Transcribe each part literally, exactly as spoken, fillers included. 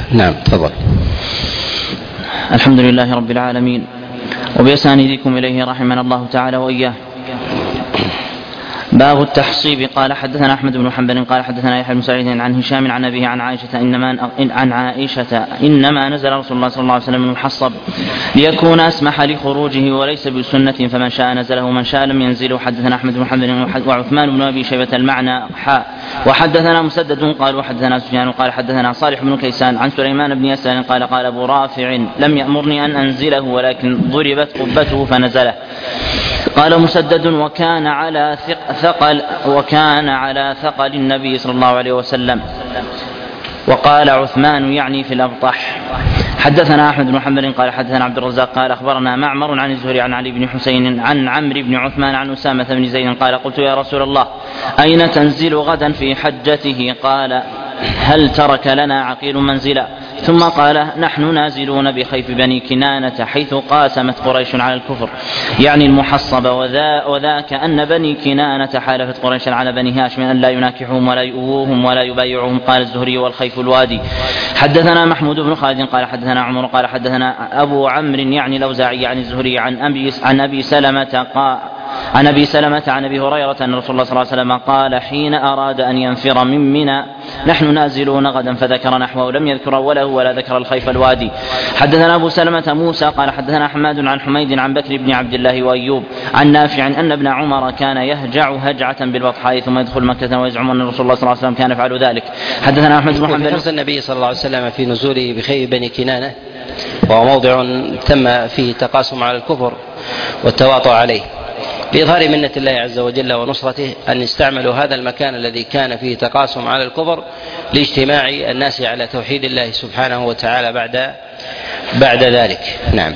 نعم تفضل. الحمد لله رب العالمين وبأسانيدكم إليه رحمنا الله تعالى وإياه. باب التحصيب. قال حدثنا أحمد بن حنبل قال حدثنا يحيى بن سعيد عن هشام عن أبيه عن عائشة إنما عن عائشة إنما نزل رسول الله صلى الله عليه وسلم من المحصب ليكون أسمح لخروجه وليس بسنة فمن شاء نزله ومن شاء لم ينزله. حدثنا أحمد بن حنبل وعثمان بن أبي شيبة المعنى حاء وحدثنا مسدد قال وحدثنا سفيان قال حدثنا صالح بن كيسان عن سليمان بن يسار قال قال أبو رافع لم يأمرني أن أنزله ولكن ضربت قبته فنزله. قال مسدد وكان على ثقل وكان على ثقل النبي صلى الله عليه وسلم. وقال عثمان يعني في الأبطح. حدثنا أحمد بن حنبل قال حدثنا عبد الرزاق قال أخبرنا معمر عن الزهري عن علي بن حسين عن عمرو بن عثمان عن أسامة بن زيد قال قلت يا رسول الله أين تنزل غدا في حجته؟ قال هل ترك لنا عقيل منزلا؟ ثم قال نحن نازلون بخيف بني كنانة حيث قاسمت قريش على الكفر يعني المحصب وذا وذاك أن بني كنانة حالفت قريش على بني هاشم أن لا يناكحوهم ولا يؤووهم ولا يبايعوهم. قال الزهري والخيف الوادي. حدثنا محمود بن خالد قال حدثنا عمر قال حدثنا أبو عمرو يعني الأوزاعي عن الزهري عن أبي عن أبي سلمة قال عن أبي سلمة عن أبي هريرة أن رسول الله صلى الله عليه وسلم قال حين أراد أن ينفر من منى نحن نازلون غدا فذكر نحوه لم يذكر وله ولا ذكر الخيف الوادي. حدثنا أبو سلمة موسى قال حدثنا حماد عن حميد عن بكر بن عبد الله وأيوب عن نافع أن ابن عمر كان يهجع هجعة بالبطحاء ثم يدخل مكة ويزعم أن رسول الله صلى الله عليه وسلم كان يفعل ذلك. حدثنا أحمد بن حنبل. حرص النبي صلى الله عليه وسلم في نزوله بخيف بني كنانة وهو موضع تم فيه التقاسم على الكفر والتواطؤ عليه بإظهار منة الله عز وجل ونصرته أن استعملوا هذا المكان الذي كان فيه تقاسم على الكفر لاجتماع الناس على توحيد الله سبحانه وتعالى بعد بعد ذلك. نعم.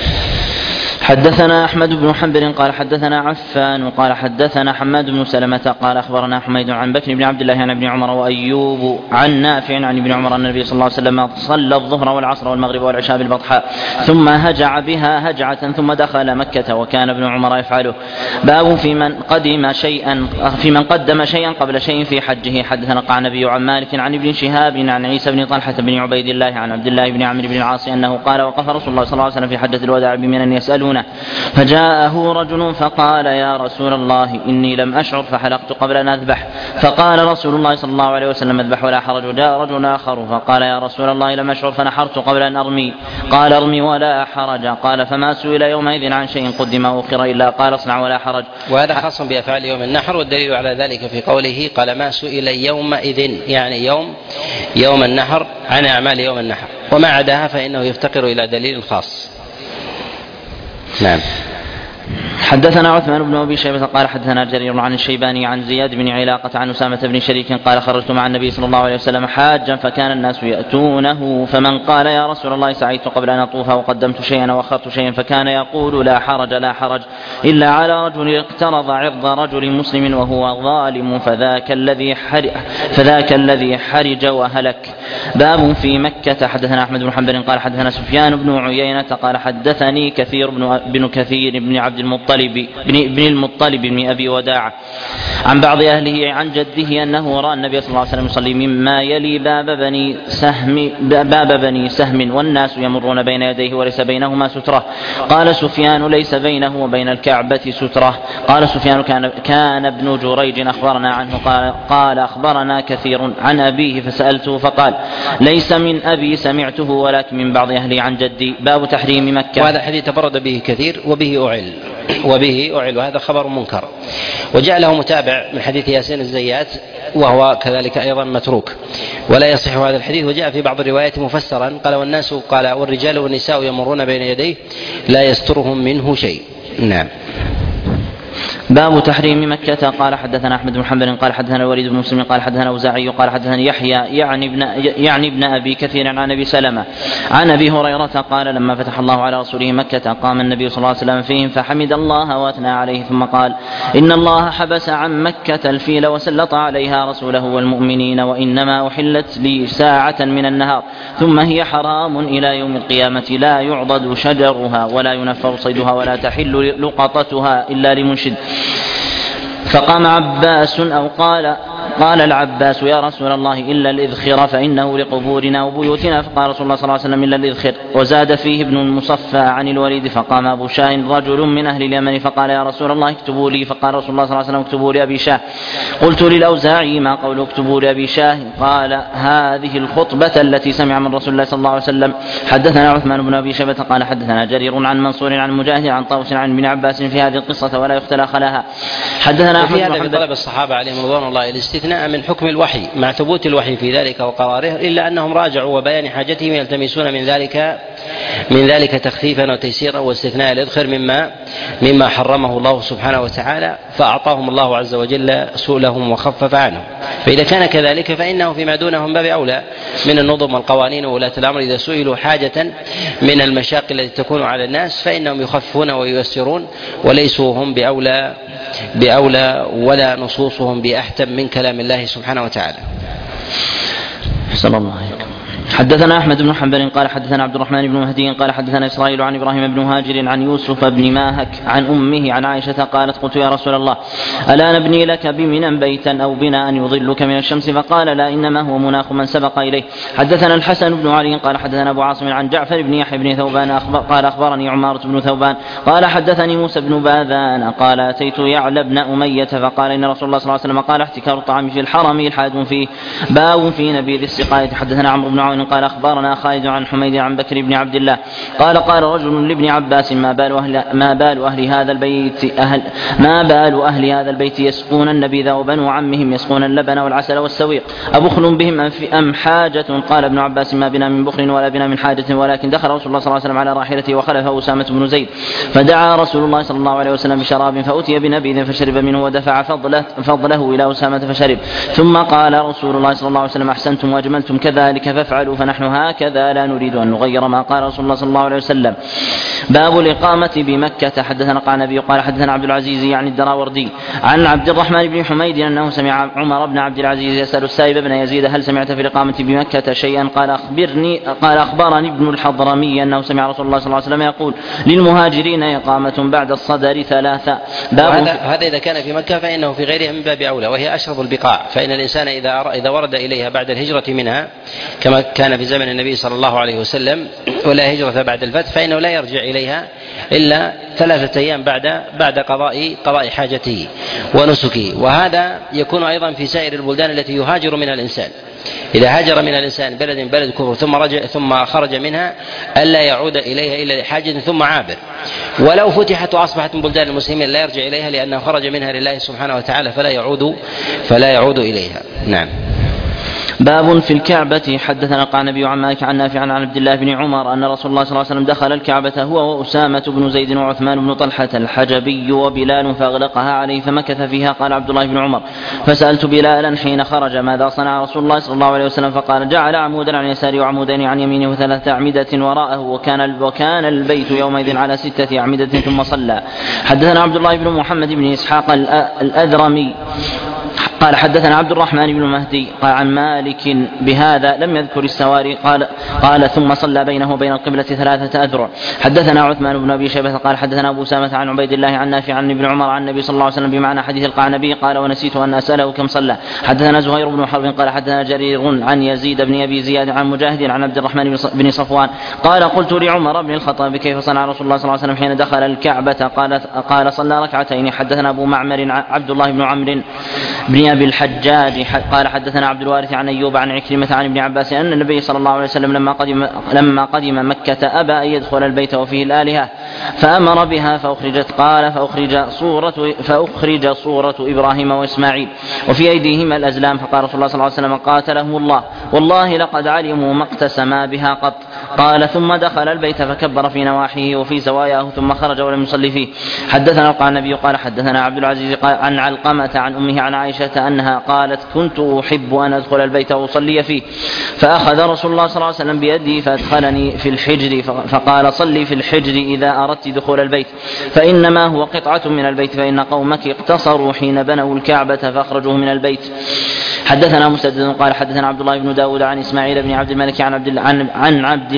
حدثنا أحمد بن حنبل قال حدثنا عفان وقال حدثنا حماد بن سلمة قال أخبرنا حميد عن بكر بن عبد الله عن ابن عمر وأيوب عن نافع عن ابن عمر أن النبي صلى الله عليه وسلم صلى الظهر والعصر والمغرب والعشاء بالبطحاء ثم هجع بها هجعة ثم دخل مكة وكان ابن عمر يفعله. باب في من قدم شيئا في من قدم شيئا قبل شيء في حجه. حدثنا القعنبي عن مالك عن ابن شهاب عن عيسى بن طلحة بن عبيد الله عن عبد الله بن عمرو بن العاص أنه قال وقف رسول الله صلى الله عليه وسلم في حجة الوداع بمنى يسألون فجاءه رجل فقال يا رسول الله إني لم أشعر فحلقت قبل أن أذبح. فقال رسول الله صلى الله عليه وسلم اذبح ولا حرج. وجاء رجل آخر فقال يا رسول الله لم أشعر فنحرت قبل أن أرمي. قال ارمي ولا حرج. قال فما سئل يومئذ عن شيء قدم أو أخر إلا قال اصنع ولا حرج. وهذا خاص بأفعال يوم النحر والدليل على ذلك في قوله قال ما سئل يومئذ يعني يوم يوم النحر عن أعمال يوم النحر وما عداها فإنه يفتقر إلى دليل خاص. نعم. حدثنا عثمان بن أبي شيبة قال حدثنا جرير عن الشيباني عن زياد بن علاقة عن أسامة بن شريك قال خرجت مع النبي صلى الله عليه وسلم حاجا فكان الناس يأتونه فمن قال يا رسول الله سعيت قبل أن أطوف وقدمت شيئا وأخرت شيئا فكان يقول لا حرج لا حرج إلا على رجل اقترض عرض رجل مسلم وهو ظالم فذاك الذي حرج, فذاك الذي حرج وهلك. باب في مكة. حدثنا أحمد بن حنبل قال حدثنا سفيان بن عيينة قال حدثني كثير بن, بن كثير بن عبد المطلب بن المطلب بن أبي وداع عن بعض أهله عن جده أنه رأى النبي صلى الله عليه وسلم يصلي مما يلي باب بني سهم باب بني سهم والناس يمرون بين يديه وليس بينهما سترة. قال سفيان ليس بينه وبين الكعبة سترة. قال سفيان كان, كان ابن جريج أخبرنا عنه قال, قال أخبرنا كثير عن أبيه فسألته فقال ليس من أبي سمعته ولكن من بعض أهلي عن جدي. باب تحريم مكة. وهذا الحديث تفرد به كثير وبه أعل وبه أعل وهذا خبر منكر وجاء له متابع من حديث ياسين الزيات وهو كذلك أيضا متروك ولا يصح هذا الحديث. وجاء في بعض الروايات مفسرا قال والناس قال والرجال والنساء يمرون بين يديه لا يسترهم منه شيء. نعم. باب تحريم مكة. قال حدثنا أحمد بن حنبل قال حدثنا الوليد بن مسلم قال حدثنا أوزاعي قال حدثنا يحيى يعني ابن يعني ابن أبي كثير عن أبي سلمة عن أبي هريرة قال لما فتح الله على رسوله مكة قام النبي صلى الله عليه وسلم فيهم فحمد الله وأثنى عليه ثم قال إن الله حبس عن مكة الفيل وسلط عليها رسوله والمؤمنين وإنما أحلت لي ساعة من النهار ثم هي حرام إلى يوم القيامة لا يعضد شجرها ولا ينفر صيدها ولا تحل لقطتها إلا لمنشد. فقام عباس أو قال قال العباس يا رسول الله إلا الإذخر فإنه لقبورنا وبيوتنا. فقال رسول الله صلى الله عليه وسلم إلا الإذخر. وزاد فيه ابن المصفى عن الوليد فقام أبو شاه رجل من أهل اليمن فقال يا رسول الله اكتبوا لي. فقال رسول الله صلى الله عليه وسلم اكتبوا لأبي شاه. قلت للأوزاعي ما قول اكتبوا لأبي شاه؟ قال هذه الخطبة التي سمع من رسول الله صلى الله عليه وسلم. حدثنا عثمان بن أبي شيبة قال حدثنا جرير عن منصور عن مجاهد عن طاووس عن ابن عباس في هذه القصة ولا يختلى خلها. حدثنا في هذا في طلب الصحابة عليهم رضوان الله الاستثناء من حكم الوحي مع ثبوت الوحي في ذلك وقراره، إلا أنهم راجعوا وبيان حاجتهم يلتمسون من ذلك من ذلك تخفيفا وتيسيرا واستثناء الإذخر مما مما حرمه الله سبحانه وتعالى، فأعطاهم الله عز وجل سؤلهم وخفف عنهم. فإذا كان كذلك فإنه فيما دونهم باب أولى من النظم والقوانين وولاة الأمر إذا سئلوا حاجة من المشاق التي تكون على الناس فإنهم يخففون وييسرون، وليسوا هم بأولى بأولى ولا نصوصهم بأحتم من كلام الله سبحانه وتعالى. صلى الله عليه وسلم. حدثنا أحمد بن حنبل قال حدثنا عبد الرحمن بن مهدي قال حدثنا إسرائيل عن إبراهيم بن هاجر عن يوسف بن ماهك عن أمه عن عائشة قالت قلت يا رسول الله ألا نبني لك بمنى بيتا أو بناء يظلك من الشمس؟ فقال لا إنما هو مناخ من سبق إليه. حدثنا الحسن بن علي قال حدثنا أبو عاصم عن جعفر بن يحيى بن ثوبان أخبر قال أخبرني عمارة بن ثوبان قال حدثني موسى بن باذان قال أتيت يعلى بن أمية فقال إن رسول الله صلى الله عليه وسلم قال احتكار الطعام في الحرم إلحاد فيه باو في نبيذ السقاية. حدثنا عمرو بن عون قال أخبرنا خالد عن حميد عن بكر بن عبد الله قال قال رجل لابن عباس ما بال أهل ما بال أهل هذا البيت أهل ما بال أهل هذا البيت يسقون النبيذ وبنو عمهم يسقون اللبن والعسل والسويق أبخل بهم أم حاجة؟ قال ابن عباس ما بنا من بخل ولا بنا من حاجة، ولكن دخل رسول الله صلى الله عليه وسلم على راحلته وخلفه أسامة بن زيد فدعا رسول الله صلى الله عليه وسلم بشراب فأتي بنبيذ فشرب منه ودفع فضله, فضله إلى أسامة فشرب، ثم قال رسول الله صلى الله عليه وسلم أحسنتم وأجملتم كذلك فافعلوا فنحن هكذا لا نريد أن نغير ما قال رسول الله صلى الله عليه وسلم. باب الإقامة بمكة. حدثنا قعنبي قال حدثنا عبد العزيز يعني الدراوردي عن عبد الرحمن بن حميد أنه سمع عمر بن عبد العزيز يسأل السائب بن يزيد هل سمعت في الإقامة بمكة شيئا؟ قال أخبرني قال أخبرني ابن الحضرمي أنه سمع رسول الله صلى الله عليه وسلم يقول للمهاجرين إقامة بعد الصدر ثلاثة. هذا هذا إذا كان في مكة فإنه في غيرها من باب أولى، وهي أشرف البقاع، فإن الإنسان إذا إذا ورد إليها بعد الهجرة منها كما كان في زمن النبي صلى الله عليه وسلم ولا هجرة بعد الفتح فإنه لا يرجع إليها إلا ثلاثة أيام بعد بعد قضاء قضاء حاجته ونسكه. وهذا يكون أيضا في سائر البلدان التي يهاجر منها الإنسان. إذا هاجر من الإنسان بلد بلد كفر ثم رجع ثم خرج منها ألا يعود إليها إلا لحاجة ثم عابر، ولو فتحت وأصبحت من بلدان المسلمين لا يرجع إليها لأنه خرج منها لله سبحانه وتعالى فلا يعود فلا يعود إليها. نعم. باب في الكعبة. حدثنا قعنبي عن مالك عن نافع عن عبد الله بن عمر أن رسول الله صلى الله عليه وسلم دخل الكعبة هو وأسامة بن زيد وعثمان بن طلحة الحجبي وبلال فأغلقها عليه فمكث فيها. قال عبد الله بن عمر فسألت بلالا حين خرج ماذا صنع رسول الله صلى الله عليه وسلم؟ فقال جعل عمودا عن يساره وعمودين عن يمينه وثلاثة أعمدة وراءه وكان وكان البيت يومئذ على ستة أعمدة ثم صلى. حدثنا عبد الله بن محمد بن إسحاق الأذرمي قال حدثنا عبد الرحمن بن مهدي قال عن مالك بهذا لم يذكر السواري قال قال ثم صلى بينه وبين القبلة ثلاثة أذرع. حدثنا عثمان بن أبي شيبة قال حدثنا أبو أسامة عن عبيد الله عن نافع عن ابن عمر عن النبي صلى الله عليه وسلم بمعنى حديث القعنبي قال ونسيت أن أسأله كم صلى. حدثنا زهير بن حرب قال حدثنا جرير عن يزيد بن أبي زياد عن مجاهد عن عبد الرحمن بن صفوان قال قلت لعمر بن الخطاب كيف صنع رسول الله صلى الله عليه وسلم حين دخل الكعبة؟ قال قال صلى ركعتين. حدثنا أبو معمر عبد الله بن عمرو بن أبي الحجاج قال حدثنا عبد الوارث عن أيوب عن عكرمة عن ابن عباس أن النبي صلى الله عليه وسلم لما قدم لما قدم مكة أبى أن يدخل البيت وفيه الآلهة فأمر بها فأخرجت. قال فأخرج صورة فأخرج صورة إبراهيم وإسماعيل وفي أيديهما الأزلام فقال رسول الله صلى الله عليه وسلم قاتلهم الله والله لقد علموا ما اقتسما بها قط. قال ثم دخل البيت فكبر في نواحيه وفي زواياه ثم خرج ولم يصلي فيه. حدثنا القعنبي قال حدثنا عبد العزيز عن علقمة عن أمه عن عائشة أنها قالت كنت أحب أن أدخل البيت وأصلي فيه فأخذ رسول الله صلى الله عليه وسلم بيدي فأدخلني في الحجر فقال صلي في الحجر إذا أردت دخول البيت فإنما هو قطعة من البيت فإن قومك اقتصروا حين بنوا الكعبة فأخرجوه من البيت. حدثنا مسدد قال حدثنا عبد الله بن داود عن إسماعيل بن عبد الملك عن عبد عن, عن عبد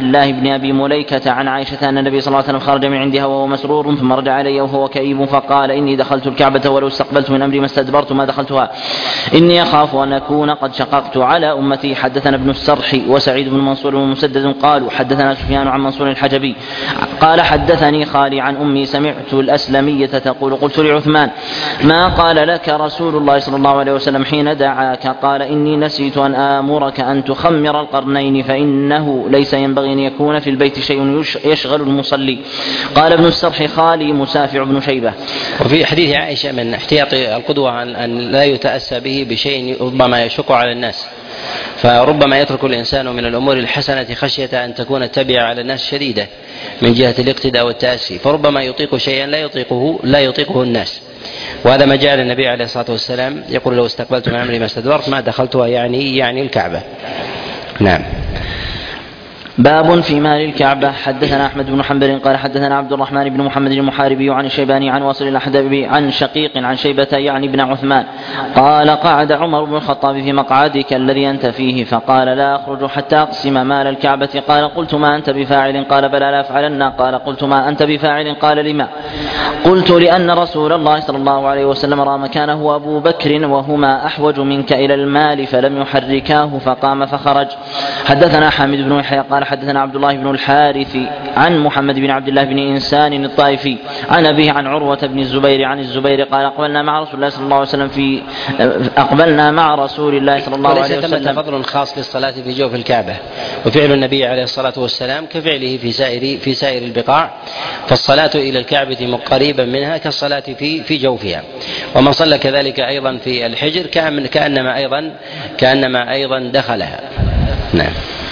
الله بن أبي مليكة عن عائشة أن النبي صلى الله عليه وسلم خرج من عندها وهو مسرور ثم رجع إلي وهو كئيب فقال إني دخلت الكعبة ولو استقبلت من أمري ما استدبرت ما دخلتها إني أخاف أن أكون قد شققت على أمتي. حدثنا ابن السرح وسعيد بن منصور ومسدد قالوا حدثنا سفيان عن منصور الحجبي قال حدثني خالي عن أمي سمعت الأسلمية تقول قلت لعثمان ما قال لك رسول الله صلى الله عليه وسلم حين دعاك؟ قال إني نسيت أن آمرك أن تخمر القرنين فإنه ليس ينبغي أن يكون في البيت شيء يشغل المصلي. قال ابن السرح خالي مسافع بن شيبة. وفي حديث عائشة من احتياط القدوة أن لا يتأسى به بشيء ربما يشق على الناس، فربما يترك الإنسان من الأمور الحسنة خشية أن تكون تبع على الناس شديدة من جهة الاقتداء والتأسي، فربما يطيق شيئا لا يطيقه لا يطيقه الناس. وهذا ما جعل النبي عليه الصلاة والسلام يقول لو استقبلت من أمري ما استدبرت ما دخلتها، يعني يعني الكعبة. نعم. باب في مال الكعبة. حدثنا أحمد بن حنبل قال حدثنا عبد الرحمن بن محمد المحاربي عن الشيباني عن واصل الأحدبي عن شقيق عن شيبة يعني بن عثمان قال قعد عمر بن الخطاب في مقعدك الذي أنت فيه فقال لا أخرج حتى أقسم مال الكعبة. قال قلت ما أنت بفاعل؟ قال بلى لا أفعلن. قال قلت ما أنت بفاعل؟ قال لما؟ قلت لأن رسول الله صلى الله عليه وسلم رأى مكانه أبو بكر وهما أحوج منك إلى المال فلم يحركاه فقام فخرج. حدثنا حامد بن يحيى قال حدثنا عبد الله بن الحارث عن محمد بن عبد الله بن إنسان الطائفي عن أبيه عن عروة بن الزبير عن الزبير قال أقبلنا مع رسول الله صلى الله عليه وسلم في أقبلنا مع رسول الله صلى الله عليه وسلم. وليس ثمة فضل خاص للصلاة في جوف الكعبة، وفعل النبي عليه الصلاة والسلام كفعله في سائر في سائر البقاع، فالصلاة إلى الكعبة قريبا منها كالصلاة في في جوفها. ومن صلى كذلك أيضا في الحجر كأنما أيضا كأنما أيضا دخلها. نعم.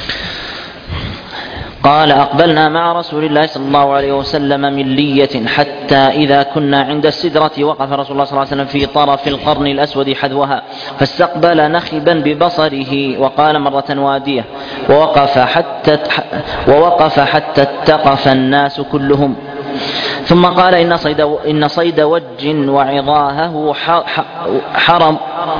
قال أقبلنا مع رسول الله صلى الله عليه وسلم من لية حتى إذا كنا عند السدرة وقف رسول الله صلى الله عليه وسلم في طرف القرن الأسود حذوها فاستقبل نخبا ببصره وقال مرة وادية ووقف حتى ووقف حتى اتقف الناس كلهم ثم قال إن صيد إن صيد وج وعظاهه حرم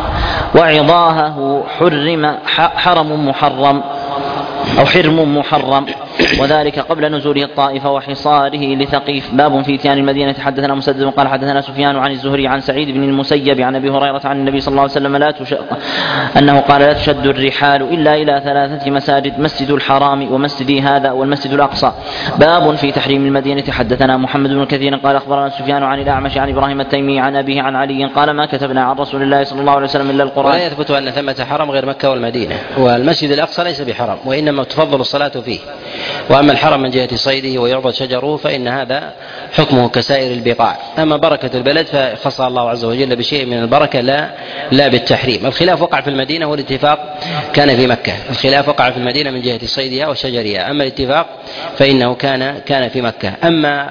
وعظاهه حرم حرم محرم أو حرم محرم وذلك قبل نزوله الطائف وحصاره لثقيف. باب في اتيان المدينة. حدثنا مسدد قال حدثنا سفيان عن الزهري عن سعيد بن المسيب عن أبي هريرة عن النبي صلى الله عليه وسلم لا تش... أنه قال لا تشد الرحال إلا إلى ثلاثة مساجد مسجد الحرام ومسجدي هذا والمسجد الأقصى. باب في تحريم المدينة. حدثنا محمد بن كثير قال أخبرنا سفيان عن الأعمش عن إبراهيم التيمي عن أبيه عن علي قال ما كتبنا عن رسول الله صلى الله عليه وسلم إلا القرآن. ولا يثبت أن ثمة حرم غير مكة والمدينة، والمسجد الأقصى ليس بحرم وإنما تفضل الصلاة فيه. وأما الحرم من جهة صيده ويعبد شجره فإن هذا حكمه كسائر البقاع. أما بركة البلد فخصها الله عز وجل بشيء من البركة لا لا بالتحريم. الخلاف وقع في المدينة والاتفاق كان في مكة. الخلاف وقع في المدينة من جهة صيدها وشجرها، أما الاتفاق فإنه كان كان في مكة. أما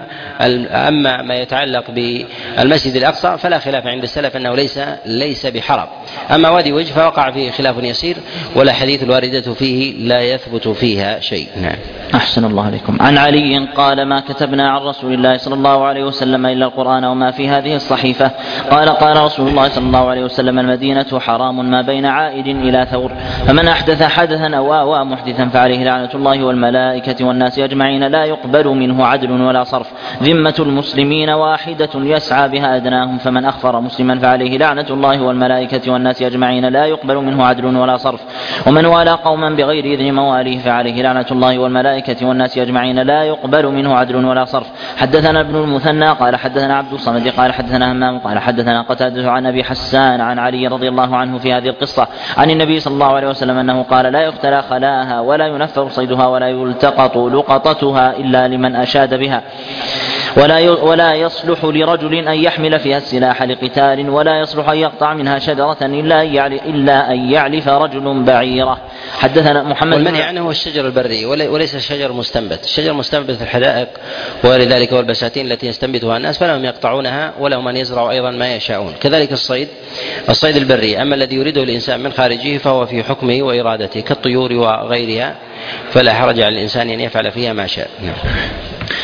أما ما يتعلق بالمسجد الأقصى فلا خلاف عند السلف أنه ليس ليس بحرم. أما وادي وجه فوقع فيه خلاف يسير ولا حديث الواردة فيه لا يثبت فيها شيء. نعم. أحسن الله عليكم. عن علي قال ما كتبنا عن رسول الله صلى الله عليه وسلم إلا القرآن وما في هذه الصحيفة. قال قال رسول الله صلى الله عليه وسلم المدينة حرام ما بين عائد إلى ثور فمن أحدث حدثا أو آوى محدثا فعليه لعنة الله والملائكة والناس أجمعين لا يقبل منه عدل ولا صرف. ذمة المسلمين واحدة يسعى بها أدناهم فمن أخفر مسلما فعليه لعنة الله والملائكة والناس أجمعين لا يقبل منه عدل ولا صرف. ومن والى قوما بغير إذن مواليه فعليه لعنة الله والملائكة والناس أجمعين لا يقبل منه عدل ولا صرف. حدثنا ابن المثنى قال حدثنا عبد الصمد قال حدثنا همام قال حدثنا قتادة عن أبي حسان عن علي رضي الله عنه في هذه القصة عن النبي صلى الله عليه وسلم أنه قال لا يختلى خلاها ولا ينفر صيدها ولا يلتقط لقطتها إلا لمن أشاد بها ولا ولا يصلح لرجل أن يحمل فيها السلاح لقتال ولا يصلح أن يقطع منها شجرة إلا إلا أن يعلف رجل بعيرة. حدثنا محمد. والمنهي عنه هو الشجر البري وليس الشجر مستنبت. الشجر مستنبت في الحدائق ولذلك والبساتين التي يستنبتها الناس فلهم يقطعونها ولهم من يزرع أيضا ما يشاءون. كذلك الصيد الصيد البري. أما الذي يريده الإنسان من خارجه فهو في حكمه وإرادته كالطيور وغيرها فلا حرج على الإنسان أن يفعل فيها ما شاء.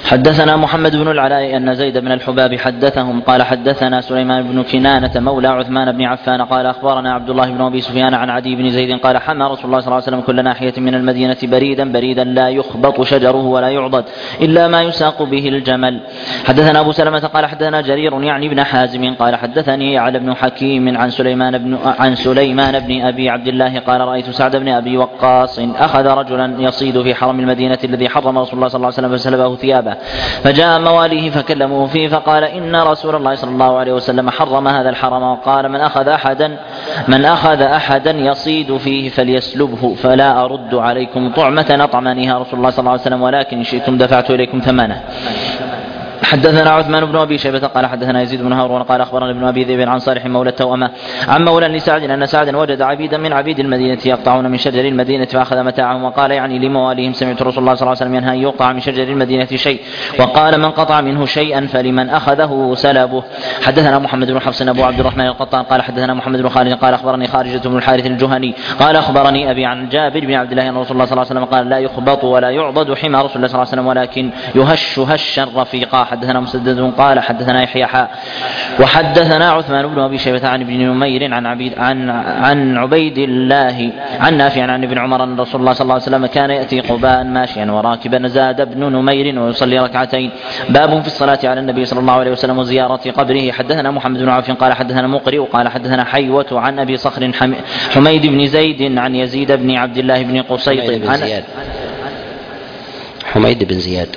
حدثنا محمد بن العلاء أن زيد بن الحباب حدثهم قال حدثنا سليمان بن كنانة مولى عثمان بن عفان قال أخبرنا عبد الله بن أبي سفيان عن عدي بن زيد قال حمى رسول الله صلى الله عليه وسلم كل ناحية من المدينة بريدا بريدا لا يخبط شجره ولا يعضد إلا ما يساق به الجمل. حدثنا أبو سلمة قال حدثنا جرير يعني ابن حازم قال حدثني على بن حكيم عن سليمان بن عن سليمان بن أبي عبد الله قال رأيت سعد بن أبي وقاص أخذ رجلا يصيد في حرم المدينة الذي حرم رسول الله صلى الله عليه وسلم فسلبه ثيابه فجاء مواليه فكلموه فيه فقال إن رسول الله صلى الله عليه وسلم حرم هذا الحرم وقال من أخذ أحدا من أخذ أحدا يصيد فيه فليسلبه فلا أرد عليكم طعمة أطعمنيها رسول الله صلى الله عليه وسلم ولكن إن شئتم دفعت إليكم ثمنه. حدثنا عثمان بن أبي شيبة قال حدثنا يزيد بن هارون قال أخبرنا ابن أبي ذئب عن صالح مولى التوأمة عن مولى لسعد أن سعدا وجد عبيدا من عبيد المدينة يقطعون من شجر المدينة فأخذ متاعهم وقال يعني لمواليهم سمعت رسول الله صلى الله عليه وسلم ينهى أن يقطع من شجر المدينة شيء وقال من قطع منه شيئا فلمن أخذه سلبه. حدثنا محمد بن حفص أبو عبد الرحمن القطان قال حدثنا محمد بن خالد قال أخبرني خارجة بن الحارث الجهني قال أخبرني أبي عن جابر بن عبد الله أن رسول الله صلى الله عليه وسلم قال لا يخبط ولا يعضد حمى رسول الله صلى الله عليه وسلم ولكن يهش هشا رفيقا. حدثنا مسدد قال حدثنا يحيى حاء وحدثنا عثمان بن أبي شيبة عن ابن نمير عن عبيد عن عن عبيد الله عن نافع عن ابن عمر أن رسول الله صلى الله عليه وسلم كان يأتي قباء ماشيا وراكبا زاد ابن نمير ويصلي ركعتين. باب في الصلاة على النبي صلى الله عليه وسلم وزيارة قبره. حدثنا محمد بن عوف قال حدثنا مقرئ قال حدثنا حيوة عن أبي صخر حميد بن زيد عن يزيد بن عبد الله بن قصيط عن حميد بن زياد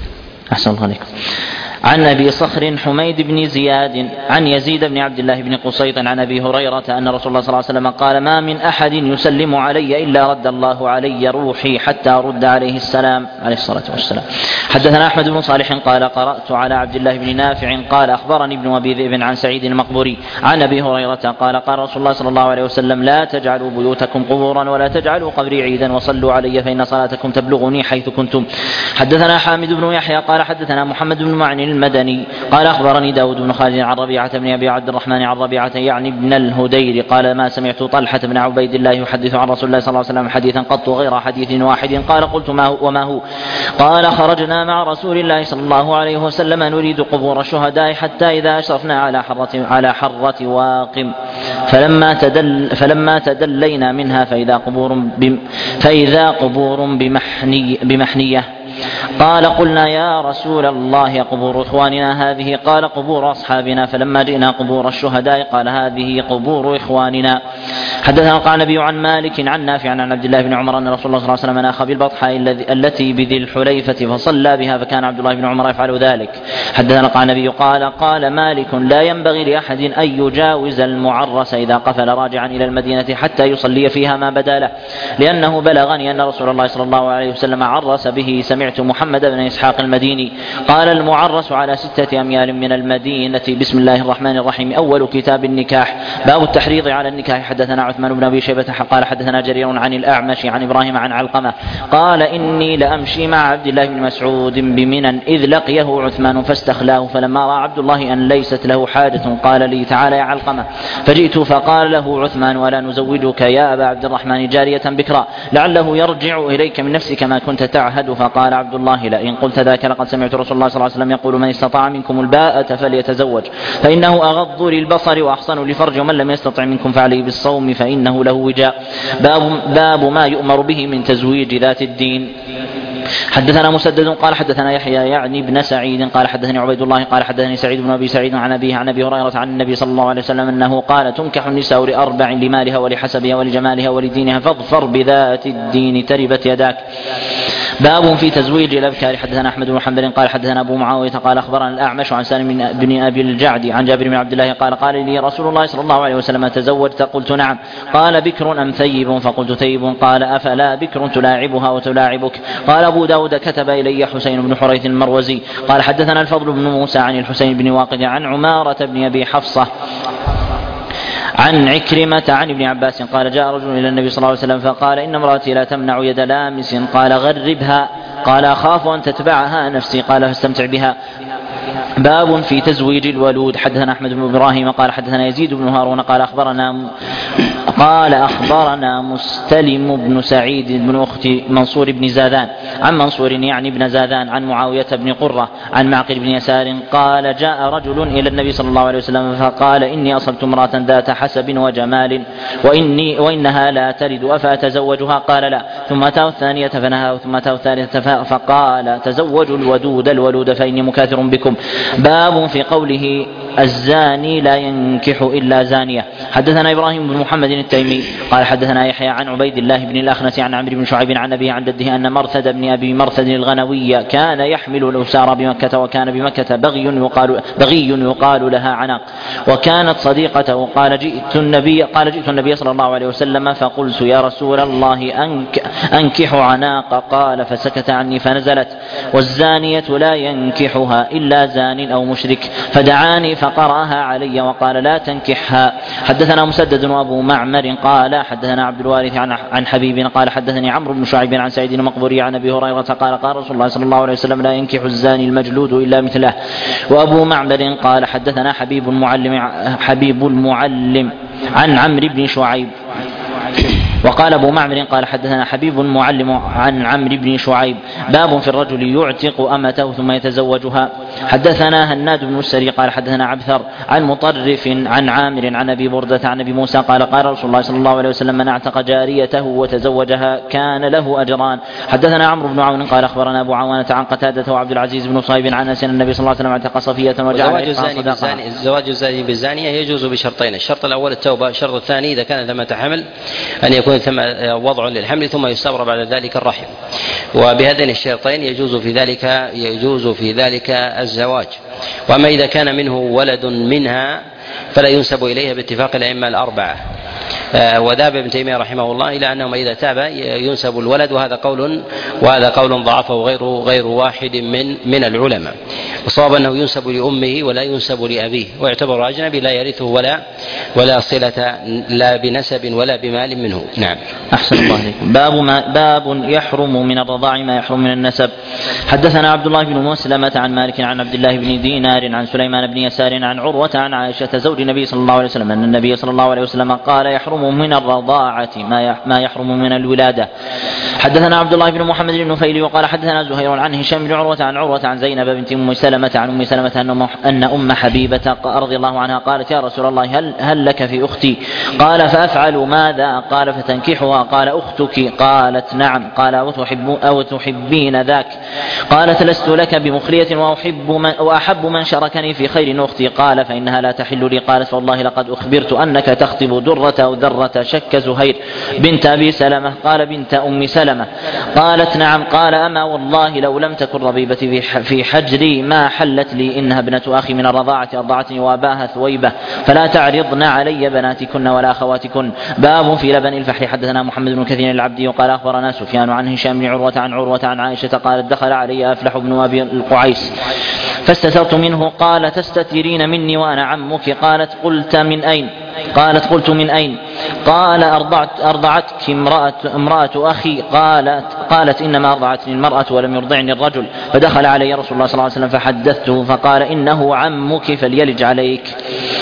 أحسن الله عليكم عن أبي صخر حميد بن زياد عن يزيد بن عبد الله بن قصيط عن أبي هريرة أن رسول الله صلى الله عليه وسلم قال ما من أحد يسلم علي إلا رد الله علي روحي حتى أرد عليه السلام عليه الصلاة والسلام. حدثنا أحمد بن صالح قال قرأت على عبد الله بن نافع قال أخبرني ابن أبي ذئب عن سعيد المقبوري عن أبي هريرة قال قال رسول الله صلى الله عليه وسلم لا تجعلوا بيوتكم قبورا ولا تجعلوا قبري عيدا وصلوا علي فإن صلاتكم تبلغني حيث كنتم. حدثنا حامد بن يحيى قال حدثنا محمد بن معن المدني قال أخبرني داود بن خالد عن ربيعة بن أبي عبد الرحمن عن ربيعة يعني ابن الهدير قال ما سمعت طلحة بن عبيد الله يحدث عن رسول الله صلى الله عليه وسلم حديثا قط غير حديث واحد. قال قلت ما هو وما هو قال خرجنا مع رسول الله صلى الله عليه وسلم نريد قبور الشهداء حتى إذا أشرفنا على حرة على حرة واقم فلما تدل فلما تدلينا منها فإذا قبور بم فإذا قبور بمحني بمحنية قال قلنا يا رسول الله قبور إخواننا هذه قال قبور أصحابنا فلما جئنا قبور الشهداء قال هذه قبور إخواننا. حدثنا القعنبي عن مالك عن نافع عن عبد الله بن عمر أن رسول الله صلى الله عليه وسلم ناخ بالبطحاء التي بذي الحليفة فصلى بها فكان عبد الله بن عمر يفعل ذلك. حدثنا القعنبي قال قال مالك لا ينبغي لأحد أن يجاوز المعرس إذا قفل راجعا إلى المدينة حتى يصلي فيها ما بدا له لأنه بلغني أن رسول الله صلى الله عليه وسلم عرس به. سمعت محمد بن إسحاق المديني قال المعرس على ستة أميال من المدينة. بسم الله الرحمن الرحيم. أول كتاب النكاح باب التحريض على النكاح. حدثنا عثمان بن أبي شيبة قال حدثنا جرير عن الأعمش عن إبراهيم عن علقمة قال إني لأمشي مع عبد الله بن مسعود بمنى إذ لقيه عثمان فاستخلاه فلما رأى عبد الله أن ليست له حاجة قال لي تعالى يا علقمة فجئت فقال له عثمان ولا نزوجك يا أبا عبد الرحمن جارية بكرا لعله يرجع إليك من نفسك ما كنت تعهد. فقال عبد الله لئن قلت ذاك لقد سمعت رسول الله صلى الله عليه وسلم يقول من استطاع منكم الباءة فليتزوج فإنه أغض للبصر وأحصن للفرج ومن لم يستطع منكم فعليه بالصوم فإنه له وجاء. باب, باب ما يؤمر به من تزويج ذات الدين. حدثنا مسدد قال حدثنا يحيى يعني ابن سعيد قال حدثني عبيد الله قال حدثني سعيد بن أبي سعيد عن أبيه عن أبي هريرة عن النبي صلى الله عليه وسلم أنه قال تنكح النساء لأربع لمالها ولحسبها ولجمالها ولدينها فاظفر بذات الدين تربت يداك. باب في تزويج الأبكار. حدثنا أحمد بن حنبل قال حدثنا أبو معاوية قال أخبرنا الأعمش عن سالم بن أبي الجعد عن جابر بن عبد الله قال قال لي رسول الله صلى الله عليه وسلم تزوجت قلت نعم قال بكر أم ثيب فقلت ثيب قال أفلا بكر تلاعبها وتلاعبك. قال أبو داود كتب إلي حسين بن حريث المروزي قال حدثنا الفضل بن موسى عن الحسين بن واقد عن عمارة بن أبي حفصة عن عكرمة عن ابن عباس قال جاء رجل إلى النبي صلى الله عليه وسلم فقال إن امرأتي لا تمنع يد لامس قال غربها قال أخاف أن تتبعها نفسي قال فاستمتع بها باب في تزويج الولود. حدثنا أحمد بن إبراهيم قال حدثنا يزيد بن هارون قال أخبرنا قال أخبرنا مستلم بن سعيد بن أخت منصور بن زاذان عن منصور يعني بن زاذان عن معاوية بن قرة عن معقل بن يسار قال جاء رجل إلى النبي صلى الله عليه وسلم فقال إني أصبت امرأة ذات حسب وجمال وإني وإنها لا تلد أفأتزوجها؟ قال لا. ثم أتاه الثانية فنهاه ثم أتاه الثالثة فقال تزوجوا الودود الولود فإني مكاثر بكم. باب في قوله الزاني لا ينكح إلا زانية. حدثنا إبراهيم بن محمد التيمي قال حدثنا يحيى عن عبيد الله بن الأخنس عن عمرو بن شعيب عن أبيه عن جده أن مرثد بن أبي مرثد الغنوي كان يحمل الأسار بمكة وكان بمكة بغي يقال, بغي يقال لها عناق وكانت صديقته. قال جئت النبي قال جئت النبي صلى الله عليه وسلم فقلت يا رسول الله أنك أنكح عناق؟ قال فسكت عني فنزلت والزانية لا ينكحها إلا زان أو مشرك فدعاني فقرأها علي وقال لا تنكحها. حدثنا مسدد وأبو معمر قال حدثنا عبد الوارث عن, عن حبيب قال حدثني عمرو بن شعيب عن سعيد المقبوري عن أبي هريرة قال قال رسول الله صلى الله عليه وسلم لا ينكح الزاني المجلود إلا مثله. وأبو معمر قال حدثنا حبيب المعلم حبيب المعلم عن عمرو بن شعيب وقال أبو معمر قال حدثنا حبيب معلم عن عمرو بن شعيب. باب في الرجل يعتق أمته ثم يتزوجها. حدثنا هناد بن السري قال حدثنا عبثر عن مطرف عن عامر عن أبي بردة عن أبي موسى قال قال رسول الله صلى الله عليه وسلم من اعتق جاريته وتزوجها كان له أجران. حدثنا عمرو بن عون قال أخبرنا أبو عوانة عن قتادة وعبد العزيز بن صهيب عن أنس النبي صلى الله عليه وسلم اعتق صفية وجعل صدقها. زواج الزاني بالزانية يجوز بشرطين: الشرط الأول التوبة، الشرط الثاني إذا كان ثمة حمل أن يكون ثم وضع للحمل ثم يستبرأ بعد ذلك الرحم، وبهذين الشرطين يجوز في ذلك يجوز في ذلك الزواج. وأما إذا كان منه ولد منها فلا ينسب إليها باتفاق الأئمة الأربعة. وذهب ابن تيمية رحمه الله إلى أنه إذا تاب ينسب الولد، وهذا قول وهذا قول ضعفه غير غير واحد من من العلماء. الصواب أنه ينسب لأمه ولا ينسب لأبيه، ويعتبر أجنبي لا يرثه ولا ولا صلة لا بنسب ولا بمال منه. نعم. أحسن الله عليكم. باب ما باب يحرم من الرضاع ما يحرم من النسب. حدثنا عبد الله بن مسلمة عن مالك عن عبد الله بن دينار عن سليمان بن يسار عن عروة عن عائشة زوج النبي صلى الله عليه وسلم أن النبي صلى الله عليه وسلم قال يحرم من الرضاعة ما يحرم من الولادة. حدثنا عبد الله بن محمد بن نفيل وقال حدثنا زهير عن هشام بن عروة عن عروة عن زينب بنت أم سلمة عن أم سلمة أن أم حبيبة رضي الله عنها قالت يا رسول الله هل, هل لك في أختي؟ قال فأفعل ماذا؟ قال فتنكحها. قال أختك؟ قالت نعم. قال أو, تحب أو تحبين ذاك؟ قالت لست لك بمخلية وأحب من, وأحب من شركني في خير أختي. قال فإنها لا تحل لي. قالت والله لقد أخبرت أنك تخطب درة أو ذرة شك زهير بنت أبي سلمة. قال بنت أم سلمة. قالت نعم. قال أما والله لو لم تكن ربيبتي في حجري ما حلت لي، إنها ابنة أخي من الرضاعة أرضعتني وأباها ثويبة، فلا تعرضن علي بناتكن ولا أخواتكن. باب في لبن الفحل. حدثنا محمد بن كثير العبدي وقال أخبرنا سفيان عن هشام بن عروة عن عروة عن عائشة قالت دخل علي أفلح بن أبي القعيس فاستترت منه. قال تستترين مني وأنا عمك؟ قالت قلت من أين؟ قالت قلت من أين؟ قال أرضعت أرضعتك امرأة, امرأة أخي؟ قالت, قالت إنما أرضعتني المرأة ولم يرضعني الرجل. فدخل علي رسول الله صلى الله عليه وسلم فحدثته فقال إنه عمك فليلج عليك.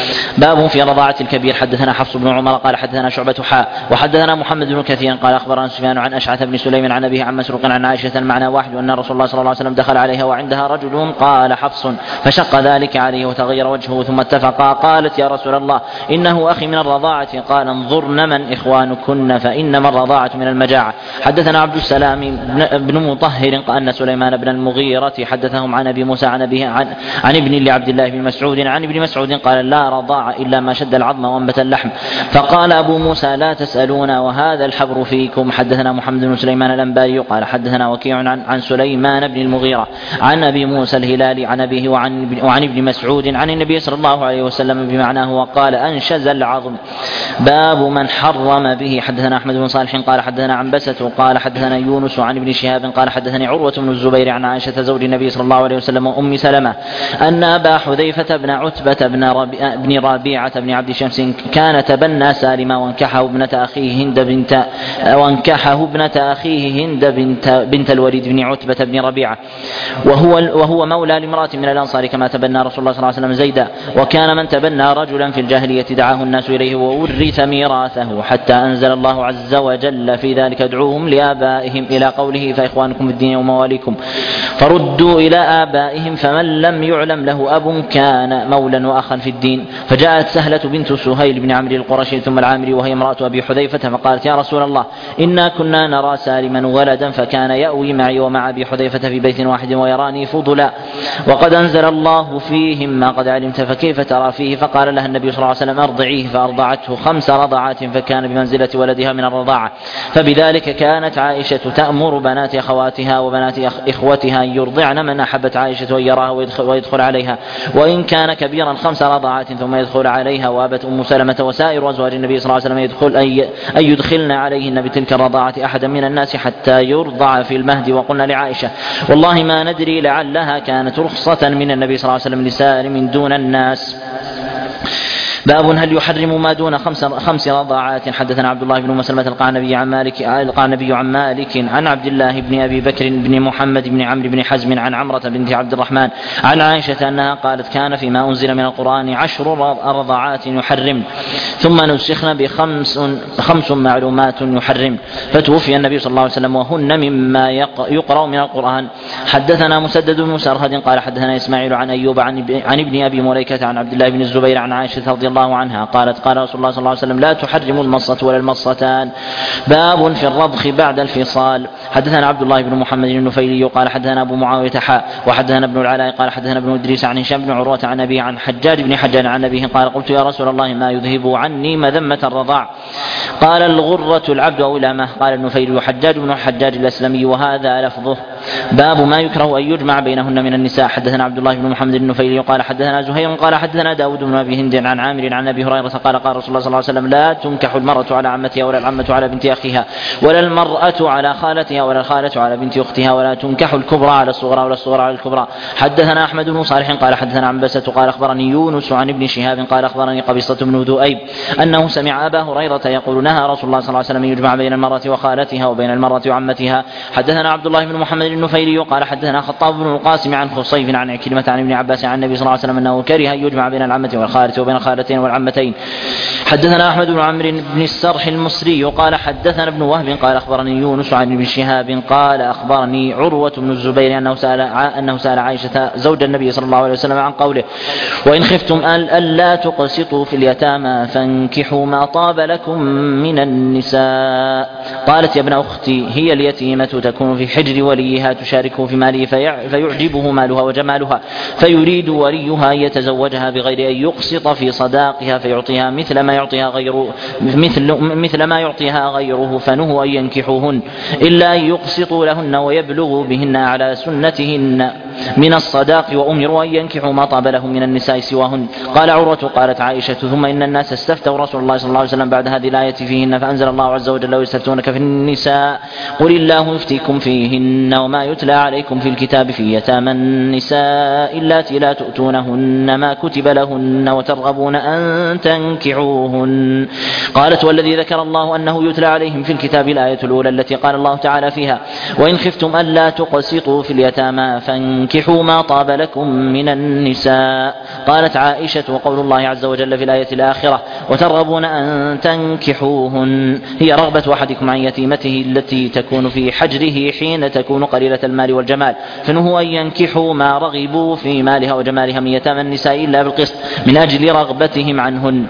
باب في رضاعة الكبير. حدثنا حفص بن عمر قال حدثنا شعبة حاء وحدثنا محمد بن كثير قال أخبرنا سفيان عن أشعث بن سليم عن أبيه عن مسروق عن عائشة المعنى واحد وأن رسول الله صلى الله عليه وسلم دخل عليها وعندها رجل. قال حفص فشق ذلك عليه وتغير وجهه ثم اتفقا. قالت يا رسول الله إنه أخي من الرضاعة. قال انظرن من إخوانكن فإنما الرضاعة من المجاعة. حدثنا عبد السلام بن مطهر أن سليمان بن المغيرة حدثهم عن أبي موسى عن أبيه عن, عن ابن لعبد الله بن مسعود عن ابن مسعود قال لا رضاعة إلا ما شد العظم وأنبت اللحم. فقال أبو موسى لا تسألون وهذا الحبر فيكم. حدثنا محمد بن سليمان الأنباري قال حدثنا وكيع عن, عن سليمان بن المغيرة عن أبي موسى الهلالي عن أبيه وعن, وعن ابن مسعود عن النبي صلى الله عليه وسلم بمعناه وقال أنشز العظم. باب من حرم به. حدثنا أحمد بن صالح قال حدثنا عنبسة قال حدثنا يونس عن ابن شهاب قال حدثني عروة بن الزبير عن عائشة زوج النبي صلى الله عليه وسلم وأم سلمة أن أبا حذيفة بن عتبة بن, ربي بن ربيعة بن عبد شمس كان تبنى سالما وانكحه ابنة أخيه هند بنت وانكحه ابنة أخيه هند بنت, بنت الوليد بن عتبة بن ربيعة وهو, وهو مولى لامرأة من الأنصار كما تبنى رسول الله صلى الله عليه وسلم زيدا. وكان من تبنى رجلا في الجاهلية دعاه الناس إليه وورث ميراثه حتى أنزل الله عز وجل في ذلك ادعوهم لآبائهم إلى قوله فإخوانكم في الدين ومواليكم فردوا إلى آبائهم فمن لم يعلم له أب كان مولا وأخا في الدين. فجاءت سهلة بنت سهيل بن عمرو القرشي ثم العامري وهي امرأة أبي حذيفة فقالت يا رسول الله إنا كنا نرى سالما ولدا فكان يأوي معي ومع أبي حذيفة في بيت واحد ويراني فضلا وقد أنزل الله فيهم ما قد علمت فكيف ترى فيه؟ فقال لها النبي صلى الله عليه وسلم أرضعيه فأرضعته خمس رضعات فكان بمنزلة ولدها من الرضاعة. فبذلك كانت عائشة تأمر بنات أخواتها وبنات إخوتها أن يرضعن من أحبت عائشة أن يراها ويدخل عليها وإن كان كبيرا خمس رضعات ثم يدخل عليها. وأبت أم سلمة وسائر أزواج النبي صلى الله عليه وسلم يدخل أن يدخلن عليهن بتلك الرضاعة أحدا من الناس حتى يرضع في المهد. وقلنا لعائشة والله ما ندري لعلها كانت رخصة من النبي صلى الله عليه وسلم لسالم دون الناس. باب هل يحرم ما دون خمس, خمس رضاعات. حدثنا عبد الله بن مسلمة القعنبي عن مالك القعنبي عن مالك عن عبد الله بن أبي بكر بن محمد بن عمرو بن حزم عن عمرة بنت عبد الرحمن عن عائشة أنها قالت كان فيما أنزل من القرآن عشر رضاعات يحرم ثم نسخن بخمس خمس معلومات يحرم فتوفي النبي صلى الله عليه وسلم وهن مما يقرأ من القرآن. حدثنا مسدد بن مسرهد قال حدثنا إسماعيل عن أيوب عن ابن أبي مليكة عن عبد الله بن الزبير عن عائشة رضي الله عنها قالت قال رسول الله صلى الله عليه وسلم لا تحرم المصة ولا المصتان. باب في الرضخ بعد الفصال. حدثنا عبد الله بن محمد النفيلي قال حدثنا أبو معاوية حاء وحدثنا ابن العلاء قال حدثنا ابن إدريس عن هشام بن عروة عن أبيه عن حجاج بن حجاج عن أبيه قال قلت يا رسول الله ما يذهب عني مذمة الرضاع؟ قال الغرة العبد أو الأمة. قال النفيلي حجاج بن حجاج الأسلمي وهذا لفظه. باب ما يكره أن يجمع بينهن من النساء. حدثنا عبد الله بن محمد النفيلي قال حدثنا زهير قال حدثنا داود بن أبي هند عن عامر عن أبي هريرة قال قال رسول الله صلى الله عليه وسلم لا تنكح المرأة على عمتها ولا العمة على بنت أخيها ولا المرأة على خالتها ولا الخالة على بنت أختها ولا تنكح الكبرى على الصغرى ولا الصغرى على الكبرى. حدثنا أحمد بن صالح قال حدثنا عنبسة قال أخبرني يونس عن ابن شهاب قال أخبرني قبيصة بن ذؤيب أنه سمع أبا هريرة يقول نهى رسول الله صلى الله عليه وسلم يجمع بين المرأة وخالتها وبين المرأة وعمتها. حدثنا عبد الله بن محمد النفيلي قال حدثنا خطاب بن القاسم عن خصيف عن عكرمة عن ابن عباس عن النبي صلى الله عليه وسلم أنه كره أن يجمع بين العمة والخالة وبين الخالتين والعمتين. حدثنا أحمد بن عمرو بن السرح المصري قال حدثنا ابن وهب قال أخبرني يونس عن ابن شهاب قال أخبرني عروة بن الزبير أنه سأل أنه سأل عائشة زوج النبي صلى الله عليه وسلم عن قوله وإن خفتم ألا تقسطوا في اليتامى فانكحوا ما طاب لكم من النساء. قالت يا ابن أختي هي اليتيمة تكون في حجر وليها تشاركه في ماله فيعجبه مالها وجمالها فيريد وليها أن يتزوجها بغير أن يقسط في صداقها فيعطيها مثل ما يعطيها غيره مثل مثل ما يعطيها غيره فنهوا أن ينكحوهن إلا أن يقسطوا لهن ويبلغوا بهن على سنتهن من الصداق وأمروا أن ينكحوا ما طاب لهم من النساء سواهن. قال عروة قالت عائشة ثم إن الناس استفتوا رسول الله صلى الله عليه وسلم بعد هذه الآية فيهن فأنزل الله عز وجل ويستفتونك في النساء قل الله يفتيكم فيهن وما يتلى عليكم في الكتاب في يتامى النساء اللاتي لا تؤتونهن ما كتب لهن وترغبون أن تنكحوهن. قالت والذي ذكر الله أنه يتلى عليهم في الكتاب الآية الأولى التي قال الله تعالى فيها وإن خفتم ألا تقسطوا في اليتامى فانكحوا ما طاب لكم من النساء. قالت عائشة وقول الله عز وجل في الآية الآخرة وترغبون أن تنكحوهن هي رغبة أحدكم عن يتيمته التي تكون في حجره حين تكون قليلة المال والجمال فنهوا أن ينكحوا ما رغبوا في مالها وجمالها من يتامى النساء إلا بالقسط من أجل رغبتهم عنهن.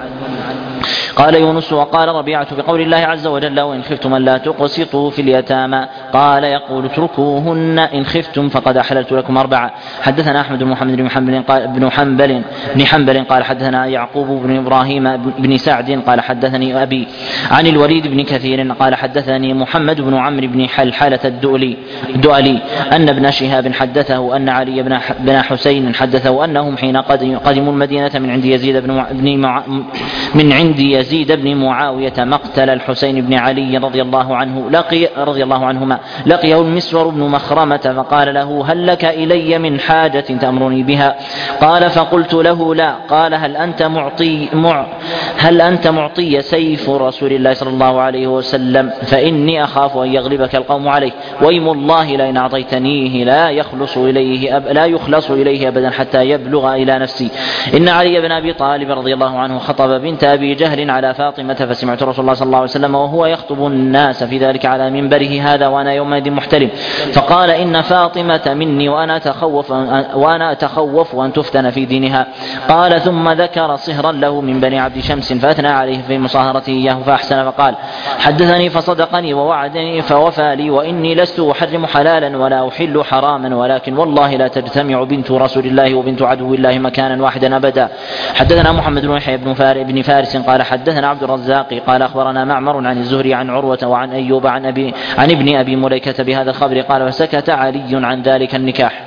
قال يونس وقال ربيعة بقول الله عز وجل وإن خفتم ألا تقسطوا في اليتامى قال يقول اتركوهن إن خفتم فقد أحللت لكم أربعة. حدثنا أحمد بن محمد بن حنبل قال بن حنبل بن حنبل قال حدثنا يعقوب بن إبراهيم بن سعد قال حدثني أبي عن الوليد بن كثير قال حدثني محمد بن عمرو بن حلحلة الدؤلي الدؤلي أن ابن شهاب حدثه أن علي بن بن حسين حدثه أنهم حين قدموا المدينة من عند يزيد بن من عند يزيد يزيد بن معاوية مقتل الحسين بن علي رضي الله عنه لقي رضي الله عنهما لقيه المسور بن مخرمة فقال له: هل لك إلي من حاجة تأمرني بها؟ قال: فقلت له: لا. قال: هل أنت معطي مع هل أنت معطي سيف رسول الله صلى الله عليه وسلم؟ فإني أخاف أن يغلبك القوم عليه، ويم الله لئن أعطيتنيه لا يخلص إليه أب... لا يخلص إليه أبدا حتى يبلغ إلى نفسي. إن علي بن أبي طالب رضي الله عنه خطب بنت أبي جهل على فاطمة، فسمعت رسول الله صلى الله عليه وسلم وهو يخطب الناس في ذلك على منبره هذا وأنا يومئذ محتلم، فقال: إن فاطمة مني وأنا أتخوف وأنا أتخوف أن تفتن في دينها. قال: ثم ذكر صهرا له من بني عبد شمس فأثنى عليه في مصاهرته إياه فأحسن، فقال: حدثني فصدقني ووعدني فوفى لي، وإني لست أحرم حلالا ولا أحل حراما، ولكن والله لا تجتمع بنت رسول الله وبنت عدو الله مكانا واحدا أبدا. حدثنا محمد بن يحيى بن فارس قال حدثنا عبد الرزاق قال أخبرنا معمر عن الزهري عن عروة وعن أيوب عن, أبي عن ابن أبي مليكة بهذا الخبر قال: فسكت علي عن ذلك النكاح.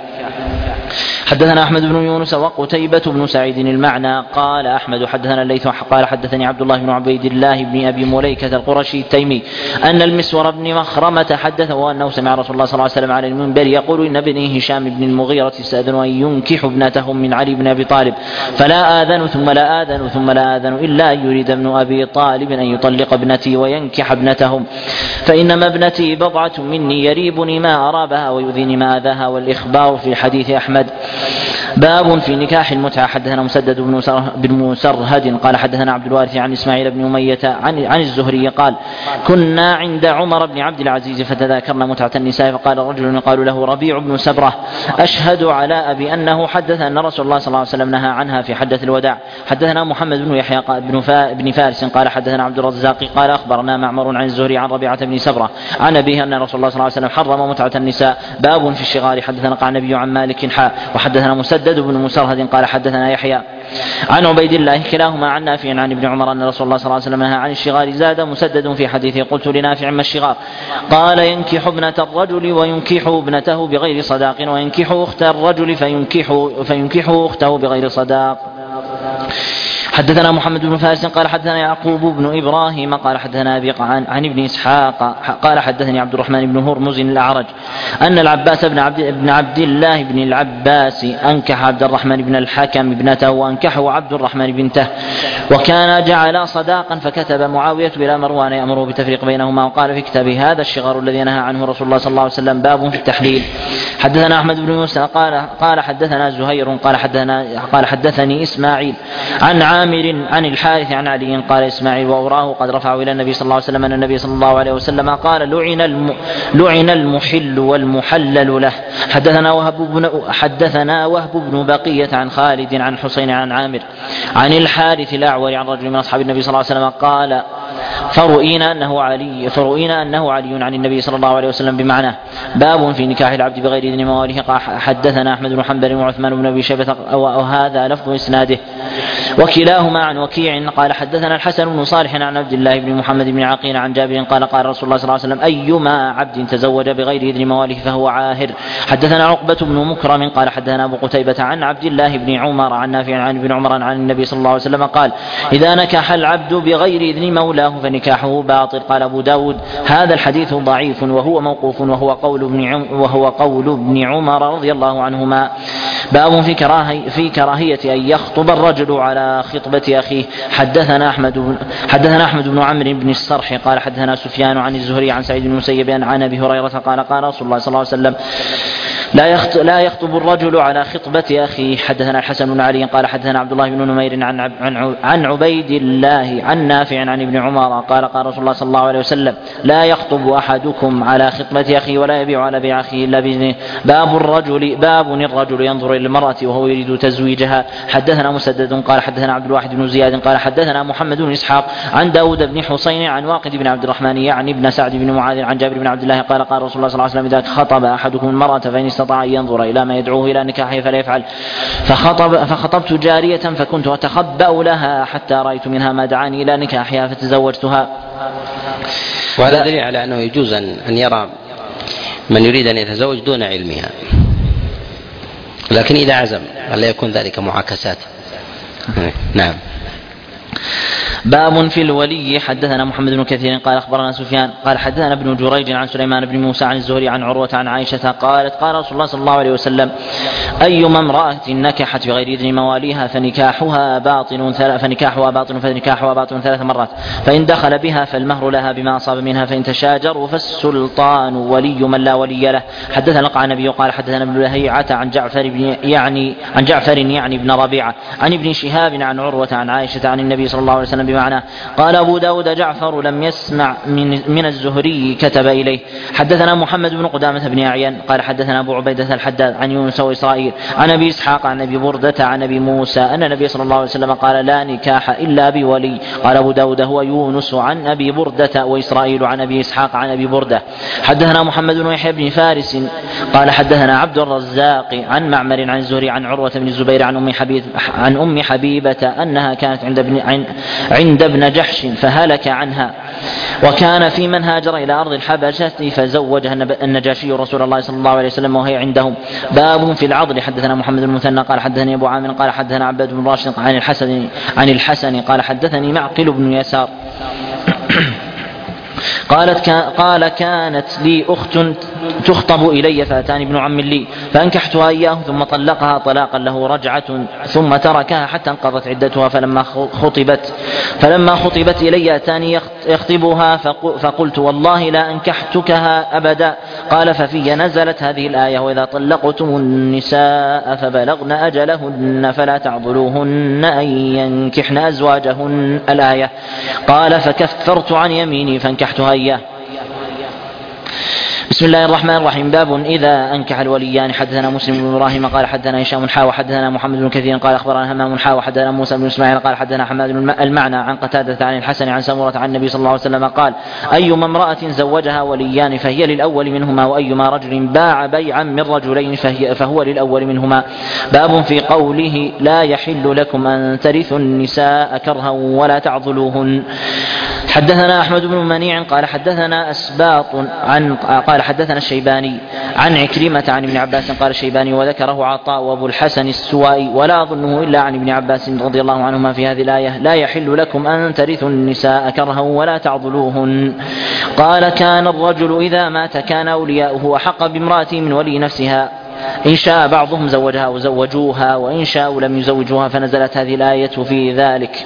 حدثنا أحمد بن يونس وقتيبة بن سعيد المعنى. قال أحمد حدثنا الليث قال حدثني عبد الله بن عبيد الله بن أبي مليكة القرشي التيمي أن المسور بن مخرمة حدثه وأنه سمع رسول الله صلى الله عليه وسلم على المنبر يقول: إن ابني هشام بن المغيرة استأذن أن ينكح ابنته من علي بن أبي طالب، فلا آذن ثم لا آذن ثم لا آذن إلا أن يريد ابن أبي طالب أن يطلق ابنتي وينكح ابنتهم، فإنما ابنتي بضعة مني يريبني ما أرابها ويؤذيني ما أذاها، والإخبار في حديث أحمد. باب في نكاح المتعة. حدثنا مسدد بن مسرهد قال حدثنا عبد الوارث عن إسماعيل بن أمية عن, عن الزهري قال: كنا عند عمر بن عبد العزيز فتذاكرنا متعة النساء، فقال رجل يقال له ربيع بن سبرة: أشهد على أبي أنه حدث أن رسول الله صلى الله عليه وسلم نهى عنها في حدث الوداع. حدثنا محمد بن يحيى بن فارس قال حدثنا عبد الرزاق قال أخبرنا معمر عن الزهري عن ربيعة بن سبرة عن أبيه أن رسول الله صلى الله عليه وسلم حرم متعة النساء. باب في الشغار. حدثنا قال النبي عن مالك حاء وحدثنا مسدد بن مسرهد قال حدثنا يحيى عن عبيد الله كلاهما عن نافع عن ابن عمر أن رسول الله صلى الله عليه وسلم نهى عن الشغار. زاد مسدد في حديثه: قلت لنافع: ما الشغار؟ قال: ينكح ابنة الرجل وينكح ابنته بغير صداق، وينكح أخت الرجل فينكح فينكح أخته بغير صداق. حدثنا محمد بن فارس قال حدثنا يعقوب بن إبراهيم قال حدثنا أبي عن, عن ابن إسحاق قال حدثني عبد الرحمن بن هرمز الأعرج أن العباس بن عبد, بن عبد الله بن العباس أنكح عبد الرحمن بن الحكم ابنته وأنكحه عبد الرحمن بنته، وكان جعل صداقا، فكتب معاوية إلى مروان يأمره بالتفريق بينهما، وقال في كتابه: هذا الشغار الذي نهى عنه رسول الله صلى الله عليه وسلم. باب في التحليل. حدثنا أحمد بن يوسف قال قال حدثنا زهير قال حدثنا قال حدثني إسماعيل عن عامر عن الحارث عن علي قال إسماعيل: وأراه قد رفعه إلى النبي صلى الله عليه وسلم أن النبي صلى الله عليه وسلم قال: لعن الم لعن المحل والمحلل له. حدثنا وهب بن حدثنا وهب بن بقية عن خالد عن حسين عن عامر عن الحارث الأعور عن رجل من أصحاب النبي صلى الله عليه وسلم قال: فرؤينا أنه علي فرؤينا أنه علي عن النبي صلى الله عليه وسلم بمعناه. باب في نكاح العبد بغير إذن مواليه. حدثنا أحمد بن حنبل وعثمان بن أبي شيبة وهذا لفظ إسناده، وكلاهما عن وكيع قال حدثنا الحسن بن صالح عن عبد الله بن محمد بن عقيل عن جابر قال قال رسول الله صلى الله عليه وسلم: أيما عبد تزوج بغير إذن مواليه فهو عاهر. حدثنا عقبة بن مكرم قال حدثنا أبو قتيبة عن عبد الله بن عمر عن نافع عن ابن عمر عن النبي صلى الله عليه وسلم قال: إذا نكح العبد بغير إذن مولاه فنكاحه باطل. قال أبو داود: هذا الحديث ضعيف وهو موقوف وهو قول ابن عم وهو قول ابن عمر رضي الله عنهما. باب في كراهية في كراهية أن يخطب الرجل على خطبة أخيه. حدثنا أحمد حدثنا أحمد بن عمرو بن الصرح قال حدثنا سفيان عن الزهري عن سعيد بن المسيب عن أبي هريرة قال قال رسول الله صلى الله عليه وسلم: لا يخطب الرجل على خطبة أخيه. حدثنا الحسن بن علي قال حدثنا عبد الله بن نمير عن عن عن عبيد الله عن نافع عن ابن عمر قال قال رسول الله صلى الله عليه وسلم: لا يخطب أحدكم على خطبة أخيه ولا يبيع على بيع أخيه إلا بإذنه. باب الرجل باب الرجل ينظر إلى المرأة وهو يريد تزويجها. حدثنا مسدد قال حدثنا عبد الواحد بن زياد قال حدثنا محمد بن إسحاق عن داود بن حسين عن واقد بن عبد الرحمن يعني ابن سعد بن معاذ عن جابر بن عبد الله قال قال رسول الله صلى الله عليه وسلم: إذا خطب أحدكم المرأة فإن استطاع أن ينظر إلى ما يدعوه إلى نكاحه فليفعل. فخطب فخطبت جارية فكنت أتخبأ لها حتى رأيت منها ما دعاني إلى نكاحها فتزوجتها. وهذا دليل على أنه يجوز أن يرى من يريد أن يتزوج دون علمها، لكن إذا عزم ألا يكون ذلك معاكسات. نعم. باب في الولي. حدثنا محمد بن كثير قال أخبرنا سفيان قال حدثنا ابن جريج عن سليمان بن موسى عن الزهري عن عروة عن عائشة قالت قال رسول الله صلى الله عليه وسلم أيما امرأة نكحت بغير إذن مواليها فنكاحها باطل فنكاحها باطل فنكاحها باطل ثلاث مرات، فإن دخل بها فالمهر لها بما أصاب منها، فإن تشاجروا فالسلطان ولي من لا ولي له. حدثنا القعنبي قال حدثنا ابن لهيعة عن جعفر بن يعني عن جعفر يعني بن ربيعة عن ابن شهاب عن عروة عن عائشة عن النبي صلى الله عليه وسلم بمعنى. قال أبو داود جعفر لم يسمع من, من الزهري كتب إليه. حدثنا محمد بن قدامة بن أعين قال حدثنا أبو عبيدة الحداد عن يونس وإسرائيل عن أبي إسحاق عن أبي بردة عن أبي موسى أن النبي صلى الله عليه وسلم قال لا نكاح إلا بولي. قال أبو داود هو يونس عن أبي بردة وإسرائيل عن أبي إسحاق عن أبي بردة. حدثنا محمد بن يحيى بن فارس قال حدثنا عبد الرزاق عن معمر عن الزهري عن عروة بن الزبير عن أم حبيب عن أم حبيبة أنها كانت عند ابن عند ابن جحش فهلك عنها، وكان في من هاجر إلى أرض الحبشة فزوجها النجاشي رسول الله صلى الله عليه وسلم وهي عندهم. باب في العضل. حدثنا محمد بن المثنى قال حدثني أبو عامر قال حدثنا عباد بن راشد عن الحسن عن الحسن قال حدثني معقل بن يسار قالت قال كانت لي أخت تخطب إلي فأتاني ابن عم لي فأنكحتها إياه ثم طلقها طلاقا له رجعة ثم تركها حتى انقضت عدتها فلما خطبت فلما خطبت إلي أتاني يخطبها فقلت والله لا أنكحتكها أبدا. قال ففي نزلت هذه الآية وإذا طلقتم النساء فبلغن أجلهن فلا تعضلوهن أن ينكحن أزواجهن الآية. قال فكفرت عن يميني فانكحتها إياه. بسم الله الرحمن الرحيم. باب إذا أنكح الوليان. حدثنا مسلم بن إبراهيم قال حدثنا هشام حا وحدثنا محمد بن كثير قال أخبرنا همام حا وحدثنا موسى بن إسماعيل قال حدثنا حماد المعنى عن قتادة عن الحسن عن سمرة عن النبي صلى الله عليه وسلم قال أيما امرأة زوجها وليان فهي للأول منهما، وأيما رجل باع بيعا من رجلين فهي فهو للأول منهما. باب في قوله لا يحل لكم أن ترثوا النساء كرها ولا تعضلوهن. حدثنا أحمد بن منيع قال حدثنا أسباط عن قال حدثنا الشيباني عن عكرمة عن ابن عباس قال الشيباني وذكره عطاء وأبو الحسن السوائي ولا أظنه إلا عن ابن عباس رضي الله عنهما في هذه الآية لا يحل لكم أن ترثوا النساء كرها ولا تعضلوهن. قال كان الرجل إذا مات كان أولياؤه أحق بامرأته من ولي نفسها، إن شاء بعضهم زوجها وزوجوها وإن شاءوا لم يزوجوها فنزلت هذه الآية في ذلك.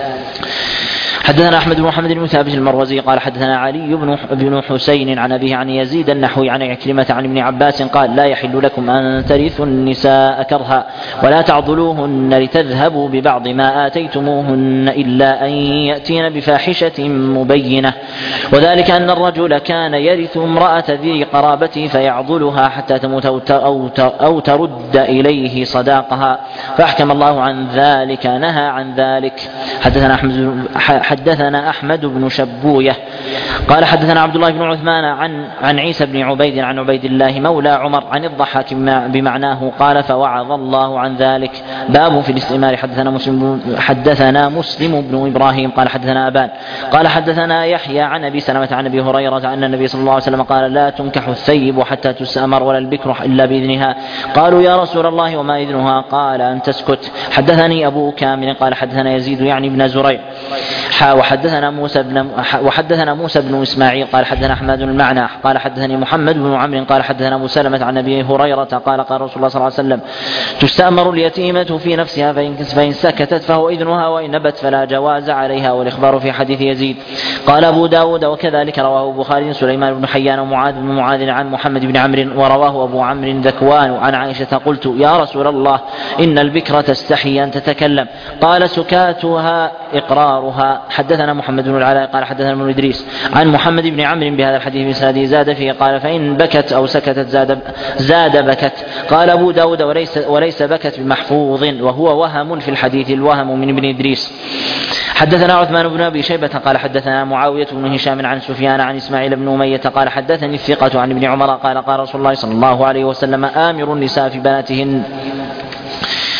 حدثنا أحمد بن محمد بن ثابت المروزي قال حدثنا علي بن حسين عن أبيه عن يزيد النحوي عن عكرمة عن ابن عباس قال لا يحل لكم أن ترثوا النساء كرها ولا تعضلوهن لتذهبوا ببعض ما آتيتموهن إلا أن يأتين بفاحشة مبينة، وذلك أن الرجل كان يرث امرأة ذي قرابته فيعضلها حتى تموت أو ترد إليه صداقها، فأحكم الله عن ذلك نهى عن ذلك. حدثنا أحمد حدثنا أحمد بن شبوية قال حدثنا عبد الله بن عثمان عن عن عيسى بن عبيد عن عبيد الله مولى عمر عن الضحاك بمعناه قال فوعظ الله عن ذلك. باب في الاستئمار. حدثنا مسلم حدثنا مسلم بن إبراهيم قال حدثنا أبان قال حدثنا يحيى عن أبي سلمة عن أبي هريرة أن النبي صلى الله عليه وسلم قال لا تنكح الثيب حتى تستأمر ولا البكر إلا بإذنها. قالوا يا رسول الله وما إذنها؟ قال أن تسكت. حدثني أبو كامل قال حدثنا يزيد يعني بن زريع وحدثنا موسى بن وحدثنا موسى بن اسماعيل قال حدثنا احمد المعنى قال حدثني محمد بن عمرو قال حدثنا ابو سلمة عن ابي هريرة قال قال رسول الله صلى الله عليه وسلم تستأمر اليتيمة في نفسها فإن سكتت فهو إذنها وإن نبت فلا جواز عليها، والإخبار في حديث يزيد. قال أبو داود وكذلك رواه البخاري سليمان بن حيان ومعاذ بن معاذ عن محمد بن عمرو ورواه أبو عمرو ذكوان عن عائشة قلت يا رسول الله إن البكرة تستحي أن تتكلم قال سكاتها إقرارها. حدثنا محمد بن العلاء قال حدثنا ابن إدريس عن محمد بن عمرو بهذا الحديث بإسناده زاد فيه قال فإن بكت أو سكتت زاد, زاد بكت. قال أبو داود وليس, وليس بكت بمحفوظ وهو وهم في الحديث الوهم من ابن إدريس. حدثنا عثمان بن أبي شيبة قال حدثنا معاوية بن هشام عن سفيان عن إسماعيل بن أمية قال حدثني الثقة عن ابن عمر قال قال رسول الله صلى الله عليه وسلم آمر النساء في بناتهن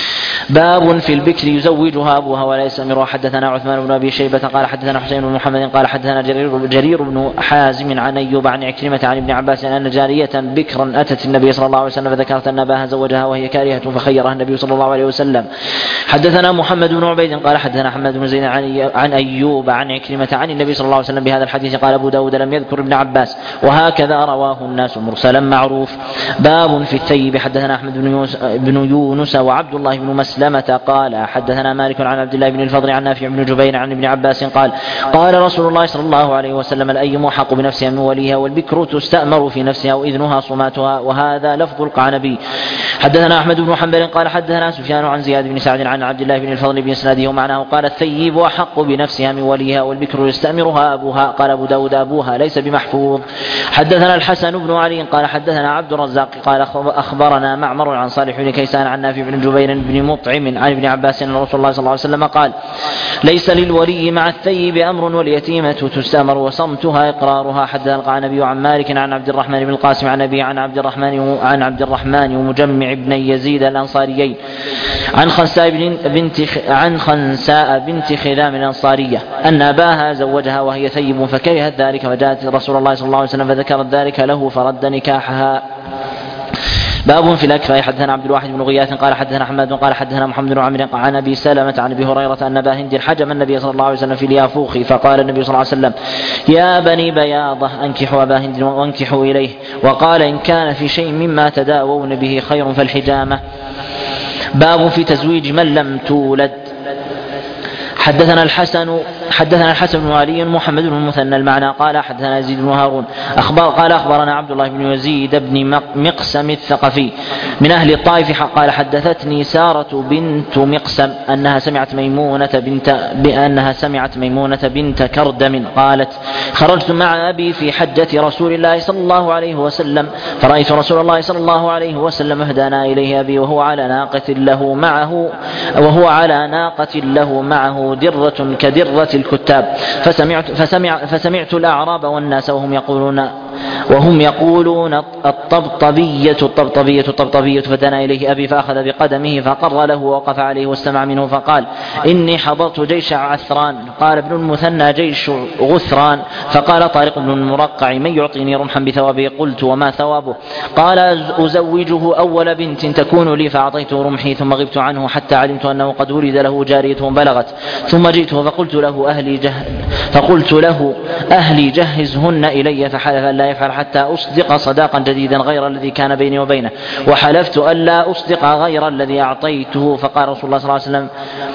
باب في البكر يزوجها أبوها ولا يستأمرها. حدثنا عثمان بن أبي شيبة قال حدثنا حسين بن محمد قال حدثنا جرير, جرير بن حازم عن أيوب عن عكرمة عن ابن عباس أن جارية بكرا أتت النبي صلى الله عليه وسلم فذكرت أن أباها زوجها وهي كارهة فخيرها النبي صلى الله عليه وسلم. حدثنا محمد بن عبيد قال حدثنا حماد بن زيد عن أيوب عن عكرمة عن النبي صلى الله عليه وسلم بهذا الحديث. قال أبو داود لم يذكر ابن عباس وهكذا رواه الناس مرسلا معروف. باب في الثيب. حدثنا أحمد بن يونس وعبد الله بن مسلمة قال حدثنا مالك عن عبد الله بن الفضل عن نافع بن جبير عن ابن عباس قال قال رسول الله صلى الله عليه وسلم الأيم أحق بنفسها من وليها والبكر تستأمر في نفسها وإذنها صماتها. وهذا لفظ القعنبي. حدثنا أحمد بن حنبل قال حدثنا سفيان عن زياد بن سعد عن عبد الله بن الفضل بإسناده ومعناه قال الثيب أحق بنفسها من وليها والبكر يستأمرها أبوها. قال أبو داود أبوها ليس بمحفوظ. حدثنا الحسن بن علي قال حدثنا عبد الرزاق قال أخبرنا معمر عن صالح بن كيسان عن نافع بن جبير بن مطعم عن ابن عباس أن رسول الله صلى الله عليه وسلم قال ليس للولي مع الثيب أمر واليتيمة تستأمر وصمتها إقرارها. حدثنا القعنبي عن مالك عن عبد الرحمن بن القاسم عن أبي عن عبد الرحمن عن عبد الرحمن ومجمع بن يزيد الأنصاريين عن خنساء بنت عن خنساء بنت خذام الأنصارية أن أباها زوجها وهي ثيب فكرهت ذلك فجاءت رسول الله صلى الله عليه وسلم فذكرت ذلك له فرد نكاحها. باب في الأكفاء. حدثنا عبد الواحد بن غياث قال حدثنا حماد قال حدثنا محمد بن عمرو عن أبي سلمة عن أبي هريرة أن أبا هند حجم النبي صلى الله عليه وسلم في اليافوخ فقال النبي صلى الله عليه وسلم يا بني بياضة أنكحوا أبا هند وانكحوا إليه. وقال إن كان في شيء مما تداوون به خير فالحجامة. باب في تزويج من لم تولد. حدثنا الحسن حدثنا الحسن بن علي محمد بن المثنى المعنى قال حدثنا يزيد بن هارون أخبر قال أخبرنا عبد الله بن يزيد بن مقسم الثقفي من أهل الطائف قال حدثتني سارة بنت مقسم أنها سمعت ميمونة بنت بأنها سمعت ميمونة بنت كردم قالت خرجت مع أبي في حجة رسول الله صلى الله عليه وسلم فرأيت رسول الله صلى الله عليه وسلم اهدانا إليه أبي وهو على ناقة له معه وهو على ناقة له معه درة كدرة الكتاب فسمعت, فسمع فسمعت الأعراب والناس وهم يقولون وهم يقولون الطبطبية الطبطبية الطبطبية فدنا إليه أبي فأخذ بقدمه فقر له ووقف عليه واستمع منه فقال إني حضرت جيش عثران. قال ابن المثنى جيش غثران. فقال طارق بن المرقع من يعطيني رمحا بثوابه. قلت وما ثوابه؟ قال أزوجه أول بنت تكون لي فأعطيته رمحي ثم غبت عنه حتى علمت أنه قد ولد له جارية بلغت ثم جئته فقلت له أهلي جه فقلت له أهلي جهزهن إلي فحلف أن لا يفعل حتى أصدق صداقا جديدا غير الذي كان بيني وبينه وحلفت أن لا أصدق غير الذي أعطيته. فقال رسول الله صلى الله عليه وسلم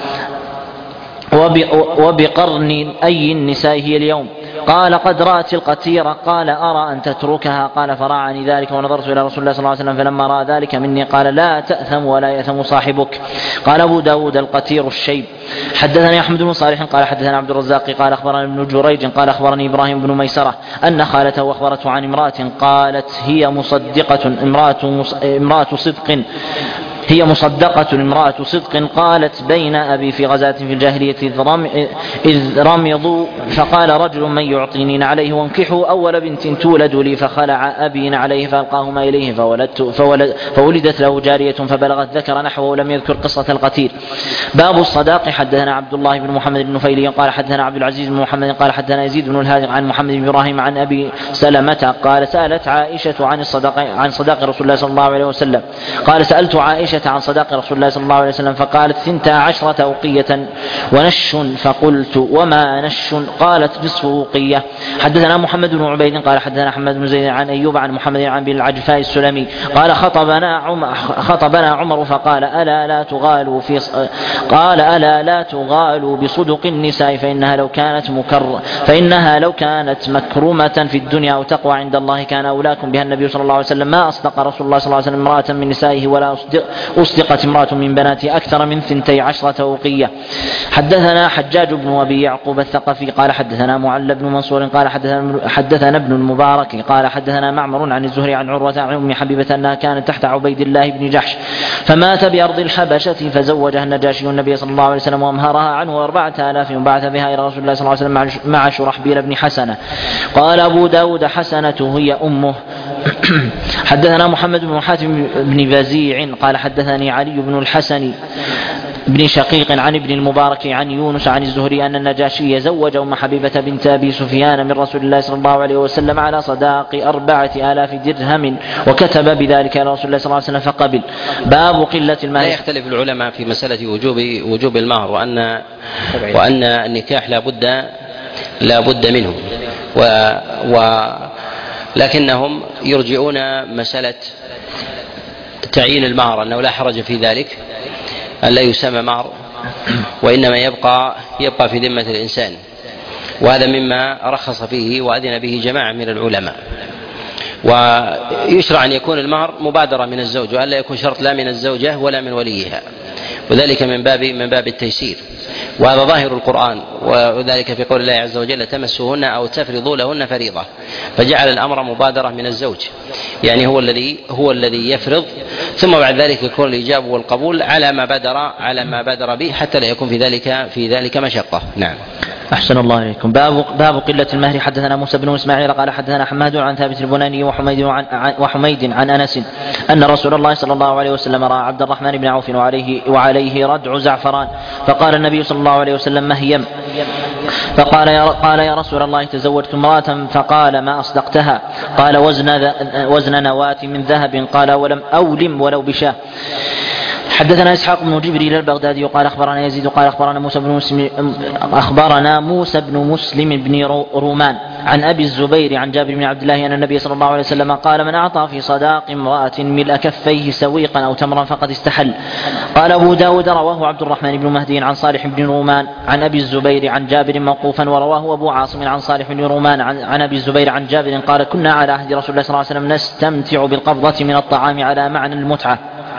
وبقرن أي النساء هي اليوم؟ قال قد رأت القتيرة. قال أرى أن تتركها. قال فراعني ذلك ونظرت إلى رسول الله صلى الله عليه وسلم فلما رأى ذلك مني قال لا تأثم ولا يأثم صاحبك. قال أبو داود القتير الشيب. حدثني أحمد بن صالح قال حدثنا عبد الرزاق قال أخبرني ابن جريج قال أخبرني إبراهيم بن ميسرة أن خالته أخبرته عن امرأة قالت هي مصدقة امرأة, امرأة صدق هي مصدقة امرأة صدق قالت بين أبي في غزاة في الجاهلية إذ رمضوا فقال رجل من يعطيني عليه وانكحوا أول بنت تولد لي فخلع أبي عليه فألقاهما إليه فولدت فولد فولدت له جارية فبلغت ذكر نحوه ولم يذكر قصة القتيل. باب الصداق. حدثنا عبد الله بن محمد بن نفيل قال حدثنا عبد العزيز بن محمد قال حدثنا يزيد بن الهادي عن محمد بن إبراهيم عن أبي سلمة قال سألت عائشة عن الصداق عن صداق رسول الله صلى الله عليه وسلم. قال سألت عائشة عن صداق رسول الله صلى الله عليه وسلم فقالت ثنتا عشرة أوقية ونش فقلت وما نش؟ قالت نصف أوقية. حدثنا محمد بن عبيد قال حدثنا حماد بن زيد عن أيوب عن محمد عن أبي العجفاء السلمي قال خطبنا عمر خطبنا عمر فقال ألا لا تغالوا في قال ألا لا تغالوا بصدق النساء فإنها لو كانت مكر فإنها لو كانت مكرمة في الدنيا أو تقوى عند الله كان أولاكم بها النبي صلى الله عليه وسلم. ما أصدق رسول الله صلى الله عليه وسلم امرأة من نسائه ولا أصدق أصدقت امرأة من بناته أكثر من ثنتي عشرة أوقية. حدثنا حجاج بن أبي يعقوب الثقفي قال حدثنا معل بن منصور قال حدثنا, حدثنا ابن المبارك قال حدثنا معمر عن الزهري عن عروة عن أم حبيبة أنها كانت تحت عبيد الله بن جحش فمات بأرض الحبشة فزوجها النجاشي النبي صلى الله عليه وسلم وأمهرها عنه أربعة آلاف وبعث بها إلى رسول الله صلى الله عليه وسلم مع شرحبيل بن حسنة. قال أبو داود حسنة هي أمه. حدثنا محمد بن حاتم بن بزيع قال حدثني علي بن الحسن بن شقيق عن ابن المبارك عن يونس عن الزهري أن النجاشي زوج أم حبيبة بنت أبي سفيان من رسول الله صلى الله عليه وسلم على صداق أربعة آلاف درهم وكتب بذلك إلى رسول الله صلى الله عليه وسلم فقبل. باب قلة المال. لا يختلف العلماء في مسألة وجوب وجوب المهر وأن وأن النكاح لا بد لا بد منه و, و لكنهم يرجعون مسألة تعيين المهر أنه لا حرج في ذلك أن لا يسمى مهر وإنما يبقى يبقى في ذمة الإنسان، وهذا مما رخص فيه وأذن به جماعة من العلماء. ويشرع أن يكون المهر مبادرة من الزوج وأن لا يكون شرط لا من الزوجة ولا من وليها، وذلك من باب من باب التيسير، وهذا ظاهر القرآن، وذلك في قول الله عز وجل تمسوهن أو تفرضوا لهن فريضة، فجعل الأمر مبادرة من الزوج، يعني هو الذي هو الذي يفرض، ثم بعد ذلك يكون الإجابة والقبول على ما بادر على ما بادر به حتى لا يكون في ذلك في ذلك مشقة. نعم. أحسن الله إليكم. باب باب قلة المهر. حدثنا موسى بن إسماعيل قال حدثنا حماد عن ثابت البناني وحميد عن وحميد عن أنس أن رسول الله صلى الله عليه وسلم رأى عبد الرحمن بن عوف وعليه وعليه ردع زعفران، فقال النبي صلى الله عليه وسلم مهيم، فقال يا قال يا رسول الله تزوجت امرأة، فقال ما أصدقتها؟ قال وزن وزن نواة من ذهب، قال ولم أولم ولو بشاه. حدثنا إسحاق بن جبريل البغدادي قال أخبرنا يزيد قال أخبرنا موسى بن مسلم أخبرنا موسى بن مسلم بن رومان عن أبي الزبير عن جابر بن عبد الله أن النبي صلى الله عليه وسلم قال من أعطى في صداق امرأة ملء كفيه سويقا أو تمرا فقد استحل. قال أبو داود رواه عبد الرحمن بن مهدي عن صالح بن رومان عن أبي الزبير عن جابر موقوفا، ورواه أبو عاصم عن صالح بن رومان عن, عن أبي الزبير عن جابر قال كنا على عهد رسول الله صلى الله عليه وسلم نستمتع بالقبضة من الطعام على معنى المتعة.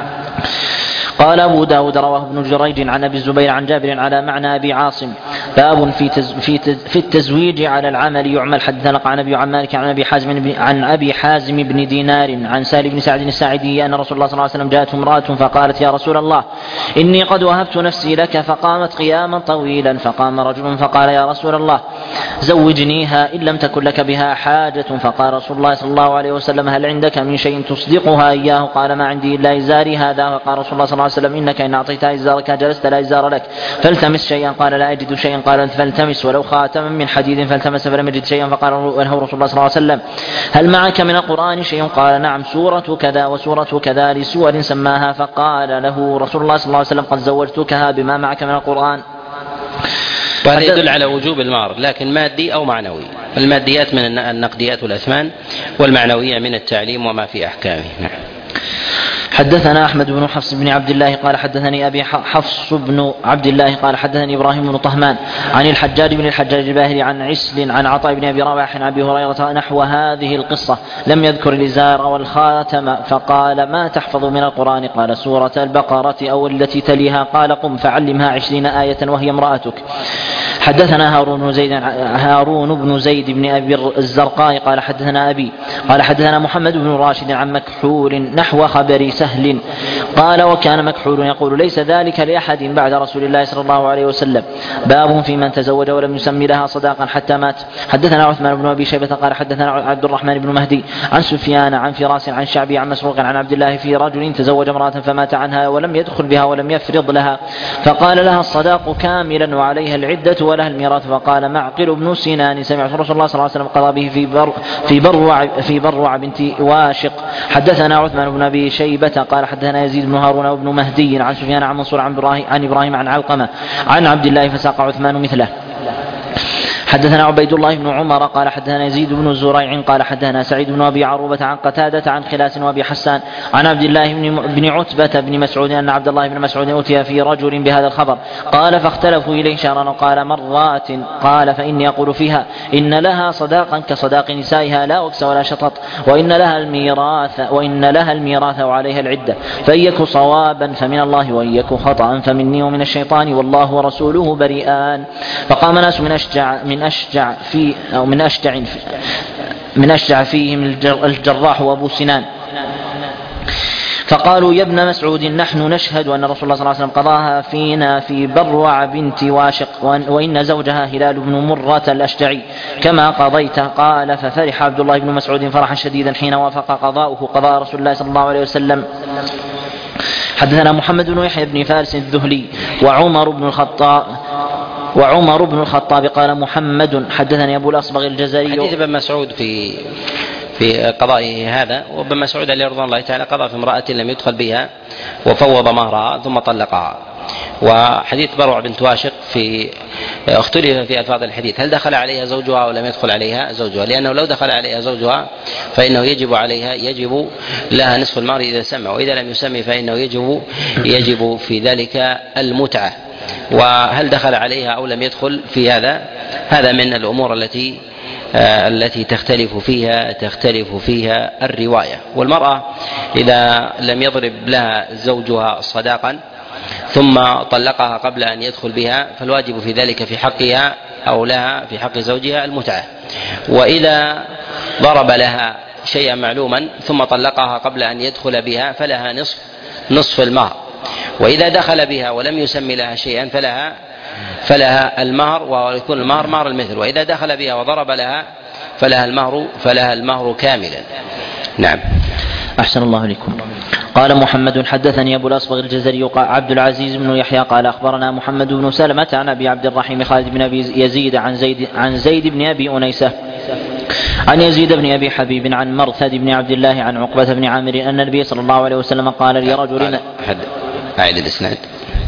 قال أبو داود رواه ابن جريج عن أبي الزبير عن جابر على معنى أبي عاصم. باب في تز في, تز في التزويج على العمل يعمل. حدثنا عن أبي عن مالك عن أبي حازم عن أبي حازم بن دينار عن سالم بن سعد الساعدي أن رسول الله صلى الله عليه وسلم جاءته امرأة فقالت يا رسول الله إني قد وهبت نفسي لك، فقامت قياما طويلا، فقام رجل فقال يا رسول الله زوجنيها إن لم تكن لك بها حاجة، فقال رسول الله صلى الله عليه وسلم هل عندك من شيء تصدقها إياه؟ قال ما عندي إلا إزاري هذا. فقال رسول الله صلى الله عليه وسلم إنك إن أعطيتها إزارك جلست لا إزار لك، فالتمس شيئا. قال لا أجد شيئا. قال فالتمس ولو خاتما من حديد، فالتمس فلم يجد شيئا. فقال له رسول الله صلى الله عليه وسلم هل معك من القرآن شيء؟ قال نعم سورة كذا وسورة كذا لسور سماها. فقال له رسول الله صلى الله عليه وسلم قد زوجتكها بما معك من القرآن. وهذا يدل على وجوب المهر، لكن مادي أو معنوي. الماديات من النقديات والأثمان، والمعنوية من التعليم وما في أحكامه. نعم. حدثنا أحمد بن حفص بن عبد الله قال حدثني أبي حفص بن عبد الله قال حدثني إبراهيم بن طهمان عن الحجاج بن الحجاج الباهلي عن عسل عن عطاء بن أبي رواح عن أبي هريرة نحو هذه القصة، لم يذكر الإزار والخاتم. فقال ما تحفظ من القرآن؟ قال سورة البقرة أو التي تليها. قال قم فعلمها عشرين آية وهي امرأتك. حدثنا هارون بن زيد هارون بن زيد بن أبي الزرقاء قال حدثنا أبي قال حدثنا محمد بن راشد عن مكحول نحو خبر سهل قال وكان مكحول يقول ليس ذلك لأحد بعد رسول الله صلى الله عليه وسلم. باب في من تزوج ولم يسمي لها صداقا حتى مات. حدثنا عثمان بن أبي شيبة قال حدثنا عبد الرحمن بن مهدي عن سفيان عن فراس عن شعبي عن مسروق عن عبد الله في رجل تزوج امرأة فمات عنها ولم يدخل بها ولم يفرض لها، فقال لها الصداق كاملا وعليها العدة ولها الميراث. فقال معقل بن سنان سمعت رسول الله صلى الله عليه وسلم قضى به في بر في بروع في بروع بنت واشق. حدثنا عثمان بن أبي شيبة قال حدثنا يزيد بن هارون وابن مهدي عن سفيان عن منصور عن إبراهيم عن إبراهيم عن علقمة عن عبد الله فساق عثمان مثله. حدثنا عبيد الله بن عمر قال حدثنا يزيد بن زريع قال حدثنا سعيد بن أبي عروبة عن قتادة عن خلاس وأبي حسان عن عبد الله بن عتبة بن مسعود أن عبد الله بن مسعود أتي في رجل بهذا الخبر قال فاختلفوا إليه شهرا وقال مرات. قال فإني أقول فيها إن لها صداقا كصداق نسائها لا وكس ولا شطط، وإن لها الميراث وإن لها الميراث وعليها العدة، فإن يك صوابا فمن الله وإن يك خطأ فمني ومن الشيطان والله ورسوله بريئان. فقام ناس من أشجع من أشجع في أو من أشجع في من أشجع فيهم الجراح وأبو سنان فقالوا يا ابن مسعود نحن نشهد أن رسول الله صلى الله عليه وسلم قضاها فينا في بروع بنت واشق وإن زوجها هلال بن مرة الأشجعي كما قضيت. قال ففرح عبد الله بن مسعود فرحا شديدا حين وافق قضاؤه قضاء رسول الله صلى الله عليه وسلم. حدثنا محمد بن يحيى بن فارس الذهلي وعمر بن الخطاب وعمر بن الخطاب قال محمد حدثني أبو الأصبغ الجزري. حديث ابن مسعود في في قضائه هذا، وابن مسعود عليه رضوان الله تعالى قضى في امرأة لم يدخل بها وفوض مهرها ثم طلقها. وحديث بروع بنت واشق في اختلف في ألفاظ الحديث، هل دخل عليها زوجها أو لم يدخل عليها زوجها؟ لأنه لو دخل عليها زوجها فإنه يجب عليها يجب لها نصف المهر إذا سمى، وإذا لم يسمي فإنه يجب يجب في ذلك المتعة. وهل دخل عليها أو لم يدخل في هذا هذا من الأمور التي التي تختلف فيها تختلف فيها الرواية. والمرأة إذا لم يضرب لها زوجها صداقا ثم طلقها قبل أن يدخل بها فالواجب في ذلك في حقها أو لها في حق زوجها المتعة. وإذا ضرب لها شيئا معلوما ثم طلقها قبل أن يدخل بها فلها نصف نصف المهر. وإذا دخل بها ولم يسمي لها شيئا فلها فلها المهر، ويكون المهر مهر المثل. وإذا دخل بها وضرب لها فلها المهر فلها المهر كاملا. نعم. أحسن الله لكم. قال محمد حدثني أبو الأصبغ الجزري عبد العزيز بن يحيى قال أخبرنا محمد بن سلمة عن أبي عبد الرحيم خالد بن أبي يزيد عن زيد عن زيد بن أبي أنيسة عن يزيد بن أبي حبيب عن مرثد بن عبد الله عن عقبة بن عامر أن النبي صلى الله عليه وسلم قال لرجل. أعيد الإسناد.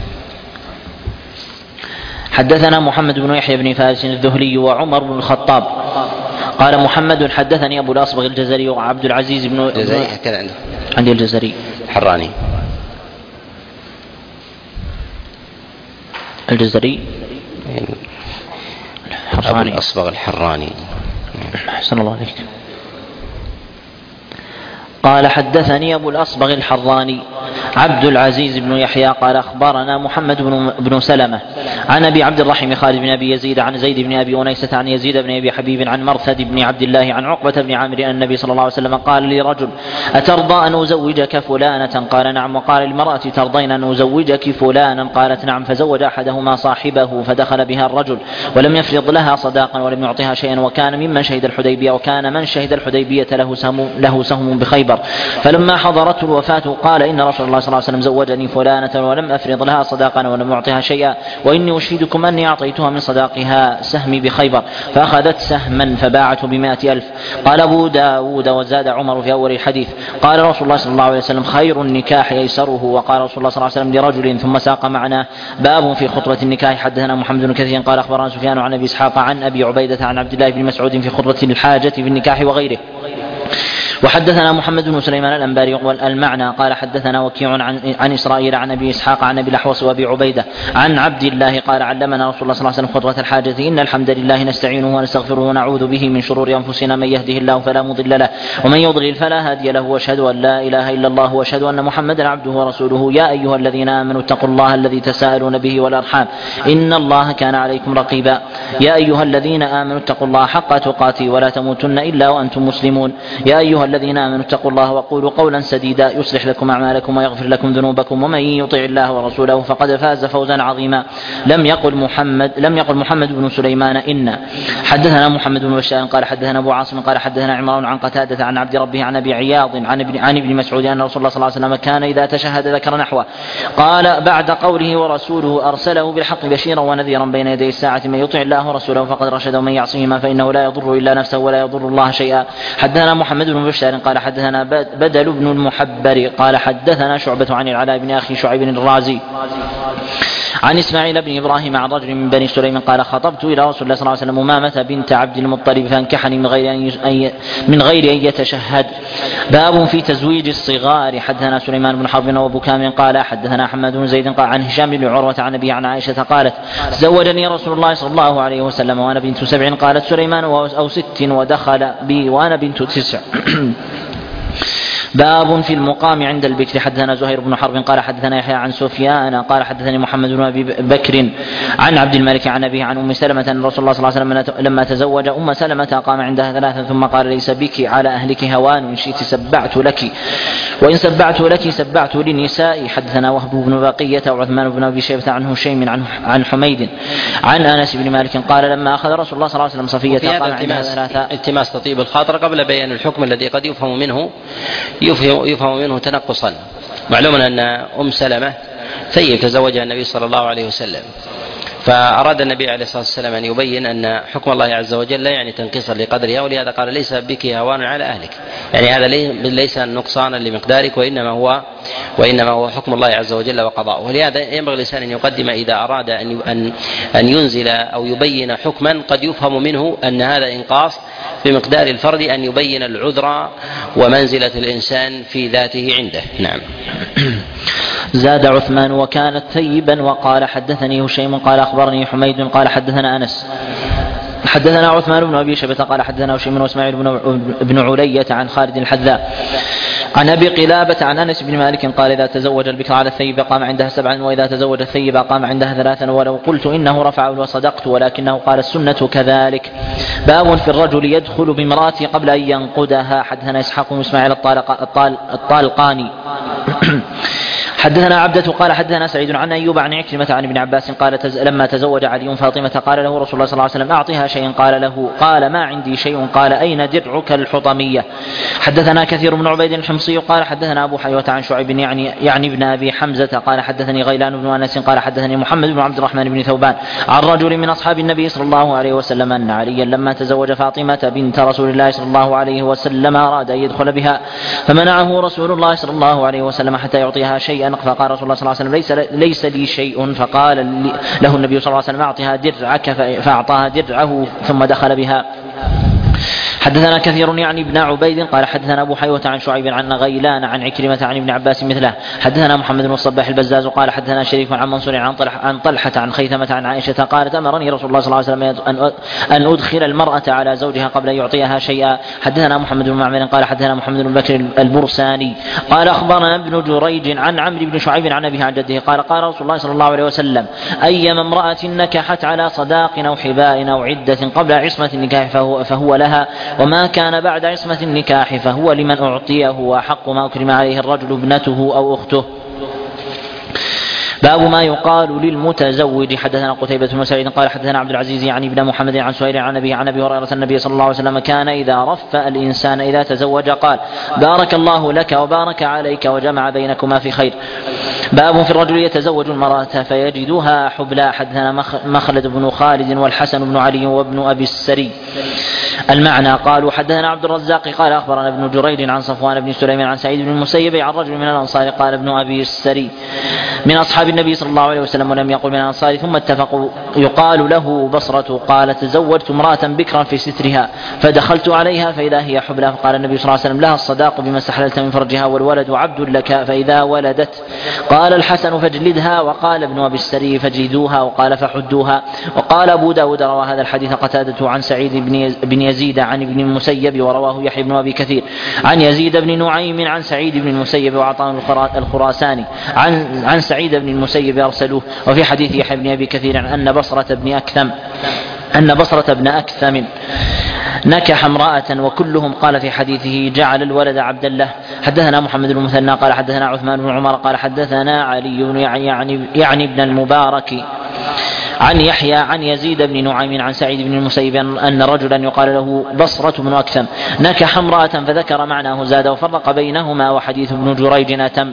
حدثنا محمد بن يحيى بن فارس الذهلي وعمر بن الخطاب قال محمد حدثني أبو الأصبغ الجزري وعبد العزيز بن الجزري هكذا عنده عندي الجزري الحراني الجزري أبو الأصبغ الحراني. أحسن الله عليك. قال حدثني أبو الأصبغ الحراني عبد العزيز بن يحيى قال أخبرنا محمد بن سلمة عن أبي عبد الرحيم خالد بن أبي يزيد عن زيد بن أبي أنيسة عن يزيد بن أبي حبيب عن مرثد بن عبد الله عن عقبة بن عامر أن النبي صلى الله عليه وسلم قال لرجل أترضى أن أزوجك فلانة؟ قال نعم. وقال المرأة ترضين أن أزوجك فلانا؟ قالت نعم. فزوج أحدهما صاحبه فدخل بها الرجل ولم يفرض لها صداقا ولم يعطها شيئا، وكان ممن شهد الحديبية وكان من شهد الحديبية له سهم, له سهم بخيبر. فلما حضرته الوفاة قال إن رسول الله صلى الله عليه وسلم زوجني فلانة ولم أفرض لها صداقا ولم أعطها شيئا، وإني أشهدكم أني أعطيتها من صداقها سهمي بخيبر، فأخذت سهما فباعته بمائة ألف. قال أبو داود وزاد عمر في أول الحديث قال رسول الله صلى الله عليه وسلم خير النكاح ييسره. وقال رسول الله صلى الله عليه وسلم لرجل ثم ساق معنا باب في خطبة النكاح. حدثنا محمد بن كثير قال أخبرنا سفيان عن أبي إسحاق عن أبي عبيدة عن عبد الله بن مسعود في خطبة الحاجة في النكاح وغيره. وحدثنا محمد بن سليمان الأنباري والمعنى قال حدثنا وكيع عن, عن إسرائيل عن أبي إسحاق عن أبي الأحوص وأبي عبيدة عن عبد الله قال علمنا رسول الله صلى الله عليه وسلم خطبة الحاجة إن الحمد لله نستعينه ونستغفره ونعوذ به من شرور أنفسنا من يهده الله فلا مضل له ومن يضلل فلا هادي له وأشهد أن لا إله إلا الله وأشهد أن محمدا عبده ورسوله. يا أيها الذين آمنوا اتقوا الله الذي تساءلون به والأرحام إن الله كان عليكم رقيبا. يا أيها الذين آمنوا اتقوا الله حق تقاته ولا تموتن إلا وأنتم مسلمون. يا أيها الذين آمنوا اتقوا الله وقولوا قولا سديدا يصلح لكم أعمالكم ويغفر لكم ذنوبكم ومن يطع الله ورسوله فقد فاز فوزا عظيما. لم يقل محمد لم يقل محمد بن سليمان إن. حدثنا محمد بن بشار قال حدثنا أبو عاصم قال حدثنا عمران عن قتادة عن عبد ربه عن أبي عياض عن ابن عن ابن مسعود أن رسول الله صلى الله عليه وسلم كان إذا تشهد ذكر نحوه. قال بعد قوله ورسوله أرسله بالحق بشيرا ونذيرا بين يدي الساعة من يطع الله ورسوله فقد رشد ومن يعصيهما فإنه لا يضر إلا نفسه ولا يضر الله شيئا. حدثنا محمد بن بشار قال حدثنا بدل بن المحبر قال حدثنا شعبة عن العلاء بن أخي شعيب الرازي عن إسماعيل بن إبراهيم عن رجل من بني سليم قال خطبت إلى رسول الله صلى الله عليه وسلم أمامة بنت عبد المطلب فانكحني من غير أن من غير أن يتشهد. باب في تزويج الصغار. حدثنا سليمان بن حرب وأبو كامل قال حدثنا حماد بن زيد قال عن هشام بن عروة عن أبي عن عائشة قالت زوجني رسول الله صلى الله عليه وسلم وأنا بنت سبع. قالت سليمان أو ست ودخل بي وأنا بنت تسع. باب في المقام عند البكر. حدثنا زهير بن حرب قال حدثنا يحيى عن سفيان قال حدثني محمد بن أبي بكر عن عبد الملك عن أبيه عن أم سلمة أن رسول الله صلى الله عليه وسلم لما تزوج أم سلمة قام عندها ثلاثا ثم قال ليس بك على أهلك هوان إن شئت سبعت لك وإن سبعت لك سبعت للنساء. حدثنا وهب بن بقية وعثمان بن أبي شيبة عن هشيم عن, عن حميد عن أنس بن مالك قال لما أخذ رسول الله صلى الله عليه وسلم صفية قام عندها ثلاثا. التماس تطيب الخاطر قبل بيان الحكم الذي قد يفهم منه يفهم, يفهم منه تنقصا معلوم أن أم سلمة ثيب تزوجها النبي صلى الله عليه وسلم، فأراد النبي عليه الصلاة والسلام أن يبين أن حكم الله عز وجل لا يعني تنقيصا لقدرها، ولهذا قال ليس بك هوان على أهلك، يعني هذا ليس نقصانا لمقدارك، وإنما هو وإنما هو حكم الله عز وجل وقضاؤه. ولهذا ينبغي الإنسان أن يقدم إذا أراد أن أن ينزل أو يبين حكما قد يفهم منه أن هذا إنقاص بمقدار الفرد، أن يبين العذر ومنزلة الإنسان في ذاته عنده. نعم. زاد عثمان وكانت ثيبا، وقال حدثني هشيم قال أخبرني حميد قال حدثنا أنس حدثنا عثمان بن أبي شيبة قال حدثنا هشيم وإسماعيل بن علية عن خالد الحذاء عن أبي قلابة عن أنس بن مالك قال إذا تزوج البكر على الثيب قام عندها سبعا، وإذا تزوج الثيب قام عندها ثلاثا، ولو قلت إنه رفعه وصدقت، ولكنه قال السنة كذلك. باب في الرجل يدخل بامرأته قبل أن ينقدها. حدثنا إسحاق بن إسماعيل الطالقاني حدثنا عبدة قال حدثنا سعيد عن أيوب عن عكرمة عن ابن عباس قال تز... لما تزوج علي فاطمة قال له رسول الله صلى الله عليه وسلم أعطها شيئا، قال له قال ما عندي شيء، قال أين درعك الحطمية. حدثنا كثير بن عبيد الحمصي قال حدثنا أبو حيوة عن شعيب يعني يعني ابن أبي حمزة قال حدثني غيلان بن أنس قال حدثني محمد بن عبد الرحمن بن ثوبان عن رجل من أصحاب النبي صلى الله عليه وسلم أن عليا لما تزوج فاطمة بنت رسول الله صلى الله عليه وسلم أراد أن يدخل بها، فمنعه رسول الله صلى الله عليه وسلم حتى يعطيها شيئا، فقال رسول الله صلى الله عليه وسلم ليس, ليس لي شيء، فقال له النبي صلى الله عليه وسلم أعطها درعك، فأعطاها درعه ثم دخل بها. حدثنا كثير يعني ابن عبيد قال حدثنا أبو حيوة عن شعيب عن غيلان عن عكرمة عن ابن عباس مثله. حدثنا محمد بن الصباح البزاز قال حدثنا شريك عن منصور عن طلحة عن, طلحة عن خيثمة عن عائشة قالت أمرني رسول الله صلى الله عليه وسلم أن أدخل المرأة على زوجها قبل أن يعطيها شيئا. حدثنا محمد بن معمر قال حدثنا محمد بن بكر البرساني قال أخبرنا ابن جريج عن عمرو بن شعيب عن أبيه عن جده قال قال رسول الله صلى الله عليه وسلم أيما امرأة نكحت على صداق أو حباء أو عدة قبل عصمة النكاح فهو, فهو لها، وما كان بعد عصمة النكاح فهو لمن أعطيه، وأحق ما أكرم عليه الرجل ابنته أو أخته. باب ما يقال للمتزوج. حدثنا قتيبة بن سعيد قال حدثنا عبد العزيز يعني ابن محمد عن سهيل عن أبي عن أبي هريرة النبي صلى الله عليه وسلم كان إذا رفأ الإنسان إذا تزوج قال بارك الله لك وبارك عليك وجمع بينكما في خير. باب في الرجل يتزوج المرأة فيجدها حبلى. حدثنا مخلد بن خالد والحسن بن علي وابن أبي السري المعنى قالوا حدثنا عبد الرزاق قال أخبرنا ابن جريج عن صفوان بن سليمان عن سعيد بن المسيب عن رجل من الأنصار قال ابن أبي السري من أصحاب النبي صلى الله عليه وسلم ولم يقل من الأنصار، ثم اتفقوا يقال له بصرة قال تزوجت امرأة بكرا في سترها فدخلت عليها فإذا هي حبلى، فقال النبي صلى الله عليه وسلم لها الصداق بما استحللت من فرجها والولد عبد لك فإذا ولدت. قال الحسن فاجلدها، وقال ابن أبي السري فاجلدوها، وقال فحدوها. وقال أبو داود روى هذا الحديث قتادة عن سعيد بن يزيد عن ابن المسيب، ورواه يحيى بن أبي كثير عن يزيد بن نعيم عن سعيد بن المسيب وعطاء الخراساني عن عن سعيد بن المسيب أرسلوه. وفي حديث يحيى بن أبي كثير أن بصرة بن أكثم أن بصرة بن أكثم نكح امرأة، وكلهم قال في حديثه جعل الولد عبد الله. حدثنا محمد بن المثنى قال حدثنا عثمان بن عمر قال حدثنا علي بن يعني, يعني ابن المبارك عن يحيى عن يزيد بن نعيم عن سعيد بن المسيب أن رجلا يقال له بصرة بن أكثم نكح امرأة فذكر معناه زاد وفرق بينهما، وحديث ابن جريج أتم.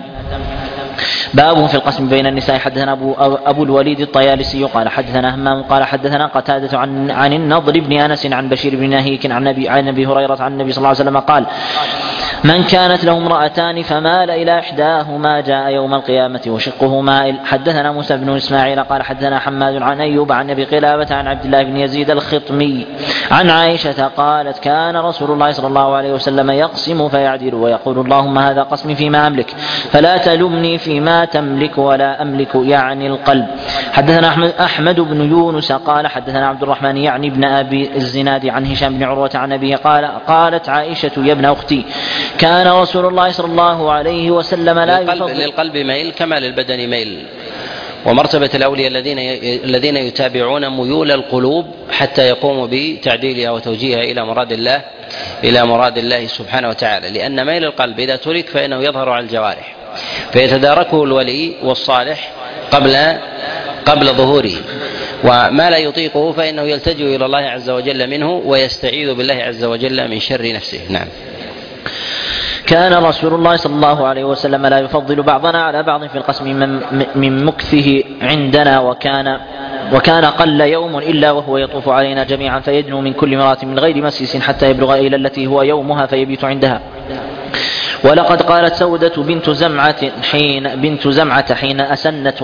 باب في القسم بين النساء. حدثنا أبو, أبو الوليد الطيالسي قال حدثنا همام قال حدثنا قتادة عن, عن النضر بن أنس عن بشير بن نهيك عن نبي, عن نبي هريرة عن النبي صلى الله عليه وسلم قال من كانت له امرأتان فمال إلى إحداهما جاء يوم القيامة وشقه مائل. حدثنا موسى بن إسماعيل قال حدثنا حماد عن أيوب عن أبي قلابة عن عبد الله بن يزيد الخطمي عن عائشة قالت كان رسول الله صلى الله عليه وسلم يقسم فيعدل ويقول اللهم هذا قسمي فيما أملك فلا تلمني فيما تملك ولا أملك يعني القلب. حدثنا أحمد, أحمد بن يونس قال حدثنا عبد الرحمن يعني ابن أبي الزناد عن هشام بن عروة عن أبيه قال قالت عائشة يا ابن أختي كان رسول الله صلى الله عليه وسلم لا يفضل للقلب ميل كما للبدن ميل، ومرتبة الأولياء الذين الذين يتابعون ميول القلوب حتى يقوموا بتعديلها وتوجيهها إلى مراد الله إلى مراد الله سبحانه وتعالى، لأن ميل القلب إذا ترك فإنه يظهر على الجوارح فيتداركه الولي والصالح قبل قبل ظهوره، وما لا يطيقه فإنه يلتجئ إلى الله عز وجل منه ويستعيذ بالله عز وجل من شر نفسه. نعم. كان رسول الله صلى الله عليه وسلم لا يفضل بعضنا على بعض في القسم من مكثه عندنا، وكان وكان قل يوم إلا وهو يطوف علينا جميعا فيدنو من كل امرأة من غير مسيس حتى يبلغ إلى التي هو يومها فيبيت عندها. ولقد قالت سودة بنت زمعة حين بنت زمعة حين أسنت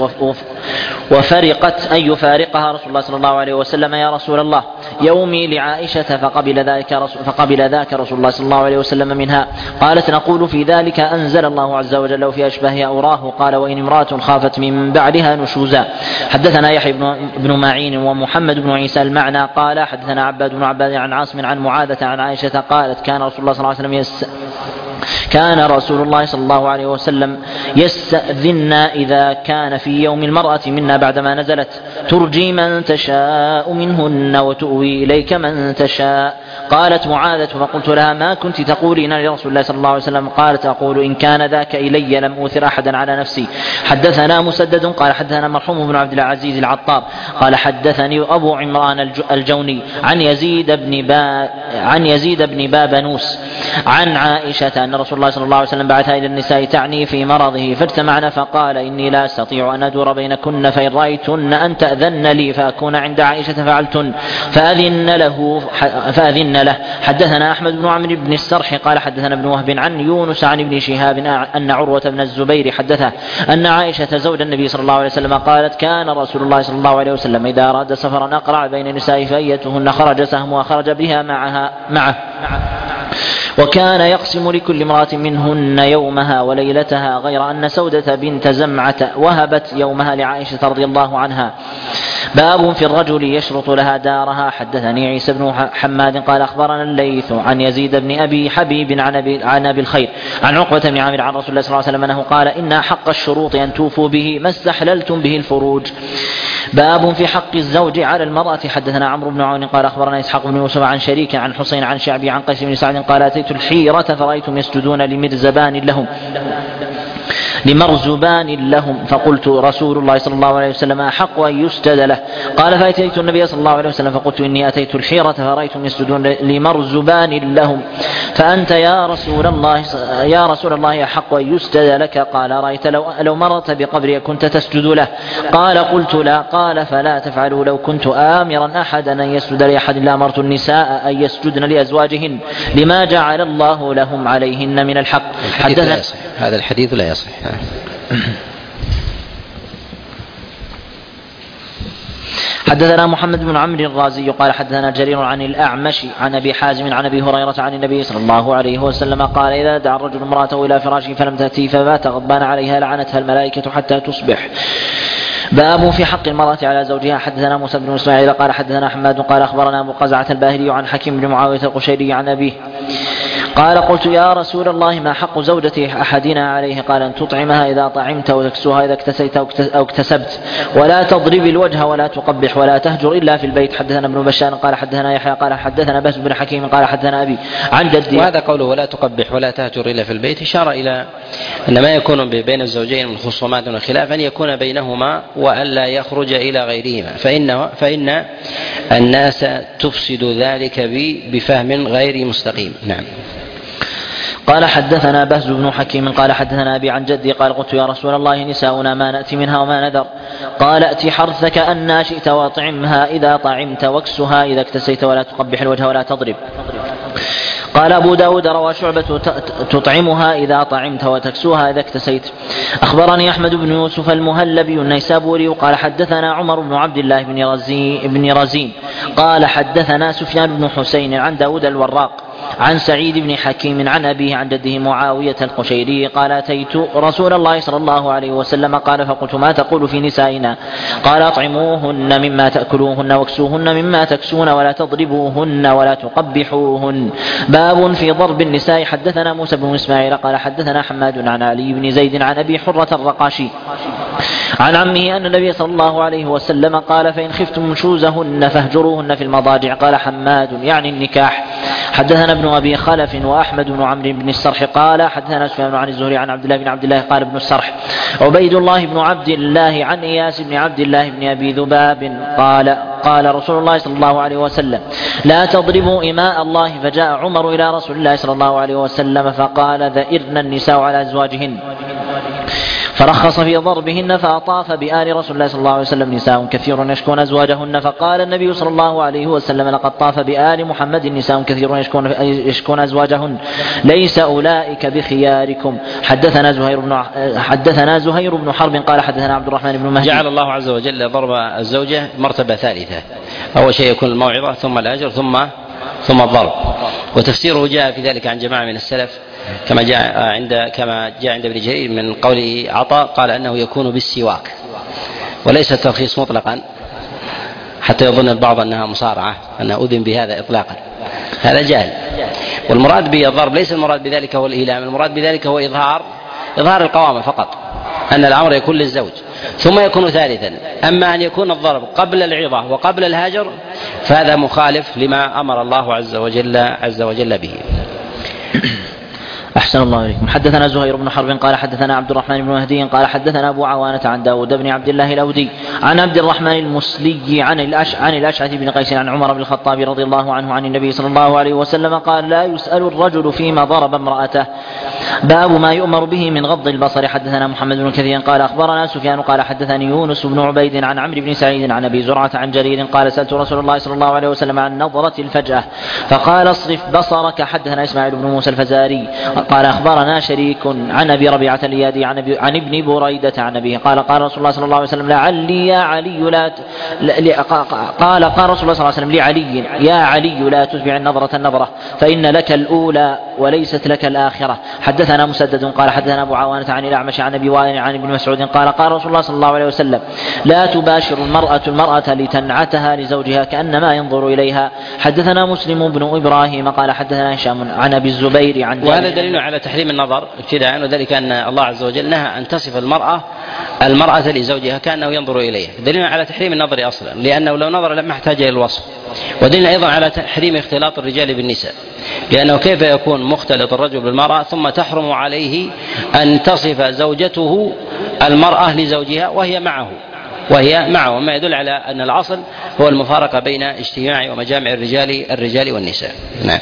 وفرقت أن يفارقها رسول الله صلى الله عليه وسلم: يا رسول الله يومي لعائشة، فقبل ذلك رسول فقبل ذاك رسول الله صلى الله عليه وسلم منها. قالت: نقول في ذلك أنزل الله عز وجل وفي أشباه أوراه. قال: وإن امرأة خافت من بعدها نشوزا. حدثنا يحيى بن معين ومحمد بن عيسى المعنى قال: حدثنا عباد بن عباد عن عاصم عن معاذة عن عائشة قالت: كان رسول الله صلى الله عليه وسلم يس كان رسول الله صلى الله عليه وسلم يستأذن إذا كان في يوم المرأة منا بعدما نزلت: ترجي من تشاء منهن وتؤوي إليك من تشاء. قالت معاذة: فقلت لها: ما كنت تقولين لرسول الله صلى الله عليه وسلم؟ قالت: أقول إن كان ذاك إلي لم أوثر أحدا على نفسي. حدثنا مسدد قال حدثنا مرحوم بن عبد العزيز العطار قال حدثني أبو عمران الجوني عن يزيد بن با عن يزيد بن بابنوس عن عائشة أن رسول الله صلى الله عليه وسلم بعثها إلى النساء تعني في مرضه فاجتمعنا فقال: إني لا أستطيع أن أدور بينكن، فإن رأيتن أن تأذن لي فأكون عند عائشة فعلتن، فأذن له فأذن له. حدثنا أحمد بن عمرو بن السرح قال حدثنا ابن وهب عن يونس عن ابن شهاب أن عروة بن الزبير حدثه أن عائشة زوج النبي صلى الله عليه وسلم قالت: كان رسول الله صلى الله عليه وسلم إذا أراد سفرا أقرع بين النساء فأيتهن خرج سهم وخرج بها معها معه وكان يقسم لكل امرأة منهن يومها وليلتها، غير أن سودة بنت زمعة وهبت يومها لعائشة رضي الله عنها. باب في الرجل يشرط لها دارها. حدثني عيسى بن حماد قال أخبرنا الليث عن يزيد بن أبي حبيب عن أبي, عن أبي الخير عن عقبة بن عامر عن رسول الله صلى الله عليه وسلم أنه قال: إن حق الشروط أن توفوا به ما استحللتم به الفروج. باب في حق الزوج على المرأة. حدثنا عمرو بن عون قال أخبرنا إسحاق بن يوسف عن شريك عن حسين عن شعبي عن قيس بن سعد قال: أتيت الحيرة فرأيتم يسجدون لمرزبان لهم لمرزبان لهم فقلت: رسول الله صلى الله عليه وسلم أحق أن يسجد له. قال: فأتيت النبي صلى الله عليه وسلم فقلت: إني أتيت الحيرة فرأيتم يسجدون لمرزبان لهم فأنت يا رسول الله يا رسول الله أحق أن يسجد لك. قال: رأيت لو, لو مرت بقبري كنت تسجد له؟ قال: قلت: لا. قال: فلا تفعلوا. لو كنت آمرا أحدا أن يسجد لأحد لأمرت النساء أن يسجدن لأزواجهن لما جعل الله لهم عليهن من الحق. حدثنا هذا الحديث لا يصح. حدثنا محمد بن عمرو الرازي قال حدثنا جرير عن الأعمش عن أبي حازم عن أبي هريرة عن النبي صلى الله عليه وسلم قال: إذا دعا الرجل امرأته إلى فراشه فلم تأتي فبات غضبان عليها لعنتها الملائكة حتى تصبح. باب في حق المرأة على زوجها. حدثنا موسى بن إسماعيل قال حدثنا حماد قال أخبرنا أبو قزعة الباهلي عن حكيم بن معاوية القشيري عن أبيه قال: قلت: يا رسول الله ما حق زوجة أحدنا عليه؟ قال: أن تطعمها إذا طعمت وتكسوها إذا اكتسيت أو اكتسبت ولا تضرب الوجه ولا تقبح ولا تهجر إلا في البيت. حدثنا ابن بشار قال حدثنا يحيى قال حدثنا بهز بن حكيم قال حدثنا أبي عن جدي. وهذا قوله ولا تقبح ولا تهجر إلا في البيت إشارة إلى أن ما يكون بين الزوجين من خصومات وخلاف أن يكون بينهما وألا يخرج إلى غيرهما، فإن, فإن الناس تفسد ذلك بفهم غير مستقيم. نعم. قال حدثنا بهز بن حكيم قال حدثنا أبي عن جدي قال: قلت: يا رسول الله نساؤنا ما نأتي منها وما نذر؟ قال: أتي حرثك أن شئت واطعمها إذا طعمت واكسها إذا اكتسيت ولا تقبح الوجه ولا تضرب. قال أبو داود: روى شعبة: تطعمها إذا طعمت وتكسوها إذا اكتسيت. أخبرني أحمد بن يوسف المهلبي النيسابوري قال حدثنا عمر بن عبد الله بن رزين, بن رزين قال حدثنا سفيان بن حسين عن داود الوراق عن سعيد بن حكيم عن أبيه عن جده معاوية القشيري قال: أتيت رسول الله صلى الله عليه وسلم قال: فقلت: ما تقول في نسائنا؟ قال: أطعموهن مما تأكلوهن واكسوهن مما تكسون ولا تضربوهن ولا تقبحوهن. باب في ضرب النساء. حدثنا موسى بن إسماعيل قال حدثنا حماد عن علي بن زيد عن أبي حرة الرقاشي عن عمه أن النبي صلى الله عليه وسلم قال: فإن خفتم نشوزهن فاهجروهن في المضاجع. قال حماد: يعني النكاح. حدثنا ابن أبي خلف وأحمد بن عمرو بن السرح قال حدثنا سفيان عن الزهري عن عبد الله بن عبد الله قال ابن السرح عبيد الله بن عبد الله عن إياس بن عبد الله بن أبي ذباب قال قال رسول الله صلى الله عليه وسلم لا تضربوا إماء الله. فجاء عمر إلى رسول الله صلى الله عليه وسلم فقال ذئرن النساء على أزواجهن، فرخص في ضربهن، فأطاف بآل رسول الله صلى الله عليه وسلم نساء كثير يشكون أزواجهن. فقال النبي صلى الله عليه وسلم لقد طاف بآل محمد نساء كثير يشكون, يشكون أزواجهن ليس أولئك بخياركم. حدثنا زهير بن حدثنا زهير بن حرب قال حدثنا عبد الرحمن بن مهدي. جعل الله عز وجل ضرب الزوجة مرتبة ثالثة، أول شيء يكون الموعظة ثم الأجر ثم ثم الضرب، وتفسيره جاء في ذلك عن جماعة من السلف كما جاء عند كما جاء عند ابن جرير من قوله عطاء قال أنه يكون بالسواك، وليس الترخيص مطلقا حتى يظن البعض أنها مصارعة أنه أذن بهذا إطلاقا، هذا جهل. والمراد بالضرب ليس المراد بذلك هو الإيلام، المراد بذلك هو إظهار إظهار القوامة فقط، أن الأمر يكون للزوج ثم يكون ثالثا. أما أن يكون الضرب قبل العظة وقبل الهجر فهذا مخالف لما أمر الله عز وجل عز وجل به. أحسن الله إليكم. حدثنا زهير بن حرب قال حدثنا عبد الرحمن بن مهدي قال حدثنا أبو عوانة عن داود بن عبد الله الأودي عن عبد الرحمن المسلي عن الأش عن الأشعث بن قيس عن عمر بن الخطاب رضي الله عنه عن النبي صلى الله عليه وسلم قال لا يسأل الرجل فيما ضرب امرأته. باب ما يؤمر به من غض البصر. حدثنا محمد بن كثير قال أخبرنا سفيان قال حدثني يونس بن عبيد عن عمرو بن سعيد عن أبي زرعة عن جرير قال سألت رسول الله صلى الله عليه وسلم عن نظرة الفجأة فقال اصرف بصرك. حدثنا إسماعيل بن موسى الفزاري قال أخبرنا شريك عن أبي ربيعة اليادي عن, عن ابن بريدة عن أبيه قال قال رسول الله صلى الله عليه وسلم لعلي يا علي لا ت... قال قال رسول الله صلى الله عليه وسلم لعلي يا علي لا تتبع النظرة النظرة فإن لك الأولى وليست لك الآخرة. حدثنا مسدد قال حدثنا أبو عوانة عن الأعمش عن أبي وائل عن ابن مسعود قال قال رسول الله صلى الله عليه وسلم لا تباشر المرأة المرأة لتنعتها لزوجها كأنما ينظر إليها. حدثنا مسلم بن إبراهيم قال حدثنا هشام عن أبي الزبير عن وهذا دليل على تحريم النظر ابتداء، وذلك أن الله عز وجل نهى أن تصف المرأة المرأة لزوجها كأنه ينظر إليها، دليل على تحريم النظر أصلا لأنه لو نظر لما احتاج إلى الوصف، ودليل أيضا على تحريم اختلاط الرجال بالنساء، لأنه كيف يكون مختلط الرجل بالمرأة ثم تحرم عليه أن تصف زوجته المرأة لزوجها وهي معه وهي معه ما يدل على أن الأصل هو المفارقة بين اجتماع ومجامع الرجال الرجال والنساء. نعم.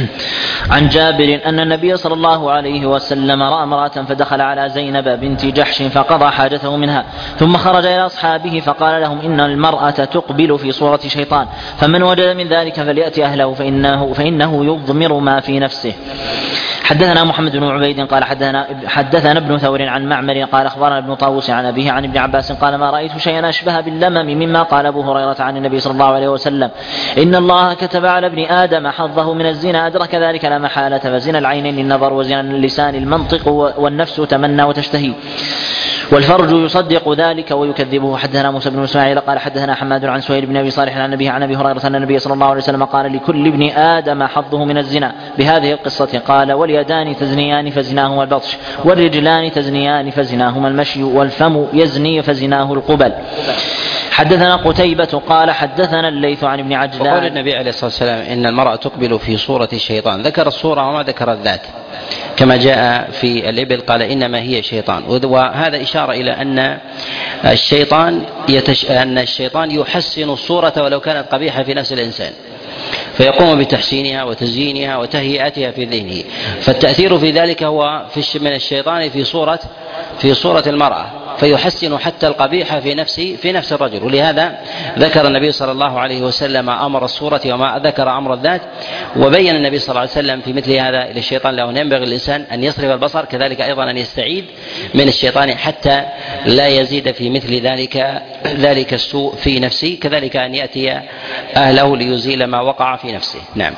عن جابر أن النبي صلى الله عليه وسلم رأى امرأة فدخل على زينب بنت جحش فقضى حاجته منها ثم خرج إلى أصحابه فقال لهم إن المرأة تقبل في صورة شيطان فمن وجد من ذلك فليأتي أهله فإنه, فإنه يضمر ما في نفسه. حدثنا محمد بن عبيد قال حدثنا, حدثنا ابن ثور عن معمر قال أخبرنا ابن طاووس عن أبيه عن ابن عباس قال ما رأيت شيئا أشبه باللمم مما قال أبو هريرة عن النبي صلى الله عليه وسلم إن الله كتب على ابن آدم حظه من الزنا أدرك ذلك لا محالة فزنا العينين النظر وزنا اللسان المنطق والنفس تمنى وتشتهي والفرج يصدق ذلك ويكذبه. حدثنا موسى بن اسماعيل قال حدثنا حماد عن سهيل بن ابي صالح عن ابيه عن ابي هريره ان النبي صلى الله عليه وسلم قال لكل ابن ادم حظه من الزنا بهذه القصه قال واليدان تزنيان فزناهما البطش والرجلان تزنيان فزناهما المشي والفم يزني فزناه القبل. حدثنا قتيبة قال حدثنا الليث عن ابن عجلان. وقال النبي عليه الصلاة والسلام إن المرأة تقبل في صورة الشيطان، ذكر الصورة وما ذكر الذات كما جاء في الإبل قال إنما هي شيطان، وهذا إشارة إلى أن الشيطان يتش... أن الشيطان يحسن الصورة ولو كانت قبيحة في نفس الإنسان فيقوم بتحسينها وتزيينها وتهيئتها في ذهنه، فالتأثير في ذلك هو في من الشيطان في صورة في صورة المرأة فيحسن حتى القبيح في نفسه في نفس الرجل. ولهذا ذكر النبي صلى الله عليه وسلم أمر الصورة وما ذكر أمر الذات، وبين النبي صلى الله عليه وسلم في مثل هذا للشيطان له أن ينبغي الإنسان أن يصرف البصر، كذلك أيضا أن يستعيد من الشيطان حتى لا يزيد في مثل ذلك ذلك السوء في نفسه، كذلك أن يأتي أهله ليزيل ما وقع في نفسه. نعم.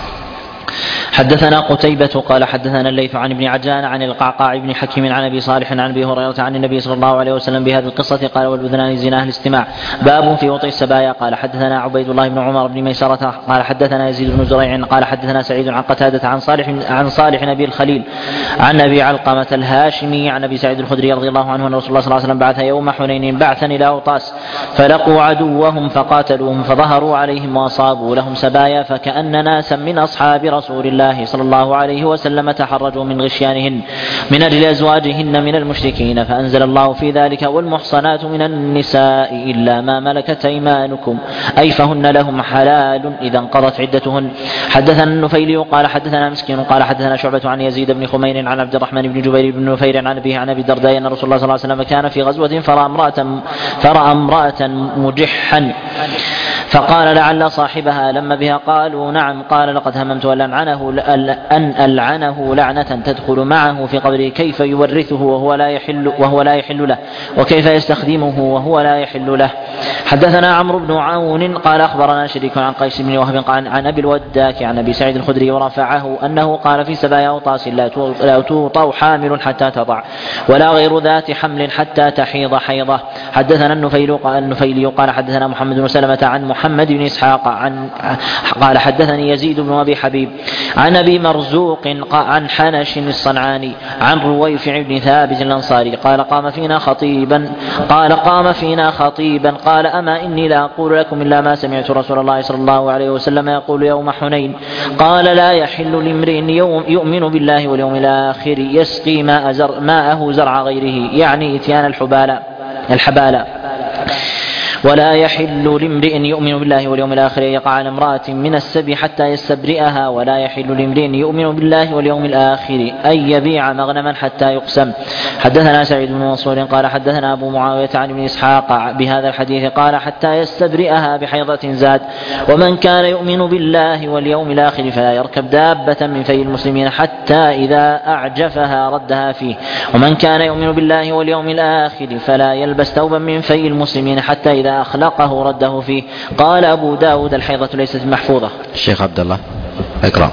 حدثنا قتيبة قال حدثنا الليث عن ابن عجلان عن القعقاع بن حكيم عن ابي صالح عن ابي هريرة عن النبي صلى الله عليه وسلم بهذه القصة قال والاذنان زناه الاستماع. باب في وطئ السبايا. قال حدثنا عبيد الله بن عمر بن ميسرة قال حدثنا يزيد بن زريع قال حدثنا سعيد عن قتادة عن صالح عن صالح نبي الخليل عن ابي علقمة الهاشمي عن ابي سعيد الخدري رضي الله عنه ان رسول الله صلى الله عليه وسلم بعث يوم حنين بعثا الى أوطاس فلقوا عدوهم فقاتلوهم فظهروا عليهم واصابوا لهم سبايا فكأن ناسا من اصحاب رسول الله الله صلى الله عليه وسلم تحرجوا من غشيانهن من أجل أزواجهن من المشركين، فأنزل الله في ذلك: والمحصنات من النساء إلا ما ملكت أيمانكم أي فهن لهم حلال إذا انقضت عدتهن. حدثنا النفيلي قال حدثنا مسكين قال حدثنا شعبة عن يزيد بن خمير عن عبد الرحمن بن جبير بن نفير عن أبيه عن أبي الدرداء أن رسول الله صلى الله عليه وسلم كان في غزوة فرأى امرأة, فرأى امرأة مجحا فقال: لعل صاحبها لم بها. قالوا: نعم. قال: لقد هممت أن ألعنه, أن ألعنه لعنة تدخل معه في قبره، كيف يورثه وهو لا يحل, وهو لا يحل له، وكيف يستخدمه وهو لا يحل له. حدثنا عمرو بن عون قال أخبرنا شريك عن قيس بن وهب قال عن أبي الوداك عن أبي سعيد الخدري ورفعه أنه قال في سبايا أوطاس: لا توطأ حامل حتى تضع، ولا غير ذات حمل حتى تحيض حيضة. حدثنا النفيلي قال حدثنا محمد بن سلمة عن محمد بن إسحاق عن قال حدثني يزيد بن أبي حبيب عن أبي مرزوق عن حنش الصنعاني عن رويفع بن ثابت الأنصاري قال: قام فينا خطيبا قال قام فينا خطيبا قال: أما إني لا أقول لكم إلا ما سمعت رسول الله صلى الله عليه وسلم يقول يوم حنين. قال: لا يحل لامرئ يؤمن بالله واليوم الآخر يسقي ماء زر ماءه زرع غيره، يعني إتيان الحبالة الحبالة ولا يحل لامرئ يؤمن بالله واليوم الآخر يقع على امرأة من السبي حتى يستبرئها، ولا يحل لامرئ يؤمن بالله واليوم الآخر أن يبيع مغنما حتى يقسم. حدثنا سعيد بن منصور قال حدثنا أبو معاوية عن ابن إسحاق بهذا الحديث قال: حتى يستبرئها بحيضة زاد. ومن كان يؤمن بالله واليوم الآخر فلا يركب دابة من في المسلمين حتى إذا أعجفها ردها فيه، ومن كان يؤمن بالله واليوم الآخر فلا يلبس ثوبا من في المسلمين حتى إذا أخلقه رده فيه. قال أبو داود: الحيضة ليست محفوظة. الشيخ عبد الله اقرأ.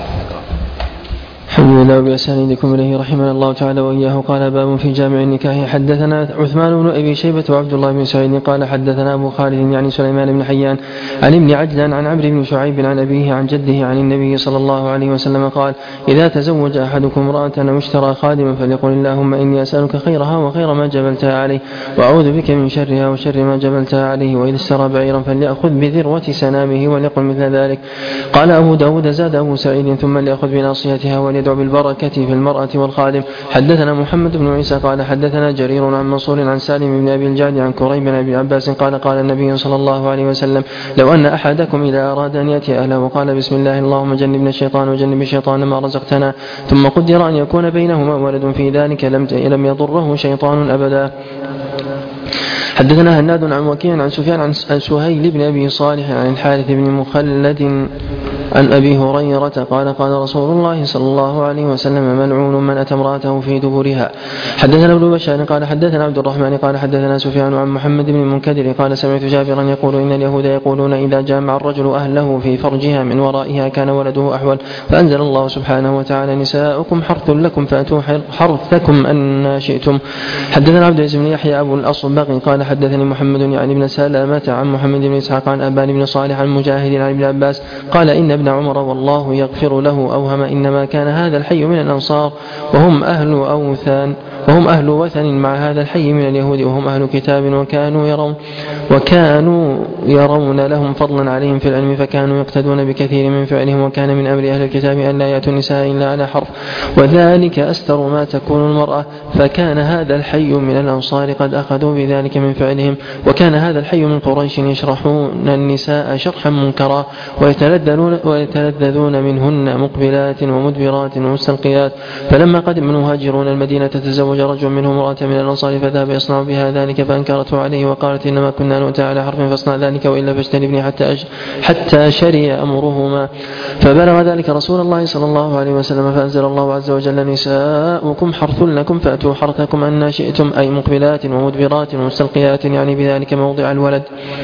الحمد لله بأسانيدكم إليه رحمنا الله تعالى وإياه. قال: باب في جامع النكاح. حدثنا عثمان بن أبي شيبة وعبد الله بن سعيد قال حدثنا أبو خالد يعني سليمان بن حيان عن ابن عجلان عن عمرو بن شعيب عن أبيه عن جده عن النبي صلى الله عليه وسلم قال: إذا تزوج أحدكم امرأة أو اشترى خادما فليقل: اللهم إني أسألك خيرها وخير ما جبلتها عليه، وأعوذ بك من شرها وشر ما جبلتها عليه، وإذا اشترى بعيرا فليأخذ بذروة سنامه وليقل مثل ذلك. قال أبو داود: زاد أبو سعيد: ثم ليأخذ بناصيتها وليدعو بالبركة في المرأة والخادم. حدثنا محمد بن عيسى قال حدثنا جرير عن منصور عن سالم بن أبي الجعد عن كريب بن أبي عباس قال: قال النبي صلى الله عليه وسلم: لو أن أحدكم إذا أراد أن يأتي أهله وقال: بسم الله اللهم جنبنا الشيطان وجنب الشيطان ما رزقتنا، ثم قدر أن يكون بينهما ولد في ذلك لم يضره شيطان أبدا. حدثنا هناد عن وكيع عن سفيان عن سهيل بن أبي صالح عن الحارث بن مخلد عن أبي هريرة قال: قال رسول الله صلى الله عليه وسلم: ملعون من أتى امرأته في دبرها. حدثنا ابن بشار قال حدثنا عبد الرحمن قال حدثنا سفيان عن محمد بن المنكدر قال: سمعت جابرا يقول: إن اليهود يقولون إذا جامع الرجل أهله في فرجها من ورائها كان ولده أحول، فأنزل الله سبحانه وتعالى: نساؤكم حرث لكم فأتوا حرثكم أن شئتم. حدثنا عبد العزيز بن يحيى أبو الأصبغ قال حدثني محمد يعني بن سلامة عن محمد بن إسحاق عن أبان بن صالح عن مجاهد عن ابن عباس قال: إن ابن عمر والله يغفر له أوهم إنما كان هذا الحي من الأنصار وهم أهل أوثان وهم أهل وثن مع هذا الحي من اليهود وهم أهل كتاب وكانوا يرون وكانوا يرون لهم فضلا عليهم في العلم فكانوا يقتدون بكثير من فعلهم، وكان من أمر أهل الكتاب أن لا يأتوا النساء إلا على حرف وذلك أستر ما تكون المرأة، فكان هذا الحي من الأنصار قد أخذوا بذلك من فعلهم، وكان هذا الحي من قريش يشرحون النساء شرحا منكرا ويتلذذون, ويتلذذون منهن مقبلات ومدبرات ومستلقيات. فلما قدم المهاجرون المدينة تزوج رجل منهم امرأة من الأنصار فذهب يصنع بها ذلك فأنكرته عليه وقالت: إنما كنا نؤتى على حرف فاصنع ذلك وإلا فاجتنبني حتى حتى شري أمرهما. فبلغ ذلك رسول الله صلى الله عليه وسلم فأنزل الله عز وجل: نساؤكم حرث لكم فأتوا حرثكم أن شئتم، أي مقبلات ومدبرات ومستلقيات، يعني بذلك موضع الولد.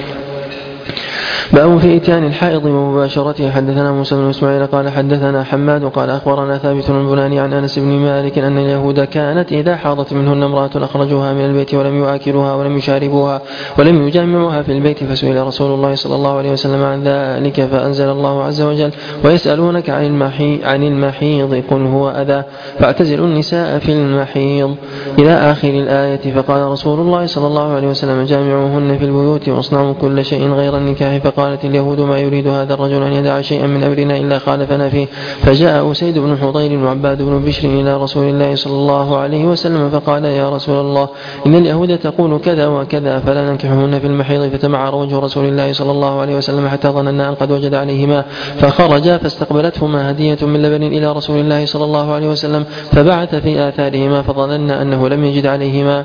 باب في إتيان الحائض ومباشرته. حدثنا موسى بن إسماعيل قال حدثنا حماد قال أخبرنا ثابت البناني عن أنس بن مالك أن اليهود كانت إذا حاضت منهن امرأة أخرجوها من البيت ولم يؤكلوها ولم يشاربوها ولم يجامعوها في البيت، فسئل رسول الله صلى الله عليه وسلم عن ذلك فأنزل الله عز وجل: ويسألونك عن المحيض عن المحيض قل هو أذى فاعتزلوا النساء في المحيض إلى آخر الآية. فقال رسول الله صلى الله عليه وسلم: جامعوهن في البيوت واصنعوا كل شيء غير النكاح فقالت اليهود ما يريد هذا الرجل أن يدع شيئا من أمرنا إلا خالفنا فيه. فجاء أسيد بن حضير وعباد بن بشر إلى رسول الله صلى الله عليه وسلم فقال يا رسول الله إن اليهود تقول كذا وكذا فلا ننكحهن في المحيض. فتمعر وجه رسول الله صلى الله عليه وسلم حتى ظننا أن قد وجد عليهما فخرجا فاستقبلتهما هدية من لبن إلى رسول الله صلى الله عليه وسلم فبعث في آثارهما فظننا أنه لم يجد عليهما.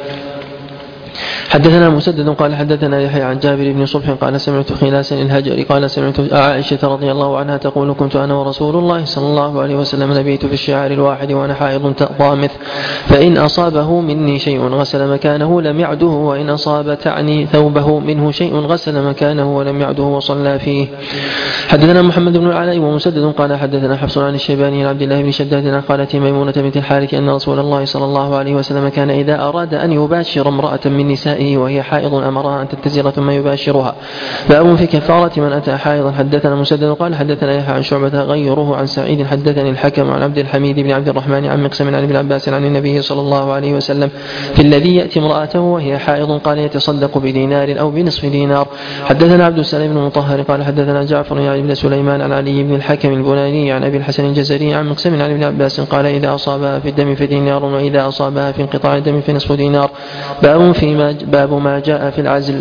حدثنا مسدد قال حدثنا يحيى عن جابر بن صبح قال سمعت خلاسا الهجري قال سمعت عائشة رضي الله عنها تقول كنت أنا ورسول الله صلى الله عليه وسلم نبيت في الشعار الواحد وأنا حائض ضامث فإن أصابه مني شيء غسل مكانه لم يعده وإن أصاب تعني ثوبه منه شيء غسل مكانه ولم يعده وصلى فيه. حدثنا محمد بن العلاء ومسدد قال حدثنا حفص عن الشيباني عن عبد الله بن شداد عن خالته ميمونة بنت الحارث أن رسول الله صلى الله عليه وسلم كان إذا أراد أن يباشر امرأة من نسائه وهي حائض أمرها أن تتزر ثم يباشرها. باب في كفارة من أتى حائضا. حدثنا مسدد قال حدثنا يحيى عن شعبة غيره عن سعيد حدثني الحكم عن عبد الحميد بن عبد الرحمن عن مقسم عن ابن عباس عن النبي صلى الله عليه وسلم في الذي يأتي امرأته وهي حائض قال يتصدق بدينار أو بنصف دينار. حدثنا عبد السلام بن مطهر قال حدثنا جعفر يعني بن سليمان عن علي بن الحكم البناني عن أبي الحسن الجزري عن مقسم عن ابن عباس قال إذا أصابها في الدم فدينار وإذا أصابها في انقطاع الدم فنصف دينار. باب فيما باب ما جاء في العزل.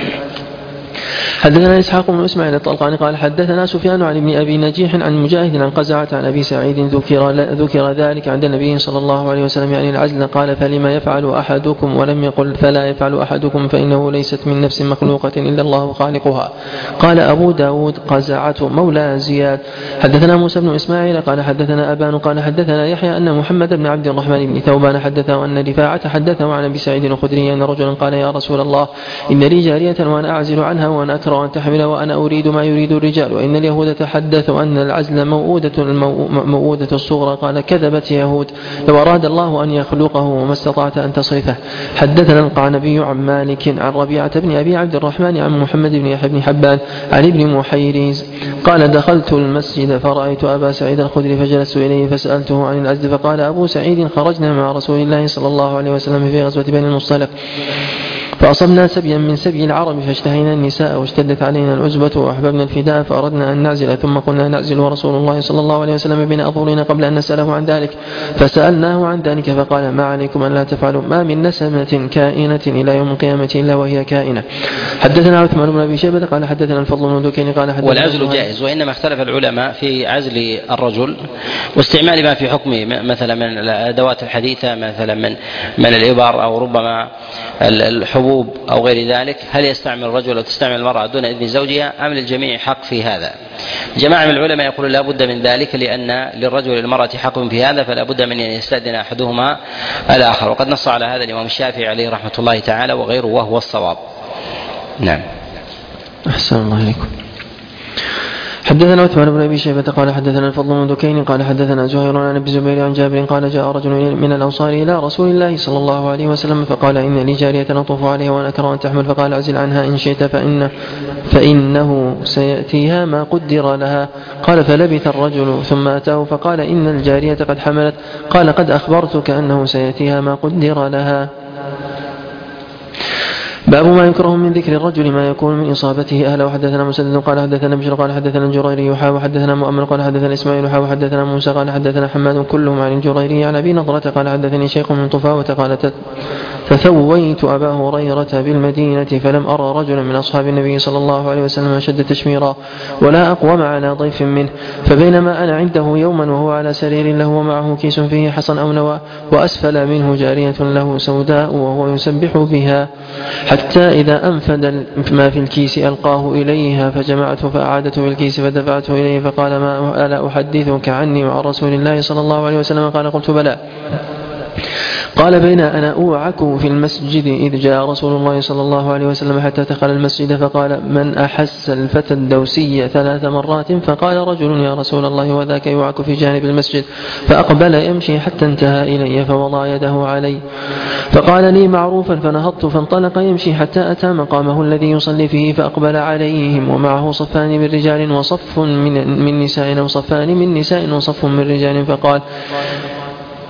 حدثنا إسحاق بن إسماعيل الطلقاني قال حدثنا سفيان عن ابن أبي نجيح عن مجاهد عن قزعة عن أبي سعيد ذكر, ذكر ذلك عند النبي صلى الله عليه وسلم يعني العزل قال فلما يفعل أحدكم ولم يقل فلا يفعل أحدكم فإنه ليست من نفس مخلوقة إلا الله خالقها. قال أبو داود قزعة مولى زياد. حدثنا موسى بن إسماعيل قال حدثنا أبان قال حدثنا يحيى أن محمد بن عبد الرحمن بن ثوبان حدثه أن رفاعة حدثه عن أبي سعيد الخدري أن رجلا قال يا رسول الله إن لي جارية وأنا أعزل عنها وأنا أكره أن تحمل وأنا أريد ما يريد الرجال وإن اليهود تحدثوا أن العزل موؤودة, موؤودة الصغرى. قال كذبت يهود لو أراد الله أن يخلقه وما استطعت أن تصرفه. حدثنا القعنبي عن مالك عن ربيعة بن أبي عبد الرحمن عن محمد بن يحيى بن حبان عن ابن محيريز قال دخلت المسجد فرأيت أبا سعيد الخدري فجلست إليه فسألته عن العزل فقال أبو سعيد خرجنا مع رسول الله صلى الله عليه وسلم في غزوة بني المصطلق فأصبنا سبيا من سبي العرب فاشتهينا النساء واشتدت علينا العزبة وأحببنا الفداء فأردنا أن نعزل ثم قلنا نعزل ورسول الله صلى الله عليه وسلم بين أظهرنا قبل أن نسأله عن ذلك فسألناه عن ذلك فقال ما عليكم أن لا تفعلوا ما من نسمة كائنة إلى يوم القيامة إلا وهي كائنة. حدثنا عثمان بن أبي شيبة قال حدثنا الفضل بن دكين قال حدثنا والعزل جائز وإنما اختلف العلماء في عزل الرجل واستعمال ما في حكمه مثلا من الأدوات الحديثة مثلا من من الإبر أو ربما الحبوب أو غير ذلك هل يستعمل الرجل أو تستعمل المرأة دون إذن زوجها أم للجميع حق في هذا. جماعة من العلماء يقولون لا بد من ذلك لأن للرجل والمرأة حق في هذا فلا بد من أن يستأذن أحدهما الآخر وقد نص على هذا الإمام الشافعي عليه رحمة الله تعالى وغيره وهو الصواب. نعم. أحسن الله إليكم. حدثنا عثمان بن أبي شيبة قال حدثنا الفضل بن دكين قال حدثنا زهير عن ابن الزبير عن جابر قال جاء رجل من الأنصار إلى رسول الله صلى الله عليه وسلم فقال إن لي جارية أطوف عليها وأنا أكره أن تحمل فقال أعزل عنها إن شئت فإن فإنه سيأتيها ما قدر لها. قال فلبث الرجل ثم أتاه فقال إن الجارية قد حملت. قال قد أخبرتك أنه سيأتيها ما قدر لها. باب ما يكره من ذكر الرجل ما يكون من إصابته أهله. وحدثنا مسدد قال حدثنا بشر قال حدثنا الجريري وحدثنا مؤمن قال حدثنا إسماعيل وحدثنا موسى قال حدثنا حماد كلهم عن الجريري عن أبي نضرة قال حدثني شيخ من طفاوة قال تثويت أبا هريرة بالمدينة فلم أرى رجلا من أصحاب النبي صلى الله عليه وسلم أشد تشميرا ولا أقوم على ضيف منه. فبينما أنا عنده يوما وهو على سرير له ومعه كيس فيه حصن أو نوى وأسفل منه جارية له سوداء وهو يسبح بها حتى إذا أنفد ما في الكيس ألقاه إليها فجمعته فأعادته بالكيس فدفعته إليه فقال ما ألا أحدثك عني مع رسول الله صلى الله عليه وسلم قال قلت بلى. قال بين أنا أوعك في المسجد إذ جاء رسول الله صلى الله عليه وسلم حتى دخل المسجد فقال من أحس الفتى الدوسي ثلاث مرات فقال رجل يا رسول الله وذاك يوعك في جانب المسجد فأقبل يمشي حتى انتهى إلي فوضع يده علي فقال لي معروفا فنهضت فانطلق يمشي حتى أتى مقامه الذي يصلي فيه فأقبل عليهم ومعه صفان من رجال وصف من, من نساء وصفان من نساء وصف من رجال فقال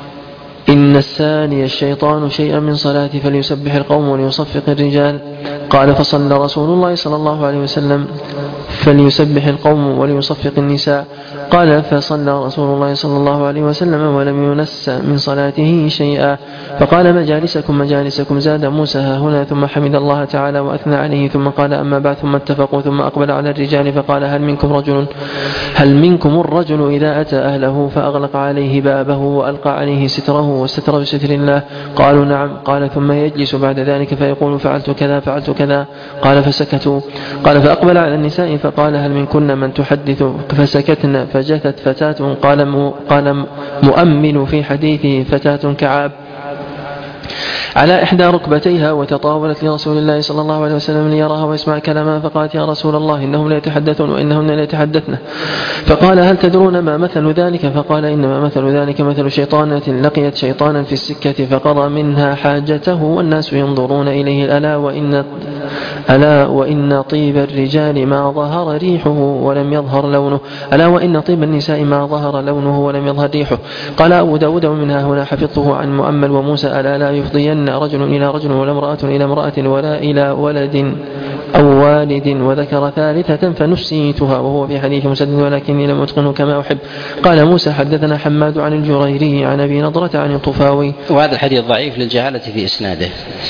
إن الثاني الشيطان شيئا من صلاتي فليسبح القوم وليصفق الرجال. قال فصلى رسول الله صلى الله عليه وسلم فليسبح القوم وليصفق النساء. قال فصلى رسول الله صلى الله عليه وسلم ولم ينس من صلاته شيئا. فقال مجالسكم مجالسكم. زاد موسى ها هنا ثم حمد الله تعالى وأثنى عليه ثم قال أما بعد. ثم اتفقوا ثم أقبل على الرجال فقال هل منكم رجل هل منكم الرجل إذا أتى أهله فأغلق عليه بابه وألقى عليه ستره واستتر بستر الله؟ قالوا نعم. قال ثم يجلس بعد ذلك فيقول فعلت كذا فعلت كذا. قال فسكتوا. قال فأقبل على النساء فقال هل منكن من تحدث؟ فسكتن. فجثت فتاة قال قال مؤمن في حديثه فتاة كعاب على إحدى ركبتيها وتطاولت لرسول الله صلى الله عليه وسلم ليراها ويسمع كلامها فقالت يا رسول الله إنهم لا يتحدثون وإنهن لا يتحدثن. فقال هل تدرون ما مثل ذلك؟ فقال إنما مثل ذلك مثل شيطانة لقيت شيطانا في السكة فقضى منها حاجته والناس ينظرون إليه. ألا وإن ألا وإن طيب الرجال ما ظهر ريحه ولم يظهر لونه ألا وإن طيب النساء ما ظهر لونه ولم يظهر ريحه. قال أبو داود ومنها هنا حفظته عن مؤمل وموسى ألا لا يفضين رجل إلى رجل ولا امرأة إلى امرأة ولا إلى ولد أو والد وذكر ثالثة فنسيتها وهو في حديث مسدد ولكني لم أتقنه كما أحب. قال موسى حدثنا حماد عن الجريري عن أبي نضرة عن الطفاوي. وهذا الحديث ضعيف للجهالة في إسناده.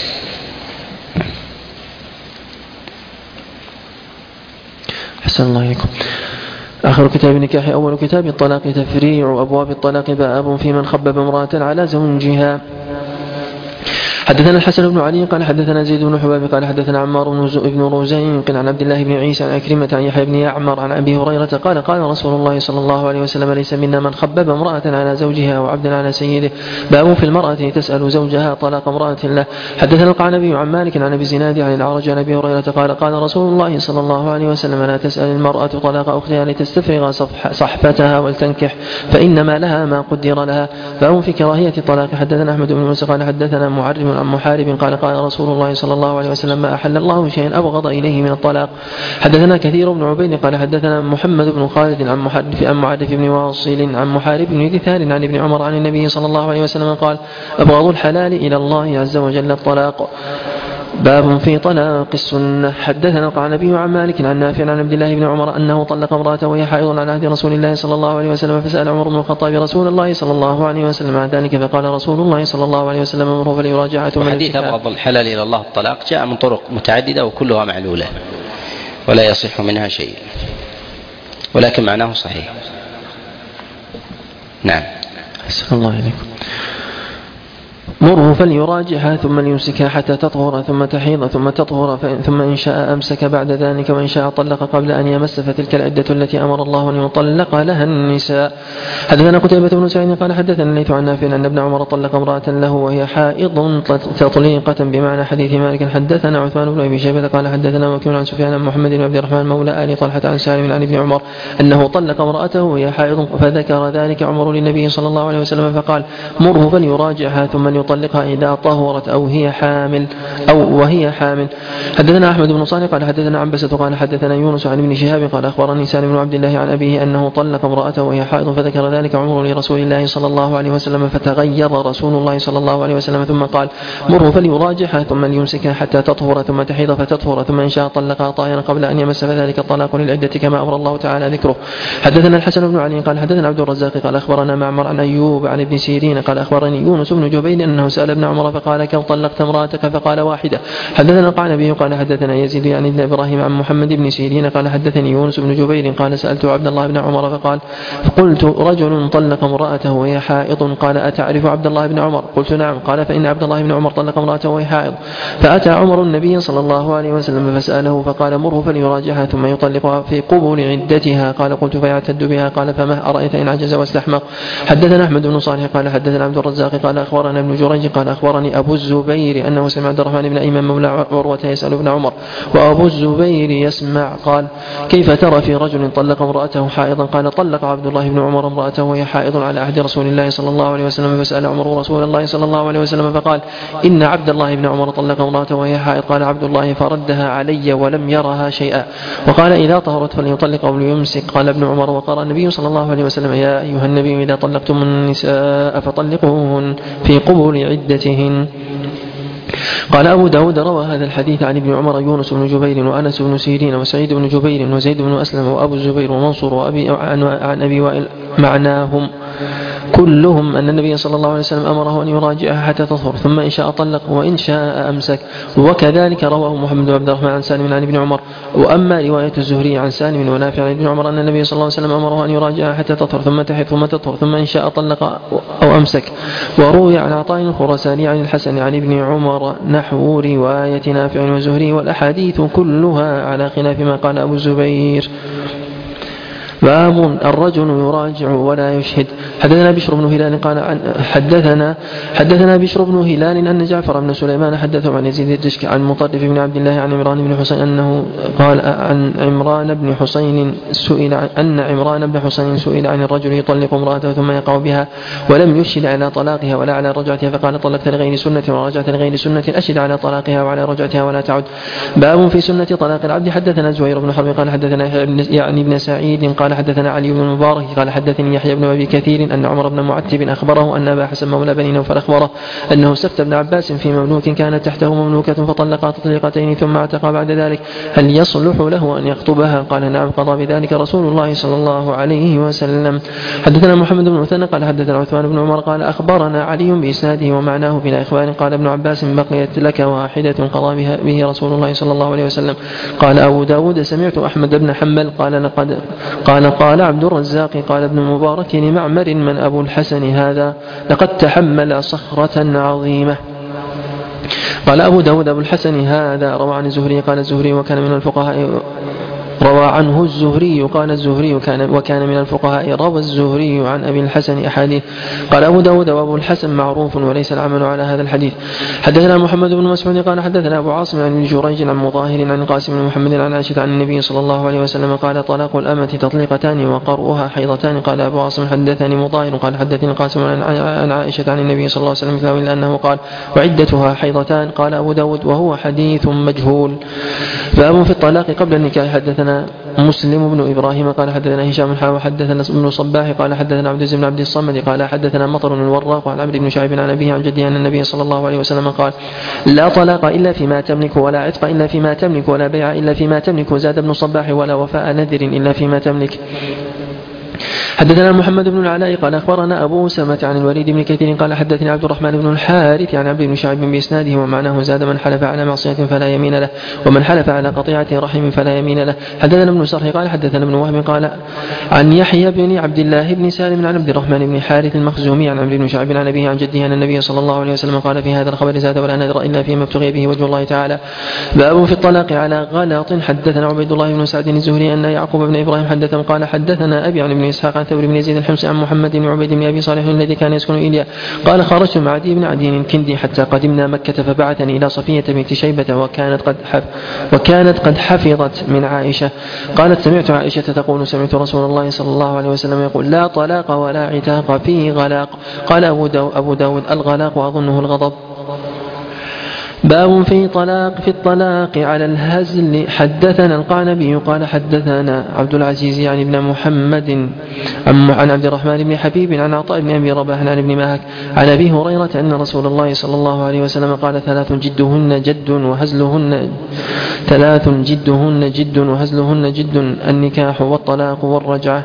أحسن الله إليكم. آخر كتاب النكاح أول كتاب الطلاق تفريع أبواب الطلاق باب في من خبب امرأة على زوجها. حدثنا الحسن بن علي قال حدثنا زيد بن حباب قال حدثنا عمار بن روزين عن عبد الله بن عيسى عن عكرمة عن يحيى بن يعمر عن أبي هريرة قال قال رسول الله صلى الله عليه وسلم ليس منا من خبب امرأة على زوجها وعبدا على سيده. باب في المرأة تسأل زوجها طلاق امرأة له. حدثنا القعنبي عن مالك عن أبي زناد عن الأعرج عن أبي هريرة قال قال رسول الله صلى الله عليه وسلم لا تسأل المرأة طلاق أختها لتستفرغ صحفتها ولتنكح فإنما لها ما قدر لها. باب في كراهية الطلاق. حدثنا أحمد بن موسى قال حدثنا معرم عن محارب قال قال رسول الله صلى الله عليه وسلم ما أحل الله شيئا أبغض إليه من الطلاق. حدثنا كثير بن عبيد قال حدثنا محمد بن خالد عن محرف عن معرف بن واصل عن محارب بن دثار عن ابن عمر عن النبي صلى الله عليه وسلم قال أبغض الحلال إلى الله عز وجل الطلاق. باب في طلاق السنة. حدثنا القعنبي عن مالك عن نافع عن عبد الله بن عمر أنه طلق امرأته وهي حائض على عهد رسول الله صلى الله عليه وسلم فسأل عمر بن الخطاب رسول الله صلى الله عليه وسلم عن ذلك فقال رسول الله صلى الله عليه وسلم امره فليراجعه. حديث أبغض الحلال إلى الله الطلاق جاء من طرق متعددة وكلها معلولة ولا يصح منها شيء ولكن معناه صحيح. نعم. أسأل الله عليكم. مره فليراجعها ثم ليمسكها حتى تطهر ثم تحيض ثم تطهر ثم إن شاء أمسك بعد ذلك وإن شاء طلق قبل أن يمس فتلك العدة التي أمر الله أن يطلق لها النساء. حدثنا قتيبة بن سعيد قال حدثنا الليث عن نافع أن ابن عمر طلق امرأة له وهي حائض تطليقة بمعنى حديث مالك. حدثنا عثمان بن أبي شيبة قال حدثنا وكيع عن سفيان عن محمد بن عبد الرحمن مولى آل طلحة عن سالم عن ابن عمر أنه طلق امرأته وهي حائض فذكر ذلك عمر للنبي صلى الله عليه وسلم فقال مره فليراجعها ثم يطلقها إذا طهرت أو هي حامل أو وهي حامل. حدثنا أحمد بن صالح قال حدثنا عنبسة قال حدثنا يونس عن ابن شهاب قال أخبرني سالم بن عبد الله عن أبيه أنه طلق امرأته وهي حائض فذكر ذلك عمر لرسول الله صلى الله عليه وسلم فتغير رسول الله صلى الله عليه وسلم ثم قال مره فليراجعها ثم ليمسكها حتى تطهر ثم تحيض فتطهر ثم إن شاء طلقها طاهرا قبل أن يمس فذلك الطلاق للعدة كما أمر الله تعالى ذكره. حدثنا الحسن بن علي قال حدثنا عبد الرزاق قال أخبرنا معمر عن أيوب عن ابن سيرين قال أخبرني يونس بن جبير أنه سأل ابن عمر فقال كم طلقت امرأتك فقال واحدة. حدثنا القعنبي قال حدثنا يزيد يعني ابن إبراهيم عن محمد بن سيرين قال حدثني يونس بن جبير قال سألت عبد الله بن عمر فقال فقلت رجل طلق امرأته وهي حائض قال أتعرف عبد الله بن عمر؟ قلت نعم. قال فإن عبد الله بن عمر طلق امرأته وهي حائض فأتى عمر النبي صلى الله عليه وسلم فسأله فقال مره فليراجعها ثم يطلقها في قبول عدتها. قال قلت فيعتد بها؟ قال فما أرأيت إن عجز واستحمق. حدثنا أحمد بن صالح قال حدثنا عبد الرزاق قال أخبرنا ابن جريج قال أخبرني أبو الزبير أنه سمع عبد الرحمن بن أيمن مولى عروة يسأل ابن عمر وأبو الزبير يسمع قال كيف ترى في رجل طلق امرأته حائضا؟ قال طلق عبد الله بن عمر امرأته وهي حائض على عهد رسول الله صلى الله عليه وسلم فسأل عمر رسول الله صلى الله عليه وسلم فقال إن عبد الله بن عمر طلق امرأته وهي حائض. قال عبد الله فردها علي ولم يرها شيئا وقال إذا طهرت فليطلق أو ليمسك. قال ابن عمر وقال النبي صلى الله عليه وسلم يا أيها النبي إذا طلقتم النساء فطلقوهن في قبول عدتهن. قال أبو داود روى هذا الحديث عن ابن عمر يونس بن جبير وأنس بن سيرين وسعيد بن جبير وزيد بن أسلم وأبو الزبير ومنصور وأبي عن أبي وائل معناهم كلهم أن النبي صلى الله عليه وسلم أمره أن يراجعها حتى تطهر ثم إن شاء طلق وإن شاء أمسك. وكذلك رواه محمد بن عبد الرحمن عن سالم عن ابن عمر. وأما رواية الزهري عن سالم ونافع عن ابن عمر أن النبي صلى الله عليه وسلم أمره أن يراجعها حتى تطهر ثم تحيض ثم تطهر ثم إن شاء طلق أو أمسك. وروي عن عطاء الخراساني عن الحسن عن ابن عمر نحو رواية نافع وزهري والأحاديث كلها على خلاف ما قال أبو الزبير. باب الرجل يراجع ولا يشهد. حدثنا بشر بن هلال قال عن حدثنا حدثنا بشر بن هلال أن جعفر بن سليمان حدثه عن يزيد الدشك عن مطرف بن عبد الله عن عمران بن حسين أنه قال عن عمران بن حسين سئل أن عمران بن حسين سئل عن الرجل يطلق امرأته ثم يقع بها ولم يشهد على طلاقها ولا على رجعتها فقال طلقت لغير سنة ورجعت لغير سنة أشهد على طلاقها وعلى رجعتها ولا تعد. باب في سنة طلاق العبد. حدثنا زهير بن حرب قال حدثنا يعني ابن سعيد قال حدثنا علي بن المبارك قال حدثني يحيى بن أبي كثير أن عمر بن معتب أخبره أن أبا حسن مولى بني نوفل أخبره أنه سفت ابن عباس في مملوك كانت تحته مملوكة فطلقها تطليقتين ثم اعتق بعد ذلك هل يصلح له أن يخطبها؟ قال نعم قضى بذلك رسول الله صلى الله عليه وسلم. حدثنا محمد بن مثنى قال حدثنا عثمان بن عمر قال أخبرنا علي بإسناده ومعناه بلا إخبار قال ابن عباس بقيت لك واحدة قضى به رسول الله صلى الله عليه وسلم. قال أبو داود سمعت أحمد بن حنبل قال لقد قال قال عبد الرزاق قال ابن المبارك لمعمر من أبو الحسن هذا لقد تحمل صخرة عظيمة. قال أبو داود أبو الحسن هذا روى عن الزهري قال الزهري وكان من الفقهاء روى عنه الزهري قال الزهري وكان, وكان من الفقهاء روى الزهري عن أبي الحسن أحاديث. قال أبو داود وأبو الحسن معروف وليس العمل على هذا الحديث. حدثنا محمد بن مسعود قال حدثنا أبو عاصم عن ابن جريج عن مظاهر عن القاسم بن محمد عن عائشة عن النبي صلى الله عليه وسلم قال طلاق الأمة تطليقتان وقرؤها حيضتان. قال أبو عاصم حدثني مظاهر قال حدثني القاسم عن عائشة عن النبي صلى الله عليه وسلم مثله إلا أنه قال وعدتها حيضتان. قال أبو داود وهو حديث مجهول. باب في الطلاق قبل النكاح. حدثنا مسلم بن إبراهيم قال حدثنا هشام حا وحدثنا ابن صباح قال حدثنا عبد العزيز بن عبد الصمد قال حدثنا مطر الوراق عن عمرو بن شعيب عن أبيه عن جده أن النبي صلى الله عليه وسلم قال لا طلاق إلا فيما تملك ولا عتق إلا فيما تملك ولا بيع إلا فيما تملك. وزاد ابن صباح ولا وفاء نذر إلا فيما تملك. حدثنا محمد بن العلاء قال أخبرنا أبو سمة عن الوليد بن كثير قال حدثني عبد الرحمن بن الحارث عن عبد بن شعيب بإسناده ومعناه زاد من حلف على معصية فلا يمين له ومن حلف على قطيعة رحم فلا يمين له. حدثنا ابن سرح قال حدثنا ابن وهب قال عن يحيى بن عبد الله بن سالم عن عبد الرحمن بن حارث المخزومي عن عبد بن شعيب عن أبيه عن جده أن النبي صلى الله عليه وسلم قال في هذا الخبر زاد ولا نذر إلا فيما ابتغي به وجه الله تعالى. باب في الطلاق على غلط. حدثنا عبيد الله بن سعد الزهري أن يعقوب بن إبراهيم حدثنا قال حدثنا أبي عن ابن إسحاق عن ثور بن يزيد الحمصي عن محمد بن عبيد بن أبي صالح الذي كان يسكن إليا قال خرجت مع عدي بن عدي الكندي حتى قدمنا مكة فبعثني إلى صفية بنت شيبة وكانت قد حف وكانت قد حفظت من عائشة قالت سمعت عائشة تقول سمعت رسول الله صلى الله عليه وسلم يقول لا طلاق ولا عتاق فيه غلاق. قال أبو, داو أبو داود الغلاق وأظنه الغضب. باب في طلاق في الطلاق على الهزل. حدثنا القعنبي قال حدثنا عبد العزيز يعني ابن محمد عن عبد الرحمن بن حبيب عن عطاء بن أبي رباح عن ابن ماهك عن أبي هريرة أن رسول الله صلى الله عليه وسلم قال ثلاث جدهن جد وهزلهن ثلاث جدهن جد وهزلهن جد النكاح والطلاق والرجعة.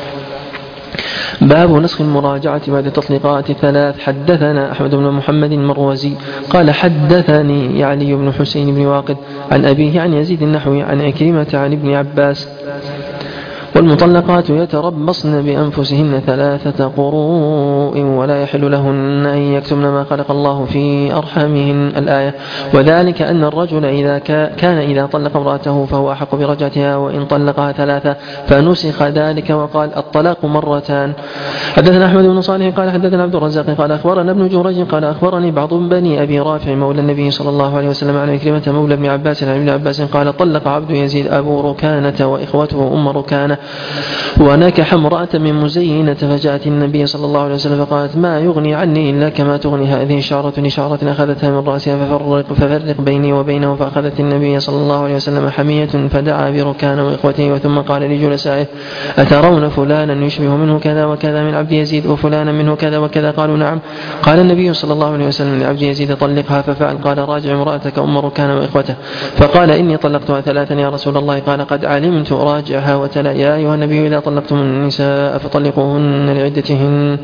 باب نسخ المراجعة بعد التطليقات الثلاث. حدثنا أحمد بن محمد المروزي قال حدثني يعني بن حسين بن واقد عن أبيه عن يزيد النحوي عن عكرمة عن ابن عباس والمطلقات يتربصن بأنفسهن ثلاثة قروء ولا يحل لهن أن يكتمن ما خلق الله في أرحامهن الآية. وذلك أن الرجل إذا كان إذا طلق امرأته فهو أحق برجعتها وإن طلقها ثلاثة فنسخ ذلك وقال الطلاق مرتان. حدثنا أحمد بن صالح قال حدثنا عبد الرزاق قال أخبرنا ابن جريج قال أخبرني بعض بني أبي رافع مولى النبي صلى الله عليه وسلم عن عكرمة مولى ابن عباس عن ابن عباس قال طلق عبد يزيد أبو ركانة وإخوته أم ركانة ونكح امرأة من مزينة فجاءت النبي صلى الله عليه وسلم فقالت ما يغني عني إلا كما تغني هذه شعرة لشعرة أخذتها من رأسها ففرق, ففرق بيني وبينه. فأخذت النبي صلى الله عليه وسلم حمية فدعا بركان وإخوته ثم قال لجلسائه أترون فلانا يشبه منه كذا وكذا من عبد يزيد وفلانا منه كذا وكذا؟ قالوا نعم. قال النبي صلى الله عليه وسلم لعبد يزيد طلقها ففعل. قال راجع امرأتك أم ركان وإخوته. فقال إني طلقتها ثلاثا يا رسول الله. قال قد علمت راجعها وتلا يا أيها النبي إذا طلقتم النساء فطلقوهن لعدتهن.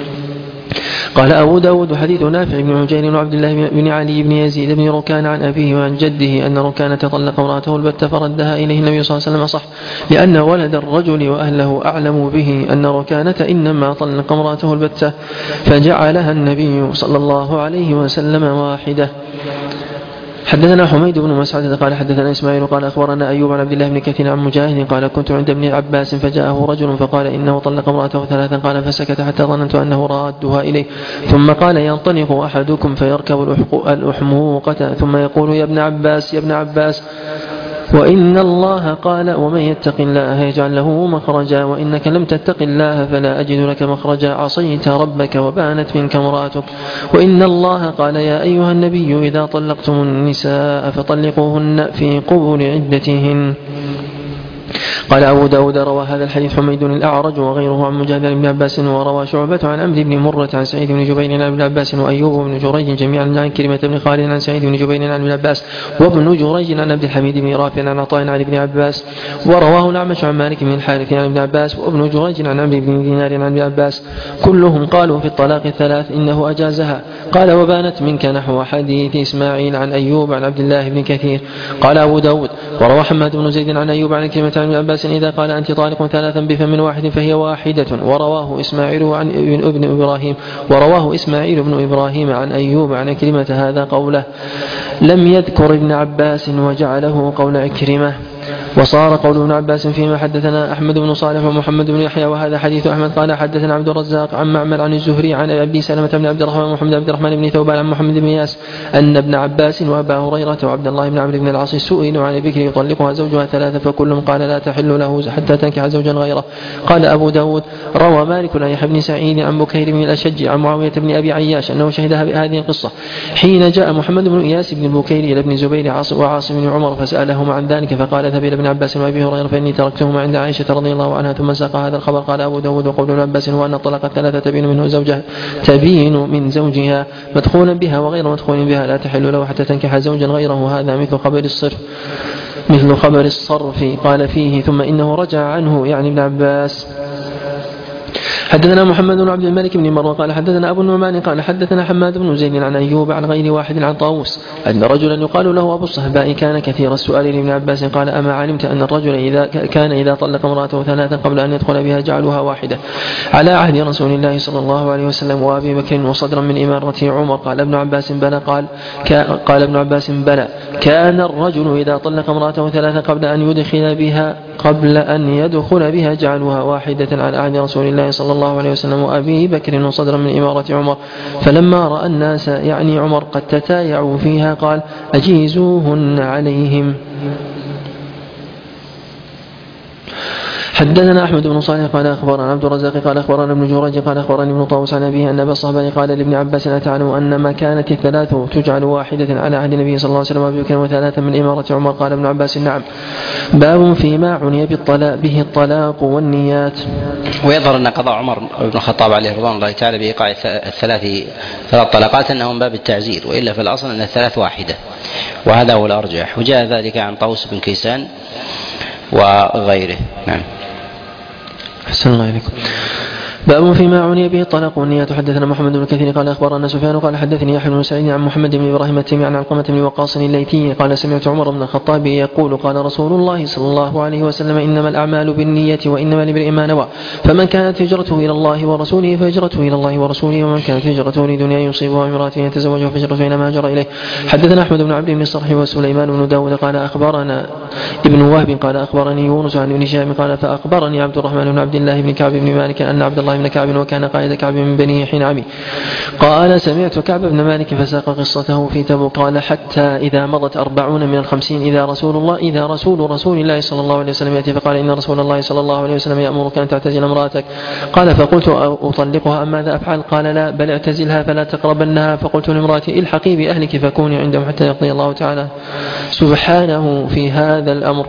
قال أبو داود حديث نافع بن عجير وعبد الله بن علي بن يزيد بن ركان عن أبيه وعن جده أن ركانة طلق امرأته البتة فردها إليه النبي صلى الله عليه وسلم صح، لأن ولد الرجل وأهله أعلم به أن ركانة إنما طلق امرأته البتة فجعلها النبي صلى الله عليه وسلم واحدة. حدثنا حميد بن مسعود قال حدثنا إسماعيل قال أخبرنا أيوب عن عبد الله بن كثير عن مجاهد قال كنت عند ابن عباس فجاءه رجل فقال إنه طلق امرأته ثلاثا قال فسكت حتى ظننت أنه رادها إليه ثم قال ينطلق أحدكم فيركب الأحموقة ثم يقول يا ابن عباس يا ابن عباس وإن الله قال ومن يتق الله يجعل له مخرجا وإنك لم تتق الله فلا أجد لك مخرجا عصيت ربك وبانت منك امرأتك وإن الله قال يا أيها النبي إذا طلقتم النساء فطلقوهن في قبول عدتهن. قال أبو داود روى هذا الحديث حميد الأعرج وغيره عن مجاهد بن عباس وروى شعبة عن عمرو بن مرة عن سعيد بن جبير عن ابن عباس وأيوب بن جريج جميعا عن كلمة بن خالد عن سعيد بن جبير عن ابن عباس وابن جريج عن عبد الحميد بن رافع عن عطاء عن ابن عباس ورواه الأعمش عن مالك بن الحارث عن ابن عباس وابن جريج عن عمرو بن دينار عن ابن عباس كلهم قالوا في الطلاق الثلاث إنه أجازها. قال وبانت منك نحو حديث إسماعيل عن أيوب عن عبد الله بن كثير. قال أبو داود وروى حماد بن زيد عن أيوب عن كلمة عن ابن عباس إذا قال أنت طالق ثلاثا بفم واحد فهي واحدة. ورواه إسماعيل عن ابن إبراهيم ورواه إسماعيل بن إبراهيم عن أيوب عن كلمة هذا قوله لم يذكر ابن عباس وجعله قول عكرمة. وصار قول ابن عباس فيما حدثنا أحمد بن صالح ومحمد بن يحيى وهذا حديث أحمد قال حدثنا عبد الرزاق عن معمر عن الزهري عن أبي سلمة بن عبد الرحمن ومحمد بن عبد الرحمن بن ثوبان عن محمد بن ياس أن ابن عباس وأبا هريرة وعبد الله بن عمرو بن العاص سئلوا عن بكر يطلقها زوجها ثلاثة فكلهم قال لا تحل له حتى تنكح زوجا غيره. قال أبو داود روى مالك عن يحيى بن سعيد عن بكير بن الأشج عن معاوية بن أبي عياش أنه شهد هذه القصة حين جاء محمد بن إياس بن البكير إلى ابن زبير وعاصم بن عمر فسألهما عن ذلك فقال ذهب إلى ابن عباس وأبي هريرة فإني تركتهما عند عائشة رضي الله عنها ثم ساق هذا الخبر. قال أبو داود وقول ابن عباس هو أن الطلاق الثلاثة تبين منه زوجها تبين من زوجها مدخولا بها وغير مدخول بها لا تحل له حتى تنكح زوجا غيره. هذا مثل خبر الصرف مثل خبر الصرف قال فيه ثم إنه رجع عنه يعني ابن عباس. حدثنا محمد بن عبد الملك بن مروه قال حدثنا أبو النعمان قال حدثنا حماد بن زيد عن أيوب عن غير واحد عن طاووس أن رجلا يقال له أبو الصهباء كان كثير السؤال لابن عباس قال أما علمت أن الرجل إذا كان إذا طلق امرأته ثلاثا قبل أن يدخل بها جعلها واحدة على عهد رسول الله صلى الله عليه وسلم وأبي بكر وصدرا من إمارة عمر؟ قال ابن عباس بلى. قال قال ابن عباس بلى كان الرجل إذا طلق امرأته ثلاثا قبل أن يدخل بها قبل أن يدخل بها جعلها واحدة على عهد رسول الله صلى الله عليه وسلم وأبي بكر وصدرا من إمارة عمر. فلما رأى الناس يعني عمر قد تتايعوا فيها قال أجيزوهن عليهم. حدثنا أحمد بن صالح قال أخبرنا عبد الرزاق قال أخبرنا ابن جريج قال أخبرني ابن طاووس عن أبيه أن أبا الصهباء قال لابن عباس أتعلم أن ما كانت الثلاث تجعل واحدة على عهد النبي صلى الله عليه وسلم وأبي بكر وثلاثا من إمارة عمر؟ قال ابن عباس نعم. باب فيما عني بالطلاق به الطلاق والنيات. ويظهر أن قضاء عمر بن الخطاب عليه رضوان الله تعالى بإيقاع الثلاث ثلاث طلقات أنه من باب التعزير، وإلا في الأصل أن الثلاث واحدة وهذا هو الأرجح، وجاء ذلك عن طاووس بن كيسان وغيره. نعم. أحسن الله إليكم. باب فيما عني به الطلاق والنيات. حدثنا محمد بن كثير قال أخبرنا سفيان قال حدثني يحيى بن سعيد عن محمد بن إبراهيم التيمي عن علقمة بن وقاص الليثي قال سمعت عمر بن الخطاب يقول قال رسول الله صلى الله عليه وسلم إنما الأعمال بالنية وإنما لامرئ ما نوى فمن كانت هجرته إلى الله ورسوله فهجرته إلى الله ورسوله ومن كانت هجرته لدنيا يصيبها امرأة يتزوجها فهجرته إلى ما هاجر إليه. حدثنا أحمد بن عبد بن الصرح وسليمان بن داود قال أخبرنا ابن وهب قال أخبرني يونس عن ابن شهاب قال فأخبرني عبد الرحمن بن عبد الله بن كعب بن مالك أن عبد الله الله بن كعب وكان قائد كعب من بني حين عمي. قال سمعت كعب بن مالك فساق قصته في تبوك قال حتى إذا مضت أربعون من الخمسين إذا رسول الله إذا رسول رسول الله صلى الله عليه وسلم يأتي فقال إن رسول الله صلى الله عليه وسلم يأمرك أن تعتزل امرأتك. قال فقلت أطلقها أم ماذا أفعل؟ قال لا بل اعتزلها فلا تقربنها. فقلت لامرأتي الحقي بأهلك فكوني عندهم حتى يقضي الله تعالى سبحانه في هذا الأمر.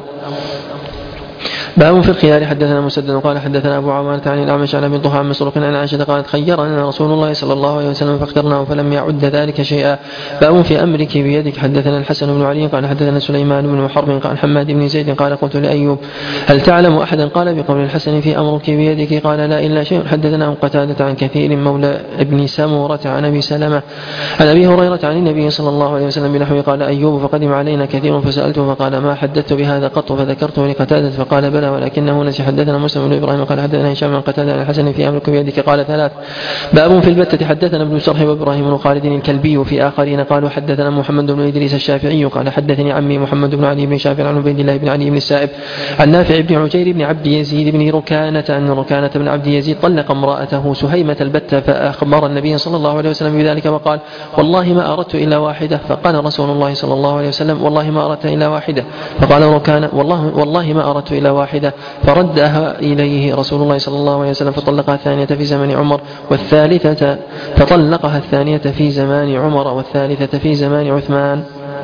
باب في الخيار. حدثنا مسدد قال حدثنا أبو عوانة عن الأعمش عن أبي الضحى عن مسروق عن عائشة قالت خيرنا رسول الله صلى الله عليه وسلم فاخترناه فلم يعد ذلك شيئا. باب في أمرك بيدك. حدثنا الحسن بن علي قال حدثنا سليمان بن حرب قال حماد بن زيد قال قلت لأيوب هل تعلم أحدا قال بقول الحسن في أمرك بيدك قال لا إلا شيء. حدثنا قتادة عن كثير مولى ابن سمورة عن أبي سلمة عن أبي هريرة عن النبي صلى الله عليه وسلم بنحوه قال أيوب فقدم علينا كثير فسألته فقال ما حدثت بهذا قط فذكرته لقتادة فقال بلى ولكنه نسي. حدثنا مسلم بن إبراهيم قال حدثنا هشام عن قتادة عن الحسن في أمرك بيدك قال ثلاث. باب في البتة. حدثنا ابن شرح وإبراهيم بن خالد الكلبي وفي آخرين قالوا حدثنا محمد بن إدريس الشافعي قال حدثني عمي محمد بن علي بن شافع عن عبيد الله بن علي بن السائب عن نافع بن عجير بن عبد يزيد بن ركانة أن ركانة بن عبد يزيد طلق امرأته سهيمة البتة فأخبر النبي صلى الله عليه وسلم بذلك وقال والله ما أردت إلا واحدة. فقال رسول الله صلى الله عليه وسلم والله ما أردت إلا واحدة. فقال ركانة والله, والله ما أردت إلا واحدة. فردها إليه رسول الله صلى الله عليه وسلم فطلقها الثانية في زمن عمر والثالثة فطلقها الثانية في زمان عمر والثالثة في زمان عثمان.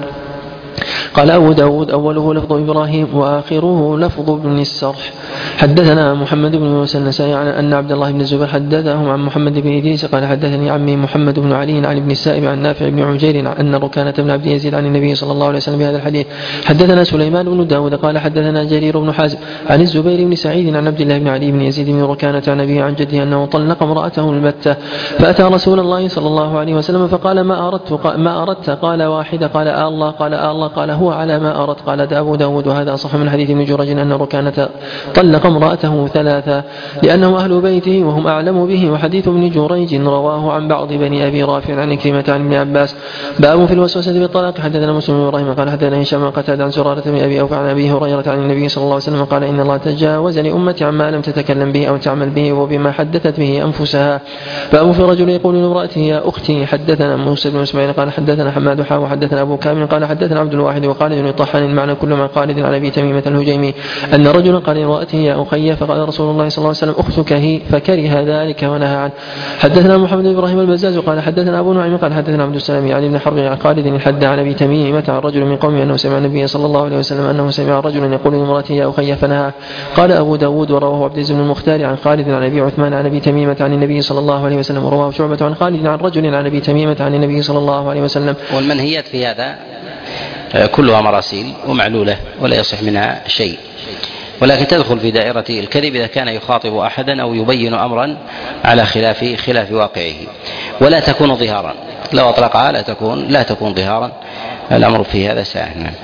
قال أبو داود أوله لفظ إبراهيم وآخره لفظ ابن السرح. حدثنا محمد بن موسى النسائي عن أن عبد الله بن الزبير حدثهم عن محمد بن إدريس قال حدثني عمي محمد بن علي عن ابن السائب عن نافع بن عجير أن ركانة بن عبد يزيد عن النبي صلى الله عليه وسلم بهذا الحديث. حدثنا سليمان بن داود قال حدثنا جرير بن حازم عن الزبير بن سعيد عن عبد الله بن علي بن يزيد بن ركانة عن أبيه عن جده أنه طلق امرأته البتة فأتى رسول الله صلى الله عليه وسلم فقال ما أردت ما أردت قال واحدة قال آه الله قال آه الله قال هو على ما أردت. قال أبو داود وهذا صح من حديث ابن جريج أن ركانة طلق امرأته ثلاثة لأنه أهل بيته وهم أعلم به. وحديث ابن جريج رواه عن بعض بني أبي رافع عن كلمة عن ابن عباس. باب في الوسوسة بالطلاق. حدثنا مسلم بن إبراهيم قال حدثنا هشام قتادة عن زرارة بن أبي أوفى عن أبي هريرة عن النبي صلى الله عليه وسلم قال إن الله تجاوز لأمتي عما لم تتكلم به أو تعمل به وبما حدثت به أنفسها. باب في رجل يقول لامرأته يا أختي. حدثنا موسى بن إسماعيل قال حدثنا حماد حا وحدثنا أبو كامل قال حدثنا عبد الواحد وقال ابن طحان المعنى كل ما قال عن أبي تميمة الهجيمي أن رجلا قال لامرأته يا أخي فقال رسول الله صلى الله عليه وسلم أختك هي فكره ذلك ونهى عنه. حدثنا محمد بن إبراهيم البزاز قال حدثنا أبو نعيم قال حدثنا عبد السلام يعني ابن حرب عن خالد الحد عن أبي تميمة عن رجل من قومه أنه سمع النبي صلى الله عليه وسلم أنه سمع رجلا يقول لامرأته يا أخي فنهى. قال أبو داود ورواه عبد العزيز بن المختار عن خالد عن أبي عثمان عن أبي تميمة عن النبي صلى الله عليه وسلم ورواه شعبة عن خالد عن رجل عن أبي تميمة عن النبي صلى الله عليه وسلم. والمنهيات في هذا كلها مراسيل ومعلولة ولا يصح منها شيء ولكن تدخل في دائرة الكذب إذا كان يخاطب أحدا أو يبين أمرا على خلاف خلاف واقعه ولا تكون ظهارا. لو أطلقها لا تكون لا تكون ظهارا. الأمر في هذا سهل. نعم.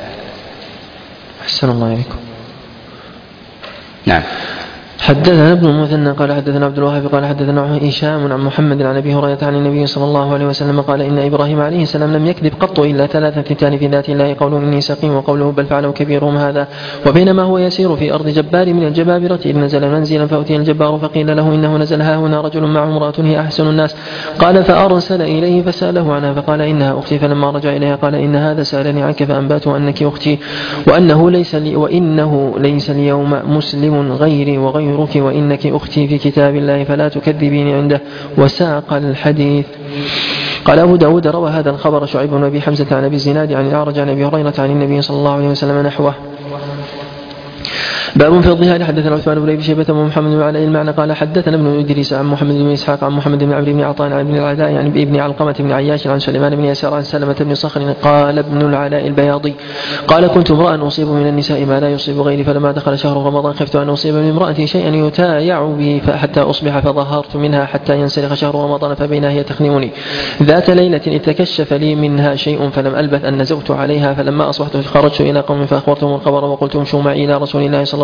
أحسن الله عليكم. نعم. حدثنا ابن المثنى قال حدثنا عبد الوهاب قال حدثنا هشام عن محمد عن ابي هريره عن النبي صلى الله عليه وسلم قال ان ابراهيم عليه السلام لم يكذب قط الا ثلاثه ثنتان في ذات الله قوله اني سقيم وقوله بل فعله كبيرهم هذا. وبينما هو يسير في ارض جبار من الجبابره اذ نزل منزلا فاتي الجبار فقيل له انه نزل ها هنا رجل معه امراه هي احسن الناس. قال فارسل اليه فساله عنها فقال انها اختي. فلما رجع اليها قال ان هذا سالني عنك فانباته انك اختي وانه ليس لي وانه ليس اليوم مسلم غيري وغيرك وإنك أختي في كتاب الله فلا تكذبيني عنده. وساق الحديث. قال أبو داود روى هذا الخبر شعيب بن أبي حمزة عن أبي الزناد عن الأعرج عن أبي هريرة عن النبي صلى الله عليه وسلم نحوه. باب في الظهار. حدثنا عثمان بن ابي شيبه ومحمد بن علي المعنى قال حدثنا ابن ادريس عن محمد بن اسحاق عن محمد بن عمرو بن عطاء عن ابن العلاء يعني ابن علقمه بن عياش عن سليمان بن يسار عن سلمة بن صخر قال ابن العلاء البياضي قال كنت امرأ اصيب من النساء ما لا يصيب غيري فلما دخل شهر رمضان خفت ان اصيب من امرأتي شيئا يتايع بي حتى اصبح فظهرت منها حتى ينسلخ شهر رمضان فبينها هي تخنمني. ذات ليله اذ تكشف لي منها شيء فلم البث ان نزغت عليها فلما اصبحت خرجت الى قوم فاخبرتهم الخبر وقلت امشوا معي الى رسول الله صلى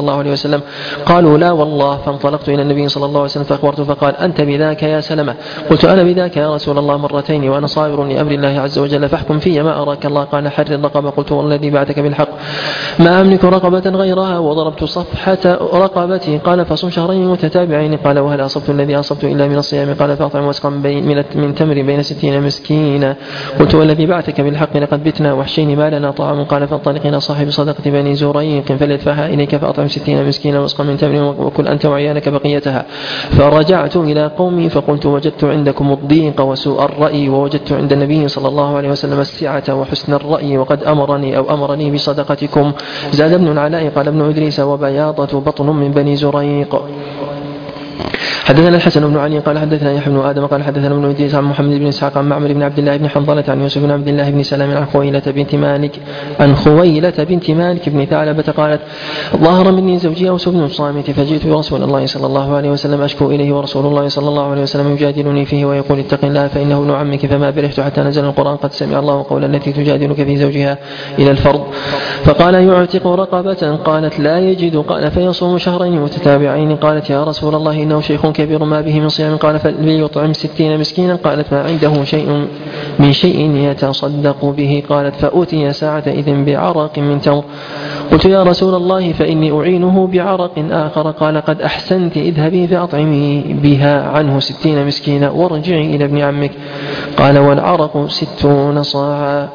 الله عليه وسلم؟ قالوا لا والله. فانطلقت إلى النبي صلى الله عليه وسلم فأخبرته فقال أنت بذاك يا سلمة؟ قلت أنا بذاك يا رسول الله مرتين وأنا صابر لأمر الله عز وجل فاحكم في ما أراك الله. قال حرر الرقبة. قلت والذي بعثك بالحق ما أملك رقبة غيرها وضربت صفحة رقبتي. قال فصم شهرين متتابعين. قال وهل أصبت الذي أصبت إلا من الصيام؟ قال فأطعم واسقا من تمر بين ستين مسكينا. قلت والذي بعثك بالحق لقد بتنا وحشين ما لنا طعام. قال فانطلق إلى صاحب صدقة بني زريق فليدفعها إليك فأطعم ستين مسكينا واسقا من تمر وكل أنت وعيالك بقيتها. فرجعت إلى قومي فقلت وجدت عندكم الضيق وسوء الرأي ووجدت عند النبي صلى الله عليه وسلم السعة وحسن الرأي وقد أمرني أو أمرني بصدقتكم. زاد ابن العلاء قال ابن إدريس وبياضة بطن من بني زريق. حدثنا الحسن بن علي قال حدثنا يحيى بن آدم قال حدثنا ابن إدريس عن محمد بن إسحاق عن معمر بن عبد الله بن حنظلة عن يوسف بن عبد الله بن سلام عن خويلة بنت مالك عن خويلة بنت مالك بن ثعلبة قالت ظهر مني زوجي أوس بن الصامت فجئت برسول الله صلى الله عليه وسلم أشكو إليه ورسول الله صلى الله عليه وسلم يجادلني فيه ويقول اتق الله فإنه ابن عمك. فما برحت حتى نزل القرآن قد سمع الله قول التي تجادلك في زوجها إلى الفرض. فقال يعتق رقبة. قالت لا يجد. قال فيصوم شهرين متتابعين. قالت يا رسول الله إنه شيخ كبير ما به من صيام. قال فليطعم ستين مسكينا. قالت ما عنده شيء من شيء يتصدق به. قالت فأوتي ساعة إذن بعرق من تمر. قلت يا رسول الله فإني أعينه بعرق آخر. قال قد أحسنت اذهبي فأطعمي بها عنه ستين مسكينا وارجعي إلى ابن عمك. قال والعرق ستون صاعا.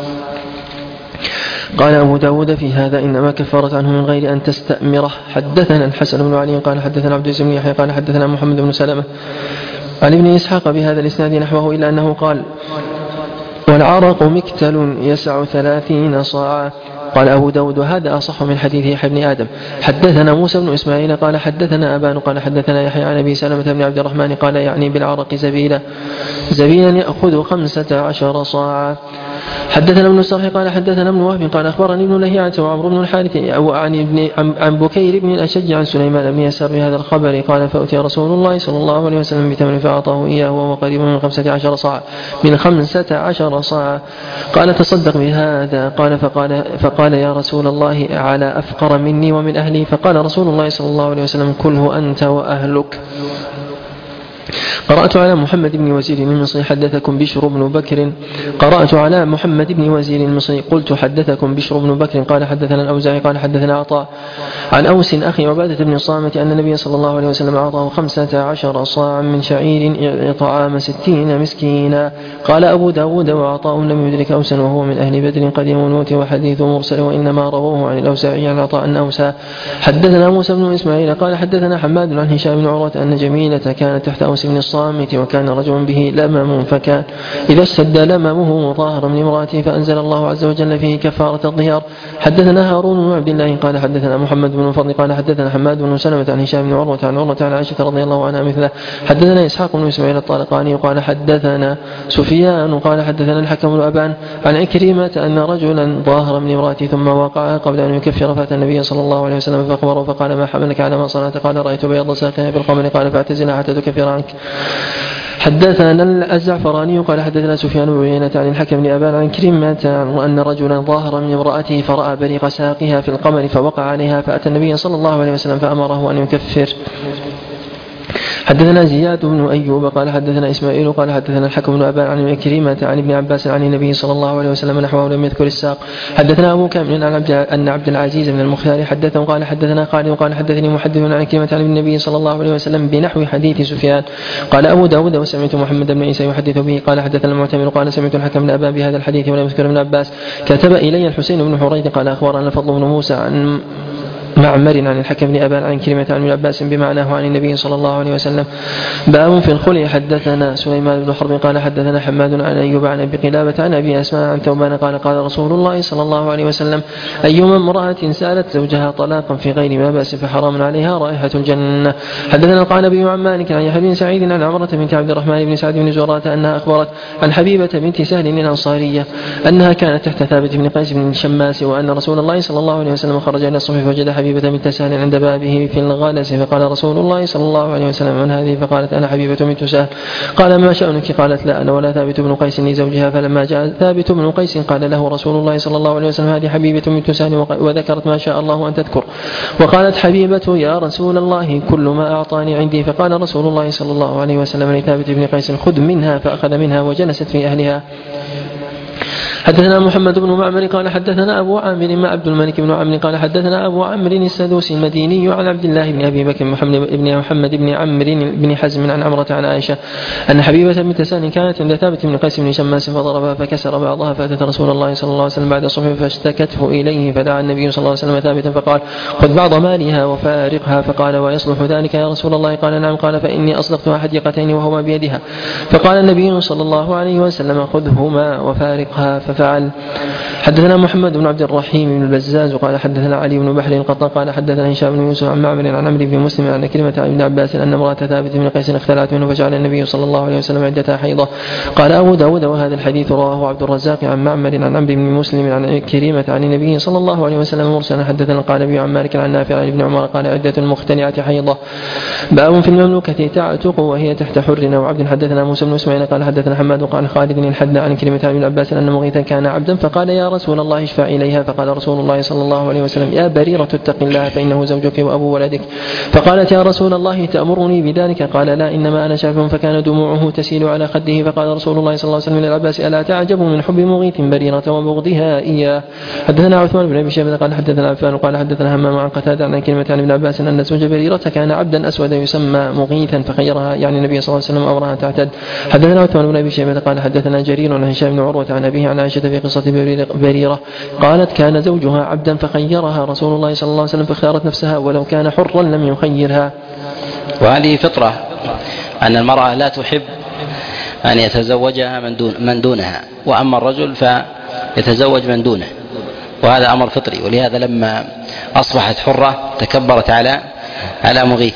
قال أبو داود في هذا إنما كفرت عنه من غير أن تستأمره. حدثنا الحسن بن علي قال حدثنا عبد العزيز بن يحيى قال حدثنا محمد بن سلمة عن ابن إسحاق بهذا الإسناد نحوه إلا أنه قال والعرق مكتل يسع ثلاثين صاعا. قال أبو داود هذا أصح من حديث يحيى بن آدم. حدثنا موسى بن إسماعيل قال حدثنا أبان قال حدثنا يحيى عن أبي سلمة بن عبد الرحمن قال يعني بالعرق زبيلا زبيلا يأخذ خمسة عشر صاعا. حدثنا ابن الصرح قال حدثنا ابن وهب قال أخبرني ابن لهيعة وعمرو بن الحارث عن ابن عن بكير بن الأشج عن سليمان بن يسار بهذا الخبر. قال فأتي رسول الله صلى الله عليه وسلم بتمر فأعطاه إياه وهو قريب من خمسة عشر صاعا من خمسة عشر صاعا. قال تصدق بهذا. قال فقال فقال يا رسول الله على أفقر مني ومن أهلي. فقال رسول الله صلى الله عليه وسلم كله أنت وأهلك. قرأت على محمد بن وزير المصري حدثكم بشر بن بكر قرأت على محمد بن وزير المصري قلت حدثكم بشر بن بكر قال حدثنا الأوزاعي قال حدثنا عطاء عن أوس أخي عبادة بن الصامت أن النبي صلى الله عليه وسلم أعطاه خمسة عشر صاعا من شعير طعام ستين مسكينا. قال أبو داود وعطاء لم يدرك أوسا وهو من أهل بدر قديم الموت وحديث مرسل وإنما رووه عن الأوزاعي عن عطاء أن أوسا. حدثنا موسى بن إسماعيل قال حدثنا حماد عن هشام بن عروة أن جميلة كانت تحت أوس بن الصامت وكان رجل به لمم فكان إذا اشتد لممه ظاهر من امرأته فأنزل الله عز وجل فيه كفارة الظهار. حدثنا هارون بن عبد الله قال حدثنا محمد بن فضل قال حدثنا حماد بن سلمة عن هشام بن عروة عن عروة عن عائشة رضي الله عنها مثله. حدثنا إسحاق بن إسماعيل الطالقاني قال حدثنا سفيان قال حدثنا الحكم بن أبان عن عكرمة أن رجلا ظاهر من امرأته ثم وقع قبل أن يكفر فأتى النبي صلى الله عليه وسلم فأخبره فقال ما حملك على ما صنعت؟ قال رأيت بيض ساقها بالقمر قال فاعتزلها حتى تكفر عنك. حدثنا الزعفراني قال حدثنا سفيان بن عيينة عن الحكم بن أبان عن كريمة أن رجلا ظاهر من امرأته فرأى بريق ساقها في القمر فوقع عليها فأتى النبي صلى الله عليه وسلم فأمره أن يكفر. حدثنا زياد بن أيوب قال حدثنا إسماعيل قال حدثنا الحكم بن أبان عن كريمة عن ابن عباس عن النبي صلى الله عليه وسلم نحوه لم يذكر الساق. حدثنا أبو كامل أن عبد العزيز بن المختار حدثه قال حدثنا خالد قال حدثني محدث عن كريمة عن النبي صلى الله عليه وسلم بنحو حديث سفيان. قال أبو داود وسمعت محمد بن عيسى يحدث به قال حدثنا المعتمر قال سمعت الحكم بن أبان بهذا الحديث ولم يذكر ابن عباس. كتب إلي الحسين بن حريث قال أخبرنا الفضل بن موسى عن معمر عن الحكم بن أبان عن كلمة عن ابن عباس بمعناه عن النبي صلى الله عليه وسلم. باب في الخلع. حدثنا سليمان بن حرب قال حدثنا حماد عن أيوب عن أبي قلابة عن أبي أسماء عن ثوبان قال قال رسول الله صلى الله عليه وسلم أيما امرأة سألت زوجها طلاقا في غير ما بأس فحرام عليها رائحة الجنة. حدثنا القعنبي عن مالك عن يحيى بن سعيد عن عمرة بنت عبد الرحمن بن سعد بن زرارة أنها أخبرت عن حبيبة بنت سهل الأنصارية أنها كانت تحت ثابت بن قيس بن الشماس وأن رسول الله صلى الله عليه وسلم خرج إلى الصبح فوجد حبيبة بنت سهل عند بابه في الغلس فقال رسول الله صلى الله عليه وسلم من هذه؟ فقالت أنا حبيبة بنت سهل. قال ما شأنك؟ قالت لا أنا ولا ثابت بن قيس لزوجها. فلما جاء ثابت بن قيس قال له رسول الله صلى الله عليه وسلم هذه حبيبة بنت سهل، وذكرت ما شاء الله أن تذكر. وقالت حبيبة يا رسول الله كل ما أعطاني عندي. فقال رسول الله صلى الله عليه وسلم لثابت بن قيس خذ منها، فأخذ منها وجلست في أهلها. حدثنا محمد بن معمر قال حدثنا أبو عامر مع عبد الملك بن عمرو قال حدثنا أبو عمرو السدوسي المديني عن عبد الله بن أبي بكر محمد بن محمد بن عمرو بن حزم عن عمرة عن عائشة أن حبيبة بنت سهل كانت عند ثابت بن قيس بن شماس فضربها فكسر بعضها، فأتت رسول الله صلى الله عليه وسلم بعد الصبح فاشتكته إليه، فدعا النبي صلى الله عليه وسلم ثابتا فقال خذ بعض مالها وفارقها. فقال ويصلح ذلك يا رسول الله؟ قال نعم. قال فإني أصدقتها حديقتين وهما بيدها. فقال النبي صلى الله عليه وسلم خذهما وفارقها، ففعل. حدثنا محمد بن عبد الرحيم بن البزاز قال حدثنا علي بن بحر القطان قال حدثنا هشام بن يوسف عن معمر عن عمرو بن مسلم عن كلمة عن ابن عباس أن امرأة ثابت بن قيس اختلعت منه فجعل النبي صلى الله عليه وسلم عدتها حيضة. قال أبو داود وهذا الحديث رواه عبد الرزاق عن معمر عن عمرو بن مسلم عن كلمة عن النبي صلى الله عليه وسلم مرسلا. حدثنا قال أبي عن مالك عن نافع عن ابن عمر قال عدة المختلعة حيضة. باب في المملوكة تعتق وهي تحت حر أو عبد. حدثنا موسى بن اسماعيل قال حدثنا حماد قال خالد الحد عن كلمة عن ابن عباس أن مغيثا كان عبدا فقال يا رسول الله اشفع إليها. فقال رسول الله صلى الله عليه وسلم يا بريرة اتق الله فإنه زوجك وأبو ولدك. فقالت يا رسول الله تأمرني بذلك؟ قال لا إنما أنا شاف. فكان دموعه تسيل على خده. فقال رسول الله صلى الله عليه وسلم للعباس ألا تعجب من حب مغيث بريرة وبغضها إياه؟ حدثنا عثمان بن أبي شيبة قال حدثنا عفان قال حدثنا همام عن قتادة عن كلمة عن ابن عباس أن زوج بريرة كان عبدا أسودا يسمى مغيثا فخيرها يعني النبي صلى الله عليه وسلم أمرها تعتد. حدثنا عثمان بن أبي شيبة قال حدثنا جرير عن هشام بن عروة عن أبيه عن عائشة في قصة بريرة قالت كان زوجها عبدا فخيرها رسول الله صلى الله عليه وسلم فاختارت نفسها ولو كان حرا لم يخيرها. وهذه فطرة أن المرأة لا تحب أن يتزوجها من, دون من دونها، وأما الرجل فيتزوج من دونه، وهذا أمر فطري. ولهذا لما أصبحت حرة تكبرت على على مغيث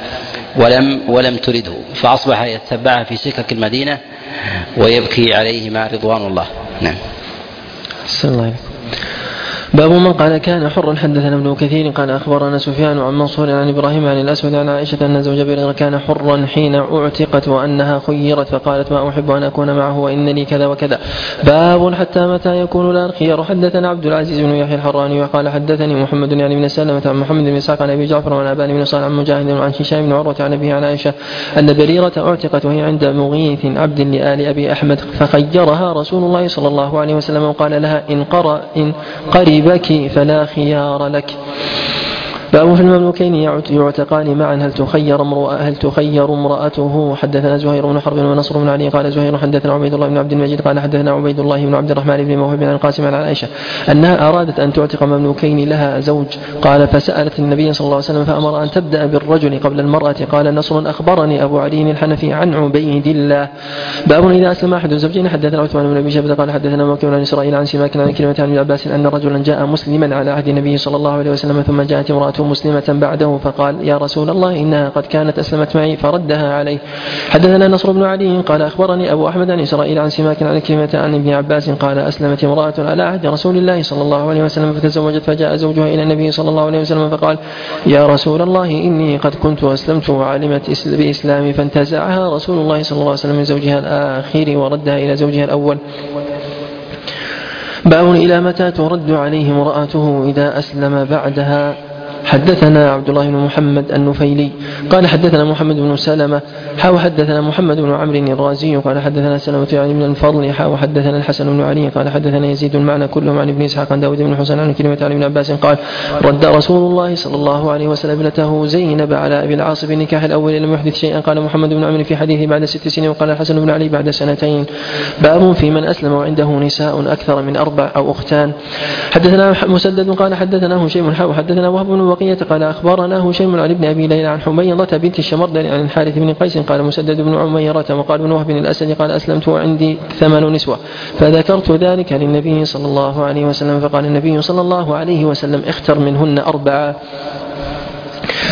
ولم ولم ترده، فأصبح يتبعها في سكك المدينة ويبكي عليهما رضوان الله. نعم. السلام عليكم. باب من قال كان حرا. حدثنا ابن كثير قال أخبرنا سفيان عن منصور عن إبراهيم عن الأسود عن عائشة أن زوج بريرة كان حرا حين اعتقت وأنها خيرت فقالت ما أحب أن أكون معه وإن لي كذا وكذا. باب حتى متى يكون لا الخيار. حدثنا عبد العزيز بن يحيى الحراني وقال حدثني محمد يعني بن سلمة عن محمد بن إسحاق عن أبي جعفر وعن أبان بن صالح عن مجاهد وعن هشام بن عروة عن أبيه عن عائشة أن بريرة اعتقت وهي عند مغيث عبد لآل أبي أحمد فخيرها رسول الله صلى الله عليه وسلم وقال لها إن قر إن قربك فلا خيار لك. باب في المملوكين يعتقان معا هل تخير امرأة هل تخير امرأته. حدثنا زهير بن حرب ونصر بن علي قال زهير حدثنا عبيد الله بن عبد المجيد قال حدثنا عبيد الله بن عبد الرحمن بن موهب عن القاسم عن عائشة أنها أرادت أن تعتق مملوكين لها زوج. قال فسألت النبي صلى الله عليه وسلم فأمر أن تبدأ بالرجل قبل المرأة. قال نصر أخبرني أبو علي الحنفي عن عبيد الله. باب إذا أسلم أحد الزوجين. حدثنا عثمان بن أبي شيبة قال حدثنا موكل عن إسرائيل عن سماك عن كلمة عن ابن عباس أن رجلا جاء مسلما على عهد النبي صلى الله عليه وسلم ثم جاءت امرأة مسلمة بعده فقال يا رسول الله إنها قد كانت أسلمت معي فردها عليه. حدثنا نصر بن علي قال أخبرني أبو أحمد عن إسرائيل عن سماك عن كلمة عن ابن عباس قال أسلمت امرأة على عهد رسول الله صلى الله عليه وسلم فتزوجت فجاء زوجها إلى النبي صلى الله عليه وسلم فقال يا رسول الله إني قد كنت أسلمت وعلمت بإسلامي فانتزعها رسول الله صلى الله عليه وسلم من زوجها الآخر وردها إلى زوجها الأول. باب إلى متى ترد عليه امرأته إذا أسلم بعدها. حدثنا عبد الله بن محمد النفيلي قال حدثنا محمد بن سلمة حاو حدثنا محمد بن عمرو الرازي قال حدثنا سلمة يعني بن الفضل حاو حدثنا الحسن بن علي قال حدثنا يزيد المعنى كلهم عن ابن إسحاق عن داود بن حسين عن كلمة عن ابن عباس قال رد رسول الله صلى الله عليه وسلم ابنته زينب على أبي العاص بالنكاح الأول لم يحدث شيئا. قال محمد بن عمرو في حديثه بعد ست سنين وقال الحسن بن علي بعد سنتين. باب في من أسلم وعنده نساء أكثر من أربع أو أختان. حدثنا مسدد قال حدثنا هشيم حاو حدثنا وهب بن بقية قال أخبرنا هشيم عن ابن أبي ليلى عن حميضة بنت الشمردل عن الحارث بن قيس قال مسدد بن عميرة وقال ابن وهب بن الأسد قال أسلمت وعندي ثمان نسوة فذكرت ذلك للنبي صلى الله عليه وسلم فقال النبي صلى الله عليه وسلم اختر منهن أربعة.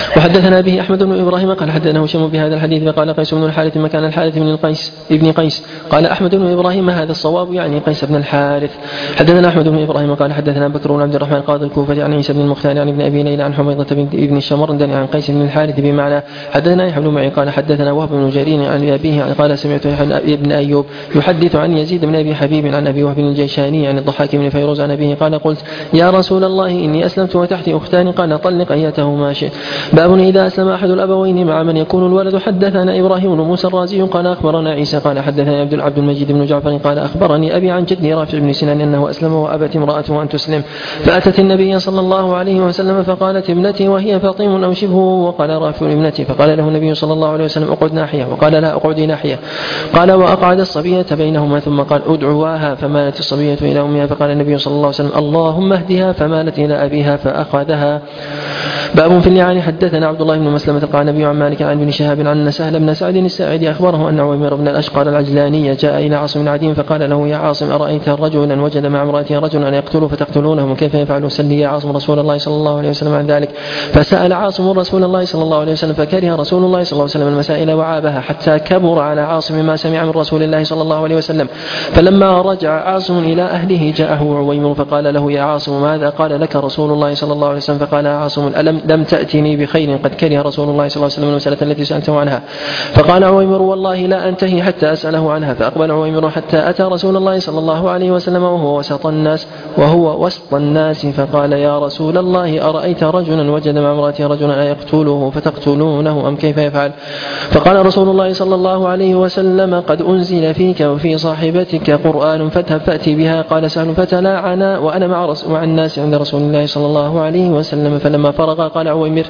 وحدثنا به أحمد بن إبراهيم قال حدثنا هشام بهذا الحديث فقال قيس بن الحارث مكان الحارث بن القيس ابن قيس قال أحمد بن إبراهيم هذا الصواب يعني قيس بن الحارث. حدثنا أحمد بن إبراهيم قال حدثنا بكر بن عبد الرحمن قاضي الكوفة عن عيسى بن المختار عن ابن أبي ليلى عن حميضة بن الشمردن عن قيس بن الحارث بمعنى. حدثنا يحيى بن معين قال حدثنا وهب بن جرير عن أبيه قال سمعت ابن أيوب يحدث عن يزيد بن أبي حبيب عن أبي وهب الجيشاني عن الضحاك بن فيروز عن أبيه قال قلت يا رسول الله إني أسلمت وتحتي أختان قال طلق أيتهما شئت. باب إذا أسلم أحد الأبوين مع من يكون الولد. حدثنا إبراهيم بن موسى الرازي قال أخبرنا عيسى قال حدثنا عبد العبد المجيد بن جعفر قال أخبرني أبي عن جدي رافع بن سنان أنه أسلم وأبت امرأته أن تسلم فأتت النبي صلى الله عليه وسلم فقالت ابنتي وهي فاطم أو شبهه وقال رافع ابنتي فقال له النبي صلى الله عليه وسلم اقعد ناحية وقال لا اقعدي ناحية قال وأقعد الصبية بينهما ثم قال ادعواها فمالت الصبية إلى أمها فقال النبي صلى الله عليه وسلم اللهم اهدها فمالت إلى أبيها فأخذها. باب في اللعان. حدثنا عبد الله بن مسلمة قال النبي عن مالك عن ابن شهاب عن سهل بن سعد الساعدي أخبره أن عويمر بن الأشقر العجلاني جاء إلى عاصم بن عدي فقال له يا عاصم أرأيت رجلا وجد مع امرأته رجلا أن يقتله فتقتلونه كيف يفعل؟ سل يا عاصم رسول الله صلى الله عليه وسلم عن ذلك. فسأل عاصم رسول الله صلى الله عليه وسلم فكره رسول الله صلى الله عليه وسلم المسائل وعابها حتى كبر على عاصم ما سمع من رسول الله صلى الله عليه وسلم. فلما رجع عاصم إلى أهله جاءه عويمر فقال له يا عاصم ماذا قال لك رسول الله صلى الله عليه وسلم؟ فقال عاصم ألم لم تأتني بخير قد كره رسول الله صلى الله عليه وسلم المسألة التي سألته عنها. فقال عويمر والله لا أنتهي حتى أسأله عنها. فأقبل عويمر حتى أتى رسول الله صلى الله عليه وسلم وهو وسط الناس وهو وسط الناس فقال يا رسول الله أرأيت رجلا وجد مع امرأته رجلا يقتله فتقتلونه أم كيف يفعل؟ فقال رسول الله صلى الله عليه وسلم قد أنزل فيك وفي صاحبتك قرآن فاذهب فأتي بها. قال سهل فتلاعنا وأنا مع, مع الناس عند رسول الله صلى الله عليه وسلم. فلما فرغ قال عويمر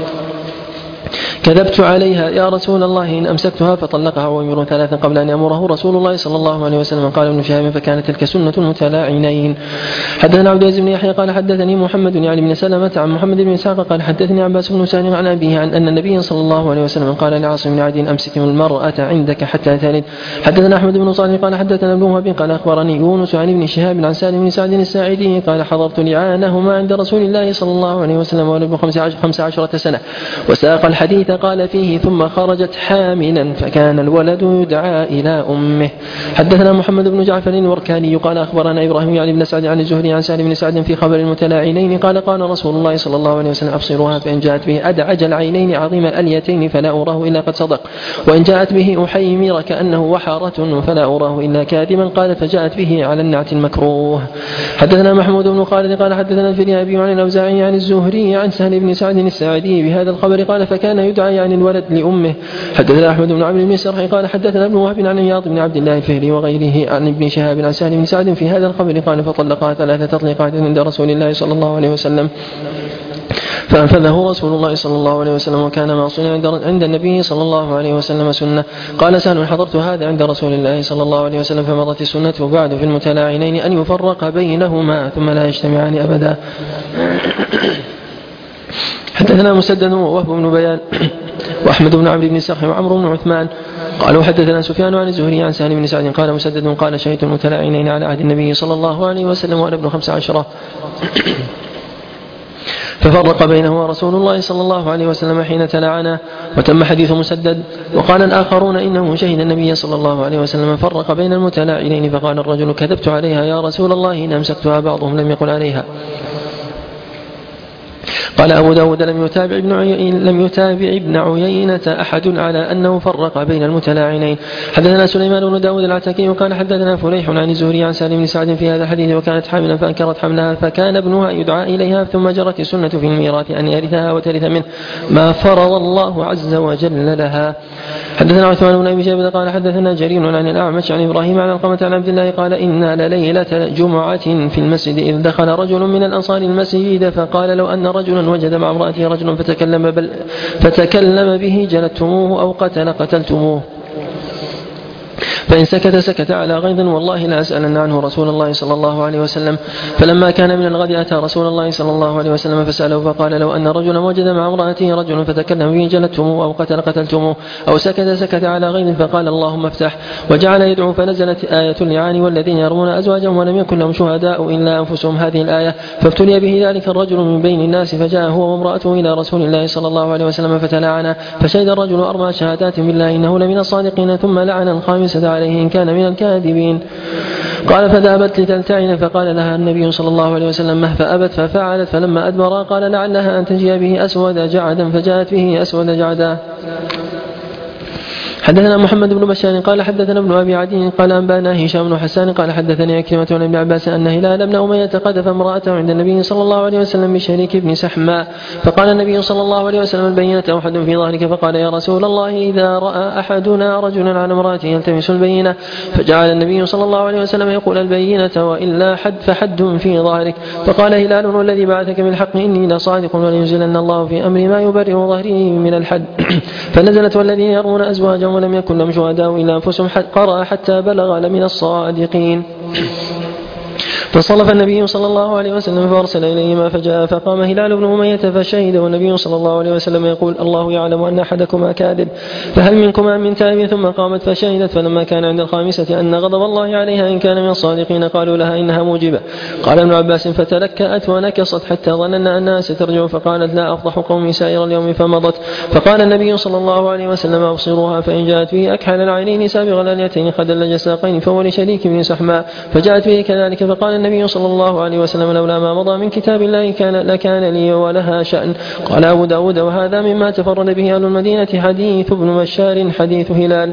كذبت عليها يا رسول الله إن أمسكتها. فطلقها عويمر ثلاثا قبل أن يأمره رسول الله صلى الله عليه وسلم. قال ابن شهاب فكانت تلك سنة المتلاعنين. حدثنا عبد العزيز بن يحيى قال حدثني محمد يعني بن سلمة عن محمد بن إسحاق قال حدثني عباس بن سالم عن أبيه عن أن النبي صلى الله عليه وسلم قال لعاصم بن عدي أمسك المرأة عندك حتى تلد. حدثنا أحمد بن صالح قال حدثنا ابن وهب قال أخبرني يونس عن ابن شهاب عن سالم بن سعد الساعدي قال حضرت لعانهما عند رسول الله صلى الله عليه وسلم وله خمس عشرة سنة وساق الحديث قال فيه ثم خرجت حاملا فكان الولد يدعى إلى أمه. حدثنا محمد بن جعفر الوركاني قال أخبرنا إبراهيم يعني بن سعد عن الزهري عن سالم بن سعد في خبر المتلاعنين قال قال رسول الله صلى الله عليه وسلم أبصرها فإن جاءت به أدعج العينين عظيم الأليتين فلا أراه إلا قد صدق وإن جاءت به أحيمر كأنه وحارة فلا أراه إلا كاذبا. قال فجاءت به على النعت المكروه. حدثنا محمود بن خالد قال حدثنا الفريابي عن الأوزاعي عن الزهري عن سهل بن سعد الساعدي بهذا الخبر قال فكان يدعى يعني الولد لأمه. حدثنا أحمد بن عمرو بن سرح قال حدثنا ابن وهب عن عياض بن عبد الله الفهري وغيره عن ابن شهاب عن سهل بن سعد في هذا الخبر قال فطلقها ثلاث تطليقات عند رسول الله صلى الله عليه وسلم فأنفذه رسول الله صلى الله عليه وسلم وكان ما صنع عند النبي صلى الله عليه وسلم سنة. قال سهل حضرت هذا عند رسول الله صلى الله عليه وسلم فمضت السنة وبعد في المتلاعنين أن يفرق بينهما ثم لا يجتمعان أبدا. حدثنا مسدد ووهب بن بيان وأحمد بن عمرو بن سرح وعمرو بن عثمان قالوا حدثنا سفيان عن الزهري عن سالم بن سعد قال مسدد قال شهدت المتلاعنين على عهد النبي صلى الله عليه وسلم وأنا ابن خمس عشرة ففرق بينهما رسول الله صلى الله عليه وسلم حين تلاعنا. وتم حديث مسدد. وقال الآخرون إنه شهد النبي صلى الله عليه وسلم فرق بين المتلاعنين فقال الرجل كذبت عليها يا رسول الله إن أمسكتها بعضهم لم يقل عليها. قال أبو داود لم يتابع ابن عيينة, لم يتابع ابن عيينة أحد على أنه فرق بين المتلاعنين. حدثنا سليمان بن داود العتكي وقال حدثنا فليح عن الزهري عن سالم بن سعد في هذا الحديث وكانت حاملا فأنكرت حملها فكان ابنها يدعى إليها ثم جرت السنة في الميراث أن يرثها وترث منه ما فرض الله عز وجل لها. حدثنا عثمان بن أبي شيبة قال حدثنا جرير عن الأعمش عن إبراهيم عن علقمة عن عبد الله قال إنا لليلة جمعة في المسجد إذ دخل رجل من الأنصار المسجد فقال لو أن رجلا وجد مع امرأته رجلا فتكلم, بل فتكلم به جلدتموه أو قتل قتلتموه. فإن سكت سكت على غيظ والله لا أسألن عنه رسول الله صلى الله عليه وسلم. فلما كان من الغد أتى رسول الله صلى الله عليه وسلم فسأله فقال لو أن رجلا وجد مع امرأته رجل فتكلم فيه جلدتموه أو قتل قتلتموه أو سكت سكت على غيظ فقال اللهم افتح وجعل يدعو فنزلت آية اللعان والذين يرمون أزواجهم ولم يكن لهم شهداء إلا أنفسهم هذه الآية فابتلي به ذلك الرجل من بين الناس فجاء هو وامرأته إلى رسول الله صلى الله عليه وسلم فتلاعنا فشهد الرجل أربع شهادات بالله إنه لمن الصادقين ثم لعن الخامسة عليه إن كان من الكاذبين. قال فذهبت لتلتعن فقال لها النبي صلى الله عليه وسلم مه فأبت ففعلت فلما أدبر قال لعلها أن تجيء به أسود جعدا فجاءت به أسود جعدا. حدثنا محمد بن بشار قال حدثنا ابن أبي عدي قال أنبانا هشام بن حسان قال حدثني عكرمة عن ابن عباس أن هلال بن أمية قذف امرأته عند النبي صلى الله عليه وسلم بشريك بن سحماء فقال النبي صلى الله عليه وسلم البينة أحد في ظهرك فقال يا رسول الله إذا رأى أحدنا رجلا على امرأته يلتمس البينة فجعل النبي صلى الله عليه وسلم يقول البينة وإلا حد فحد في ظهرك فقال هلال والذي بعثك بالحق إني لصادق ولينزلن الله في أمر ما يبرر ظهري من الحد فنزلت والذين يرمون أزواجهم ولم يكن لهم شهداء إلا أنفسهم قرأ حتى بلغ لمن الصادقين. فصلف النبي صلى الله عليه وسلم فأرسل إليهما فجاء فقام هلال بن أمية فشهد والنبي صلى الله عليه وسلم يقول الله يعلم أن أحدكما كاذب فهل منكما من تائب ثم قامت فشهدت فلما كان عند الخامسة أن غضب الله عليها إن كان من الصادقين قالوا لها إنها موجبة. قال ابن عباس فتلكأت ونكصت حتى ظننا أنها سترجع فقالت لا أفضح قومي سائر اليوم فمضت. فقال النبي صلى الله عليه وسلم أبصروها فإن جاءت به أكحل العينين سابغ الأليتين خدل الساقين فهو لشريك بن سحماء فجاءت به كذلك فقال النبي صلى الله عليه وسلم لولا ما مضى من كتاب الله كان لكان لي ولها شأن. قال أبو داود وهذا مما تفرد به أهل المدينة حديث ابن بشار حديث هلال.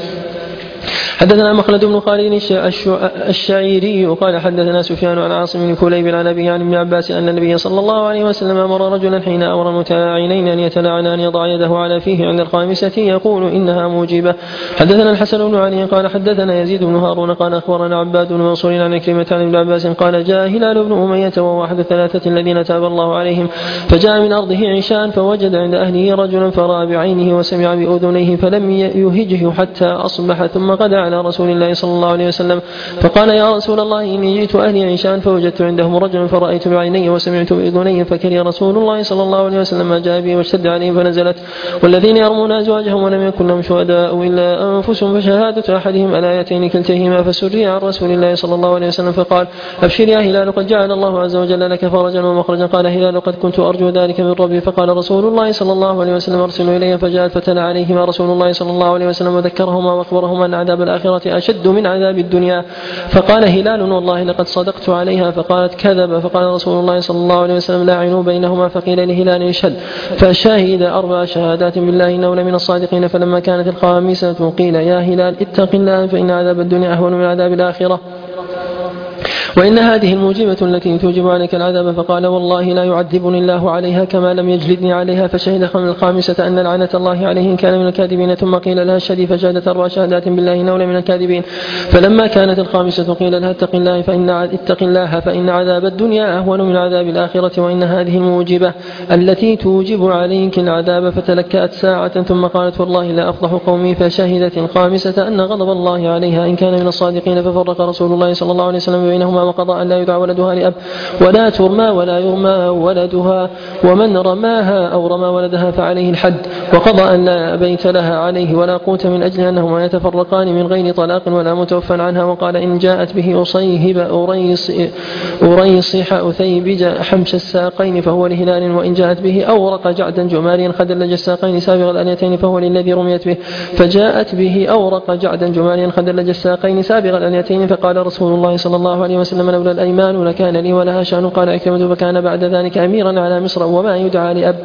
حدثنا مخلد بن خالد الشعيري قال حدثنا سفيان عن عاصم بن كليب عن أبيه عن ابن عباس أن النبي صلى الله عليه وسلم أمر رجلا حين أمر المتلاعنين أن يتلاعنا أن يضع يده على فيه عند الخامسة يقول إنها موجبة. حدثنا الحسن بن علي قال حدثنا يزيد بن هارون قال أخبرنا عباد بن منصور عن كلمة عن ابن عباس قال جاء هلال بن أمية وهو أحد الثلاثة الذين تاب الله عليهم فجاء من أرضه عشاء فوجد عند أهله رجلا فرأى بعينه وسمع بأذنيه فلم يهجه حتى أصبح ثم غدا على رسول الله صلى الله عليه وسلم فقال يا رسول الله إني جئت أهلي عشاء فوجدت عندهم رجلا فرأيت بعيني وسمعت بأذني فكره رسول الله صلى الله عليه وسلم ما جاء به واشتد عليه فنزلت والذين يرمون أزواجهم ولم يكن لهم شهداء إلا أنفسهم فشهادة أحدهم الآيتين كلتيهما فسري عن رسول الله صلى الله عليه وسلم فقال أبشر يا هلال قد جعل الله عز وجل لك فرجا ومخرجا. قال هلال قد كنت أرجو ذلك من ربي. فقال رسول الله صلى الله عليه وسلم أرسلوا إليه فجاءت فتلا عليهما رسول الله صلى الله عليه وسلم وذكرهما وأخبرهما أن عذاب الآخرة أشد من عذاب الدنيا. فقال هلال والله لقد صدقت عليها فقالت كذب. فقال رسول الله صلى الله عليه وسلم لاعنوا بينهما فقيل لهلال اشهد فشهد أربع شهادات بالله إنه لمن الصادقين. فلما كانت الخامسة قيل يا هلال اتق الله فإن عذاب الدنيا أهون من عذاب الآخرة وإن هذه الموجبة التي توجب عليك العذاب. فقال والله لا يعذبني الله عليها كما لم يجلدني عليها. فشهد الخامسة أن لعنة الله عليه إن كان من الكاذبين ثم قيل لها اشهدي فشهدت أربع شهادات بالله إنه لمن الكاذبين. فلما كانت الخامسة قيل لها اتق الله فإن اتق الله فإن عذاب الدنيا أهون من عذاب الآخرة وإن هذه الموجبة التي توجب عليك العذاب. فتلكأت ساعة ثم قالت والله لا أفضح قومي. فشهدت الخامسة أن غضب الله عليها إن كان من الصادقين. ففرق رسول الله صلى الله عليه وسلم بينهما وقضى أن لا يدعى ولدها لأب ولا ترمى ولا يرمى ولدها ومن رماها أو رمى ولدها فعليه الحد. وقضى أن لا بيت لها عليه ولا قوت من أجل أنهما يتفرقان من غير طلاق ولا متوفى عنها. وقال إن جاءت به أصيهب أريص أريصح أثيبج حمش الساقين فهو لهلال وإن جاءت به أورق جعدا جماليا خدلج الساقين سابغ الأليتين فهو للذي رميت به. فجاءت به أورق جعدا جماليا خدلج الساقين سابغ الأليتين. فقال رسول الله صلى الله عليه وسلم لولا الأيمان لكان لي ولها شأن. قال عكرمة فكان بعد ذلك أميرا على مصر وما يدعى لأب.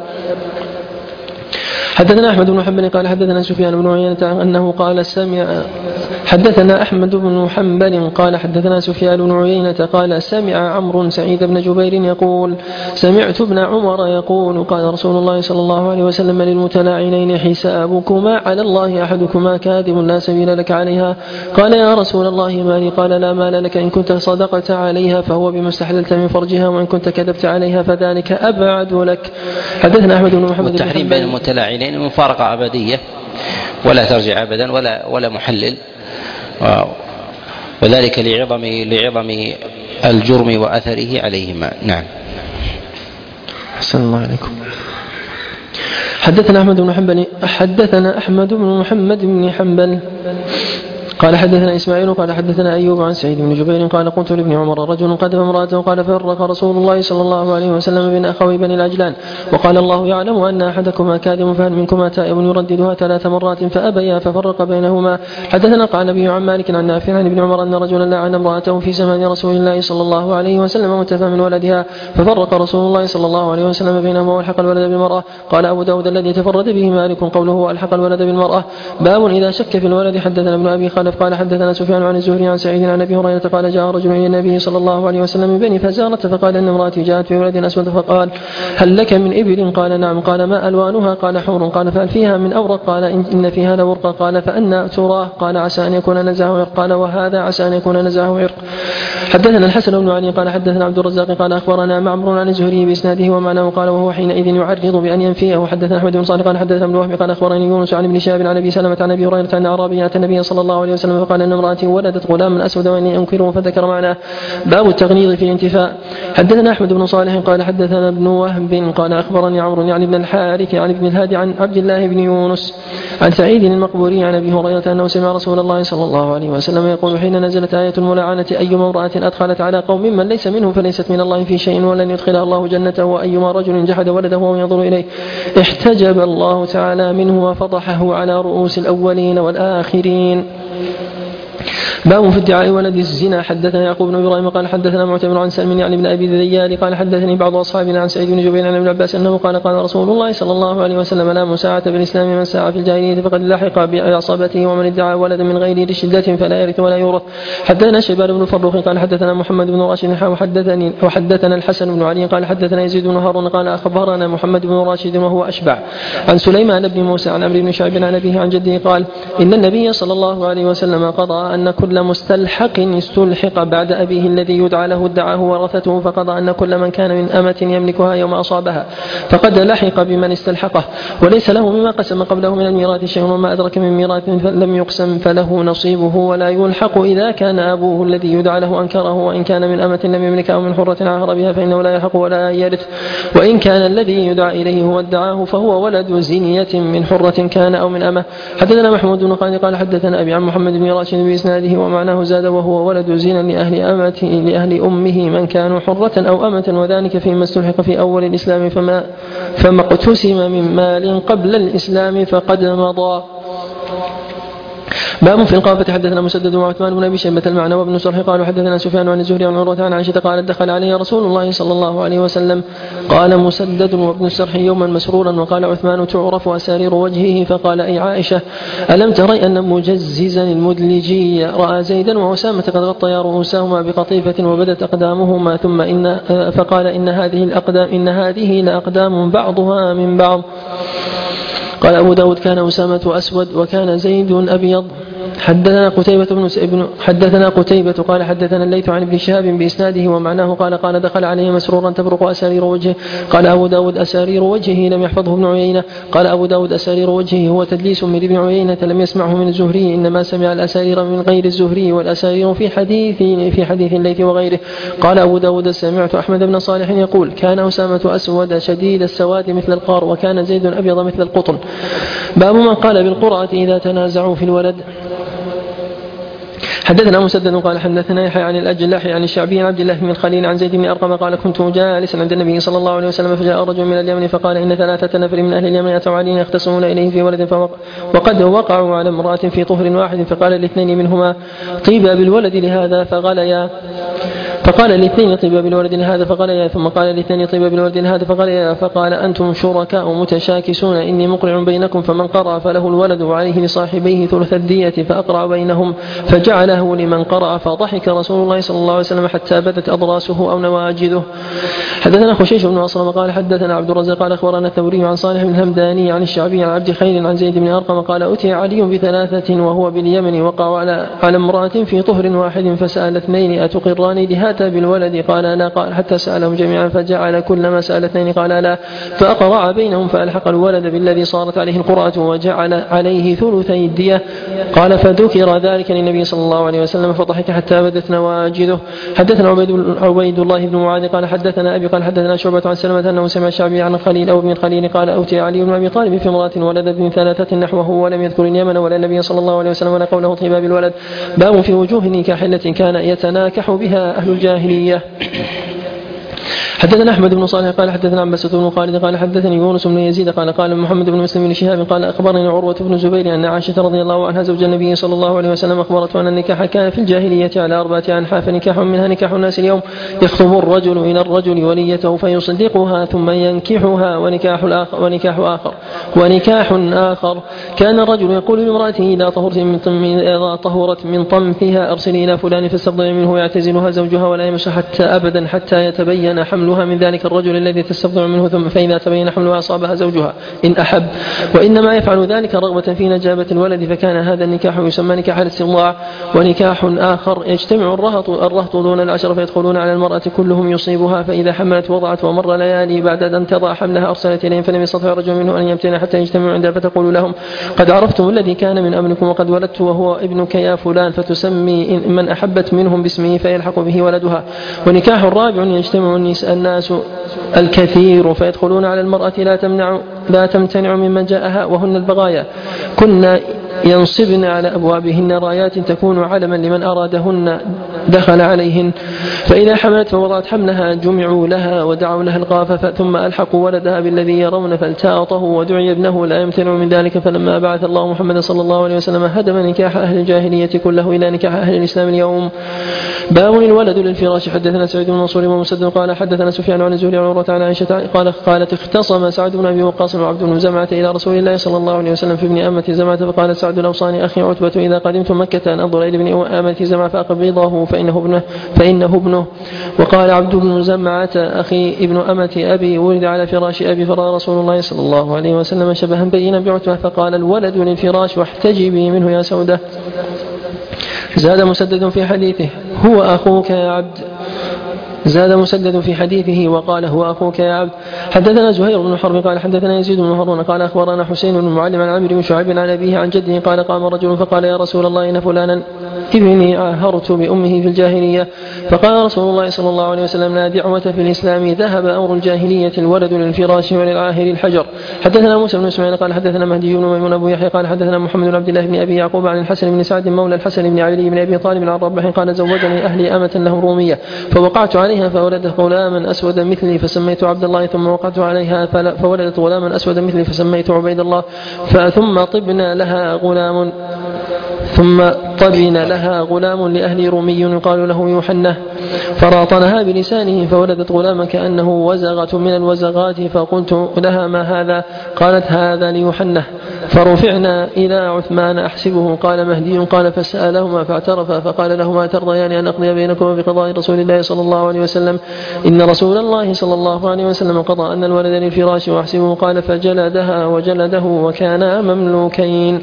حدثنا أحمد بن حنبل قال حدثنا سفيان بن عيينة أنه قال سمع حدثنا أحمد بن حنبل قال حدثنا سفيان بن عيينة قال سمع عمرو سعيد بن جبير يقول سمعت ابن عمر يقول قال رسول الله صلى الله عليه وسلم للمتلاعنين حسابكما على الله أحدكما كاذب لا سبيل لك عليها. قال يا رسول الله مالي. قال لا مال لك إن كنت صدقت عليها فهو بما استحللت من فرجها وإن كنت كذبت عليها فذلك أبعد لك. حدثنا أحمد بن محمد. والتحريم بين المتلاعنين مفارقة أبدية ولا ترجع أبدا ولا ولا محلل وذلك لعظم لعظم الجرم وأثره عليهما. نعم. أحسن الله عليكم. حدثنا أحمد بن حنبل حدثنا أحمد بن محمد بن حنبل قال حدثنا إسماعيل قال حدثنا أيوب عن سعيد بن جبير قال قلت لابن عمر رجل قذف امرأته قال فرق رسول الله صلى الله عليه وسلم بين أخوي بني العجلان وقال الله يعلم أن أحدكما كاذب فهل منكما تائب يرددها ثلاث مرات فأبيا ففرق بينهما. حدثنا قال النبي عن مالك عن نافع عن ابن عمر أن رجلا لعن امرأته في زمان رسول الله صلى الله عليه وسلم وانتفى من ولدها ففرق رسول الله صلى الله عليه وسلم بينهما والحق الولد بالمرأة. قال أبو داود الذي تفرد به مالك قوله والحق الولد بالمرأة. باب إذا شك في الولد. حدثنا ابن أبي خالد قال حدثنا سفيان عن الزهري عن سعيد عن ابي هريره قال جاء رجل الى النبي صلى الله عليه وسلم من بني فزارة فقال ان امراتي جاءت في ولد اسود فقال هل لك من ابل؟ قال نعم. قال ما الوانها؟ قال حور. قال فهل فيها من اورق؟ قال ان فيها لورقه. قال فأنا تراه؟ قال عسى ان يكون نزعه عرق. قال وهذا عسى ان يكون نزعه عرق. حدثنا الحسن بن علي قال حدثنا عبد الرزاق قال اخبرنا معمر عن الزهري باسناده ومعناه قال وهو حينئذ يعرض بان ينفيه. حدثنا احمد بن صالح قال حدثنا ابن وهب قال اخبرني يونس عن ابن شهاب عن ابي سلمة عن ابي هريره ان اعرابيا اتى النبي صلى الله عليه وسلم فقال ان امراتي ولدت غلاما اسود واني انكره فذكر معناه. باب التغليظ في الانتفاء. حدثنا احمد بن صالح قال حدثنا ابن وهب قال اخبرني عمرو يعني بن الحارث عن ابن الهادي عن عبد الله بن يونس عن سعيد المقبوري عن ابي هريره انه سمع رسول الله صلى الله عليه وسلم يقول حين نزلت آية الملاعنة ايما امرأة ادخلت على قوم من ليس منهم فليست من الله في شيء ولن يدخلها الله جنته وايما رجل جحد ولده وهو ينظر اليه احتجب الله تعالى منه وفضحه على رؤوس الاولين والاخرين. باب في ادعاء ولد الزنا. حدثنا يعقوب بن ابراهيم قال حدثنا معتمر عن سلم يعني بن ابي الذيال قال حدثني بعض اصحابنا عن سعيد بن جبير عن ابن عباس انه قال قال رسول الله صلى الله عليه وسلم لا مساعة بالاسلام من ساعة في الجاهلية فقد لحق بعصبته ومن ادعى ولدا من غير لشدة فلا يرث ولا يورث. حدثنا شيبان بن فروخ قال حدثنا محمد بن راشد وحدثني وحدثنا الحسن بن علي قال حدثنا يزيد بن هارون قال اخبرنا محمد بن راشد وهو اشبع عن سليمان بن موسى عن عمرو بن شعيب عن ابيه عن جده قال ان النبي صلى الله عليه وسلم قضى ان كل مستلحق استلحق بعد أبيه الذي يدعى له ادعاه ورثته فقضى أن كل من كان من أمة يملكها يوم أصابها فقد لحق بمن استلحقه وليس له مما قسم قبله من الميراث شيء وما أدرك من ميراث لم يقسم فله نصيبه ولا يلحق إذا كان أبوه الذي يدعى له أنكره وإن كان من أمة لم يملكها أو من حرة عاهر بها فإنه لا يلحق ولا يرث وإن كان الذي يدعى إليه هو ادعاه فهو ولد زنية من حرة كان أو من أمة. حدثنا محمود بن خالد قال حدثنا أبي عن محمد بن راشد بإسناده ومعناه زاد وهو ولد زنا لأهل أمته لأهل أمه من كانوا حرة أو أمة وذلك فيما استلحق في أول الإسلام فما فما اقتسم من مال قبل الإسلام فقد مضى. باب في القافة. حدثنا مسدد وعثمان بن ابي شيبة المعنى وابن سرح قالوا حدثنا سفيان عن الزهري عن عروة عن عائشة قالت دخل علي رسول الله صلى الله عليه وسلم قال مسدد وابن السرح يوما مسرورا وقال عثمان تعرف أسارير وجهه فقال أي عائشة ألم تري أن مجززا المدلجي رأى زيدا وأسامة قد غطيا رؤوسهما بقطيفة وبدت أقدامهما ثم إن فقال إن هذه الأقدام إن هذه لأقدام بعضها من بعض. قال أبو داود كان أسامة أسود وكان زيد أبيض. حدثنا قتيبة بن ابن حدثنا قتيبة قال حدثنا الليث عن ابن شهاب بإسناده ومعناه قال قال دخل عليه مسرورا تبرق أسارير وجهه. قال أبو داود أسارير وجهه لم يحفظه ابن عيينة. قال أبو داود أسارير وجهه هو تدليس من ابن عيينة لم يسمعه من الزهري إنما سمع الأسارير من غير الزهري والأسارير في حديث في حديث الليث وغيره. قال أبو داود سمعت أحمد بن صالح يقول كان أسامة أسود شديد السواد مثل القار وكان زيد أبيض مثل القطن. باب من قال بالقرعة إذا تنازعوا في الولد. حدثنا مسدد قال حدثنا يحيى عن الأجلح عن الشعبي عن عبد الله بن الخليل عن زيد بن أرقم قال كنت جالسا عند النبي صلى الله عليه وسلم فجاء رجل من اليمن فقال إن ثلاثة نفر من أهل اليمن أتوا علي يختصمون إليه في ولد وقد وقعوا على امرأة في طهر واحد فقال الاثنين منهما طيبا بالولد لهذا فغليا فقال الاثنين طيبا بالولد لهذا فغليا ثم قال الاثنين طيبا بالولد لهذا فغليا فقال أنتم شركاء متشاكسون إني مقرع بينكم فمن قرأ فله الولد وعليه لصاحبيه ثلث الدية فأقرع بينهم فجعله لمن قرأ فضحك رسول الله صلى الله عليه وسلم حتى بدت أضراسه أو نواجذه. حدثنا خشيش بن أصلم قال حدثنا عبد الرزاق قال أخبرنا الثوري عن صالح بن الهمداني عن الشعبي عن عبد خير عن زيد بن أرقم قال أتي علي بثلاثة وهو باليمن وقعوا على على امرأة في طهر واحد فسأل اثنين أتقران لهذا أتى بالولد؟ قال لا. قال حتى سألهم جميعا فجعل كل ما سأل اثنين قال لا، فأقرع بينهم فألحق الولد بالذي صارت عليه القرعة وجعل عليه ثلثي الدية. قال فذكر ذلك للنبي صلى الله عليه وسلم فضحك حتى بدت نواجذه. حدثنا عبيد الله بن معاذ قال حدثنا أبي قال حدثنا شعبة عن سلمة أنه سمع الشعبي عن خليل أو ابن الخليل قال أوتي علي بن أبي طالب في امرأة ولدت من ثلاثة نحوه ولم يذكر اليمن ولا النبي صلى الله عليه وسلم ولا قوله طيبا بالولد. باب في وجوه النكاح التي كان يتناكح بها أهل الجاهلية. حدثنا أحمد بن صالح قال حدثنا عباس بن خالد قال حدثني يونس بن يزيد قال قال محمد بن مسلم بن شهاب قال أخبرني عروة بن زبير أن عائشة رضي الله عنها زوج النبي صلى الله عليه وسلم أخبرته أن النكاح كان في الجاهلية على أربعة أنحاف، نكاح منها نكاح الناس اليوم يخطب الرجل إلى الرجل وليته فيصدقها ثم ينكحها، ونكاح آخر ونكاح آخر ونكاح آخر كان الرجل يقول لامرأته إذا طهرت من طم إذا طهرت من طمثها أرسلي إلى فلان فاستفضل منه يعتزلها زوجها ولا يمس حتى أبدا حتى يتبين حملها من ذلك الرجل الذي تستفضل منه، ثم فإذا تبين حملها أصابها زوجها إن أحب، وإنما يفعل ذلك رغبة في نجابة الولد، فكان هذا النكاح يسمى نكاح الاسترضاع. ونكاح آخر يجتمع الرهط الرهط دون العشر فيدخلون على المرأة كلهم يصيبها، فإذا حملت وضعت ومر ليالي بعد أن تضع حملها أرسلت إليهم فلم يستطع رجل منه أن يمتنع حتى يجتمعوا عندها فتقول لهم قد عرفتم الذي كان من أمركم وقد ولدت وهو ابنك يا فلان، فتسمي من أحبت منهم باسمه فيلحق به ولدها. ونكاح الرابع يجتمع الناس الكثير فيدخلون على المرأة لا تمنع لا تمتنع ممن جاءها وهن البغايا، كنا ينصبن على أبوابهن رايات تكون علما لمن أرادهن دخل عليهن، فإذا حملت فوضعت حملها جمعوا لها ودعوا لها القافة ثم ألحقوا ولدها بالذي يرون فالتاطه ودعي ابنه لا يمتنع من ذلك. فلما بعث الله محمد صلى الله عليه وسلم هدم نكاح أهل الجاهلية كله إلى نكاح أهل الإسلام اليوم. باب الولد للفراش. حدثنا سعيد بن منصور ومسدد قال حدثنا سفيان عن الزهري عن عروة عن عائشة قال قالت اختصم سعد بن أبي وقاص وعبد بن زمعة إلى رسول الله صلى الله عليه وسلم في ابن أمة زمعة، فقال سعد الأوصاني أخي عتبة إذا قدمت مكة أن أنظر إلى ابن أمة زمعة فأقبضه فإنه ابنه, فإنه ابنه. وقال عبد بن زمعة أخي ابن أمة أبي ولد على فراش أبي، فرأى رسول الله صلى الله عليه وسلم شبها بينا بعتبة فقال الولد للفراش واحتجبي منه يا سودة. زاد مسدد في حديثه هو أخوك يا عبد زاد مسدد في حديثه وقال هو أخوك يا عبد. حدثنا زهير بن حرب قال حدثنا يزيد بن هارون قال أخبرنا حسين بن معلم عن عمرو بن شعيب عن أبيه عن جده قال قام رجل فقال يا رسول الله إن فلانا ابني عاهرت بأمه في الجاهلية، فقال رسول الله صلى الله عليه وسلم لا دعوة في الإسلام ذهب أمر الجاهلية الولد للفراش وللعاهر الحجر. حدثنا موسى بن اسماعيل قال حدثنا مهدي بن ميمون أبو يحيى قال حدثنا محمد بن عبد الله بن أبي يعقوب عن الحسن بن سعد مولى الحسن بن علي بن أبي طالب عن ربح قال زوجني أهلي أمة له رومية فوقعت عليها فولدت غلاما أسود مثلي فسميت عبد الله، ثم وقعت عليها فولدت غلاما أسود مثلي فسميت عبيد الله، ثم طبنا لها غلام ثم طبن لها غلام لأهل رومي يقال له يوحنا فراطنها بلسانه فولدت غلاما كأنه وزغة من الوزغات، فقلت لها ما هذا؟ قالت هذا ليوحنا. فرفعنا إلى عثمان أحسبه قال مهدي قال فسألهما فاعترفا فقال لهما ترضيان أن أقضي بينكما بقضاء رسول الله صلى الله عليه وسلم إن رسول الله صلى الله عليه وسلم قضى أن الولد للفراش وأحسبه قال فجلدها وجلده وكانا مملوكين.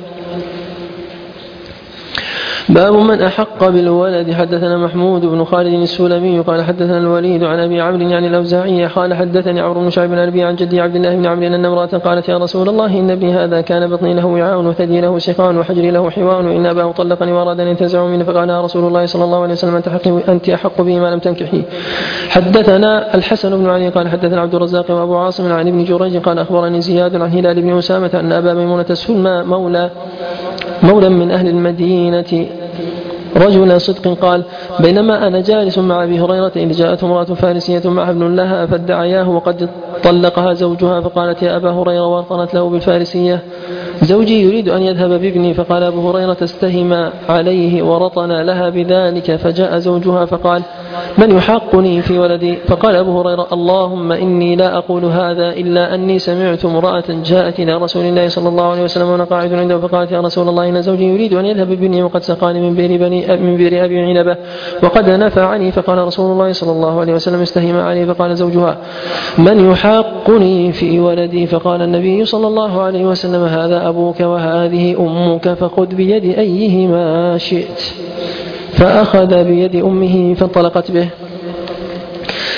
باب من أحق بالولد. حدثنا محمود بن خالد السلمي قال حدثنا الوليد عن أبي عمرو يعني الأوزاعي قال حدثني عمرو بن شعيب بن أبي عن جدي عبد الله بن عمرو أن امرأة قالت يا رسول الله إن ابني هذا كان بطني له وعاء وثدي له سقاء وحجري له حواء وإن أباه طلقني وأراد أن ينتزعه مني، فقال يا رسول الله صلى الله عليه وسلم أنت أحق به ما لم تنكحي. حدثنا الحسن بن علي قال حدثنا عبد الرزاق وأبو عاصم عن ابن جريج قال أخبرني زياد عن هلال بن أسامة أن أبا ميمونة السلمى مولى مولى من أهل المدينة رجل صدق قال بينما أنا جالس مع أبي هريرة إذ جاءت امرأة فارسية مع ابن لها فادعياه وقد طلقها زوجها، فقالت يا أبا هريرة وارطنت له بالفارسية زوجي يريد أن يذهب بابني، فقال أبو هريرة استهم عليه ورطن لها بذلك، فجاء زوجها فقال من يحقني في ولدي؟ فقال أبو هريرة اللهم إني لا أقول هذا إلا أني سمعت امرأة جاءت إلى رسول الله صلى الله عليه وسلم وأنا قاعد عنده فقالت يا رسول الله إن زوجي يريد أن يذهب بابني وقد سقاني من بئر بني من بئر أبي عنبة وقد نفعني، فقال رسول الله صلى الله عليه وسلم استهم عليه، فقال زوجها من يحقني في ولدي؟ فقال النبي صلى الله عليه وسلم هذا أبوك وهذه أمك فخذ بيد أيهما شئت، فأخذ بيد أمه فانطلقت به.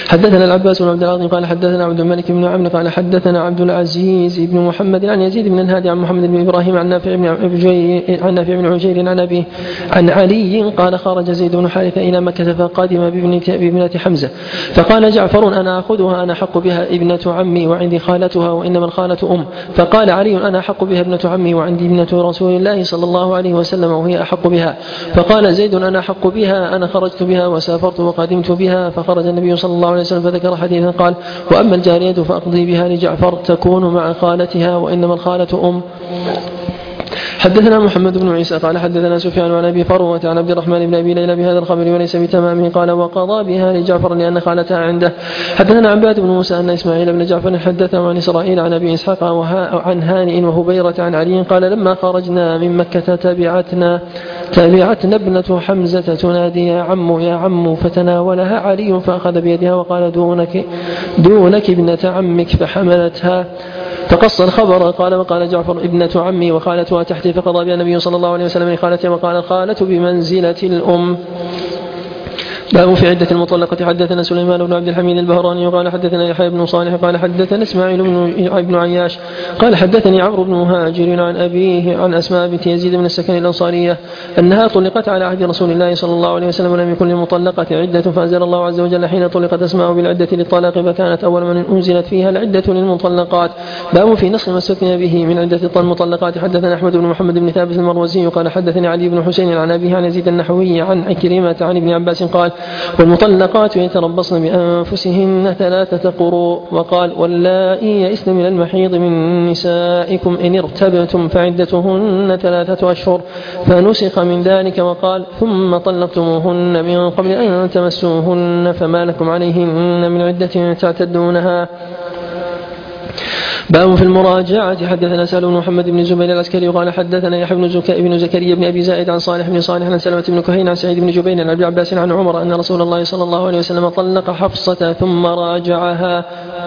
حدثنا العباس بن عبد العظيم قال حدثنا عبد الملك بن عمرو قال حدثنا عبد العزيز بن محمد عن يزيد بن الهادي عن محمد بن إبراهيم عن نافع بن عجير عن نافع بن عجير عن أبيه عن علي قال خرج زيد بن حارثة إلى مكة فقدم بابنة حمزة فقال جعفر أنا أخذها أنا أحق بها ابنة عمي وعندي خالتها وإنما الخالة أم. فقال علي أنا أحق بها ابنة عمي وعندي ابنة رسول الله صلى الله عليه وسلم وهي أحق بها. فقال زيد أنا أحق بها أنا خرجت بها وسافرت وقدمت بها. فخرج النبي صلى الله عليه وسلم فذكر حديثا قال وأما الجارية فأقضي بها لجعفر تكون مع خالتها وإنما الخالة أم. حدثنا محمد بن عيسى قال حدثنا سفيان عن أبي فروة عن عبد الرحمن بن أبي ليلى بهذا الخبر وليس بتمامه قال وقضى بها لجعفر لأن خالتها عنده. حدثنا عباد بن موسى أن إسماعيل بن جعفر حدثه عن إسرائيل عن أبي إسحاق عن هانئ وهبيرة عن علي قال لما خرجنا من مكة تبعتنا تبعتنا ابنة حمزة تنادي يا عم يا عم فتناولها علي فأخذ بيدها وقال دونك دونك ابنة عمك فحملتها فقص الخبر قال وقال جعفر ابنة عمي وخالتها تحتي فقضى بها النبي صلى الله عليه وسلم لخالتها وقال الخالة بمنزلة الأم. باب في عدة المطلقة. حدثنا سليمان بن عبد الحميد البهراني وقال حدثنا يحيى بن صالح قال حدثنا اسماعيل بن عياش قال حدثني عمرو بن مهاجر عن أبيه عن أسماء بنت يزيد بن السكن الأنصارية أنها طلقت على عهد رسول الله صلى الله عليه وسلم ولم يكن للمطلقة عدة فأنزل الله عز وجل حين طلقت أسماء بالعدة للطلاق فكانت أول من أنزلت فيها العدة للمطلقات. باب في نص ما استثني به من عدة المطلقات. حدثنا أحمد بن محمد بن ثابت المروزي قال حدثني علي بن حسين عن أبيه عن يزيد النحوي عن عكرمة عن ابن عباس قال والمطلقات يتربصن بأنفسهن ثلاثة قروء. وقال واللائي يئسن من المحيض من نسائكم إن ارتبتم فعدتهن ثلاثة أشهر فنسخ من ذلك. وقال ثم طلقتموهن من قبل أن تمسوهن فما لكم عليهن من عدة تعتدونها. باب في المراجعة. حدثنا سهل بن محمد بن زبير العسكري وقال حدثنا يحيى بن زكاء بن زكريا بن أبي زائد عن صالح بن صالح عن سلمة بن كهين عن سعيد بن جبير عن أبي عباس عن عمر أن رسول الله صلى الله عليه وسلم طلق حفصة ثم راجعها.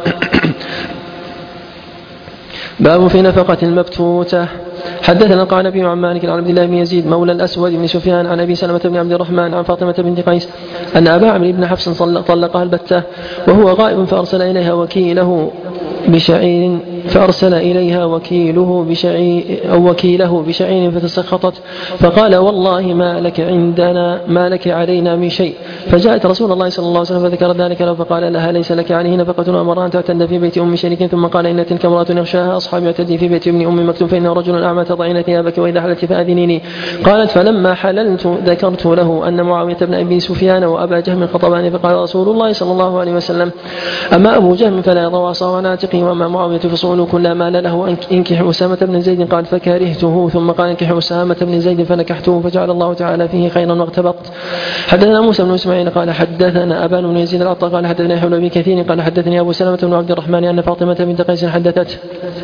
باب في نفقة المبتوتة. حدثنا قال نبي عن مالك عن عبد الله بن يزيد مولى الأسود بن سفيان عن أبي سلمة بن عبد الرحمن عن فاطمة بنت قيس أن أبا عمرو بن حفص طلقها البتة وهو غائب فأرسل إليها وكيله بشعير فأرسل إليها وكيله بشعير أو وكيله بشعير فتسخطت فقال والله ما لك عندنا ما لك علينا من شيء. فجاءت رسول الله صلى الله عليه وسلم فذكر ذلك له فقال لها ليس لك عليه نفقة وأمرها أن تعتد في بيت أم شريك. ثم قال إن تلك امرأة يغشاها أصحاب يعتدي في بيت ابن أم مكتوم فإنه رجل أعمى تضعين ثيابك وإذا حللت فأذنيني. قالت فلما حللت ذكرت له أن معاوية بن أبي سفيان وأبا جهم خطباني فقال رسول الله صلى الله عليه وسلم أما أبو جهم فلا يضع عصاه عن عاتقه وأما معاوية فصول كل مال له انكح أسامة بن زيد. قال فكرهته ثم قال انكح أسامة بن زيد فنكحته فجعل الله تعالى فيه خيرا واغتبطت. حدثنا موسى بن إسماعيل قال حدثنا أبان بن يزيد العطار قال حدثنا يحيى بن كثير قال حدثني أبو سلمة بن عبد الرحمن أن فاطمة بنت قيس حدثته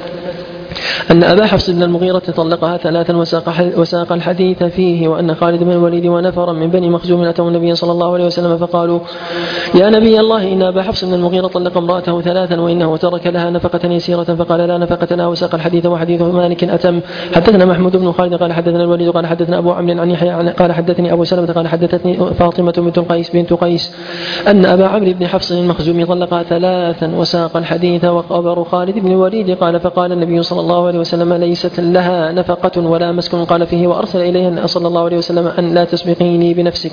أن أبا حفص بن المغيرة طلقها ثلاثا وساق الحديث فيه وأن خالد بن الوليد ونفرا من بني مخزوم أتوا النبي صلى الله عليه وسلم فقالوا يا نبي الله إن أبا حفص بن المغيرة طلق امرأته ثلاثا وإنه ترك لها نفقة يسيرة فقال لا نفقة لها وساق الحديث وحديث مالك أتم. حدثنا محمود بن خالد قال حدثنا الوليد قال حدثنا أبو عمرو عن يحيى قال حدثني أبو سلمة قال حدثتني فاطمة بنت قيس بنت قيس أن أبا عمرو بن حفص المخزومي طلقها ثلاثا وساق الحديث. وخبر خالد بن الوليد قال فقال النبي صلى الله عليه وسلم ليست لها نفقة ولا مسكن قال فيه وأرسل إليها صلى الله عليه وسلم أن لا تسبقيني بنفسك.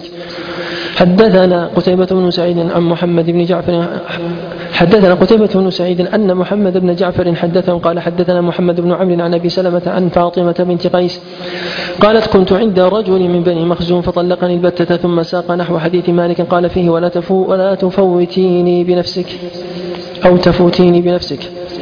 حدثنا قتيبة بن سعيد عن محمد بن جعفر حدثنا قتيبة بن سعيد أن محمد بن جعفر حدثه قال حدثنا محمد بن عمرو عن أبي سلمة عن فاطمة بنت قيس قالت كنت عند رجل من بني مخزوم فطلقني البتة ثم ساق نحو حديث مالك قال فيه ولا, تفو ولا تفوتيني بنفسك أو تفوتيني بنفسك.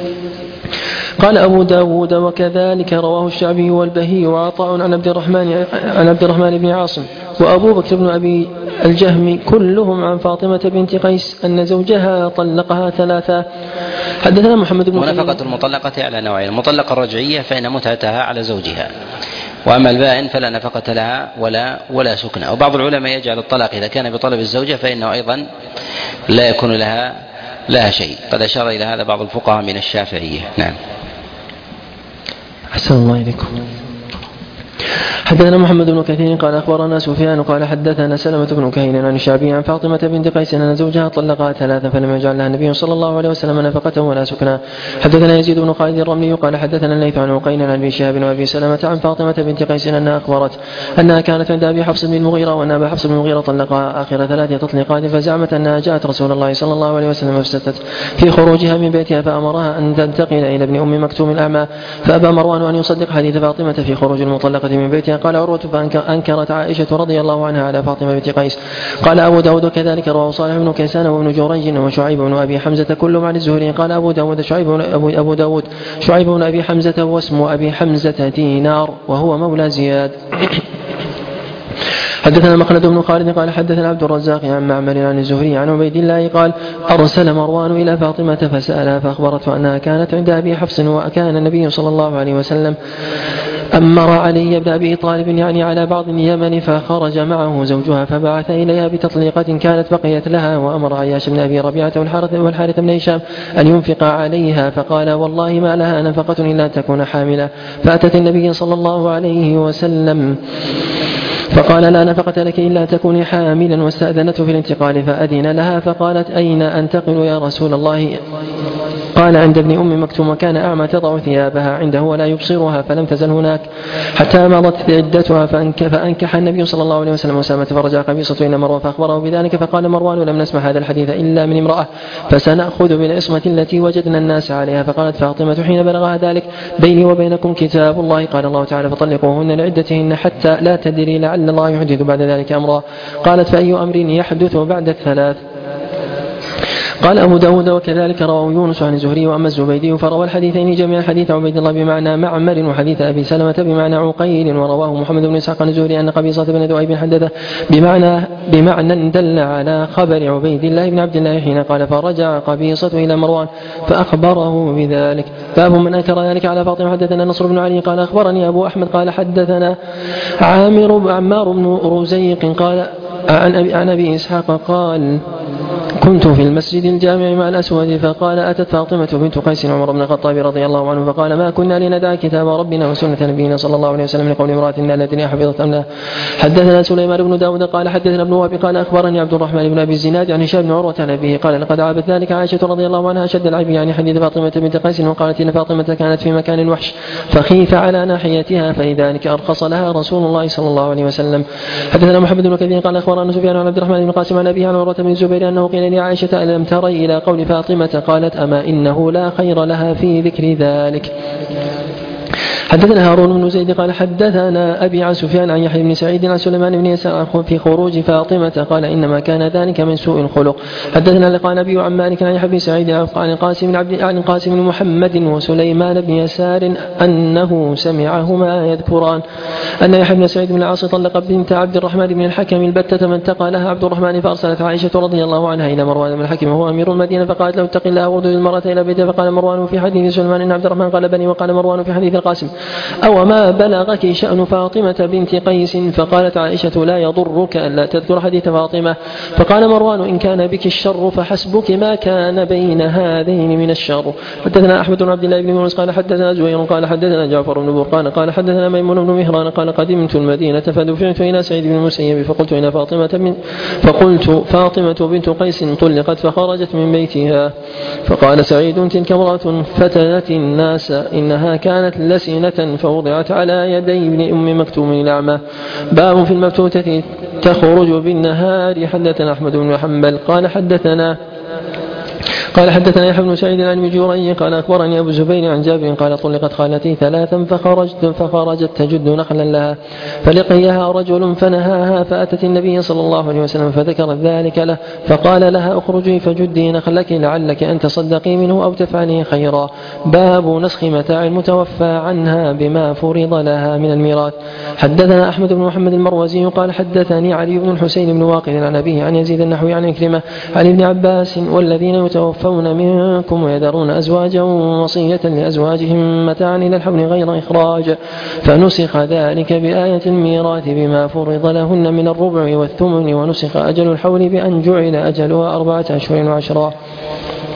قال أبو داود وكذلك رواه الشعبي والبهي وعطاء عن عبد الرحمن عن عبد الرحمن بن عاصم وأبو بكر بن أبي الجهم كلهم عن فاطمة بنت قيس أن زوجها طلقها ثلاثة. حدثنا محمد بن ونفقة المطلقة على نوعين المطلقة الرجعية فإن متعتها على زوجها وأما البائن فلا نفقة لها ولا ولا سكنة. وبعض العلماء يجعل الطلاق إذا كان بطلب الزوجة فإنه أيضا لا يكون لها لها شيء. قد أشار إلى هذا بعض الفقهاء من الشافعية. نعم. أحسن الله إليكم. حدثنا محمد بن كثير قال أخبرنا سفيان قال حدثنا سلمة بن كهيل عن الشعبي عن فاطمة بنت قيس أن زوجها طلقها ثلاثا فلم يجعل لها النبي صلى الله عليه وسلم نفقة ولا سكنا. حدثنا يزيد بن خالد الرملي قال حدثنا الليث عن عقيل عن أبي شهاب وأبي سلمة عن فاطمة بنت قيس أنها أخبرت أنها كانت عند أبي حفص بن المغيرة وأن أبا حفص بن المغيرة طلقها آخر ثلاث تطليقات فزعمت أنها جاءت رسول الله صلى الله عليه وسلم فافتتت في خروجها من بيتها فأمرها أن تنتقل إلى ابن أم مكتوم الأعمى فأبى مروان أن يصدق حديث فاطمة في خروج المطلقة من بيتها. قال عروة فأنكرت عائشة رضي الله عنها على فاطمة بنت قيس. قال أبو داود كذلك رواه صالح بن كيسان وابن جريج وشعيب بن أبي حمزة كلهم عن الزهري. قال أبو داود شعيب بن أبو, أبو داود شعيب بن أبي حمزة واسم أبي حمزة دينار وهو مولى زياد. حدثنا مخلد بن خالد قال حدثنا عبد الرزاق عن معمر عن الزهري عن عبيد الله قال أرسل مروان إلى فاطمة فسألها فأخبرته أنها كانت عند أبي حفص وكان النبي صلى الله عليه وسلم أمر علي بن أبي طالب يعني على بعض اليمن فخرج معه زوجها فبعث إليها بتطليقة كانت بقيت لها وأمر عياش بن أبي ربيعة والحارث بن هشام أن ينفق عليها فقال والله ما لها نفقة إلا تكون حاملة. فأتت النبي صلى الله عليه وسلم فقال لا نفقة لك إلا تكوني حاملا واستأذنته في الانتقال فأذن لها فقالت أين أنتقل يا رسول الله؟ قال عند ابن أم مكتوم وكان أعمى تضع ثيابها عنده ولا يبصرها فلم تزل هناك حتى مضت عدتها فأنكح النبي صلى الله عليه وسلم أسامة فرجع قبيصة إلى مروان فأخبره بذلك فقال مروان لم نسمع هذا الحديث إلا من امرأة فسنأخذ بالعصمة التي وجدنا الناس عليها. فقالت فاطمة حين بلغها ذلك بيني وبينكم كتاب الله قال الله تعالى فطلقوهن لعدتهن حتى لا تدري لعل الله يحدث بعد ذلك أمرا. قالت فأي أمر يحدث بعد الثلاث؟ قال أبو داود وكذلك رواه يونس عن الزهري وأما الزبيدي فروى الحديثين جميعا حديث عبيد الله بمعنى معمر وحديث أبي سلمة بمعنى عقيل ورواه محمد بن إسحاق عن الزهري أن قبيصة بن ذؤيب حدثه بمعنى بمعنى دل على خبر عبيد الله بن عبد الله حين قال فرجع قبيصة إلى مروان فأخبره بذلك. باب من أنكر ذلك على فاطمة. حدثنا نصر بن علي قال أخبرني أبو أحمد قال حدثنا عامر عمار بن رزيق قال عن أبي إسحاق قال كنت في المسجد الجامع مع الأسود فقال أتت فاطمة بنت قيس عمر بن الخطاب رضي الله عنه فقال ما كنا لندع كتاب ربنا وسنة نبينا صلى الله عليه وسلم لقول امرأة لا ندري حفظت أم لا. حدثنا سليمان بن داود قال حدثنا ابن وهب قال أخبرني عبد الرحمن بن أبي الزناد عن هشام بن عروة عن أبيه قال لقد عابت ذلك عائشة رضي الله عنها شد العيب يعني حديث فاطمة بنت قيس وقالت إن فاطمة كانت في مكان وحش فخيف على ناحيتها فلذلك أرخص لها رسول الله صلى الله عليه وسلم. حدثنا محمد بن كثير قال أخبرنا سفيان عن عبد الرحمن بن قاسم عن أبيه عن عروة بن الزبير أنه قيل لعائشة ألم تري إلى قول فاطمة قالت أما إنه لا خير لها في ذكر ذلك. حدثنا هارون بن زيد قال حدثنا أبي عن سفيان عن يحيى بن سعيد عن سليمان بن يسار في خروج فاطمة قال إنما كان ذلك من سوء الخلق. حدثنا لقى نبي عن مالك عن يحيى بن سعيد عن قاسم بن عبد عن قاسم بن محمد وسليمان بن يسار أنه سمعهما يذكران أن يحيى بن سعيد بن العاص طلق بنت عبد الرحمن بن الحكم البتة من تقى لها عبد الرحمن فأرسلت عائشة رضي الله عنها إلى مروان بن الحكم وهو أمير المدينة فقالت له اتق الله وردوا المرأة إلى بيته. فقال مروان في حديث سليمان إن عبد الرحمن قال بني وقال مروان في حديث القاسم أو ما بلغك شأن فاطمة بنت قيس. فقالت عائشة لا يضرك ألا تذكر حديث فاطمة. فقال مروان إن كان بك الشر فحسبك ما كان بين هذين من الشر. حدثنا أحمد بن عبد الله بن يونس قال حدثنا زهير قال حدثنا جعفر بن برقان قال حدثنا ميمون بن مهران قال قدمت المدينة فدفعت إلى سعيد بن المسيب فقلت إن فاطمة من فقلت فاطمة بنت قيس طلقت فخرجت من بيتها. فقال سعيد تلك امرأة فتنت الناس إنها كانت لسنة فوضعت على يدي ابن أم مكتوم الأعمى. باب في المبتوتة تخرج بالنهار. حدثنا أحمد بن حنبل قال حدثنا قال حدثنا يحيى بن سعيد عن جريج قال أخبرني أبو الزبير عن جابر قال طلقت خالتي ثلاثا فخرجت فخرجت تجد نخلا لها فلقيها رجل فنهاها فأتت النبي صلى الله عليه وسلم فذكرت ذلك له فقال لها اخرجي فجدي نخلك لعلك أن تصدقي منه أو تفعلي خيرا. باب نسخ متاع المتوفى عنها بما فرض لها من الميراث. حدثنا أحمد بن محمد المروزي قال حدثني علي بن الحسين بن واقد عن أبيه عن يزيد النحوي عن عكرمة عن ابن عباس والذين يتوفون منكم ويذرون أزواجا وصية لأزواجهم متاعا إلى الحول غير إخراج فنسخ ذلك بآية الميراث بما فرض لهن من الربع والثمن ونسخ أجل الحول بأن جعل أجلها أربعة أشهر وعشرا.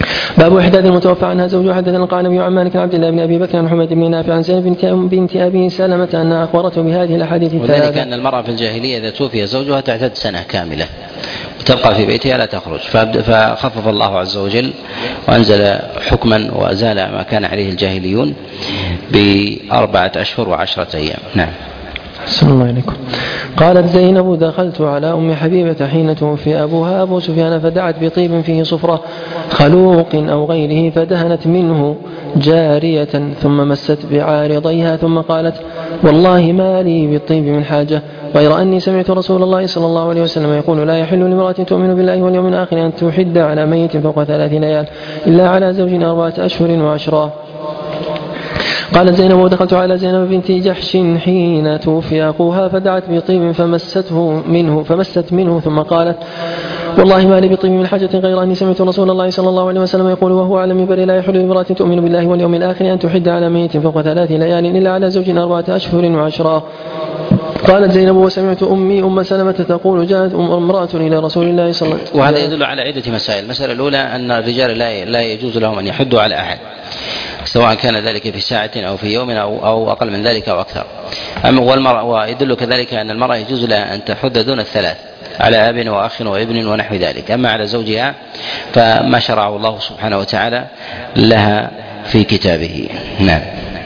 باب إحداث المتوفى عنها زوجها. حدثنا القعنبي عن مالك عن عبد الله بن أبي بكر عن حميد بن نافع عن زينب بنت, بنت أبي سلمة أنها أخبرته بهذه الأحاديث الثلاثة. وذلك أن المرأة في الجاهلية إذا توفي زوجها تعتد سنة كاملة وتبقى في بيتها لا تخرج، فخفف الله عز وجل وأنزل حكما وأزال ما كان عليه الجاهليون بأربعة أشهر وعشرة أيام. نعم. السلام الله عليكم. قالت زينب: دخلت على أم حبيبة حين توفي أبوها أبو سفيان فدعت بطيب فيه صفرة خلوق أو غيره فدهنت منه جارية ثم مست بعارضيها ثم قالت: والله ما لي بالطيب من حاجة غير أني سمعت رسول الله صلى الله عليه وسلم يقول: لا يحل لامرأة تؤمن بالله واليوم الآخر أن تحد على ميت فوق ثلاث ليال إلا على زوج أربعة أشهر وعشرة. قالت زينب: ودخلت على زينب بنت جحش حين توفي أخوها فدعت بطيب فمسته منه فمست منه ثم قالت: والله ما لي بطيب من حاجة غير أني سمعت رسول الله صلى الله عليه وسلم يقول وهو أعلم بر: لا يحل لامرأة تؤمن بالله واليوم الآخر أن تحد على ميت فوق ثلاث ليال إلا على زوج أربعة أشهر وعشرة. قالت زينب: وسمعت أمي أم سلمة تقول: جاءت امرأة إلى رسول الله صلى الله عليه وسلم. وهذا يدل على عدة مسائل. المسألة الأولى أن الرجال لا يجوز لهم أن يحدوا على أحد سواء كان ذلك في ساعة أو في يوم أو, أو أقل من ذلك أو أكثر. ويدل كذلك أن المرأة يجوز لها أن تحد دون الثلاث على أب وأخ وابن ونحو ذلك. أما على زوجها فما شرعه الله سبحانه وتعالى لها في كتابه. نعم.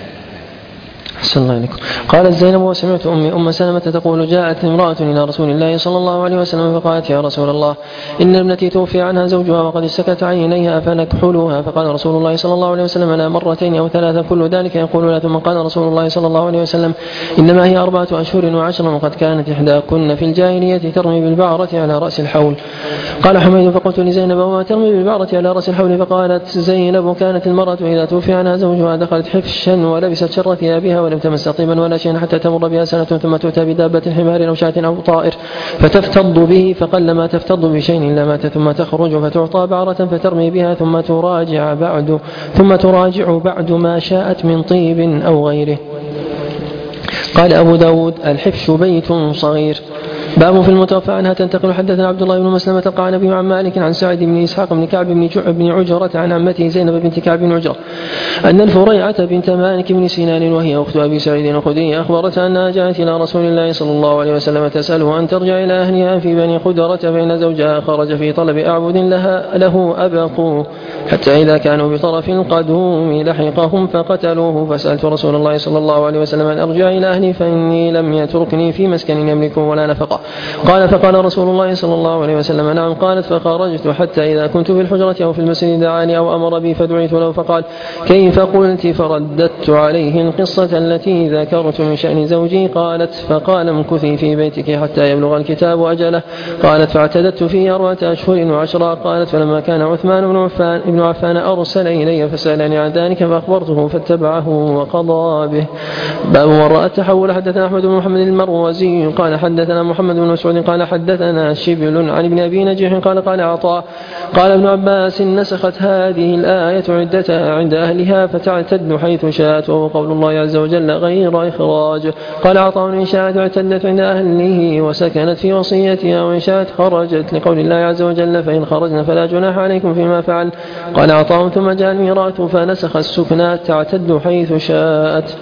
صلى الله عليكم. قالت زينب: وسمعت أمي أم سلمة تقول: جاءت امرأة إلى رسول الله صلى الله عليه وسلم فقالت: يا رسول الله، إن ابنتي توفي عنها زوجها وقد استكت عينيها فنكحلها. فقال رسول الله صلى الله عليه وسلم: لا مرتين أو ثلاثة كل ذلك يقول لا. ثم قال رسول الله صلى الله عليه وسلم: إنما هي أربعة أشهر وعشرة وقد كانت إحداكن في الجاهلية ترمي بالبعرة على رأس الحول. قال حميد: فقلت لزينب: وما ترمي بالبعرة على رأس الحول؟ فقالت زينب: كانت المرأة إذا توفي عنها زوجها دخلت حفشا ولبست شر ثيابها ولم تمس طيبا ولا شيئا حتى تمر بها سنة ثم تؤتى بدابة حمار أو شاة أو طائر فتفتض به، فقل ما تفتض بشيء إلا مات، ثم تخرج فتعطى بعرة فترمي بها ثم تراجع بعد ثم تراجع بعد ما شاءت من طيب أو غيره. قال أبو داود: الحفش بيت صغير. باب في المتوفى عنها تنتقل. حدثنا عبد الله بن مسلمة القعنبي عن مالك عن سعد بن إسحاق بن كعب بن عجرة عن عمته زينب بنت كعب بن عجرة أن الفريعة بنت مالك بن سنان وهي أخت أبي سعيد الخدري أخبرت أنها جاءت إلى رسول الله صلى الله عليه وسلم تسأله أن ترجع إلى أهلها في بني خدرة فإن زوجها خرج في طلب أعبد لها له أبقوا حتى إذا كانوا بطرف القدوم لحقهم فقتلوه. فسألت رسول الله صلى الله عليه وسلم أن أرجع إلى أهلي فإني لم يتركني في مسكن يملك ولا نفقة. قال: فقال رسول الله صلى الله عليه وسلم: نعم. قالت: فخرجت حتى إذا كنت في الحجرة أو في المسجد دعاني أو أمر بي فدعيت له فقال: كيف قلت؟ فرددت عليه القصة التي ذكرت من شأن زوجي. قالت: فقال: امكثي في بيتك حتى يبلغ الكتاب أجله. قالت: فاعتددت فيه أربعة أشهر وعشرة. قالت: فلما كان عثمان بن عفان, بن عفان أرسل إلي فسألني عن ذلك فأخبرته فاتبعه وقضى به. باب من رأى التحول. حدثنا أحمد بن محمد المروزي قال حدثنا محمد بن مسعود قال حدثنا شبل عن ابن أبي نجيح قال قال عطاء قال ابن عباس: نسخت هذه الآية عدتها عند أهلها فتعتد حيث شاءت، وهو قول الله عز وجل غير إخراج. قال عطاء: إن شاءت اعتدت عند أهله وسكنت في وصيتها، وإن شاءت خرجت، لقول الله عز وجل: فإن خرجنا فلا جناح عليكم فيما فعل. قال عطاء: ثم جاء الميراث فنسخ السكنات تعتد حيث شاءت.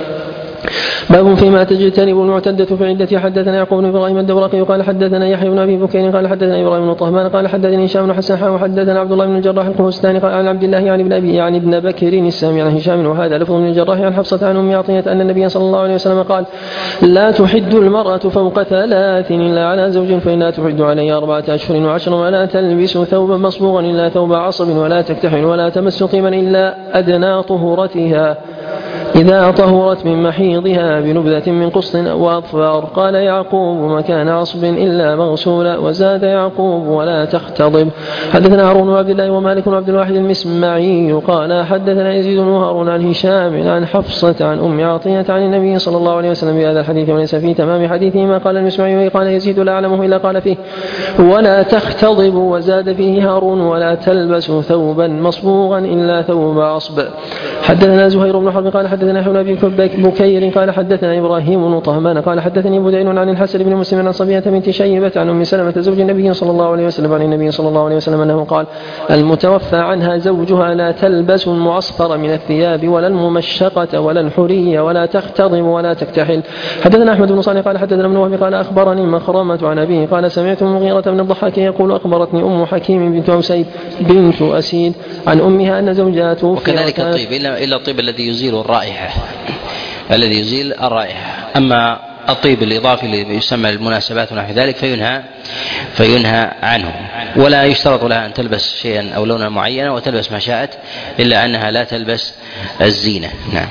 باب فيما تجتنب المعتدة في عدة. حدثنا يعقوب بن إبراهيم الدورقي قال حدثنا يحيى بن أبي بكير قال حدثنا إبراهيم بن طهمان قال حدثني هشام بن حسان وحدثنا عبد الله بن الجراح القهستاني قال عن عبد الله يعني ابن أبي يعني ابن بكر السامي عن هشام، وهذا لفظ من الجراح عن حفصة عن أم عطية أن النبي صلى الله عليه وسلم قال: لا تحد المرأة فوق ثلاث إلا على زوج فإنها تحد عليه أربعة أشهر وعشر، ولا تلبس ثوبا مصبوغا إلا ثوب عصب، ولا تكتحل ولا تمس طيبا إلا أدنى طهورتها إذا طهرت من محيضها بنبذة من قسط وأظفار. قال يعقوب: ما كان عصب إلا مغسولا. وزاد يعقوب: ولا تختضب. حدثنا هارون وعبد الله ومالك وعبد الواحد المسمعي قال حدثنا يزيد بن هارون عن هشام عن حفصة عن أم عطية عن النبي صلى الله عليه وسلم بهذا الحديث وليس في تمام حديثه ما قال المسمعي. قال يزيد: لا أعلمه إلا قال فيه ولا تختضب. وزاد فيه هارون: ولا تلبس ثوبا مصبوغا إلا ثوب عصب. حدثنا زهير بن حرب قال حدثنا حدثنا ابن أبي بكير قال حدثنا إبراهيم بن طهمان قال حدثني بدين عن الحسن بن مسلم عن صبية بنت شيبة عن أم سلمة زوج النبي صلى الله عليه وسلم عن النبي صلى الله عليه وسلم أنه قال المتوفى عنها زوجها لا تلبس المعصفر من الثياب ولا الممشقة ولا الحرية ولا تختضم ولا تكتحل. حدثنا أحمد بن صالح قال حدثنا ابن وهب قال أخبرني مخرمة عن أبيه قال سمعت المغيرة بن الضحاك يقول أخبرتني أم حكيم بنت أسيد بنت أسيد عن أمها أن زوجها توفي. وكذلك الطيب إلا الطيب الذي يزيل الرائحة الذي يزيل الرائحة. أما الطيب الإضافي الذي يسمى المناسبات ونحو ذلك فينهى فينهى عنه، ولا يشترط لها أن تلبس شيئا أو لونا معينا وتلبس ما شاءت إلا أنها لا تلبس الزينة. نعم.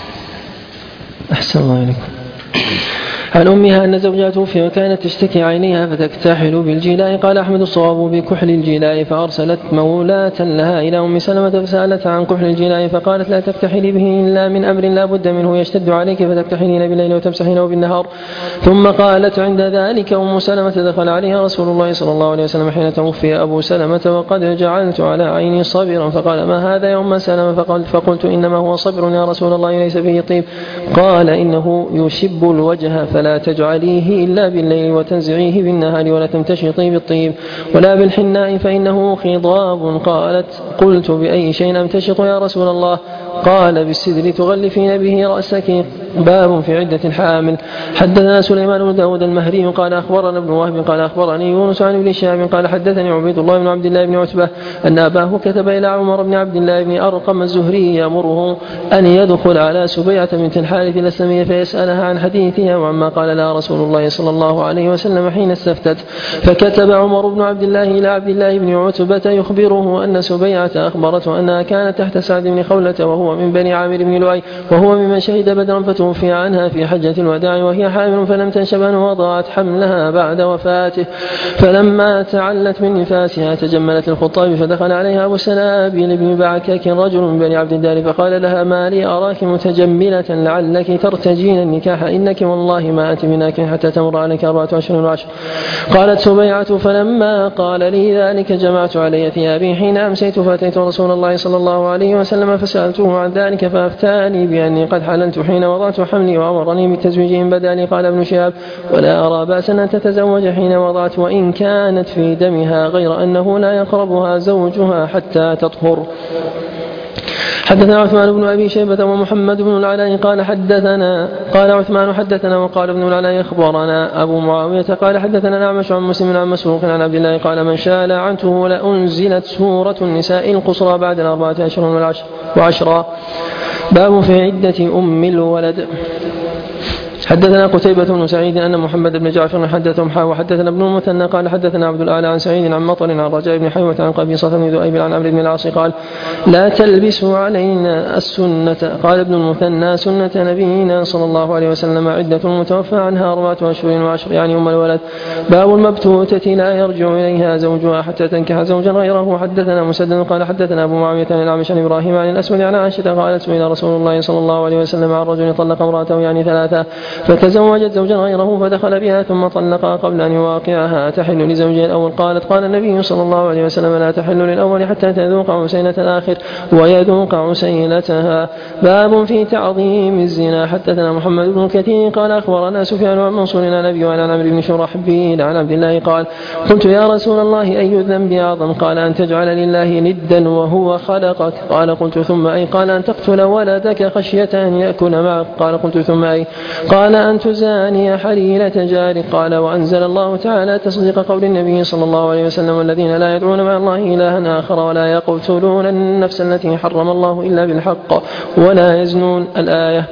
أحسن الله إليكم. عن أمها أن زوجها توفي وكانت تشتكي عينيها فتكتحل بالجلاء. قال أحمد الصواب بكحل الجلاء، فأرسلت مولاة لها إلى أم سلمة فسألتها عن كحل الجلاء فقالت لا تكتحلي به إلا من أمر لا بد منه يشتد عليك فتكتحلين بالليل وتمسحينه بالنهار. ثم قالت عند ذلك أم سلمة دخل عليها رسول الله صلى الله عليه وسلم حين توفي أبو سلمة وقد جعلت على عيني صبرا فقال ما هذا يا أم سلمة؟ فقلت, فقلت إنما هو صبر يا رسول الله ليس فيه طيب. قال إنه يشب الوجه فلا تجعليه إلا بالليل وتنزعيه بالنهار ولا تمتشطي بالطيب ولا بالحناء فإنه خضاب. قالت قلت بأي شيء أمتشط يا رسول الله؟ قال بالسدر تغلفين به رأسك. باب في عدة الحامل. حدثنا سليمان بن داود المهري قال أخبرنا ابن وهب قال أخبرني يونس عن ابن شهاب قال حدثني عبيد الله بن عبد الله بن عتبة أن أباه كتب إلى عمر بن عبد الله بن أرقم الزهري يأمره أن يدخل على سبيعة بنت الحارث الأسلمية فيسألها عن حديثها وعما قال لها رسول الله صلى الله عليه وسلم حين استفتت. فكتب عمر بن عبد الله إلى عبد الله بن عتبة يخبره أن سبيعة أخبرته أنها كانت تحت سعد بن خولة وهو من بني عامر بن لؤي وهو ممن شهد بدرا فتوفي عنها في حجة الوداع وهي حامل فلم تنشب أن وضعت حملها بعد وفاته. فلما تعلت من نفاسها تجملت الخطاب فدخل عليها أبو سنابل بن بعكك رجل من بني عبد الدار فقال لها ما لي أراك متجملة لعلك ترتجين النكاح إنك والله ما أتي منك حتى تمر عليك أربعة أشهر وعشر. قالت سبيعة فلما قال لي ذلك جمعت علي ثيابي حين أمسيت فأتيت رسول الله صلى الله عليه وسلم فسألته عن ذلك فأفتاني بأني قد حللت حين وضعت حملي وأمرني بالتزويج بدالي. قال ابن شهاب ولا أرى بأسا أن تتزوج حين وضعت وإن كانت في دمها غير أنه لا يقربها زوجها حتى تطهر. حدثنا عثمان بن أبي شيبة ومحمد بن العلاء قال حدثنا قال عثمان حدثنا وقال ابن العلاء أخبرنا أبو معاوية قال حدثنا الأعمش عن مسلم عن مسروق عن عبد الله قال من شاء لعنته لأنزلت سورة النساء القصرى بعد الأربعة أشهر وعشرة. باب في عدة أم الولد. حدثنا قتيبة بن سعيد أن محمد بن جعفر حدثهم حا وحدثنا ابن المثنى قال حدثنا عبد الأعلى عن سعيد عن مطر عن رجاء بن حيوة عن قبيصة بن ذؤيب عن عمرو بن العاص قال لا تلبسوا علينا السنة. قال ابن المثنى سنة نبينا صلى الله عليه وسلم عدة المتوفى عنها أربعة أشهر وعشر يعني أم الولد. باب المبتوتة لا يرجع إليها زوجها حتى تنكح زوجا غيره. حدثنا مسدد قال حدثنا أبو معاوية عن الأعمش عن إبراهيم عن الأسود عن عائشة قالت سئل رسول الله صلى الله عليه وسلم عن رجل طلق امرأته يعني ثلاثة فتزوجت زوجا غيره فدخل بها ثم طلقها قبل أن يواقعها تحل لزوجها الأول. قالت قال النبي صلى الله عليه وسلم لا تحل للأول حتى تذوق عسيلة الآخر ويذوق عسيلتها. باب في تعظيم الزنا. حدثنا محمد بن كثير قال أخبرنا سفيان عن منصور عن أبي وعن عمرو بن شرحبيل عن عبد الله قال قلت يا رسول الله أي الذنب أعظم؟ قال أن تجعل لله ندا وهو خلقك. قال قلت ثم أي؟ قال أن تقتل ولدك خشية أن يأكل معك. قال قلت ثم أي؟ قال أن تزاني حليلة جارك. قال وأنزل الله تعالى تصديق قول النبي صلى الله عليه وسلم والذين لا يدعون مع الله إلها آخر ولا يقتلون النفس التي حرم الله إلا بالحق ولا يزنون الآية.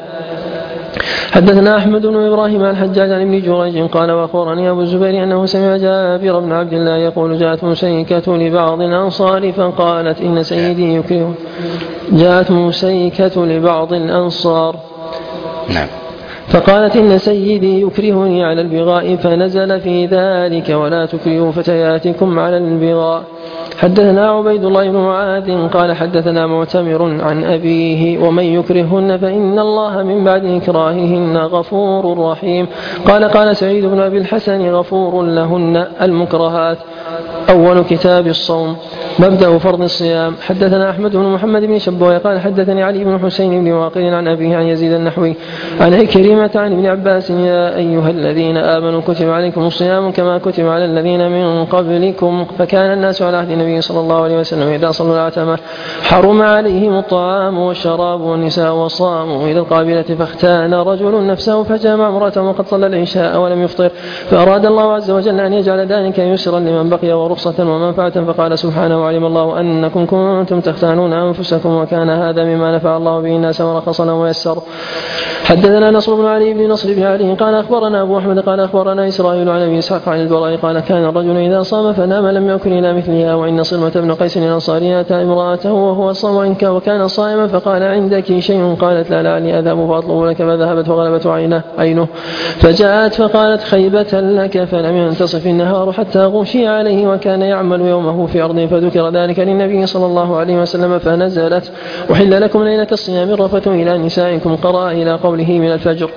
حدثنا أحمد بن إبراهيم عن حجاج عن ابن جريج قال وأخبرني أبو الزبير أنه سمع جابر بن عبد الله يقول جاءت مسيكة لبعض الأنصار فقالت إن سيدي يكره. جاءت مسيكة لبعض الأنصار نعم فقالت إن سيدي يكرهني على البغاء فنزل في ذلك ولا تكرهوا فتياتكم على البغاء. حدثنا عبيد الله بن معاذ قال حدثنا معتمر عن أبيه ومن يكرههن فإن الله من بعد إكراههن غفور رحيم. قال قال سعيد بن أبي الحسن غفور لهن المكرهات. أول كتاب الصوم. مبدأ فرض الصيام. حدثنا أحمد بن محمد بن شبوه قال حدثني علي بن حسين بن واقل عن أبيه عن يزيد النحوي عن عكرمة عن ابن عباس يا أيها الذين آمنوا كتب عليكم الصيام كما كتب على الذين من قبلكم فكان الناس على عهد النبي صلى الله عليه وسلم إذا صلوا العتمة حرم عليهم الطعام والشراب والنساء وصاموا إلى القابلة فاختان رجل نفسه فجامع امرأته وقد صلى العشاء ولم يفطر فأراد الله عز وجل أن يجعل ذلك يسرا لمن بقي ورخصة ومنفعة فقال سبحانه وعلم الله أنكم كنتم تختانون أنفسكم وكان هذا مما نفع الله به الناس ورخص لهم ويسر. حدثنا نصر بن علي بن نصر بن علي قال أخبرنا أبو أحمد قال أخبرنا إسرائيل عن أبي إسحاق عن البراء قال كان الرجل إذا صام فنام لم يكن إلى مثلها وإن صلمة بن قيس الأنصاري أتى امرأته وهو صام وكان صائما فقال عندك شيء قالت لا لعلي أذهب فأطلب لك فذهبت فغلبت عينه عينه فجاءت فقالت خيبة لك فلم ينتصف النهار حتى غشي عليه وكان يعمل يومه في أرضه فذكر ذلك للنبي صلى الله عليه وسلم فنزلت وحل لكم ليلة الصيام الرفث إلى نسائكم قرأ إلى قوله من الفجر.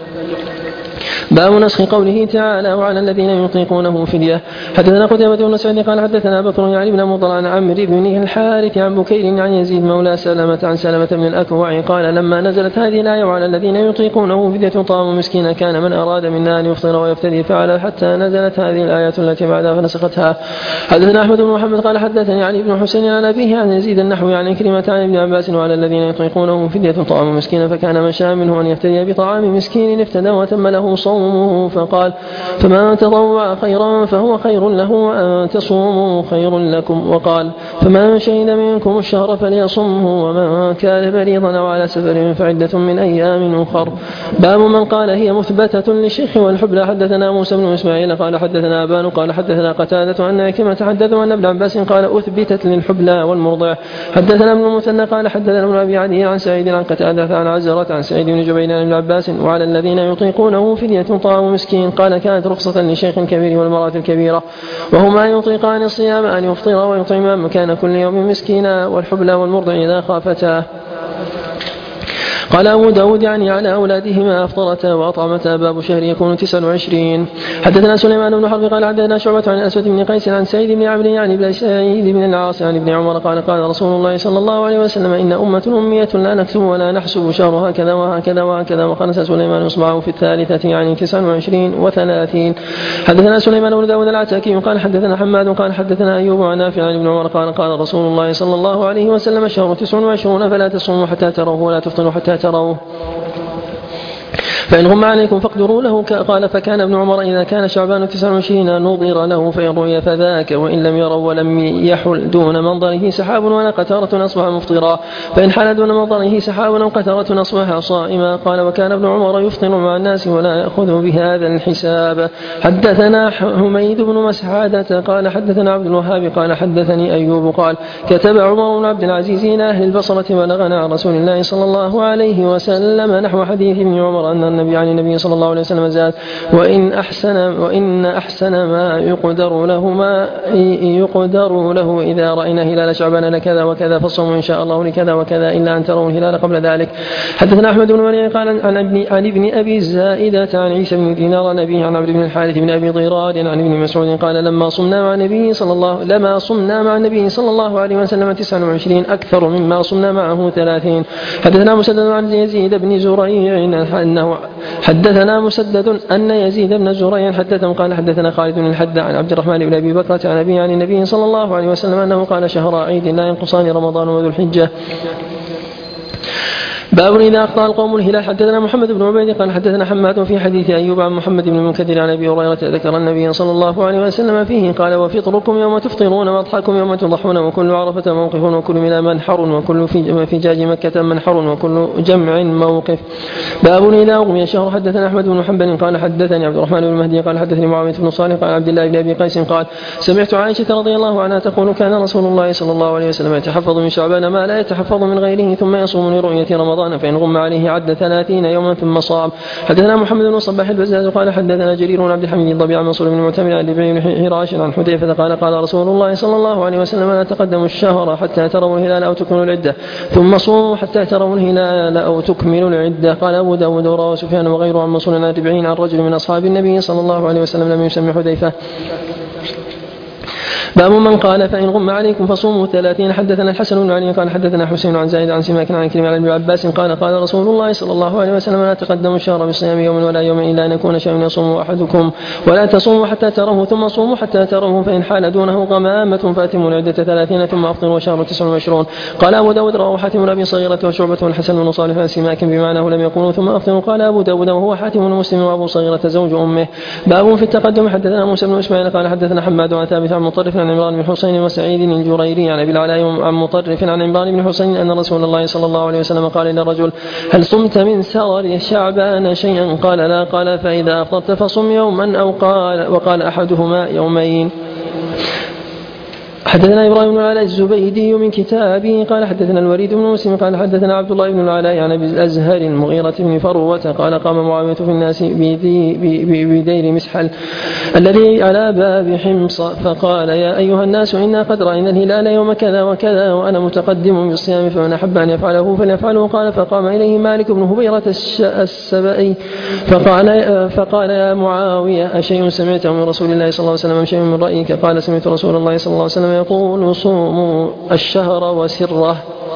باب نسخ قوله تعالى وعلى الذين يطيقونه فدية. حدثنا قتيبة بن سعيد قال حدثنا بكر يعني بن مضر عن عمرو بن الحارث عن بكير عن يزيد مولى سلمة عن سلمة بن الأكوع قال لما نزلت هذه الآية وعلى الذين يطيقونه فدية طعام مسكين كان من أراد منا أن يفطر ويفتدي فعل حتى نزلت هذه الآية التي بعدها فنسختها. حدثنا أحمد بن محمد قال حدثني علي بن حسين عن أبيه عن يزيد النحوي عن كلمة عن ابن عباس وعلى الذين يطيقونه فدية طعام مسكين فكان من شاء منه أن يفتدي بطعام مسكين افتدى وتم له صوم فقال فمن تطوع خيرا فهو خير له وأن تصوموا خير لكم وقال فمن شهد منكم الشهر فليصمه ومن كان مريضا أو على سفر فعدة من أيام أخر. باب من قال هي مثبتة للشيخ والحبلى. حدثنا موسى بن إسماعيل قال حدثنا أبان قال حدثنا قتادة أن عكرمة حدثوا أن ابن عباس قال أثبتت للحبلى والمرضع. حدثنا ابن المثنى قال حدثنا ابن أبي عدي عن سعيد عن قتادة عن عزرة عن سعيد بن جبير عن ابن عباس وعلى الذين يطيقونه فدية طعام مسكين قال كانت رخصة لشيخ كبير والمرأة الكبيرة وهما يطيقان الصيام أن يفطر ويطعما مكان كل يوم مسكينا والحبلى والمرضع إذا خافتا. قال أبو داود يعني على أولادهما أفطرتا وأطعمتا. باب شهر يكون تسع وعشرين. حدثنا سليمان بن حرب قال حدثنا شعبة عن الأسود بن قيس عن سعيد بن عمرو يعني بن سعيد بن العاص عن ابن عمر قال قال رسول الله صلى الله عليه وسلم إن أمة أمية لا نكتب ولا نحسب شهر هكذا وهكذا وهكذا. وخنس سليمان إصبعه في الثالثة يعني تسع وعشرين وثلاثين. حدثنا سليمان بن داود العتاكي قال حدثنا حماد قال حدثنا أيوب عن نافع عن ابن عمر قال قال رسول الله صلى الله عليه وسلم الشهر تسع وعشرون فلا تصوموا حتى تروه ولا تفطروا حتى تروه فإن غم عليكم فاقدروا له. قال فكان ابن عمر إذا كان شعبان تسع وعشرين نظر له فإن رؤي فذاك وإن لم يروا ولم يحل دون منظره سحاب ولا قتارة أصبح مفطرا فإن حل دون منظره سحاب أو قتارة أصبح صائما. قال وكان ابن عمر يفطر مع الناس ولا يأخذ بهذا الحساب. حدثنا حميد بن مسعدة قال حدثنا عبد الوهاب قال حدثني أيوب قال كتب عمر بن عبد العزيز إلى أهل البصرة بلغنا عن رسول الله صلى الله عليه وسلم نحو حديث ابن عمر أن النبي عن النبي صلى الله عليه وسلم زاد وإن أحسن وإن أحسن ما يقدر له ما يقدر له إذا رأينا هلال شعبان لكذا وكذا فالصوم إن شاء الله لكذا وكذا إلا أن تروا الهلال قبل ذلك. حدثنا أحمد بن مريم قال عن ابن عن ابن أبي الزائدة عن عيسى بن دينار نبي عن عمرو بن الحارث بن أبي ضرار عن ابن مسعود قال لما صمنا مع النبي صلى الله لما صمنا مع النبي صلى الله عليه وسلم تسعة وعشرين أكثر مما صمنا معه ثلاثين. حدثنا مسدد عن يزيد بن زريع أنه حدثنا مسدد أن يزيد بن زريع حدثهم قال حدثنا خالد بن الحذاء عن عبد الرحمن بن أبي بكرة عن أبي عن النبي صلى الله عليه وسلم أنه قال شهر عيد لا ينقصان رمضان وذو الحجة. باب إذا أخطأ القوم الهلال. حدثنا محمد بن عبيد قال حدثنا حماد في حديث أيوب عن محمد بن المنكدر عن أبي هريرة ذكر النبي صلى الله عليه وسلم فيه قال وفطركم يوم تفطرون وأضحاكم يوم تضحون وكل عرفة موقف وكل منى منحر وكل فجاج مكة منحر وكل جمع موقف. باب إذا أغمي الشهر. حدثنا أحمد بن حنبل قال حدثني عبد الرحمن بن مهدي قال حدثني معاوية بن صالح قال عبد الله بن أبي قيس قال سمعت عائشة رضي الله عنها تقول كان رسول الله صلى الله عليه وسلم يتحفظ من شعبان ما لا يتحفظ من غيره ثم يصوم لرؤية رمضان رمضان فإن غم عليه عد ثلاثين يوما ثم صام. حدثنا محمد بن صباح البزاز قال حدثنا جرير بن عبد الحميد الضبيع عن منصور بن المعتمر عن ابن حراش عن حذيفة قال قال رسول الله صلى الله عليه وسلم لا تقدموا الشهر حتى تروا الهلال أو تكملوا العدة ثم صوموا حتى تروا الهلال أو تكملوا العدة. قال أبو داود ورواه سفيان وغيره عن منصور عن ربعين عن رجل من أصحاب النبي صلى الله عليه وسلم لم يسمي حذيفة. باب من قال فإن غم عليكم فصوموا ثلاثين. حدثنا الحسن بن علي قال حدثنا حسين عن زايد عن سماك عن كلمة عن ابن عباس قال قال رسول الله صلى الله عليه وسلم لا تقدموا الشهر بصيام يوم ولا يوم إلا أن يكون شيء يصوم أحدكم ولا تصوموا حتى تروه ثم صوموا حتى تروه فإن حال دونه غمامة فأتموا العدة ثلاثين ثم أفطروا وشهر تسع وعشرون. قال أبو داود رواه حاتم بن أبي صغيرة وشعبة والحسن بن صالح عن سماك بمعناه لم يقولوا ثم أفطروا. قال أبو داود وهو حاتم بن مسلم وأبو صغيرة زوج أمه. باب في التقدم. حدثنا موسى بن إسماعيل قال حدثنا حماد عن ثابت عن مطرف عن عمران بن حسين وسعيد الجريري عن ابي العلاء عن مطرف عن عمران بن حسين ان رسول الله صلى الله عليه وسلم قال للرجل هل صمت من سرر شعبان شيئا؟ قال لا. قال فاذا افطرت فصم يوما او قال وقال احدهما يومين. حدثنا إبراهيم بن العلاء الزبيدي من كتابه قال حدثنا الوليد بن مسلم قال حدثنا عبد الله بن العلاء عن أبي الأزهر المغيرة بن فروة قال قام معاوية في الناس بدير مسحل الذي على باب حمص فقال يا أيها الناس إنا قد رأينا الهلال يوم كذا وكذا وأنا متقدم بالصيام فمن أحب أن يفعله فليفعله. قال فقام إليه مالك بن هبيرة السبئي فقال, فقال يا معاوية أشيء سمعته من رسول الله صلى الله عليه وسلم أم شيء من رأيك؟ قال سمعت رسول الله صلى الله عليه وسلم يقول صوموا الشهر وسره.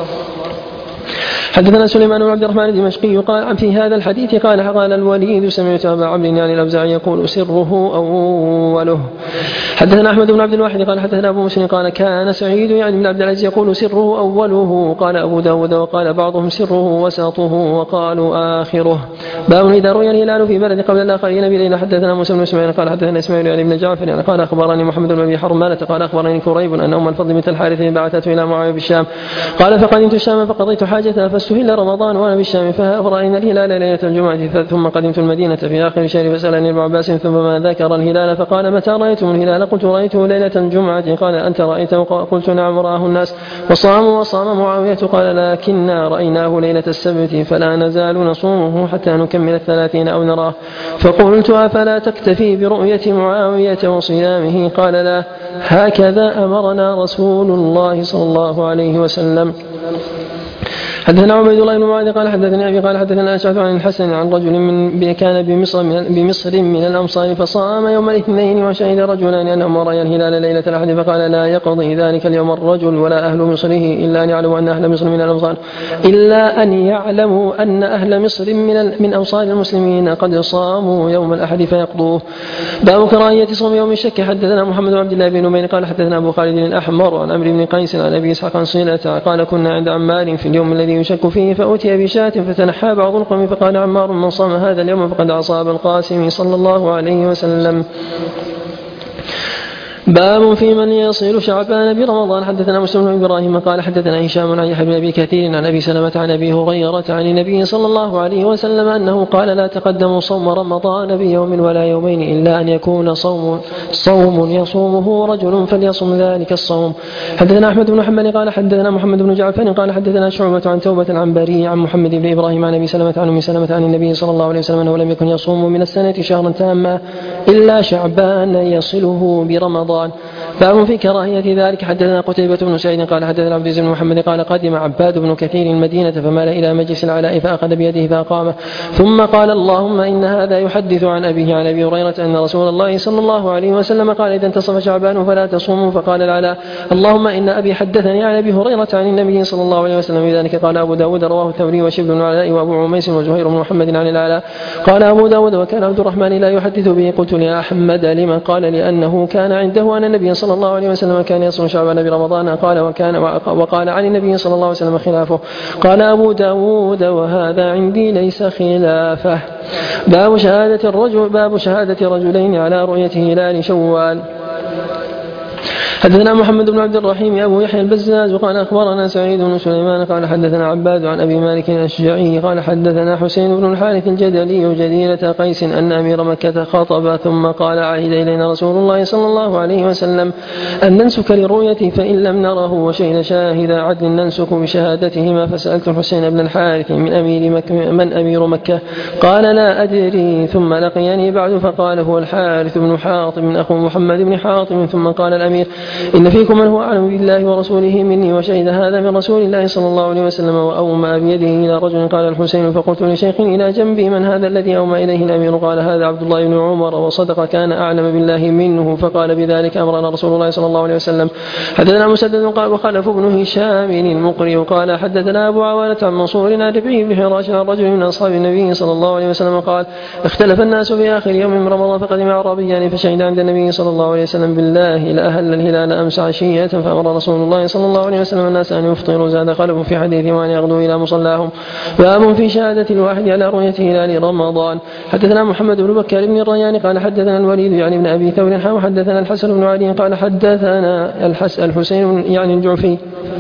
حدثنا سليمان بن عبد الرحمن الدمشقي قال في هذا الحديث قال قال الوليد سمعت أبا عمرو يعني الأوزاعي يقول سره أوله. حدثنا أحمد بن عبد الواحد قال حدثنا أبو مسلم قال كان سعيد يعني بن عبد العزيز يقول سره أوله. قال أبو داود وقال بعضهم سره وساطه وقالوا آخره. باب إذا رؤي الهلال في بلد قبل الآخرين بليلة. حدثنا موسى بن إسماعيل قال حدثنا إسماعيل يعني بن جعفر يعني قال أخبرني محمد بن أبي حرملة قال أخبرني كريب أن أم الفضل بنت الحارث بعثته إلى معاوية بالشام قال فقدمت الشام فقضيت حاجتها فاستهل رمضان وأنا بالشام فرأينا الهلال ليلة الجمعة ثم قدمت المدينة في آخر الشهر فسألني ابن عباس ثم ما ذكر الهلال فقال متى رأيتم الهلال؟ قلت رأيته ليلة الجمعة. قال أنت رأيته؟ قلت نعم رآه الناس وصاموا وصام معاوية. قال لكننا رأيناه ليلة السبت فلا نزال نصومه حتى نكمل الثلاثين أو نراه. فقلت أفلا تكتفي برؤية معاوية وصيامه؟ قال لا هكذا أمرنا رسول الله صلى الله عليه وسلم. حدثنا عبيد الله بن معاذ قال حدثني أبي قال حدثنا أشعث عن الحسن عن رجل من كان بمصر من, بمصر من الأمصار فصام يوم الاثنين وشهد رجلان أنهم رأيا الهلال ليلة الأحد فقال لا يقضي ذلك اليوم الرجل ولا أهل مصره إلا أن يعلموا أن أهل مصر من الأمصار إلا أن يعلموا أن أهل مصر من من أمصار المسلمين قد صاموا يوم الأحد فيقضوه. باب كراهية صوم يوم الشك. حدثنا محمد بن عبد الله بن نمير قال حدثنا أبو خالد الأحمر عن عمرو بن قيس عن أبي إسحاق عن صلة قال كنا عند عمار في اليوم الذي يشك فيه فأتي بشاة فتنحى بعض القوم فقال عمار من صام هذا اليوم فقد عصى أبا القاسم صلى الله عليه وسلم. باب في من يصل شعبان برمضان. حدثنا مسلم بن إبراهيم قال حدثنا هشام عن يحيى بن أبي كثير عن أبي سلمة عن أبي هريرة عن النبي صلى الله عليه وسلم أنه قال لا تقدموا صوم رمضان بيوم ولا يومين إلا أن يكون صوم صوم يصومه رجل فليصم ذلك الصوم. حدثنا أحمد بن حنبل قال حدثنا محمد بن جعفر قال حدثنا شعبة عن توبة عن بري عن محمد بن إبراهيم عن أبي سلمة عن أم سلمة عن النبي صلى الله عليه وسلم أنه لم يكن يصوم من السنة شهرا تاما إلا شعبان يصله برمضان. باب في كراهية ذلك. حدثنا قتيبة بن سعيد قال حدثنا عبد العزيز بن محمد قال قدم عباد بن كثير المدينة فمال إلى مجلس العلاء فأخذ بيده فأقامه ثم قال اللهم إن هذا يحدث عن أبيه عن أبي هريرة أن رسول الله صلى الله عليه وسلم قال إذا انتصف شعبان فلا تصوموا. فقال العلاء اللهم إن أبي حدثني عن أبي هريرة عن النبي صلى الله عليه وسلم بذلك. قال أبو داود رواه الثوري وشبل بن العلاء وأبو عميس وزهير بن محمد عن العلاء. قال أبو داود وكان عبد الرحمن لا يحدث به. قلت لأحمد لمن؟ قال لأنه كان عنده أن النبي صلى الله عليه وسلم كان يصوم شعبان برمضان. قال وكان وقال عن النبي صلى الله عليه وسلم خلافه. قال أبو داود وهذا عندي ليس خلافه. باب شهادة الرجل باب شهادة رجلين على رؤية هلال شوال. حدثنا محمد بن عبد الرحيم أبو يحيى البزاز وقال أخبرنا سعيد بن سليمان قال حدثنا عباد عن أبي مالك الأشجعي قال حدثنا حسين بن الحارث الجدلي جديرة قيس أن أمير مكة خطب ثم قال عهد إلينا رسول الله صلى الله عليه وسلم أن ننسك للرؤية فإن لم نره وشهد شاهد عدل ننسك بشهادتهما. فسألت الحسين بن الحارث من أمير مكة, من أمير مكة قال لا أدري. ثم لقيني بعد فقال هو الحارث بن حاطم من أخو محمد بن حاطم. ثم قال الأمير إن فيكم من هو أعلم بالله ورسوله مني وشهد هذا من رسول الله صلى الله عليه وسلم وأومى بيده إلى رجل. قال الحسين فقلت لشيخ إلى جنبي من هذا الذي أومى إليه الأمير؟ قال هذا عبد الله بن عمر وصدق كان أعلم بالله منه. فقال بذلك أمرنا رسول الله صلى الله عليه وسلم. حدثنا مسدد قال وخلف بن هشام المقري قال حدثنا أبو عوانة عن منصور عن ربيع بن حراش عن رجل من أصحاب النبي صلى الله عليه وسلم قال اختلف الناس في آخر يوم من رمضان فقدم أعرابيان فشهد عند النبي صلى الله عليه وسلم بالله لأهل الهلال أمس عشية فأمر رسول الله صلى الله عليه وسلم الناس أن يفطروا. زاد خلف في حديث وأن يغدوا إلى مصلاهم. باب في شهادة الواحد على رؤية هلال رمضان. حدثنا محمد بن بكر بن الريان قال حدثنا الوليد يعني بن أبي ثور وحدثنا الحسن بن علي قال حدثنا الحسين يعني الجعفي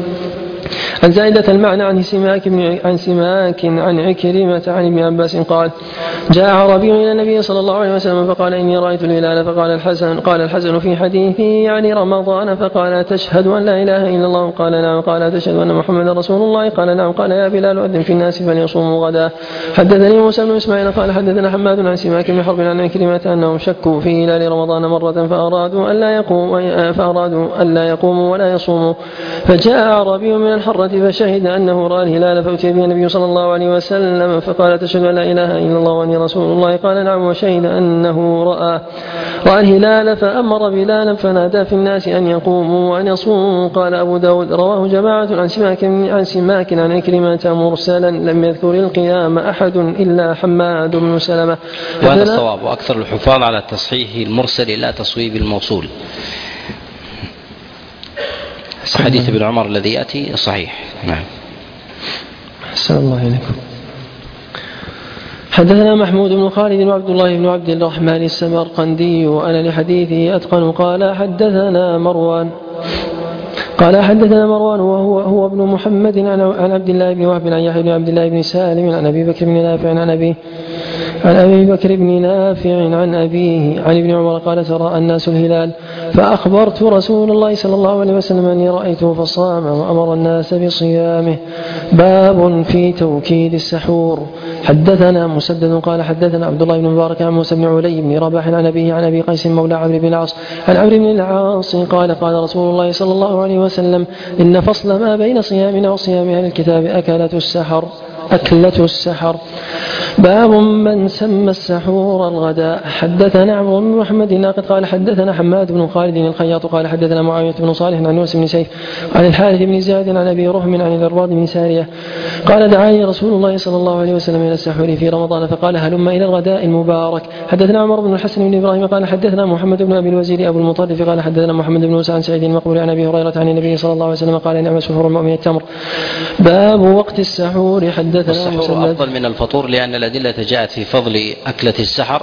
عن زائدة المعنى عن سماك عن سماك عن عكرمة عن ابن عباس قال جاء أعرابي إلى النبي صلى الله عليه وسلم فقال إني رأيت الهلال. فقال الحسن قال الحسن في حديثه يعني رمضان فقال تشهد أن لا إله إلا الله؟ قال نعم. قال تشهد أن محمد رسول الله؟ قال نعم. قال يا بلال أذن في الناس فليصوموا غدا. حدثني موسى بن إسماعيل قال حدثنا حماد عن سماك بن حرب عن عكرمة أنهم شكوا في هلال رمضان مرة فأرادوا أن لا يقوموا فأرادوا أن لا يقوموا ولا يصوموا. فجاء أعرابي من الحرة فشهد أنه رأى الهلال فأتي به النبي صلى الله عليه وسلم فقال تشهد أن لا إله إلا الله وأني رسول الله؟ قال نعم. وشهد أنه رأى رأى الهلال فأمر بلالا فنادى في الناس أن يقوموا وأن يصوموا. قال أبو داود رواه جماعة عن سماك عن سماك عن عكرمة مرسلا لم يذكر القيام أحد إلا حماد بن سلمة. وهذا الصواب وأكثر الحفاظ على تصحيح المرسل لا تصويب الموصول. حديث ابن عمر الذي يأتي صحيح. نعم. أحسن الله إليكم. حدثنا محمود بن خالد وعبد الله بن عبد الرحمن السمرقندي وأنا لحديثه أتقن. قال حدثنا مروان قال حدثنا مروان وهو هو ابن محمد عن عبد الله بن وهب عن يحيى بن عبد الله بن سالم عن أبي بكر بن نافع عن أبي عن أبي بكر بن نافع عن أبيه عن ابن عمر قال ترى الناس الهلال فأخبرت رسول الله صلى الله عليه وسلم أني رأيته فصام وأمر الناس بصيامه. باب في توكيد السحور. حدثنا مسدد قال حدثنا عبد الله بن مبارك عن موسى بن علي بن رباح عن أبيه عن أبي قيس مولى عمرو بن العاص عن عمرو بن العاص قال قال رسول الله صلى الله عليه وسلم إن فصل ما بين صيامنا وصيام أهل الكتاب أكلة السحر أكلة السحر. باب من سمى السحور الغداء. حدثنا عمرو بن محمد الناقد قال حدثنا حماد بن خالد الخياط قال حدثنا معاوية بن صالح عن يونس بن سيف عن الحارث بن زياد عن أبي رهم عن الإرباض بن سارية قال دعاني رسول الله صلى الله عليه وسلم إلى السحور في رمضان فقال هلم إلى الغداء المبارك. حدثنا عمر بن الحسن بن إبراهيم قال حدثنا محمد بن أبي الوزير أبو المطرف قال حدثنا محمد بن موسى عن سعيد المقبول عن أبي هريرة عن النبي صلى الله عليه وسلم قال نعم سحور المؤمن التمر. باب وقت السحور. حدثنا السحور أفضل من الفطور لأن الأدلة جاءت في فضل أكلة السحر،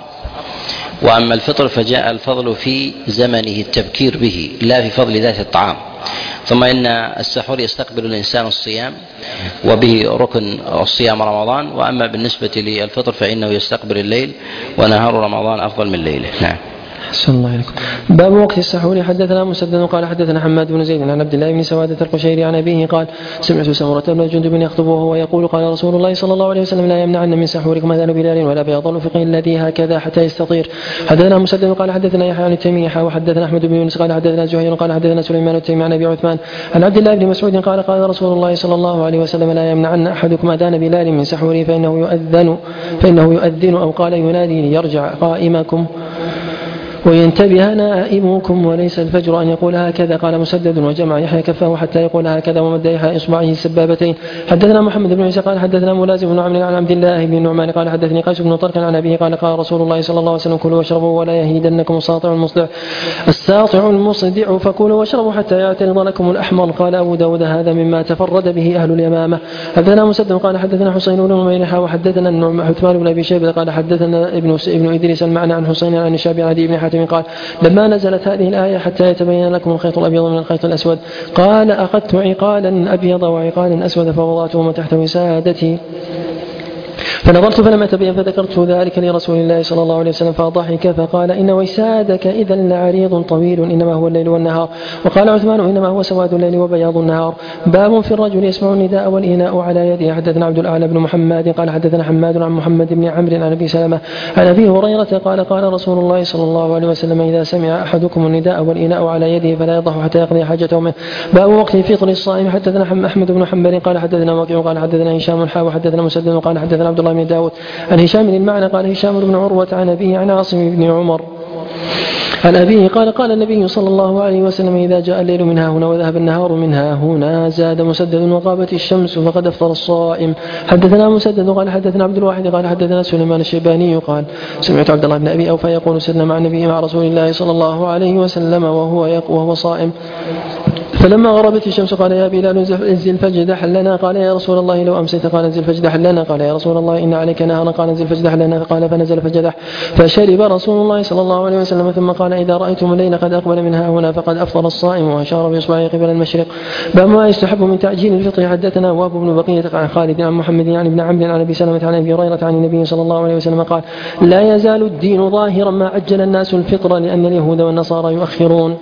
وأما الفطر فجاء الفضل في زمنه التبكير به لا في فضل ذات الطعام. ثم إن السحور يستقبل الإنسان الصيام وبه ركن الصيام رمضان، وأما بالنسبة للفطر فإنه يستقبل الليل ونهار رمضان أفضل من ليله. نعم. أحسن الله عليكم. باب وقت السحور. حدثنا مسدد قال حدثنا حماد بن زيد عن عبد الله بن سوادة القشيري عن أبيه قال سمعت سمرة بن جندب يخطب وهو يقول قال رسول الله صلى الله عليه وسلم لا يمنعن من سحوركم أذان بلال ولا بياض الفقه الذي هكذا حتى يستطير. حدثنا مسدد قال حدثنا يحيى عن التيمي وحدثنا أحمد بن يونس قال حدثنا زهير قال حدثنا سليمان التيمي عن أبي عثمان عن عبد الله بن مسعود قال قال رسول الله صلى الله عليه وسلم لا يمنعن أحدكم أذان بلال من سحوره فإنه يؤذن فإنه يؤذن أو قال ينادي ليرجع قائمكم وينتبه نائمكم وليس الفجر أن يقول هكذا. قال مسدد وجمع يحيى كفاه حتى يقول هكذا ومد يحيى إصبعه السبابتين. حدثنا محمد بن عيسى قال حدثنا ملازم بن عمرو عن عبد الله بن النعمان قال حدثني قيس بن طرق عن أبيه قال قال رسول الله صلى الله عليه وسلم كلوا واشربوا ولا يهيدنكم الساطع المصدع الساطع المصدع فكلوا واشربوا حتى يعترض لكم الأحمر. قال أبو داود هذا مما تفرد به أهل اليمامة. حدثنا مسدد قال حدثنا حسين بن ميلحة وحدثنا عثمان بن أبي شيبة قال حدثنا ابن ابن إدريس المعنى عن حسين عن شاب عن أبي بن حاتم قال لما نزلت هذه الآية حتى يتبين لكم الخيط الأبيض من الخيط الأسود قال أخذت عقالا أبيض وعقالا أسود فوضعتهما تحت وسادتي فنظرت فلم أتبين فذكرت ذلك لرسول الله صلى الله عليه وسلم فضحك فقال إن وسادك إذا لعريض طويل إنما هو الليل والنهار. وقال عثمان إنما هو سواد الليل وبياض النهار. باب في الرجل يسمع النداء والإناء على يده. حدثنا عبد الأعلى بن محمد قال حدثنا حماد عن محمد بن عمرو عن أبي سلمة عن أبي هريرة قال قال رسول الله صلى الله عليه وسلم إذا سمع أحدكم النداء والإناء على يده فلا يضح حتى يقضي حاجته منه. باب وقت فطر الصائم. حدثنا أحمد بن حنبل قال حدثنا وكيع قال حدثنا هشام حا وحدثنا مسدد قال حدثنا عبد الله بن داود عن هشام المعنى قال هشام بن عروة عن أبيه عن عاصم بن عمر عن أبيه قال قال النبي صلى الله عليه وسلم إذا جاء الليل منها هنا وذهب النهار منها هنا زاد مسدد وغابت الشمس فقد أفطر الصائم. حدثنا مسدد قال حدثنا عبد الواحد قال حدثنا سليمان الشيباني قال سمعت عبد الله بن أبي أوفى يقول سرنا مع النبي مع رسول الله صلى الله عليه وسلم وهو وهو صائم فلما غربت الشمس قال يا بلال انزل فاجدح لنا قال يا رسول الله لو أمسيت قال انزل فاجدح لنا قال يا رسول الله إن عليك نهارا قال انزل فاجدح لنا قال فنزل فجدح فشرب رسول الله صلى الله عليه وسلم ثم قال إذا رأيتم الليل قد أقبل منها هنا فقد أفطر الصائم وأشار بإصبعه قبل المشرق. باب ما يستحب من تعجيل الفطر. حدثنا وهب بن بقية عن خالد عن محمد عن ابن عمرو عن أبي سلمة عن أبي هريرة عن النبي صلى الله عليه وسلم قال لا يزال الدين ظاهرا ما عجل الناس الفطر لأن اليهود والنصارى يؤخرون.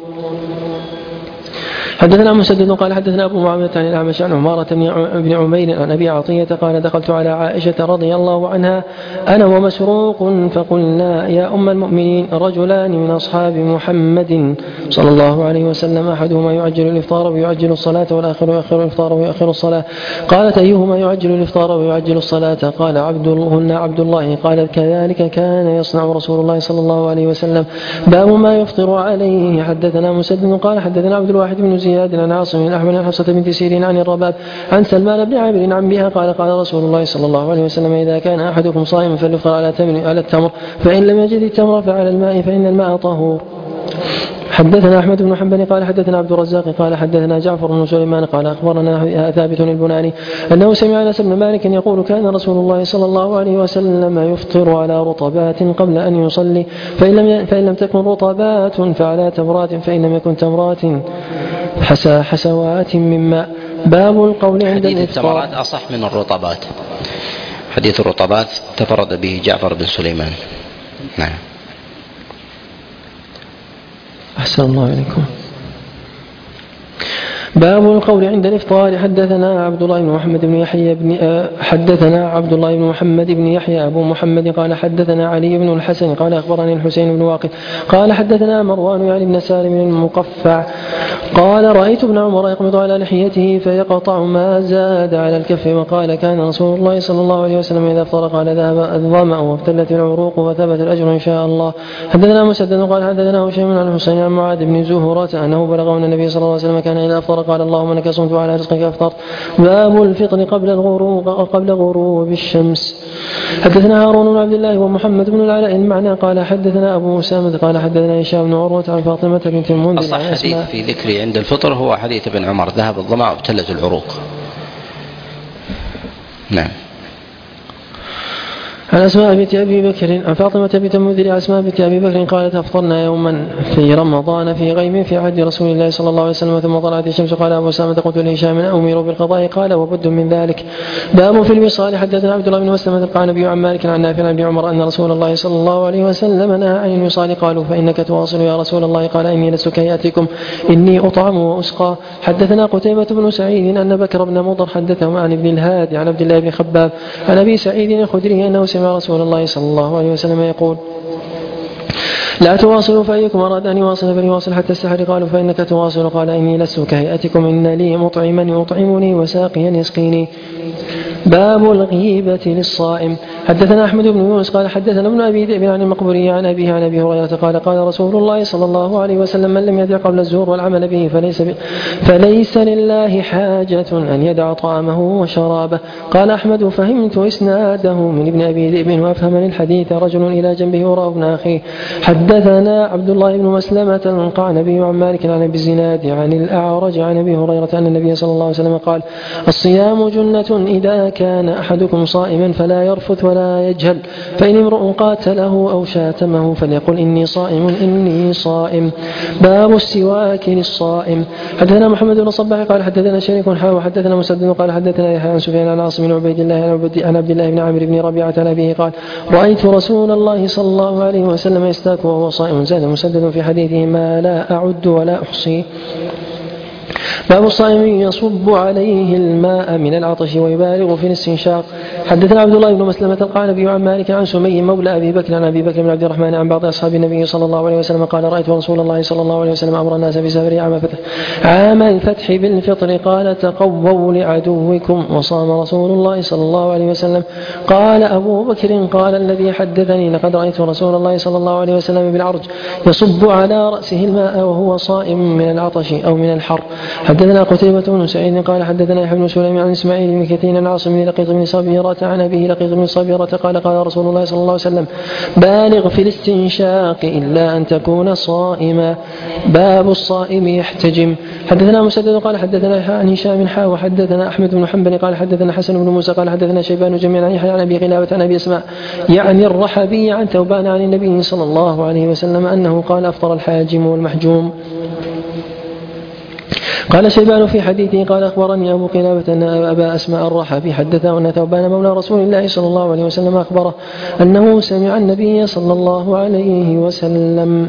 حدثنا مسدد قال حدثنا أبو معاوية عن الأعمش عن عمارة بن عمير عن أبي عطية قال دخلت على عائشة رضي الله عنها أنا ومسروق فقلنا يا أم المؤمنين رجلان من أصحاب محمد صلى الله عليه وسلم أحدهما يعجل الإفطار ويعجل الصلاة والآخر يؤخر الإفطار ويؤخر الصلاة. قالت أيهما يعجل الإفطار ويعجل الصلاة؟ قال عبدهن عبد الله. قالت كذلك كان يصنع رسول الله صلى الله عليه وسلم. باب ما يفطر عليه. حدثنا مسدد قال حدثنا عبد الواحد بن زياد عن عاصم الأحمد عن حفصة بنت سيرين عن الرباب عن سلمان بن عامر عن بها قال قال رسول الله صلى الله عليه وسلم إذا كان أحدكم صائما فليفطر على تمر على التمر فإن لم يجد التمر فعلى الماء فإن الماء طهور. حدثنا أحمد بن حنبل قال حدثنا عبد الرزاق قال حدثنا جعفر بن سليمان قال أخبرنا ثابت البناني أنه سمع أنس بن مالك يقول كان رسول الله صلى الله عليه وسلم يفطر على رطبات قبل أن يصلي فإن لم, فإن لم تكن رطبات فعلى تمرات فإن لم يكن تمرات حسوات من ماء. باب القول عند حديث التمرات أصح من الرطبات. حديث الرطبات تفرد به جعفر بن سليمان. نعم. أحسن الله عليكم. باب القول عند الإفطار. حدثنا عبد الله بن محمد بن يحيى بن حدثنا عبد الله بن محمد بن يحيى أبو محمد قال حدثنا علي بن الحسن قال أخبرني الحسين بن واقد قال حدثنا مروان يعني بن سالم المقفع قال رأيت ابن عمر يقبض على لحيته فيقطع ما زاد على الكف وقال كان رسول الله صلى الله عليه وسلم إذا افطر قال ذهب الظمأ وابتلت العروق وثبت الأجر إن شاء الله. حدثنا مسدد قال حدثنا هشام عن الحسين عن معاذ بن زهرة أنه بلغه أن النبي صلى الله عليه وسلم كان إذا افطر قال اللهم انك صمت على رزقك افطرت. باب الفطر قبل الغروب قبل غروب الشمس. حدثنا هارون بن عبد الله ومحمد بن العلاء المعنى قال حدثنا ابو اسامه قال حدثنا هشام بن عروه عن فاطمه بنت المنذر. اصح حديث في ذكر عند الفطر هو حديث ابن عمر ذهب الظمأ وابتلت العروق. نعم. عن أسماء بنت أبي بكر عن فاطمة بنت المنذر عن أسماء بنت أبي بكر قالت أفطرنا يوما في رمضان في غيم في عهد رسول الله صلى الله عليه وسلم ثم طلعت الشمس قال أبو أسامة قلت لهشام أمير بالقضاء قال وبد من ذلك. باب في الوصال. حدثنا عبد الله بن مسلمة قال نبي عن مالك عن نافع عن ابن عمر أن رسول الله صلى الله عليه وسلم نهى عن الوصال قالوا فإنك تواصل يا رسول الله قال إني لست كياتكم إني أطعم وأسقى. حدثنا قتيبة بن سعيد أن بكر بن مضر حدثهم عن ابن الهادي عن عبد الله بن خباب عن أبي سعيد الخدري أنه سمع رسول الله صلى الله عليه وسلم يقول لا تواصلوا فأيكم أراد أن يواصل فليواصل حتى السحر قالوا فإنك تواصل قال إني لست كهيئتكم إن لي مطعما يطعمني وساقيا يسقيني. باب الغيبة للصائم. حدثنا أحمد بن يونس قال حدثنا ابن أبي ذئب عن المقبوري عن أبيه عن أبي هريرة قال قال رسول الله صلى الله عليه وسلم من لم يدع قول الزور والعمل به فليس, فليس لله حاجة أن يدع طعامه وشرابه. قال أحمد فهمت إسناده من ابن أبي ذئب وأفهم الحديث رجل إلى جنبه وراء ابن أخيه. حدثنا عبد الله بن مسلمة قال نبي عن مالك عن أبي الزناد عن الأعرج عن أبي هريرة أن النبي صلى الله عليه وسلم قال الصيام جنة إذا كان أحدكم صائما فلا يرفث ولا يجهل، فإن امرؤ قاتله أو شاتمه فليقل إني صائم إني صائم. باب السواك للصائم. حدثنا محمد بن الصباح قال حدثنا شريك حا وحدثنا مسدد قال حدثنا يحيى عن سفيان عن عاصم بن عبيد الله عن عبد الله بن عمرو بن ربيعة عن أبيه قال رأيت رسول الله صلى الله عليه وسلم يستاك وهو صائم. زاد مسدد في حديثه ما لا أعد ولا أحصي. باب الصائم يصب عليه الماء من العطش ويبالغ في الاستنشاق. حدثنا عبد الله بن مسلمة القعنبي عن مالك عن سمي مولى أبي بكر عن أبي بكر بن عبد الرحمن عن بعض أصحاب النبي صلى الله عليه وسلم قال رأيت رسول الله صلى الله عليه وسلم أمر الناس بسفر عام الفتح عام الفتح بالفطر قال تقووا لعدوكم وصام رسول الله صلى الله عليه وسلم. قال أبو بكر قال الذي حدثني لقد رأيت رسول الله صلى الله عليه وسلم بالعرج يصب على رأسه الماء وهو صائم من العطش أو من الحر. حدثنا قتيبة بن سعيد قال حدثنا يحيى بن سليم عن إسماعيل بن كثير عن عاصم بن لقيط بن صبيرة عن أبيه لقيط بن صبيرة قال قال رسول الله صلى الله عليه وسلم بالغ في الاستنشاق إلا أن تكون صائما. باب الصائم يحتجم. حدثنا مسدد قال حدثنا عن هشام حا وحدثنا أحمد بن حنبل قال حدثنا حسن بن موسى قال حدثنا شيبان جميعا عن يحيى عن أبي قلابة عن أبي أسماء يعني الرحبي عن ثوبان عن النبي صلى الله عليه وسلم أنه قال أفطر الحاجم والمحجوم. قال شيبان في حديثه قال أخبرني أبو قلابة أن أبا أسماء الرحبي حدثه أن ثوبان مولى رسول الله صلى الله عليه وسلم أخبره أنه سمع النبي صلى الله عليه وسلم.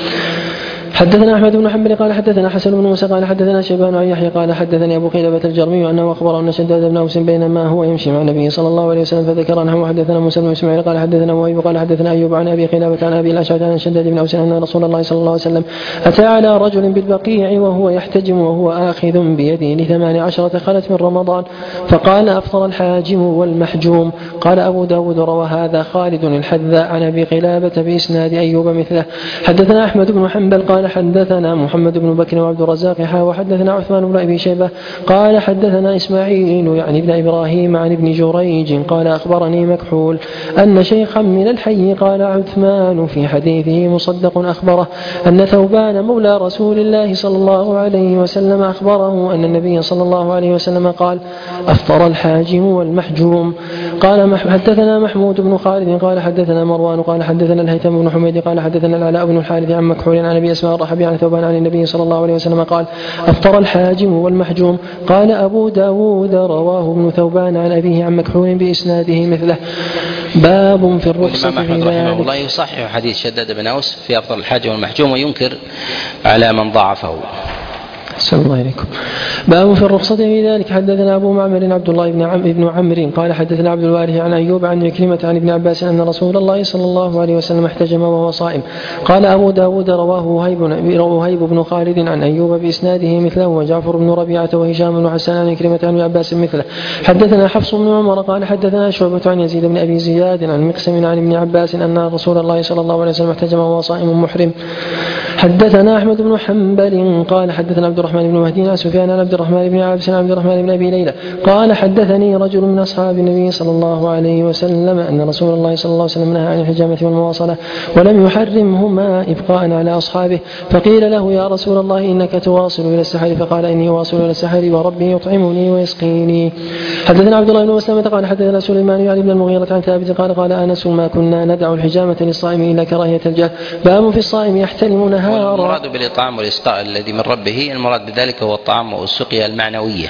حدثنا أحمد بن حنبل قال حدثنا حسن بن موسى قال حدثنا شيبان عن يحيى قال حدثني أبو قلابة الجرمي أنه أخبره أن شداد بن أوس بينما هو يمشي مع النبي صلى الله عليه وسلم فذكر أنه حدثنا موسى بن إسماعيل قال حدثنا وهيب قال حدثنا أيوب عن أبي قلابة عن أبي الأشعث عن شداد بن أوس أن رسول الله صلى الله عليه وسلم أتى على رجل بالبقيع وهو يحتجم وهو آخذ بيده لثمان عشرة خلت من رمضان فقال أفطر الحاجم والمحجوم. قال أبو داود روى هذا خالد الحذاء عن أبي قلابة بإسناد أيوب مثله. حدثنا أحمد بن حنبل قال حدثنا محمد بن بكر وعبد الرزاق حا وحدثنا عثمان بن أبي شيبة قال حدثنا إسماعيل يعني ابن إبراهيم عن ابن جريج قال أخبرني مكحول أن شيخا من الحي قال عثمان في حديثه مصدق أخبره أن ثوبان مولى رسول الله صلى الله عليه وسلم أخبره أن النبي صلى الله عليه وسلم قال أفطر الحاجم والمحجوم. قال حدثنا محمود بن خالد قال حدثنا مروان قال حدثنا الهيثم بن حميد قال حدثنا العلاء بن الحارث عن مكحول عن أبي أسماء الرحبي عن ثوبان عن النبي صلى الله عليه وسلم قال أفطر الحاجم والمحجوم. قال أبو داود رواه ابن ثوبان عن أبيه عن مكحول بإسناده مثله. باب في الرخصة في ذلك. رحمه الله يصحح حديث شداد بن أوس في أفطر الحاجم والمحجوم وينكر على من ضعفه. صلى الله عليكم. باب في الرخصة في ذلك. حدثنا أبو معمر عبد الله بن عم بن عمرو قال حدثنا عبد الوارث عن أيوب عن عكرمة عن ابن عباس أن رسول الله صلى الله عليه وسلم احتجم وهو صائم. قال أبو داود رواه وهيب بن خالد عن أيوب بإسناده مثله وجعفر بن ربيعة وهشام بن حسان عن عكرمة عن ابن عباس مثله. حدثنا حفص بن عمر قال حدثنا شعبة عن يزيد بن أبي زياد عن مقسم عن ابن عباس أن رسول الله صلى الله عليه وسلم احتجم وهو صائم محرم. حدثنا أحمد بن حنبل قال حدثنا عبد الرحمن بن مهدي عن سفيان عن عبد الرحمن بن عابس عن عبد الرحمن بن أبي ليلى قال حدثني رجل من أصحاب النبي صلى الله عليه وسلم أن رسول الله صلى الله عليه وسلم نهى عن الحجامة والمواصلة ولم يحرمهما إبقاء على أصحابه. فقيل له يا رسول الله إنك تواصل إلى السحر فقال إني واصل إلى السحر وربي يطعمني ويسقيني. حدثنا عبد الله بن مسلمة قال حدثنا سليمان يعني بن المغيرة عن ثابت قال قال أنس ما كنا ندع الحجامة للصائم إلا كراهية الجهل. باب في الصائم يحتلم نهارا. والمراد بالإطعام والإسقاء الذي من ربه المراد بذلك هو الطعام والسقيا المعنوية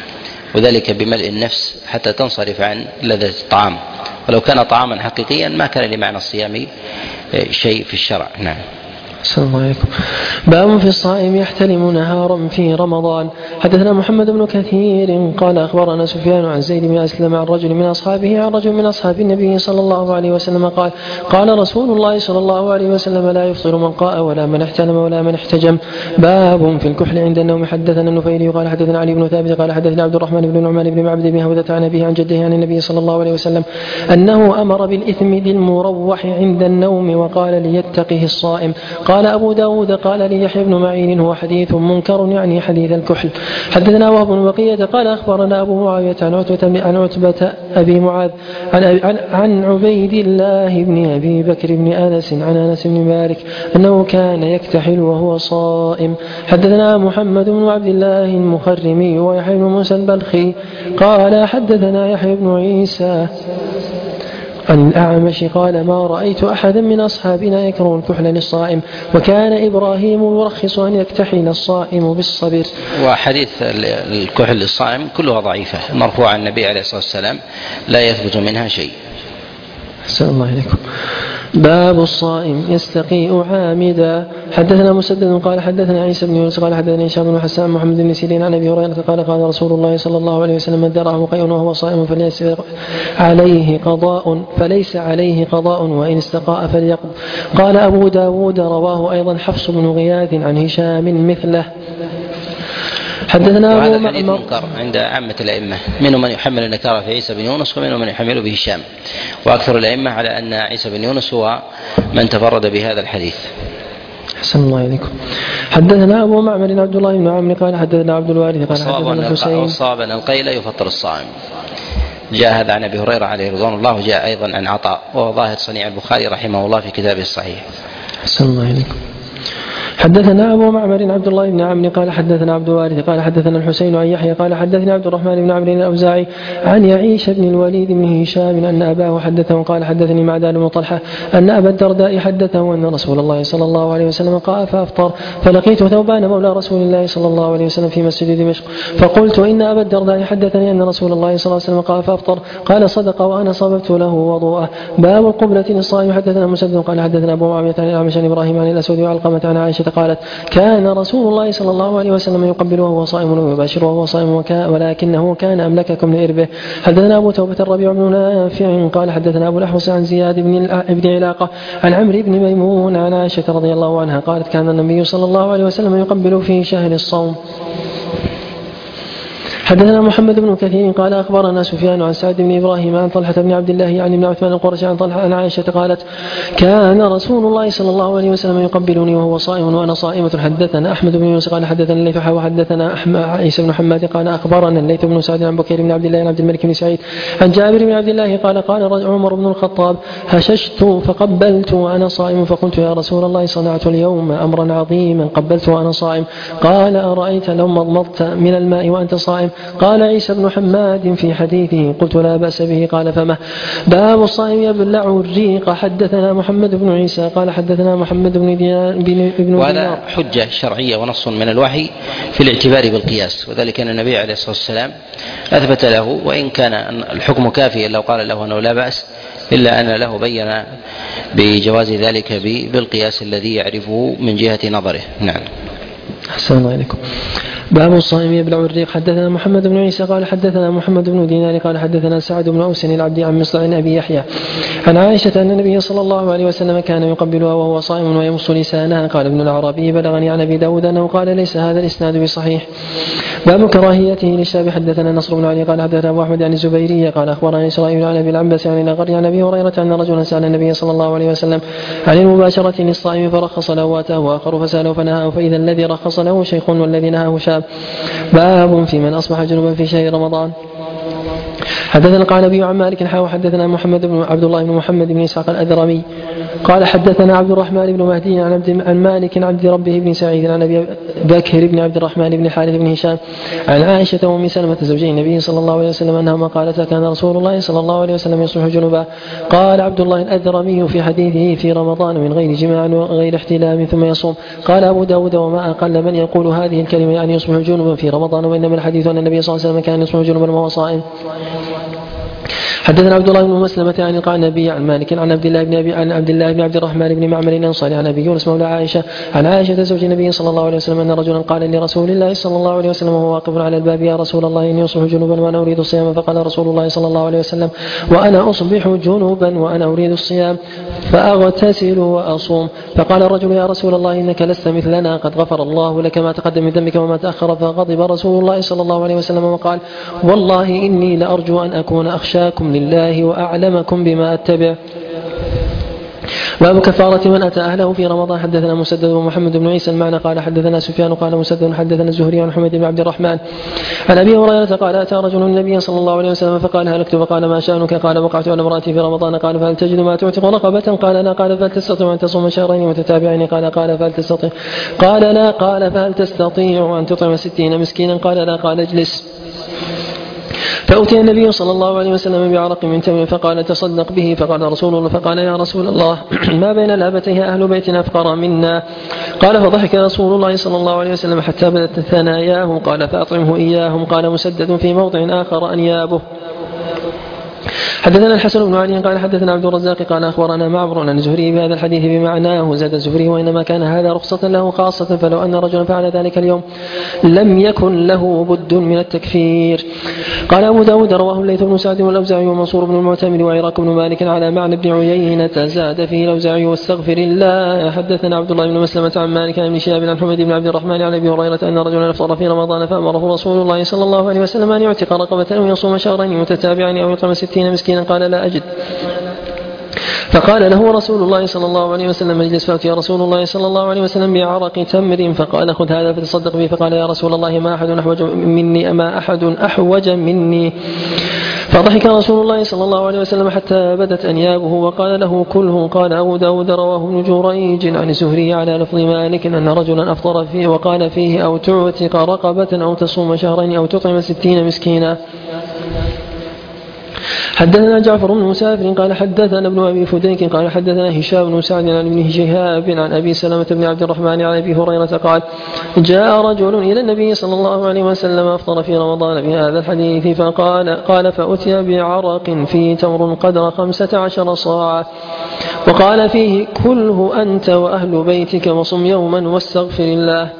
وذلك بملء النفس حتى تنصرف عن لذة الطعام ولو كان طعاما حقيقيا ما كان لمعنى الصيام شيء في الشرع. نعم. صلى الله عليكم. باب في الصائم يحتلم نهارا في رمضان. حدثنا محمد بن كثير قال أخبرنا سفيان عن زيد بن أسلم عن رجل من أصحابه عن رجل من أصحاب النبي صلى الله عليه وسلم قال قال رسول الله صلى الله عليه وسلم لا يفطر من قاء ولا من احتلم ولا من احتجم. باب في الكحل عند النوم. حدثنا النفيلي قال حدثنا علي بن ثابت قال حدثنا عبد الرحمن بن نعمان بن معبد بن هودة عن أبيه عن جده عن النبي صلى الله عليه وسلم أنه أمر بالإثم المروح عند النوم وقال ليتقه الصائم. قال قال أبو داود قال لي يحيى بن معين هو حديث منكر يعني حديث الكحل. حدثنا وهب بن بقية قال أخبرنا أبو معاوية عن عتبة عن عتبة أبي معاذ عن, عن, عن عبيد الله بن أبي بكر بن أنس عن أنس بن مالك أنه كان يكتحل وهو صائم. حدثنا محمد بن عبد الله المخرمي ويحيى بن موسى البلخي قال حدثنا يحيى بن عيسى عن الأعمش قال ما رأيت أحدا من أصحابنا يكره الكحل للصائم وكان إبراهيم يرخص أن يكتحل الصائم بالصبر. وحديث الكحل للصائم كلها ضعيفة مرفوعة عن النبي عليه الصلاة والسلام لا يثبت منها شيء. أحسن الله إليكم. باب الصائم يستقيء عامدا. حدثنا مسدد قال حدثنا عيسى بن يونس قال حدثنا هشام بن حسان محمد بن سيرين عن ابي هريره قال قال رسول الله صلى الله عليه وسلم من درعه قيء وهو صائم فليس عليه قضاء فليس عليه قضاء وان استقاء فليقض. قال ابو داود رواه ايضا حفص بن غياث عن هشام مثله. حدثنا وهذا الحديث منكر عند عامة الأئمة منهم من يحمل النكارة في عيسى بن يونس ومنهم من يحمله به هشام وأكثر الأئمة على أن عيسى بن يونس هو من تفرد بهذا الحديث. أحسن الله إليكم. حدثنا أبو معمر عبد الله بن عمرو قال حدثنا عبد الوارث قال حدثنا الحسين والصواب أن القيل يفطر الصائم. جاء هذا عن أبي هريرة عليه رضوان الله وجاء أيضا عن عطاء وهو ظاهر صنيع البخاري رحمه الله في كتابه الصحيح. أحسن الله إليكم. حدثنا أبو معمر عبد الله بن عمرو قال حدثنا عبد الوارث قال حدثنا الحسين عن يحيى قال حدثنا عبد الرحمن بن عمرو الأوزاعي عن يعيش بن الوليد بن هشام أن أباه حدثه قال حدثني معدان بن طلحة أن أبا الدرداء حدثه أن رسول الله صلى الله عليه وسلم قال فأفطر فلقيت ثوبان مولى رسول الله صلى الله عليه وسلم في مسجد دمشق فقلت إن أبا الدرداء حدثني أن رسول الله صلى الله عليه وسلم قال فأفطر قال صدق وأنا صببت له وضوءه. باب القبلة للصائم. حدثنا مسدد قال حدثنا أبو معاوية عن الأعمش عن إبراهيم عن الأسود وعلقمة عن عائشة قالت كان رسول الله صلى الله عليه وسلم يقبل وهو صائم ويباشر وهو صائم ولكنه كان أملككم لإربه. حدثنا أبو توبة الربيع بن نافع قال حدثنا أبو الأحوص عن زياد بن علاقة عن عمرو بن ميمون عن عائشة رضي الله عنها قالت كان النبي صلى الله عليه وسلم يقبل في شهر الصوم. حدثنا محمد بن كثير قال أخبرنا سفيان عن سعد بن إبراهيم عن طلحة بن عبد الله عن ابن عثمان القرشي عن طلحة عن عائشة قالت كان رسول الله صلى الله عليه وسلم يقبلني وهو صائم وأنا صائمة. حدثنا أحمد بن يونس قال حدثنا الليث وحدثنا عيسى بن حماد قال أخبرنا الليث بن سعد عن بكير بن عبد الله عن عبد الملك بن سعيد عن جابر بن عبد الله قال قال عمر بن الخطاب هششت فقبلت وأنا صائم فقلت يا رسول الله صنعت اليوم أمرا عظيما قبلت وأنا صائم. قال أرأيت لو مضمضت من الماء وأنت صائم؟ قال عيسى بن حماد في حديثه قلت لا بأس به قال فما. باب الصائم يبلع الريق. حدثنا محمد بن عيسى قال حدثنا محمد بن دينار وهذا حجة شرعية ونص من الوحي في الاعتبار بالقياس وذلك أن النبي عليه الصلاة والسلام أثبت له وإن كان الحكم كافيا لو قال له أنه لا بأس إلا أن له بين بجواز ذلك بالقياس الذي يعرفه من جهة نظره. نعم. أحسن الله إليكم. باب الصائم يبلع الريق. حدثنا محمد بن عيسى قال حدثنا محمد بن دينار قال حدثنا سعد بن أوس العبدي عن مصطفى عن أبي يحيى عن عائشة أن النبي صلى الله عليه وسلم كان يقبلها وهو صائم ويمص لسانها. قال ابن العربي بلغني عن أبي داود أنه قال ليس هذا الإسناد بصحيح. باب كراهيته للشاب. حدثنا نصر بن علي قال حدثنا أبو أحمد عن الزبيرية قال أخبرني إسرائيل عن أبي العنبس عن الأغر عن أبي هريرة أن رجلا سأل النبي صلى الله عليه وسلم عن المباشرة للصائم فرخص له وأتاه وآخر فسأله فنهاه فإذا الذي رخص له شيخ والذي نهاه شاب. باب في من أصبح جنبا في شهر رمضان. حدثنا القعنبي عن مالك حاوى حدثنا محمد بن عبد الله بن محمد بن إسحاق الأذرمي قال حدثنا عبد الرحمن بن مهدي عن, عبد عن مالك عن عبد ربه بن سعيد عن أبي بكر بن عبد الرحمن بن الحارث بن هشام عن عائشة وأم سلمة زوجي النبي صلى الله عليه وسلم أنهما قالتا كان رسول الله صلى الله عليه وسلم يصبح جنبا. قال عبد الله الأذرمي في حديثه في رمضان من غير جماع وغير احتلام ثم يصوم. قال أبو داود وما أقل من يقول هذه الكلمة يعني يصبح جنبا في رمضان وإنما الحديث أن النبي صلى الله عليه وسلم كان يصبح جنبا وهو صائم. حدثنا عبد الله بن مسلمة عن القعنبي عن مالك عن عبد الله بن أبي عن عبد الله بن عبد الرحمن بن معمر الأنصاري عن أبي يونس مولى عائشة عن عائشة زوج النبي صلى الله عليه وسلم أن رجلا قال لرسول الله صلى الله عليه وسلم وهو واقف على الباب يا رسول الله إني أصبح جنوبا وأنا أريد الصيام. فقال رسول الله صلى الله عليه وسلم وأنا أصبح جنوبا وأنا أريد الصيام فأغتسل وأصوم. فقال الرجل يا رسول الله إنك لست مثلنا قد غفر الله لك ما تقدم من ذنبك وما تأخر. فغضب رسول الله صلى الله عليه وسلم وقال والله إني لأرجو أن أكون أخشاكم لله وأعلمكم بما أتبع. باب كفارة من أتى أهله في رمضان. حدثنا مسدد ومحمد بن عيسى المعنى قال حدثنا سفيان قال مسدد حدثنا الزهري عن حميد بن عبد الرحمن عن أبي هريرة قال أتى رجل النبي صلى الله عليه وسلم فقال هلكت فقال ما شأنك قال وقعت على امرأتي في رمضان قال فهل تجد ما تعتق رقبة قال لا قال فهل تستطيع أن تصوم شهرين متتابعين قال قال فهل تستطيع قال لا قال فهل تستطيع أن تطعم ستين مسكينا قال لا قال اجلس. فأتي النبي صلى الله عليه وسلم بعرق من تمر فقال تصدق به فقال رسول الله فقال يا رسول الله ما بين لابتيه أهل بيتنا أفقر منا قال فضحك رسول الله صلى الله عليه وسلم حتى بدت ثناياه قال فأطعمه إياهم. قال مسدد في موضع آخر أنيابه. حدثنا الحسن بن علي قال حدثنا عبد الرزاق قال أخبرنا معمر عن الزهري بهذا الحديث بمعناه زاد الزهري وإنما كان هذا رخصة له خاصة فلو أن رجلا فعل ذلك اليوم لم يكن له بد من التكفير. قال أبو داود رواه الليث بن سعد والأوزاعي ومنصور بن المعتمر وعراق بن مالك على معنى بن عيينة زاد فيه الأوزاعي واستغفر الله. حدثنا عبد الله بن مسلمة عن مالك عن شهاب عن حميد بن عبد الرحمن عن أبي هريرة أن رجلا أفطر في رمضان فأمره رسول الله صلى الله عليه وسلم أن يعتق رقبة أو يصوم شهرين متتابعين أو يطعم ستين مسكينا قال لا أجد فقال له رسول الله صلى الله عليه وسلم اجلس. فأتي رسول الله صلى الله عليه وسلم بعرق تمر فقال خذ هذا فتصدق به فقال يا رسول الله ما أحد أحوج مني ما أحد أحوج مني فضحك رسول الله صلى الله عليه وسلم حتى بدت أنيابه وقال له كله. قال أبو داود رواه ابن جريج عن الزهري على لفظ مالك أن رجلا أفطر فيه وقال فيه أو تعتق رقبة أو تصوم شهرين أو تطعم ستين مسكينا. حدثنا جعفر بن مسافر قال حدثنا ابن أبي فديك قال حدثنا هشام بن سعد عن ابن شهاب عن أبي سلمة بن عبد الرحمن عن أبي هريرة قال جاء رجل إلى النبي صلى الله عليه وسلم أفطر في رمضان بهذا الحديث فقال قال فأتي بعرق فيه تمر قدر خمسة عشر صاعا وقال فيه كله أنت وأهل بيتك وصم يوما واستغفر الله.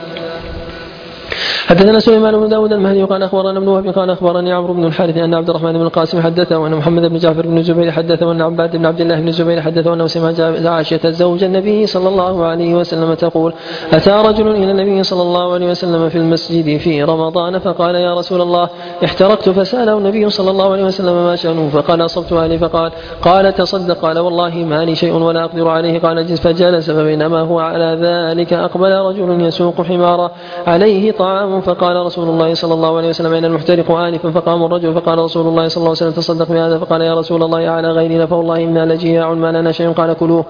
حدثنا سليمان بن داود المهدي قال أخبرنا ابن وهب قال أخبرني عمرو بن الحارث أن عبد الرحمن بن القاسم حدثه وأن محمد بن جعفر بن الزبير حدثه وأن عباد بن عبد الله بن الزبير حدثه أنه سمع عائشة زوج النبي صلى الله عليه وسلم تقول أتى رجل إلى النبي صلى الله عليه وسلم في المسجد في رمضان فقال يا رسول الله احترقت فسأله النبي صلى الله عليه وسلم ما شأنه فقال أصبت أهلي فقال قال تصدق قال والله ما لي شيء ولا أقدر عليه قال جلس فجلس فبينما هو على ذلك أقبل رجل يسوق حمارا عليه طعام فقال رسول الله صلى الله عليه وسلم أين المحترق آنفا فقام الرجل فقال رسول الله صلى الله عليه وسلم تصدق بهذا فقال يا رسول الله على غيرنا فوالله إنا لجياع ما لنا شيء قال كلوه.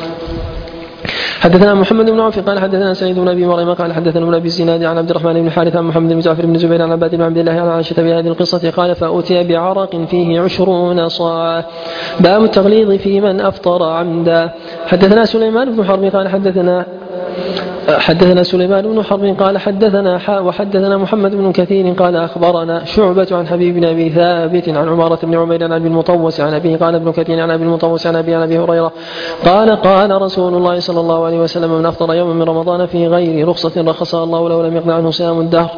حدثنا محمد بن عوف قال حدثنا سعيد بن ابي مريم قال حدثنا ابن ابي الزناد عن عبد الرحمن بن حارث عن محمد بن جعفر بن زبير عن عباد بن عبد الله عن عائشه بهذه القصه قال فأتي بعرق فيه عشرون صاعا. باب التغليظ في من افطر عمدا. حدثنا سليمان بن حرب قال حدثنا حدثنا سليمان بن حرب قال حدثنا حاء وحدثنا محمد بن كثير قال أخبرنا شعبة عن حبيب بن أبي ثابت عن عمارة بن عمير عن أبي المطوس عن أبيه قال ابن كثير عن أبي المطوس عن أبي عن أبي هريرة قال قال رسول الله صلى الله عليه وسلم من أفطر يوما من رمضان في غير رخصة رخصها الله له لم يقضى عنه صيام الدهر.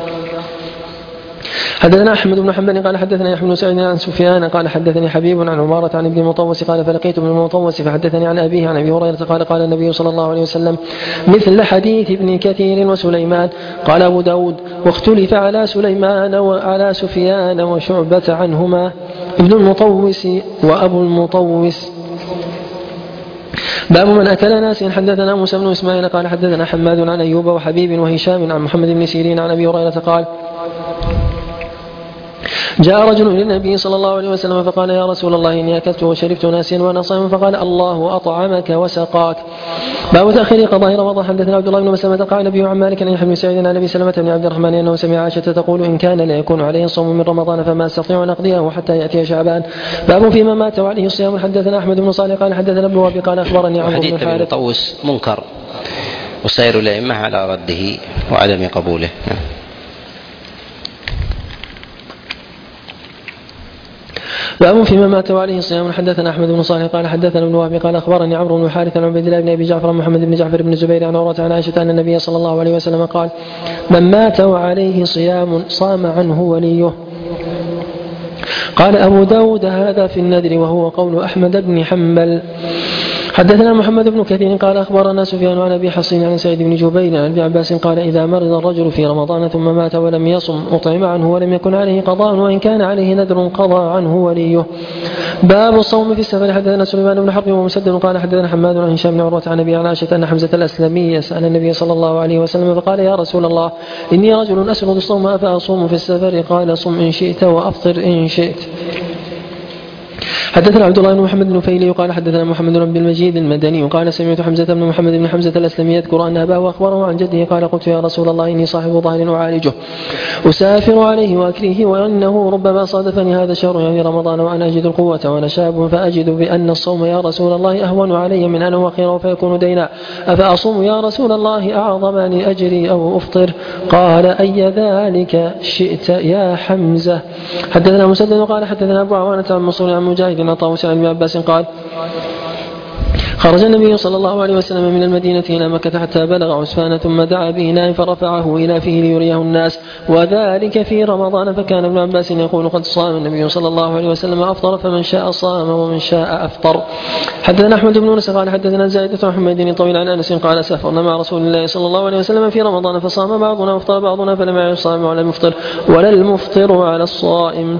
حدثنا أحمد بن حنبل قال حدثنا يحيى بن سعيد عن سفيان قال حدثني حبيب عن عمارة عن ابن المطوس قال فلقيت ابن المطوس فحدثني عن أبيه عن أبي هريرة قال قال النبي صلى الله عليه وسلم مثل حديث ابن كثير وسليمان. قال أبو داود واختلف على سليمان وعلى سفيان وشعبة عنهما ابن المطوس وأبو المطوس. باب من أكل ناسيا. حدثنا موسى بن إسماعيل قال حدثنا حماد عن أيوب وحبيب وهشام عن محمد بن سيرين عن أبي هريرة قال جاء رجل إلى النبي صلى الله عليه وسلم فقال يا رسول الله إني أكلت وشربت ناسيا وأنا صائم فقال الله أطعمك وسقاك. باب تأخير قضاء رمضان. حدثنا عبد الله بن مسلمة قال نبي عن مالك عن يحيى بن سعيد عن أبي سلمة بن عبد الرحمن أنه سمع عائشة تقول إن كان لا يكون عليه الصوم من رمضان فما أستطيع أن أقضيه حتى يأتي شعبان. باب فيما مات وعليه الصيام. حدثنا أحمد بن صالح قال حدثنا ابن وهب قال أخبرني عمرو بن الحارث. حديث طوس منكر وسائر الأئمة على رده وعدم قبوله. باب فيما مات وعليه صيام. حدثنا أحمد بن صالح قال حدثنا ابن وهب قال أخبرني عمرو بن الحارث عن عبد الله بن أبي جعفر محمد بن جعفر بن الزبير عن عروة عن عائشة أن النبي صلى الله عليه وسلم قال من مات وعليه صيام صام عنه وليه. قال أبو داود هذا في النذر وهو قول أحمد بن حنبل. حدثنا محمد بن كثير قال أخبرنا سفيان عن أبي حصين عن سعيد بن جبير عن ابن عباس قال إذا مرض الرجل في رمضان ثم مات ولم يصم أطعم عنه ولم يكن عليه قضاء وإن كان عليه نذر قضى عنه وليه. باب الصوم في السفر. حدثنا سليمان بن حرب ومسدد قال حدثنا حماد عن هشام بن عروة عن أبي عائشة أن حمزة الأسلمي سأل النبي صلى الله عليه وسلم فقال يا رسول الله إني رجل أسرد الصوم أفأصوم في السفر؟ قال صم إن شئت وأفطر إن شئت. حدثنا عبد الله بن محمد بن فيلي قال حدثنا محمد بن عبد المجيد المدني قال سمعت حمزة بن محمد بن حمزة الأسلمي يذكر أن أباه أخبره عن جده قال قلت يا رسول الله إني صاحب ظهر أعالجه أسافر عليه وأكريه وأنه ربما صادفني هذا الشهر يعني رمضان وأنا أجد القوة وأنا شاب فأجد بأن الصوم يا رسول الله أهون علي من أن أؤخره فيكون دينا أفأصوم يا رسول الله أعظم لأجري أو أفطر؟ قال أي ذلك شئت يا حمزة. حدثنا مسدد قال حدثنا أبو عوانة عن منصور عن مجاهد عن طاووس عن ابن عباس قال خرج النبي صلى الله عليه وسلم من المدينة إلى مكة حتى بلغ عسفان ثم دعا بإناء فرفعه إلى فيه ليريه الناس وذلك في رمضان فكان ابن عباس يقول قد صام النبي صلى الله عليه وسلم أفطر فمن شاء صام ومن شاء أفطر. حدثنا أحمد بن يونس قال حدثنا زائدة عن حميد طويل عن أنس قال سافرنا مع رسول الله صلى الله عليه وسلم في رمضان فصام بعضنا وافطر بعضنا فلم يعي الصائم ولا المفطر ولا المفطر على الصائم.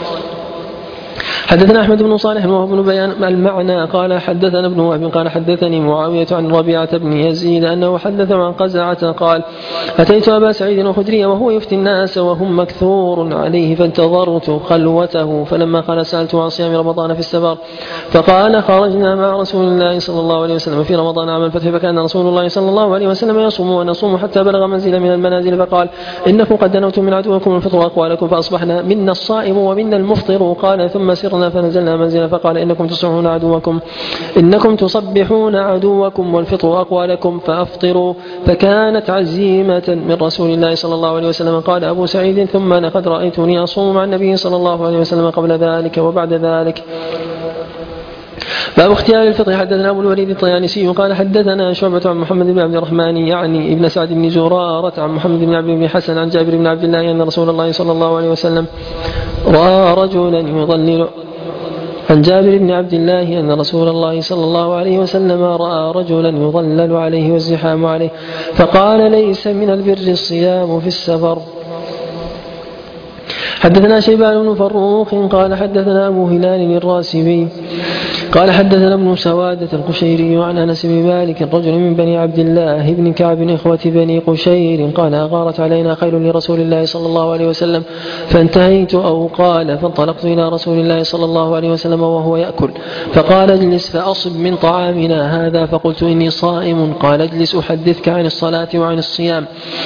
حدثنا أحمد بن صالح وهو بن بيان المعنى قال حدثنا ابن وهب قال حدثني معاوية عن ربيعة بن يزيد أنه حدث عن قزعة قال أتيت أبا سعيد الخدري وهو يفتي الناس وهم مكثور عليه فانتظرت خلوته فلما قال سألته عن صيام رمضان في السفر فقال خرجنا مع رسول الله صلى الله عليه وسلم في رمضان عام الفتح فكان رسول الله صلى الله عليه وسلم يصوم ونصوم حتى بلغ منزل من المنازل فقال إنكم قد دنوتم من عدوكم الفطر أقوالكم فأصبحنا منا الصائم ومنا المفطر قال ثم سرنا فنزلنا منزلا فقال إنكم تصبحون عدوكم إنكم تصبحون عدوكم والفطر أقوى لكم فأفطروا فكانت عزيمة من رسول الله صلى الله عليه وسلم. قال أبو سعيد ثم لقد رأيتني أصوم مع النبي صلى الله عليه وسلم قبل ذلك وبعد ذلك. باب اختيار الفطر. حدثنا أبو الوليد الطيالسي قال حدثنا شعبة عن محمد بن عبد الرحمن يعني ابن سعد بن زرارة عن محمد بن عبد بن حسن عن جابر بن عبد الله أن رسول الله صلى الله عليه وسلم رأى رجلا يضلل عن جابر بن عبد الله أن رسول الله صلى الله عليه وسلم رأى رجلا يضلل عليه والزحام عليه فقال ليس من البر الصيام في السفر. حدثنا شيبان بن فروخ قال حدثنا أبو هلال الراسبي قال حدثنا ابن سوادة القشيري عن أنس بن مالك رجل من بني عبد الله بن كعب إخوة بني قشير قال أغارت علينا خيل لرسول الله صلى الله عليه وسلم فانتهيت أو قال فانطلقت إلى رسول الله صلى الله عليه وسلم وهو يأكل فقال اجلس فأصب من طعامنا هذا فقلت إني صائم قال اجلس أحدثك عن الصلاة وعن الصيام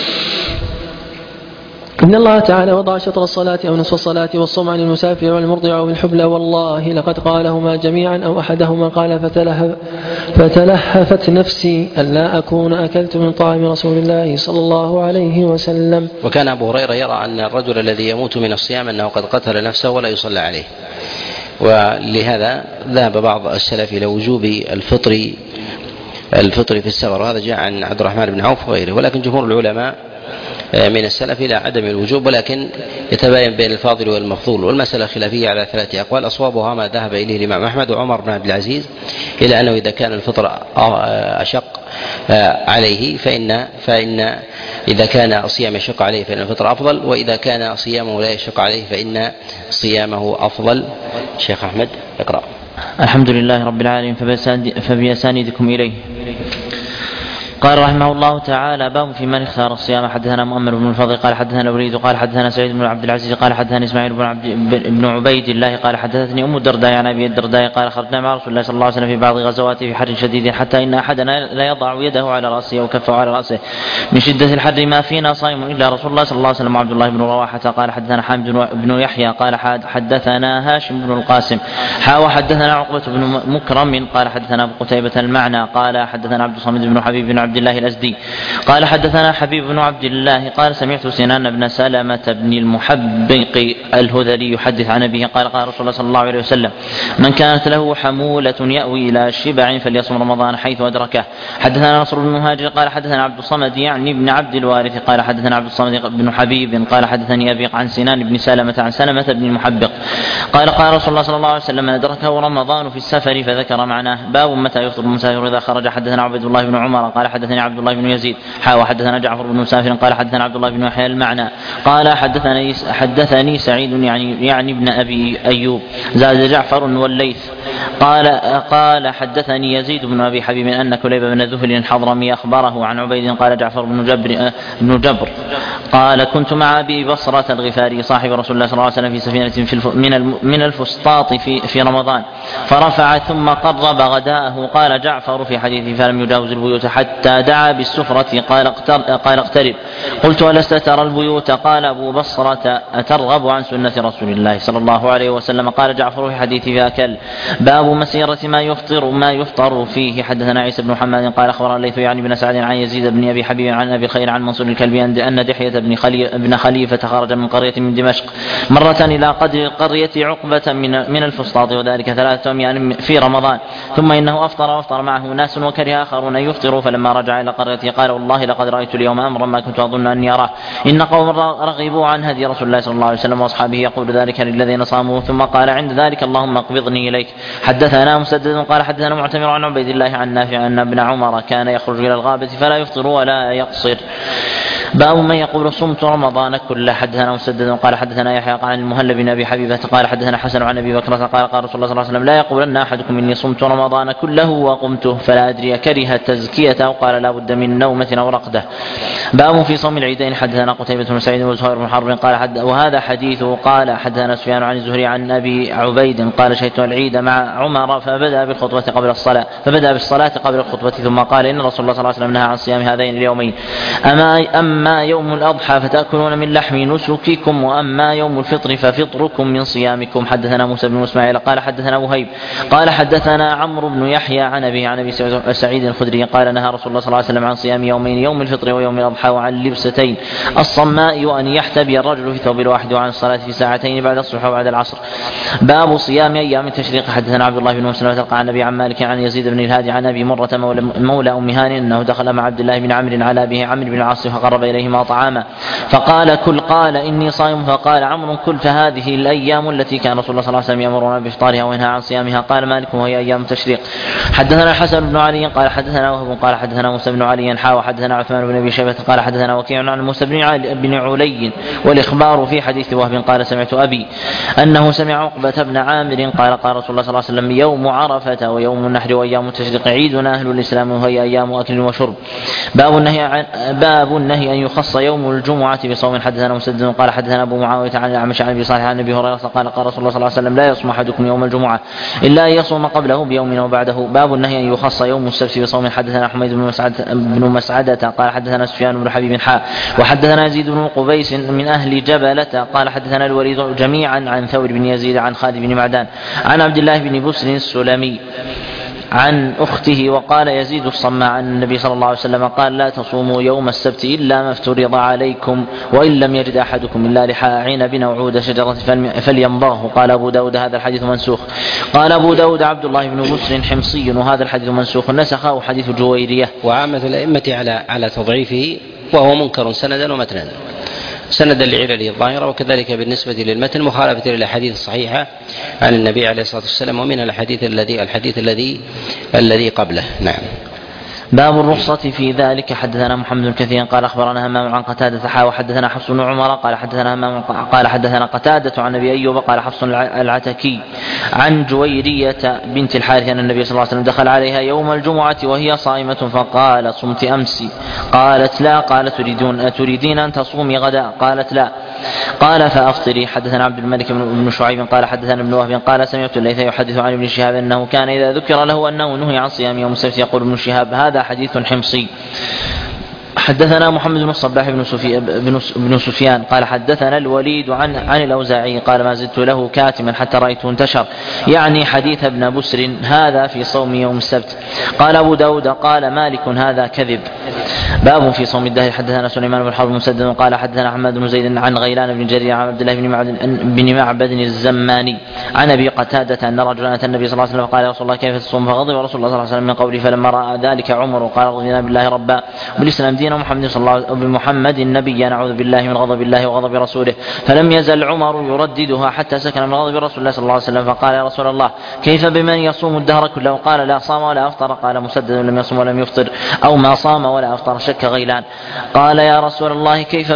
إن الله تعالى وضع شطر الصلاة أو نصف الصلاة والصوم عن المسافر والمرضع أو الحبلى والله لقد قالهما جميعا أو أحدهما قال فتلهف فتلهفت نفسي ألا أكون أكلت من طعام رسول الله صلى الله عليه وسلم. وكان أبو هريرة يرى أن الرجل الذي يموت من الصيام أنه قد قتل نفسه ولا يصلى عليه ولهذا ذهب بعض السلف إلى وجوب الفطر الفطر في السفر وهذا جاء عن عبد الرحمن بن عوف وغيره ولكن جمهور العلماء من السلف إلى عدم الوجوب ولكن يتباين بين الفاضل والمفضول والمسألة خلافية على ثلاثة أقوال أصوابها ما ذهب إليه الإمام أحمد وعمر بن عبد العزيز إلى أنه إذا كان الفطر أشق عليه فإن فإن إذا كان صيام يشق عليه فإن الفطر أفضل وإذا كان صيامه لا يشق عليه فإن صيامه أفضل. شيخ أحمد اقرأ. الحمد لله رب العالمين فبأسانيدكم إليه. قال رحمه الله تعالى باب في من اختار الصيام. حدثنا مؤمل بن الفضل قال حدثنا الوليد قال حدثنا سعيد بن عبد العزيز قال حدثنا اسماعيل بن, عبد بن عبيد الله قال حدثني ام الدرداء عن ابي الدرداء قال خرجنا مع رسول الله صلى الله عليه وسلم في بعض غزواته في حر شديد حتى ان احدنا لا يضع يده على راسه او كفه على راسه من شده الحر ما فينا صائم الا رسول الله صلى الله عليه وسلم عبد الله بن رواحه قال حدثنا حامد بن يحيى قال حدثنا هاشم بن القاسم وحدثنا عقبه بن مكرم قال حدثنا ابو قتيبة المعنى قال حدثنا عبد الصمد بن حبيب بن عبد عبد الله الأزدي قال حدثنا حبيب بن عبد الله قال سمعت سنان بن سلمة بن المحبق الهذلي يحدث عن أبيه قال قال رسول الله صلى الله عليه وسلم من كانت له حمولة يأوي إلى شبع فليصم رمضان حيث أدركه. حدثنا نصر بن مهاجر قال حدثنا عبد الصمد يعني بن عبد الوارث قال حدثنا عبد الصمد بن حبيب قال حدثني أبي عن سنان بن سلمة عن سلمة بن المحبق قال قال رسول الله صلى الله عليه وسلم من أدركه رمضان في السفر فذكر معناه. باب متى يفطر المسافر إذا خرج. حدثنا عبد الله بن عمر قال حدثني عبد الله بن يزيد حا وحدثنا جعفر بن مسافر قال حدثنا عبد الله بن يحيى المعنى قال حدثني حدثني سعيد يعني يعني ابن أبي أيوب زاد جعفر والليث قال قال حدثني يزيد بن أبي حبيب أن كليب بن ذهل الحضرمي أخبره عن عبيد قال جعفر بن جبر بن جبر قال كنت مع أبي بصرة الغفاري صاحب رسول الله صلى الله عليه وسلم في سفينة في الف من من الفسطاط في في رمضان فرفع ثم قرب غداءه. قال جعفر في حديثه فلم يجاوز البيوت حتى دعا بالسفرة قال قال اقترب. قلت ألست ترى البيوت؟ قال أبو بصرة أترغب عن سنة رسول الله صلى الله عليه وسلم؟ قال جعفر في حديثه فأكل. باب مسيرة ما يفطر ما يفطر فيه. حدثنا عيسى بن محمد قال أخبرنا الليث يعني بن سعد عن يزيد بن أبي حبيب عن أبي الخير عن منصور الكلبي أن دحية بن, خلي بن خليفة خرج من قرية من دمشق مرة إلى قدر قرية عقبة من من الفسطاط وذلك ثلاثة أيام في رمضان ثم إنه أفطر وأفطر معه ناس وكره آخرون أن يفطروا فلما رجع إلى قريته قال والله لقد رأيت اليوم أمرا ما كنت أظن أني أراه إن قوم رغبوا عن هدي رسول الله صلى الله عليه وسلم وأصحابه يقول ذلك للذين صاموا ثم قال عند ذلك اللهم اقبضني إليك. حدثنا مسدد قال حدثنا معتمر عن عبيد الله عن نافع أن ابن عمر كان يخرج إلى الغابة فلا يفطر ولا يقصر. باب من يقول صمت رمضان كله. حدثنا مسدد قال حدثنا يحيى عن المهلب بن ابي حبيبه قال حدثنا حسن عن ابي بكر قال قال رسول الله صلى الله عليه وسلم لا يقولن احدكم اني صمت رمضان كله وقمته فلا ادري كره تزكيه او قال لا بد من نومه او رقده. باب في صوم العيدين. حدثنا قتيبة بن سعيد وزهير بن حرب قال حد وهذا حديثه قال حدثنا سفيان عن الزهري عن ابي عبيد قال شهدت العيد مع عمر فبدا بالخطبه قبل الصلاه فبدا بالصلاه قبل الخطبه ثم قال ان رسول الله صلى الله عليه وسلم نهى عن صيام هذين اليومين اما اما يوم الأضحى فتأكلون من لحم نسككم وأما يوم الفطر ففطركم من صيامكم. حدثنا موسى بن اسماعيل قال حدثنا وهيب قال حدثنا عمرو بن يحيى عن أبي عن أبي سعيد الخدري قال نهى رسول الله صلى الله عليه وسلم عن صيام يومين يوم الفطر ويوم الأضحى وعن لبستين الصماء وأن يحتبي الرجل في ثوب الواحد وعن الصلاة في ساعتين بعد الصبح وبعد العصر. باب صيام أيام التشريق. حدثنا عبد الله بن مسلمة عن أبي عن مالك عن يزيد بن الهادي عن أبي مرة مولى, مولى أم هانئ أنه دخل مع عبد الله بن عمرو على أبيه عمرو بن العاص فقرب إليهما طعاما فقال كل قال إني صائم فقال عمرو كل فهذه الأيام التي كان رسول الله صلى الله عليه وسلم يأمرنا بإفطارها وينهى عن صيامها. قال مالك وهي أيام التشريق. حدثنا الحسن بن علي قال حدثنا وهب قال حدثنا موسى بن علي حا وحدثنا عثمان بن أبي شيبة قال حدثنا وكيع عن موسى بن علي بن علي والإخبار في حديث وهب قال سمعت أبي أنه سمع عقبة بن عامر قال قال رسول الله صلى الله عليه وسلم يوم عرفة ويوم النحر وأيام التشريق عيدنا أهل الإسلام وهي أيام أكل وشرب. باب النهي عن باب النهي أن يخص يوم الجمعة بصوم. حدثنا مسدد قال حدثنا أبو معاوية عن الأعمش عن أبي صالح عن أبي هريرة قال قال رسول الله صلى الله عليه وسلم لا يصوم أحدكم يوم الجمعة إلا أن يصوم قبله بيوم وبعده. باب النهي أن يخص يوم السبت بصوم. حدثنا حميد بن مسعد بن مسعدة قال حدثنا سفيان بن حبيب حاء وحدثنا يزيد بن قبيس من أهل جبلة قال حدثنا الوليد جميعا عن ثور بن يزيد عن خالد بن معدان عن عبد الله بن بسر السلمي عن أخته وقال يزيد الصماء عن النبي صلى الله عليه وسلم قال لا تصوموا يوم السبت إلا ما افترض عليكم وإن لم يجد أحدكم إلا لحاء عنب أو عود شجرة فليمضاه. قال أبو داود هذا الحديث منسوخ. قال أبو داود عبد الله بن بسر حمصي وهذا الحديث منسوخ نسخه حديث جويرية. وعامة الأئمة على على تضعيفه وهو منكر سندا ومتنا سندا لعلله الظاهرة وكذلك بالنسبة للمتن مخالفة للأحاديث الصحيحة عن النبي عليه الصلاة والسلام ومن الحديث الذي الحديث الذي الذي قبله. نعم. باب الرخصة في ذلك. حدثنا محمد بن كثير قال أخبرنا همام عن قتادة حا وحدثنا حفص بن عمر قال حدثنا همام قال حدثنا قتادة عن أبي أيوب قال حفص العتكي عن جويرية بنت الحارث أن النبي صلى الله عليه وسلم دخل عليها يوم الجمعة وهي صائمة فقال صمت أمس؟ قالت لا. قال تريدون تريدين أن تصومي غدا؟ قالت لا. قال فأفطري. حدثنا عبد الملك بن شعيب قال حدثنا ابن وهب قال سمعت الليث يحدث عن ابن شهاب أنه كان إذا ذكر له أنه نهي عن صيام يوم السبت يقول ابن شهاب هذا حديث حمصي. حدثنا محمد بن الصباح بن, بن سفيان قال حدثنا الوليد عن, عن الأوزاعي قال ما زدت له كاتما حتى رأيته انتشر، يعني حديث ابن بسر هذا في صوم يوم السبت. قال أبو داود قال مالك هذا كذب. باب في صوم الدهر. حدثنا سليمان بن حرب مسدد قال حدثنا حماد بن زيد عن غيلان بن جرير عن عبد الله بن معبد الزماني عن أبي قتادة أن رجلا أتى النبي صلى الله عليه وسلم قال يا رسول الله كيف تصوم؟ فغضب رسول الله صلى الله عليه وسلم من قوله، فلما رأى ذلك عمر قال رضينا بالله ربا وبالإسلام دينا محمد صلى الله عليه وسلم بمحمد النبي نعوذ بالله من غضب الله وغضب رسوله. فلم يزل عمر يرددها حتى سكن من غضب رسول الله صلى الله عليه وسلم فقال يا رسول الله كيف بمن يصوم الدهر كله؟ قال لا صام ولا أفطر. قال مسدد لم يصوم ولم يفطر أو ما صام ولا أفطر شك غيلان. قال يا رسول الله كيف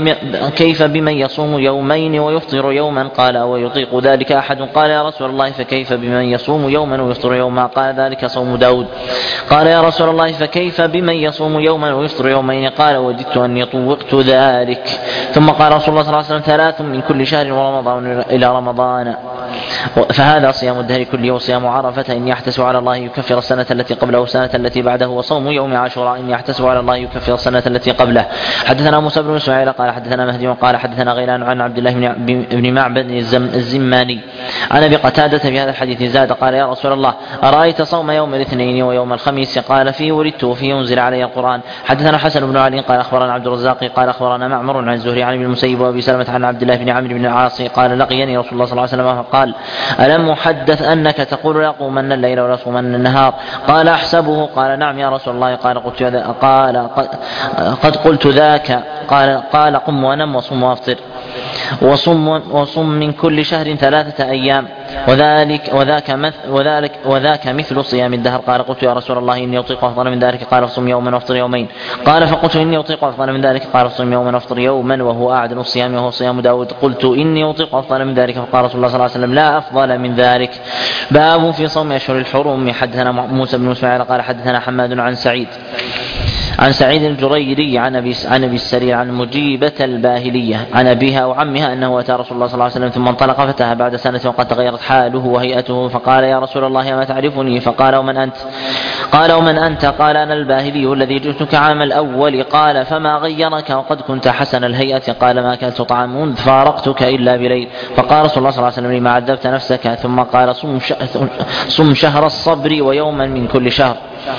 كيف بمن يصوم يومين ويفطر يوما؟ قال ويطيق ذلك أحد؟ قال يا رسول الله فكيف بمن يصوم يوما ويفطر يوما؟ قال ذلك صوم داود. قال يا رسول الله فكيف بمن يصوم يوما ويفطر يومين؟ قال وددت أني طوقت ذلك. ثم قال رسول الله صلى الله عليه وسلم ثلاث من كل شهر ورمضان إلى رمضان فهذا صيام الدهر كله وصيام عرفة إن يحتسب على الله يكفر السنة التي قبله والسنة التي بعده، وصوم يوم عاشوراء إن يحتسب على الله يكفر السنة التي قبله. حدثنا موسى بن اسماعيل قال حدثنا مهدي قال حدثنا غيلان عن عبد الله بن معبد الزماني عن أبي قتادة في هذا الحديث زاد قال يا رسول الله أرأيت صوم يوم الاثنين ويوم الخميس؟ قال فيه ولدت وفيه ينزل علي القرآن. حدثنا حسن بن علي قال أخبرنا عبد الرزاق قال أخبرنا معمر عن الزهري عن ابن المسيب وأبي سلمة عن عبد الله بن عمرو بن العاص قال لقيني رسول الله صلى الله عليه وسلم فقال ألم أحدث أنك تقول لا أقومن الليل ولا أصومن النهار؟ قال أحسبه. قال نعم يا رسول الله. قال قلت قال قد قلت ذاك. قال قال قم ونم وصم وافطر وصم, وصم من كل شهر ثلاثة أيام وذلك وذاك مثل وذلك وذاك مثل صيام الدهر. قال قلت يا رسول الله إني أطيق أفضل من ذلك. قال صم يوما وافطر يومين. قال فقلت إني أطيق أفضل من ذلك. قال صم يوما وافطر يوما وهو أعدل الصيام وهو صيام داود. قلت إني أطيق أفضل من ذلك. فقال رسول الله صلى الله عليه وسلم لا أفضل من ذلك. باب في صوم أشهر الحرم. حدثنا موسى بن اسماعيل قال حدثنا حماد عن سعيد عن سعيد الجريري عن ابي عن ابي السرير عن مجيبة الباهلية عن ابيها وعمها انه اتى رسول الله صلى الله عليه وسلم ثم انطلق فتاه بعد سنة وقد تغيرت حاله وهيئته فقال يا رسول الله ما تعرفني؟ فقال ومن انت؟ قال ومن انت؟ قال انا الباهلي الذي جئتك عام الاول. قال فما غيرك وقد كنت حسن الهيئة؟ قال ما كنت طعام منذ فارقتك الا بليل. فقال رسول الله صلى الله عليه وسلم لما عذبت نفسك؟ ثم قال صم شهر الصبر ويوما من كل شهر.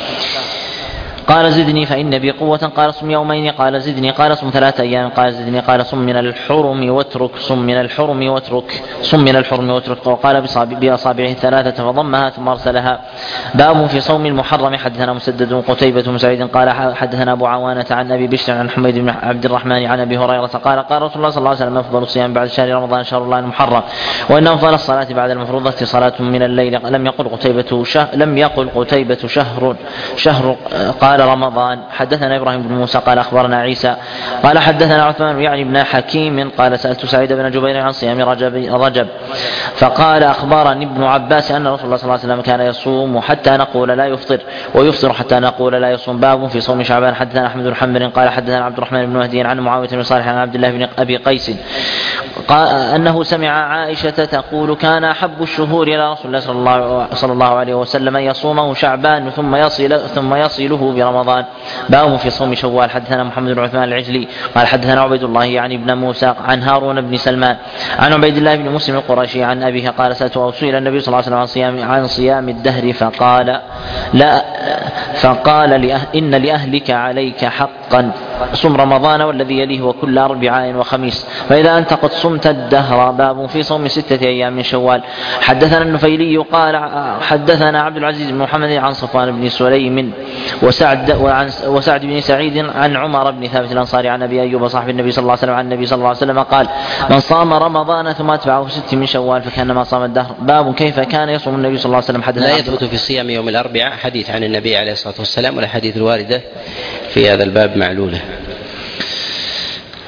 قال زدني فإن بي قوة. قال صم يومين. قال زدني. قال صم ثلاثة أيام. قال زدني. قال صم من الحرم واترك صم من الحرم واترك صم من الحرم واترك. وقال بأصابعه ثلاثة فضمها ثم أرسلها. باب في صوم المحرم. حدثنا مسدد قتيبة بن سعيد قال حدثنا أبو عوانة عن أبي بشر عن حميد بن عبد الرحمن عن أبي هريرة قال قال رسول الله صلى الله عليه وسلم أفضل الصيام بعد شهر رمضان شهر الله المحرم وإن أفضل الصلاة بعد المفروضة صلاة من الليل. لم يقل قتيبة شهر لم يقل قتيبة شهر شهر قال رمضان. حدثنا إبراهيم بن موسى قال أخبرنا عيسى قال حدثنا عثمان يعني بن حكيم قال سألت سعيد بن جبير عن صيام رجب, رجب فقال أخبرني ابن عباس أن رسول الله صلى الله عليه وسلم كان يصوم حتى نقول لا يفطر ويفطر حتى نقول لا يصوم. باب في صوم شعبان. حدثنا أحمد بن حنبل قال حدثنا عبد الرحمن بن مهدي عن معاوية بن صالح عن عبد الله بن أبي قيس قال أنه سمع عائشة تقول كان أحب الشهور إلى رسول الله صلى الله, صلى الله عليه وسلم يصومه شعبان ثم يصل ثم يصله برمضان. باب في صوم شوال. حدثنا محمد بن عثمان العجلي قال حدثنا عبيد الله يعني ابن موسى عن هارون بن سلمان عن عبيد الله بن مسلم القرشي عن أبيه قال سألت أو سئل النبي صلى الله عليه وسلم عن صيام عن صيام الدهر فقال لا فقال لأه إن لأهلك عليك حقا صم رمضان والذي يليه وكل أربعاء وخميس فإذا أنت قد صمت الدهر. باب في صوم ستة أيام من شوال. حدثنا النفيلي قال حدثنا عبد العزيز بن محمد عن صفوان بن سليم وسعد وعن وسعد بن سعيد عن عمر بن ثابت الأنصاري عن أبي أيوب صاحب النبي صلى الله عليه وسلم عن النبي صلى الله عليه وسلم قال من صام رمضان ثم أتبعه ست من شوال فكأنما صام الدهر. باب كيف كان يصوم النبي صلى الله عليه وسلم. حدثنا لا يثبت في صيام يوم الأربعاء حديث عن النبي عليه الصلاة والسلام ولا حديث الواردة في هذا الباب معلولة.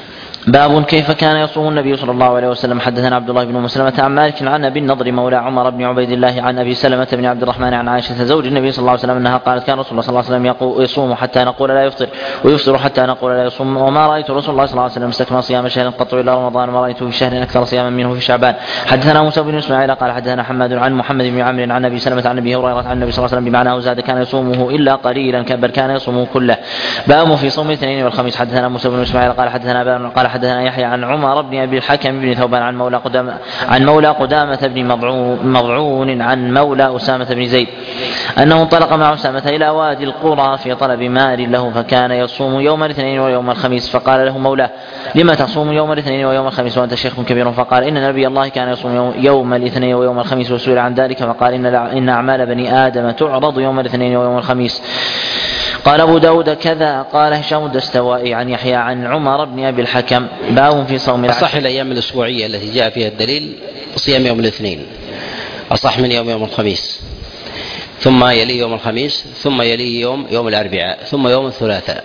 باب كيف كان يصوم النبي صلى الله عليه وسلم. حدثنا عبد الله بن مسلمة عن مالك عن ابي النضر مولى عمر بن عبيد الله عن ابي سلمة بن عبد الرحمن عن عائشة زوج النبي صلى الله عليه وسلم انها قالت كان رسول الله صلى الله عليه وسلم يصوم حتى نقول لا يفطر ويفطر حتى نقول لا يصوم وما رايت رسول الله صلى الله عليه وسلم استكمل صيام شهر قط الا رمضان ما رايته في شهر اكثر صياما منه في شعبان. حدثنا موسى بن اسماعيل قال حدثنا حماد عن محمد بن عمرو عن ابي سلمة عن ابي هريرة عن النبي صلى الله عليه وسلم بمعناه زاد كان يصومه الا قليلا بل كان يصومه كله. باب في صوم الاثنين والخميس. حدثنا موسى بن اسماعيل قال حدثنا قال حدثنا يحيى عن عمر بن ابي الحكم بن ثوبان عن مولى قدامة عن مولى قدامة بن مضعون عن مولى أسامة بن زيد أنه انطلق مع أسامة إلى وادي القرى في طلب مال له فكان يصوم يوم الاثنين ويوم الخميس فقال له مولاه لما تصوم يوم الاثنين ويوم الخميس وأنت شيخ كبير؟ فقال إن نبي الله كان يصوم يوم الاثنين ويوم الخميس وسئل عن ذلك فقال إن, إن أعمال بني آدم تعرض يوم الاثنين ويوم الخميس. قال أبو داود كذا قال هشام الدستوائي عن يحيى عن عمر بن أبي الحكم. باب في صوم الصح الأيام الأسبوعية التي جاء فيها الدليل صيام يوم الاثنين أصح من يوم يوم الخميس ثم يلي يوم الخميس ثم يلي يوم يوم الأربعاء ثم يوم الثلاثاء.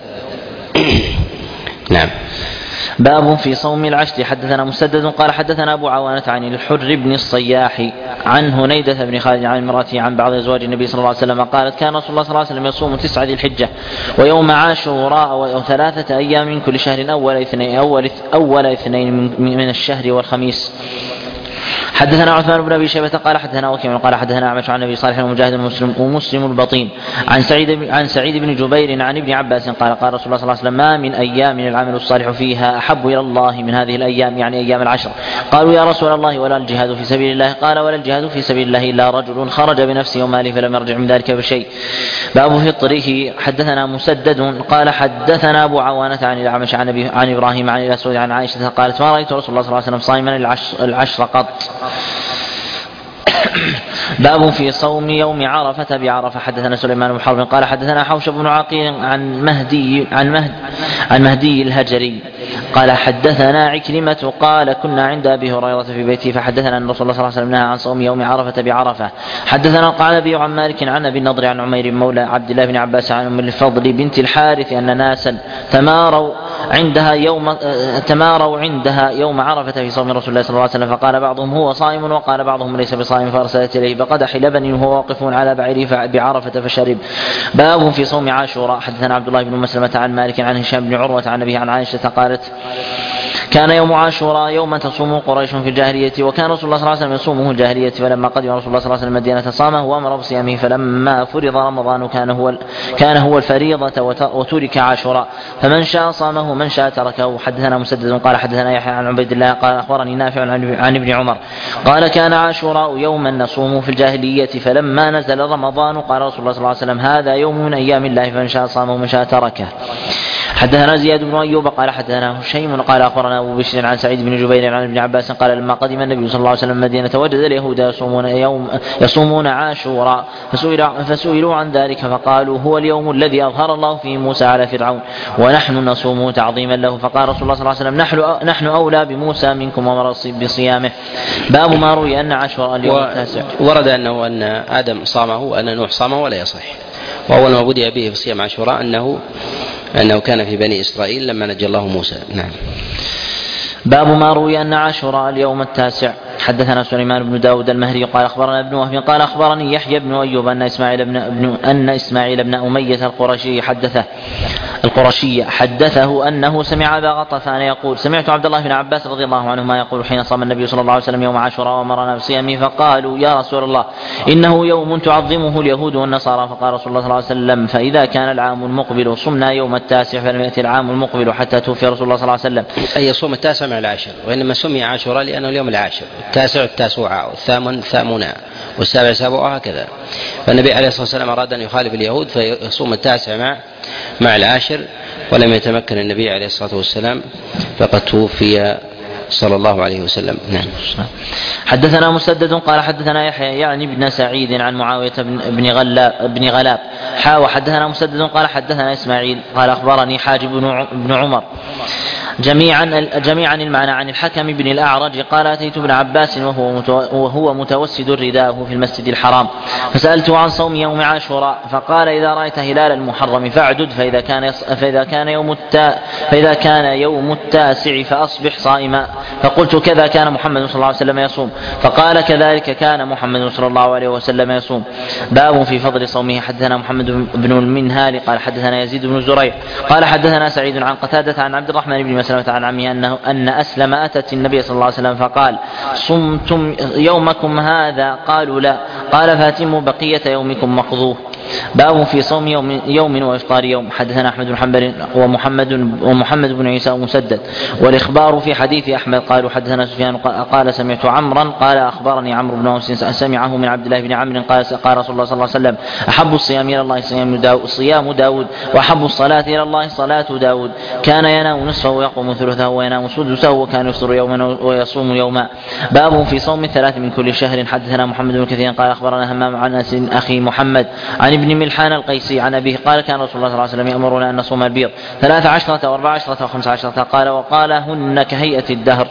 نعم. باب في صوم العشر. حدثنا مسدد قال حدثنا أبو عوانة عن الحر بن الصياح عن هنيدة بن خالد عن امرأته عن بعض أزواج النبي صلى الله عليه وسلم قالت كان رسول الله صلى الله عليه وسلم يصوم تسعة ذي الحجة ويوم عاشوراء أو ثلاثة أيام من كل شهر أول اثنين أول, أول اثنين من الشهر والخميس. حدثنا عثمان بن ابي شيبه قال حدثنا وكيع قال حدثنا اعمش عن ابي صالح ومجاهد ومسلم, ومسلم البطين عن سعيد عن سعيد بن جبير عن ابن عباس قال قال رسول الله صلى الله عليه وسلم ما من ايام العمل الصالح فيها احب الى الله من هذه الايام يعني ايام العشر. قالوا يا رسول الله ولا الجهاد في سبيل الله؟ قال ولا الجهاد في سبيل الله الا رجل خرج بنفسه وماله فلم يرجع من ذلك بشيء. باب فطره. حدثنا مسدد قال حدثنا ابو عوانة عن الاعمش عن, عن ابراهيم عن الاسود عن عائشه قالت ما رايت رسول الله صلى الله عليه وسلم صائما العشر, العشر قط. باب في صوم يوم عرفة بعرفة. حدثنا سليمان بن حرب قال حدثنا حوش بن عقيل عن مهدي عن مهد عن مهدي الهجري قال حدثنا عكرمة قال كنا عند أبي هريرة في بيته فحدثنا أن رسول الله صلى الله عليه وسلم نهى عن صوم يوم عرفة بعرفة. حدثنا القعنبي عن مالك عن أبي النضر عن عمير مولى عبد الله بن عباس عن أم الفضل بنت الحارث أن ناسا تماروا عندها يوم تماروا عندها يوم عرفة في صوم رسول الله صلى الله عليه وسلم فقال بعضهم هو صائم وقال بعضهم ليس بصائم فأرسلت إليه بقدح لبن وهو واقف على بعيره بعرفة فشرب. باب في صوم عاشوراء. حدثنا عبد الله بن مسلمة عن مالك عن هشام بن عروة عن أبيه عن عائشة قالت كان يوم عاشوراء يوما تصوم قريش في الجاهلية وكان رسول الله صلى الله عليه وسلم يصومه الجاهلية فلما قدم رسول الله صلى الله عليه وسلم المدينة صامه وأمر بصيامه فلما فرض رمضان كان هو كان هو الفريضة وترك عاشوراء فمن شاء صامه من شاء تركه. حدثنا مسدد قال حدثنا يحيى عن عبيد الله قال أخبرني نافع عن ابن عمر قال كان عاشوراء يوما نصومه في الجاهلية فلما نزل رمضان قال رسول الله صلى الله عليه وسلم هذا يوم من أيام الله فمن شاء صامه ومن شاء تركه. حدثنا زياد بن أيوب قال حدثنا هشيم قال أخبرنا أبو بشر عن سعيد بن جبير عن ابن عباس قال لما قدم النبي صلى الله عليه وسلم المدينة وجد اليهود يصومون يوم يصومون عاشوراء فسئلوا عن ذلك فقالوا هو اليوم الذي أظهر الله فيه موسى على فرعون ونحن نصومه تعظيما له. فقال رسول الله صلى الله عليه وسلم نحن نحن أولى بموسى منكم ومر بصيامه. باب ما روي أن عاشوراء اليوم التاسع. ورد أنه أن آدم صامه وأن نوح صامه ولا يصح. وأول ما بدأ به في صيام عاشوراء أنه أنه كان في بني إسرائيل لما نجى الله موسى. نعم. باب ما روي أن عاشوراء اليوم التاسع. حدثنا سليمان بن داود المهري قال أخبرنا ابن وهب قال أخبرني يحيى بن أيوب أن إسماعيل بن, ابن أن إسماعيل بن أمية القرشي حدثه القرشي حدثه أنه سمع أبا غطفان يقول سمعت عبد الله بن عباس رضي الله عنهما يقول حين صام النبي صلى الله عليه وسلم يوم عاشوراء وأمرنا بصيامه فقالوا يا رسول الله إنه يوم تعظمه اليهود والنصارى. فقال رسول الله صلى الله عليه وسلم فإذا كان العام المقبل صمنا يوم التاسع فلم يأتي العام المقبل حتى توفي رسول الله صلى الله عليه وسلم. أي يصوم التاسع مع العاشر وإنما سمي عاشوراء لأنه اليوم العاشر التاسع التاسوعة والثامن ثامنا والسابع سابعة هكذا. فالنبي عليه الصلاة والسلام أراد أن يخالف اليهود فيصوم التاسع مع مع العاشر ولم يتمكن النبي عليه الصلاة والسلام فقد توفي صلى الله عليه وسلم. نعم. حدثنا مسدد قال حدثنا يحيى يعني ابن سعيد عن معاوية بن غلاب بن غلاب حا وحدثنا مسدد قال حدثنا إسماعيل قال أخبرني حاجب بن عمر جميعا جميعا المعنى عن الحكم بن الأعرج قال أتيت ابن عباس وهو وهو متوسد رداءه في المسجد الحرام فسألته عن صوم يوم عاشوراء فقال إذا رأيت هلال المحرم فاعدد فإذا كان فإذا كان يوم التا فإذا كان يوم التاسع فأصبح صائما فقلت كذا كان محمد صلى الله عليه وسلم يصوم فقال كذلك كان محمد صلى الله عليه وسلم يصوم. باب في فضل صومه. حدثنا محمد بن المنهال قال حدثنا يزيد بن زريع قال حدثنا سعيد عن قتادة عن عبد الرحمن بن مسلمة عن عمه أنه أن أسلم أتت النبي صلى الله عليه وسلم فقال صمتم يومكم هذا قالوا لا قال فاتموا بقية يومكم مقضوه. باب في صوم يوم, يوم وإفطار يوم. حدثنا أحمد بن حنبل ومحمد ومحمد بن عيسى ومسدد والإخبار في حديث أحمد قالوا حدثنا سفيان قال سمعت عمرا قال أخبرني عمرو بن أوس سمعه من عبد الله بن عمرو قال قال رسول الله صلى الله عليه وسلم أحب الصيام إلى الله صيام داود, صيام داود وأحب الصلاة إلى الله صلاة داود كان ينام نصفه ويقوم ثلثه وينام سدسه وكان يفطر يوما ويصوم يوما. باب في صوم الثلاث من كل شهر. حدثنا محمد بن كثير قال أخبرنا همام عن أنس أخي محمد عن ابن ملحان القيسي عن أبيه قال كان رسول الله صلى الله عليه وسلم يأمرنا أن نصوم البيض ثلاث عشرة وأربع عشرة وخمس عشرة قال وقالهن كهيئة الدهر.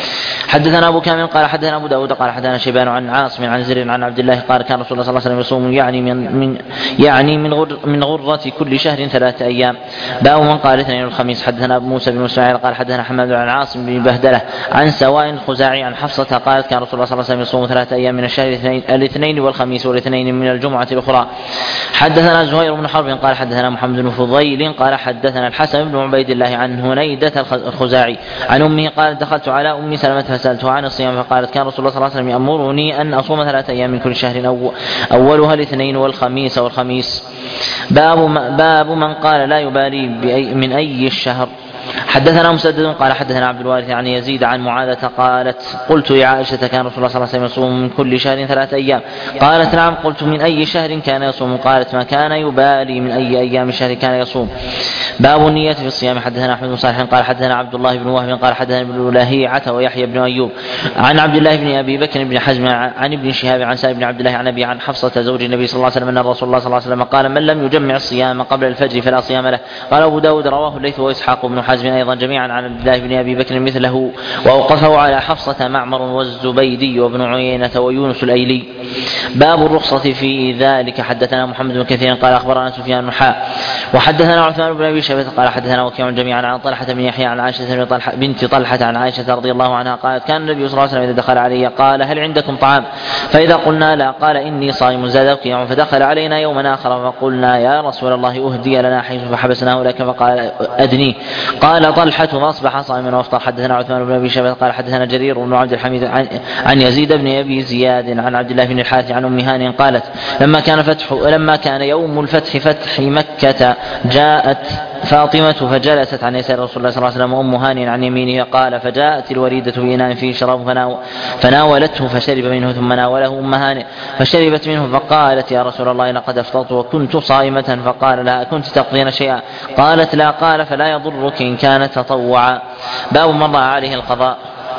حدثنا أبو كامل قال حدثنا أبو داود قال حدثنا شيبان عن عاصم عن زر عن عبد الله قال كان رسول الله صلى الله عليه وسلم يصوم يعني من, من يعني من, غر من غرة كل شهر ثلاثة أيام. باب من قال اثنين الخميس. حدثنا أبو موسى بن اسماعيل قال حدثنا حماد عن عاصم بن بهدلة عن سواء الخزاعي عن حفصة قالت كان رسول الله صلى الله عليه وسلم يصوم ثلاثة أيام من الشهر الاثنين والخميس والاثنين من الجمعة الأخرى. حدثنا زهير بن حرب قال حدثنا محمد بن فضيل قال حدثنا الحسن بن عبيد الله عن هنيدة الخزاعي عن أمه قالت دخلت على أم سلمة فسألتها عن الصيام فقالت كان رسول الله صلى الله عليه وسلم يأمرني أن أصوم ثلاثة أيام من كل شهر أولها الاثنين والخميس والخميس. باب, باب من قال لا يبالي بأي من أي الشهر. حدثنا مسدد قال حدثنا عبد الوارث عن يزيد عن معاذة قالت قلت يا عائشة كان رسول الله صلى الله عليه وسلم يصوم من كل شهر ثلاثة أيام قالت نعم قلت من أي شهر كان يصوم قالت ما كان يبالي من أي أيام الشهر كان يصوم. باب النية في الصيام. حدثنا أحمد بن صالح قال حدثنا عبد الله بن وهب قال حدثنا ابن لهيعة ويحيى بن أيوب عن عبد الله بن أبي بكر بن حزم عن ابن شهاب عن سائب بن عبد الله عن أبي عن حفصة زوج النبي صلى الله عليه وسلم أن الرسول الله صلى الله عليه وسلم قال من لم يجمع الصيام قبل الفجر فلا صيام له. قال أبو داود رواه الليث وإسحاق بن حزم أيضا جميعا عن عبد الله بن أبي بكر مثله وأوقفه على حفصة معمر والزبيدي وابن عيينة ويونس الأيلي. باب الرخصة في ذلك. حدثنا محمد بن كثير قال أخبرنا سفيان بن حاء وحدثنا عثمان بن أبي شيبة قال حدثنا وكيع جميعا عن طلحة بن يحيى عن عائشة بنت طلحة عن عائشة رضي الله عنها قالت كان النبي صلى الله عليه وسلم إذا دخل علي قال هل عندكم طعام فإذا قلنا لا قال إني صائم زاد وكيع فدخل علينا يوما آخر فقلنا يا رسول الله أهدي لنا حيث فحبسناه لك فقال أدني قال طلحة أصبح صائما وافطر. حدثنا عثمان بن أبي شيبة قال حدثنا جرير بن عبد الحميد عن, عن يزيد بن أبي زياد عن عبد الله بن الحارث عن أم هانئ قالت لما كان فتح لما كان يوم الفتح فتح مكة جاءت فاطمة فجلست عن يسار رسول الله صلى الله عليه وسلم وأم هانئ عن يمينه قال فجاءت الوريدة بإناء فيه شراب فناولته فشرب منه ثم ناوله أم هانئ فشربت منه فقالت يا رسول الله لقد أفطرت وكنت صائمة فقال لها كنت تقضين شيئا قالت لا قال فلا يضرك إن كان تطوعا. باب من رأى عليه القضاء.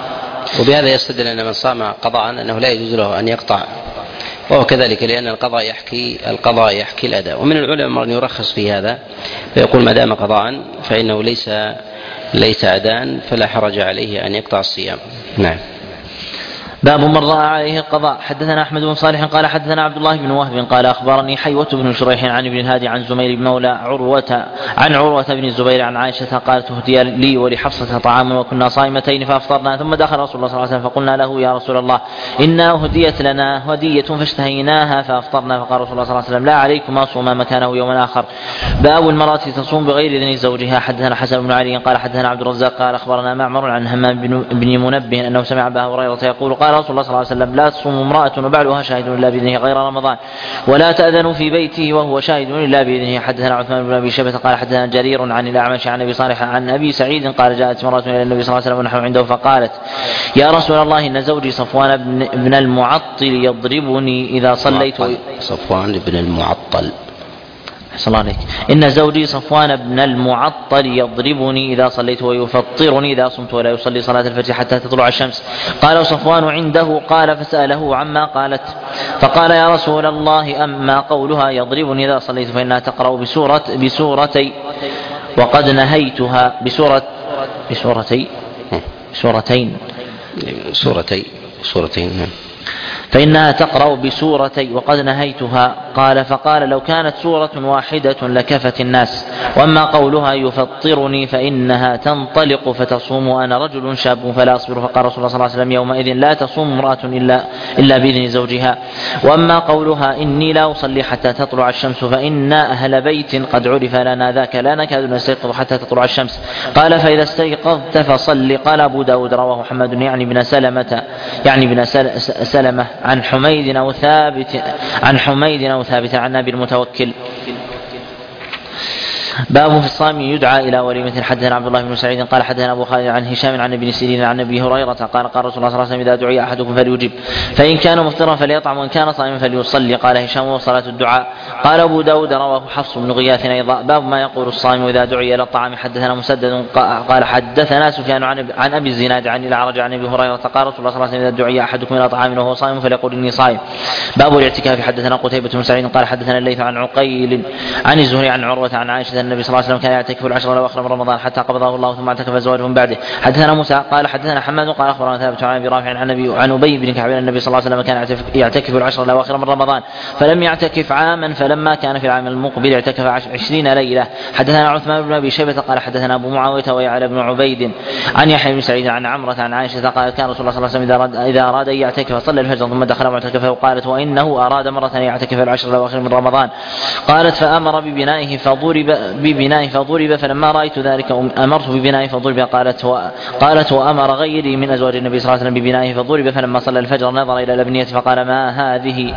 وبهذا يستدل أن من صام قضاء أنه لا يجوز له أن يقطع وهو كذلك لأن القضاء يحكي القضاء يحكي الأداء. ومن العلماء من يرخص في هذا فيقول ما دام قضاء فإنه ليس ليس أداء فلا حرج عليه أن يقطع الصيام. نعم. باب من رأى عليه القضاء. حدثنا أحمد بن صالح قال حدثنا عبد الله بن وهب قال أخبرني حيوة بن شريح عن ابن الهادي عن زميل بن مولى عروة عن عروة بن الزبير عن عائشة قالت اهدي لي ولحفصة طعام وكنا صائمتين فأفطرنا ثم دخل رسول الله صلى الله عليه وسلم فقلنا له يا رسول الله إنا هديت لنا هدية فاشتهيناها فأفطرنا فقال رسول الله صلى الله عليه وسلم لا عليكما صوما مكانه يوما آخر. باب المرأة تصوم بغير إذن زوجها. حدثنا حسن بن علي قال حدثنا عبد الرزاق قال أخبرنا معمر عن همام بن منبه أنه سمع أبا هريرة يقول قال رسول الله صلى الله عليه وسلم لا تصوم امرأة وبعلها شاهد إلا بإذنه غير رمضان ولا تأذن في بيته وهو شاهد إلا بإذنه. حدثنا عثمان بن أبي شيبة قال حدثنا جرير عن الأعمش عن أبي صالح عن أبي سعيد قال جاءت امرأة إلى النبي صلى الله عليه وسلم ونحن عنده فقالت يا رسول الله إن زوجي صفوان بن المعطل يضربني إذا صليت. صفوان بن المعطل صلى الله عليك. إن زوجي صفوان بن المعطل يضربني إذا صليت ويفطرني إذا صمت ولا يصلي صلاة الفجر حتى تطلع الشمس. قال صفوان عنده قال فسأله عما قالت فقال يا رسول الله أما قولها يضربني إذا صليت فإنها تقرأ بسورة بسورتي وقد نهيتها بسورة بسورتي سورتين سورتين سورتين فإنها تقرأ بسورتي وقد نهيتها. قال فقال لو كانت سورة واحدة لكفت الناس، وأما قولها يفطرني فإنها تنطلق فتصوم وأنا رجل شاب فلا أصبر. فقال رسول الله صلى الله عليه وسلم يومئذ لا تصوم امرأة إلا, إلا بإذن زوجها. وأما قولها إني لا أصلي حتى تطلع الشمس فإن أهل بيت قد عرف لنا ذاك لا نكاد نستيقظ حتى تطلع الشمس. قال فإذا استيقظت فصل. قال أبو داود رواه حماد يعني بن سلمة يعني بن سلمة عن حميد أو ثابت عن حميد أو ثابت عن أبي المتوكل. باب في الصائم يدعى إلى وليمة. حدثنا عبد الله بن سعيد قال حدثنا أبو خالد عن هشام عن ابن سيرين عن أبي هريرة قال قال رسول الله صلى الله عليه وسلم إذا دعي أحدكم فليجب فإن كان مفطرا فليطعم وإن كان صائما فليصلي. قال هشام وصلاة الدعاء. قال أبو داود رواه حفص بن غياث أيضا. باب ما يقول الصائم إذا دعي إلى الطعام. حدثنا مسدد قال حدثنا سفيان عن أبي الزناد عن الأعرج عن أبي هريرة قال رسول الله صلى الله عليه وسلم إذا دعي أحدكم إلى طعام وهو صائم فليقول إني صائم. باب الاعتكاف. حدثنا قتيبة بن سعيد قال حدثنا الليث عن عقيل عن الزهري عن عروة عن عائشة النبي صلى الله عليه وسلم كان يعتكف العشر الأواخر من رمضان حتى قبضه الله ثم اعتكف زواجه من بعده. حدثنا موسى قال حدثنا حماد قال أخبرنا ثابت عن أبي رافع عن أبي عن أبي بن كعب النبي صلى الله عليه وسلم كان يعتكف العشر الأواخر من رمضان فلم يعتكف عاما فلما كان في العام المقبل اعتكف عشرين ليلة. حدثنا عثمان بن أبي شيبة قال حدثنا أبو معاوية ويعلى بن عبيد عن يحيى بن سعيد عن عمرة عن عائشة قالت كان رسول الله صلى الله عليه وسلم إذا أراد, إذا أراد أن يعتكف صلى الفجر ثم دخل معتكفه. وقالت وإنه أراد مرة أن يعتكف العشر الأواخر من رمضان. قالت فأمر ببنائه فضرب ببنائه فضرب فلما رأيت ذلك أمرت ببنائه فضرب. قالت و... قالت وأمر غيري من أزواج النبي صلى الله عليه وسلم ببنائه فضرب فلما صلى الفجر نظر إلى الأبنية فقال ما هذه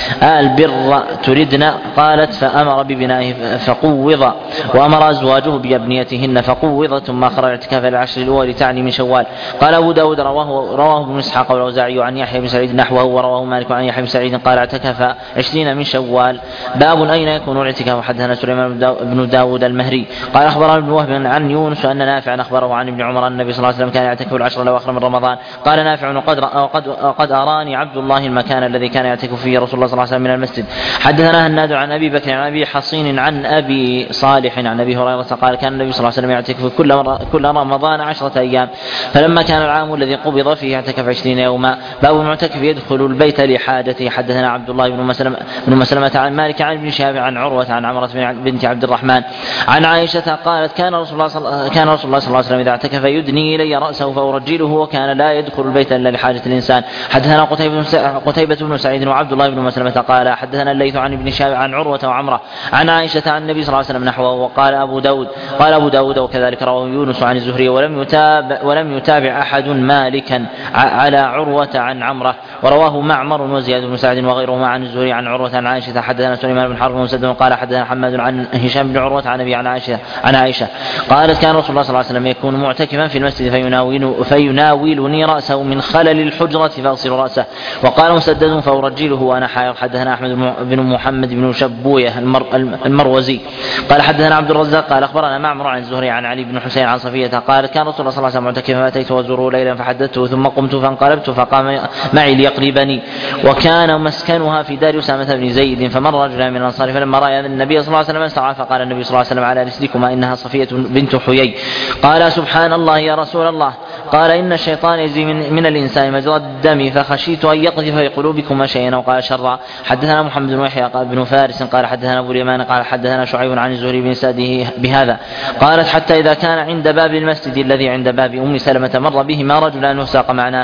البر تردن؟ قالت فأمر ببنائه فقوض وأمر أزواجه بأبنيتهن فقوض ثم خرج اعتكاف العشر الأول تعني من شوال. قال أبو داود رواه رواه ابن إسحاق والأوزاعي عن يحيى بن سعيد نحوه ورواه مالك عن يحيى بن سعيد قال اعتكف عشرين من شوال. باب أين يكون الاعتكاف. حدثنا سليمان بن داود المهري قال أخبرنا ابن وهب عن يونس أن نافعا أخبره عن ابن عمر النبي صلى الله عليه وسلم كان يعتكف العشر الأواخر من رمضان. قال نافع وقد وقد وقد أراني عبد الله المكان الذي كان يعتكف فيه رسول الله صلى الله عليه وسلم من المسجد. حدثنا هناد عن أبي بكر عن أبي حصين عن أبي صالح عن أبي هريرة قال كان النبي صلى الله عليه وسلم يعتكف كل كل رمضان عشرة أيام فلما كان العام الذي قبض فيه اعتكف عشرين يوما. باب المعتكف يدخل البيت لحاجته. حدثنا عبد الله بن مسلمة بن مسلمة عن مالك عن ابن شهاب عن عروة عن عمرة بنت عبد الرحمن عن عائشة قالت كان رسول الله صل... كان رسول الله صلى الله عليه وسلم إذا اعتكف يدني إلي رأسه فأرجله وكان لا يدخل البيت إلا لحاجة الإنسان. حدثنا قتيبة قتيبة بن سعيد وعبد الله بن مسلمة قال حدثنا الليث عن ابن شهاب عن عروة وعمرة عن عائشة عن النبي صلى الله عليه وسلم نحوه. وقال أبو داود قال أبو داود وكذلك رواه يونس عن الزهري ولم يتابع ولم يتابع أحد مالكا على عروة عن عمرة. ورواه معمر وزياد بن سعد وغيرهما عن الزهري عن عروة عن عائشة. حدثنا سليمان بن حرب ومسدد قال حدثنا حماد عن هشام بن عروة عن أبي عن عائشة عن عائشة قالت كان رسول الله صلى الله عليه وسلم يكون معتكفا في المسجد فيناول فيناولني رأسه من خلل الحجرة فأغسل رأسه. وقال مسدد فأرجله وأنا حائض. حدثنا أحمد بن محمد بن شبوية المر المروزي قال حدثنا عبد الرزاق قال أخبرنا معمر عن الزهري عن علي بن حسين عن صفية قالت كان رسول الله صلى الله عليه وسلم معتكفا فأتيت وزوره ليلا فحدثته ثم قمت فانقلبت فقام معي ليقلبني وكان مسكنها في دار أسامة بن زيد فمر رجل من الأنصار فلما رأى النبي صلى الله عليه وسلم استرعى فقال النبي صلى الله عليه وسلم على رسلكما إنها صفية بنت حيي. قال سبحان الله يا رسول الله. قال إن الشيطان يجري من, من الإنسان مجرى الدم فخشيت أن يقذف في قلوبكما شيئا وقال شرا. حدثنا محمد بن يحيى قال ابن فارس قال حدثنا أبو اليمان قال حدثنا شعيب عن الزهري بن سعد بهذا. قالت حتى إذا كان عند باب المسجد الذي عند باب أم سلمة مر بهما رجلان وساق معناه.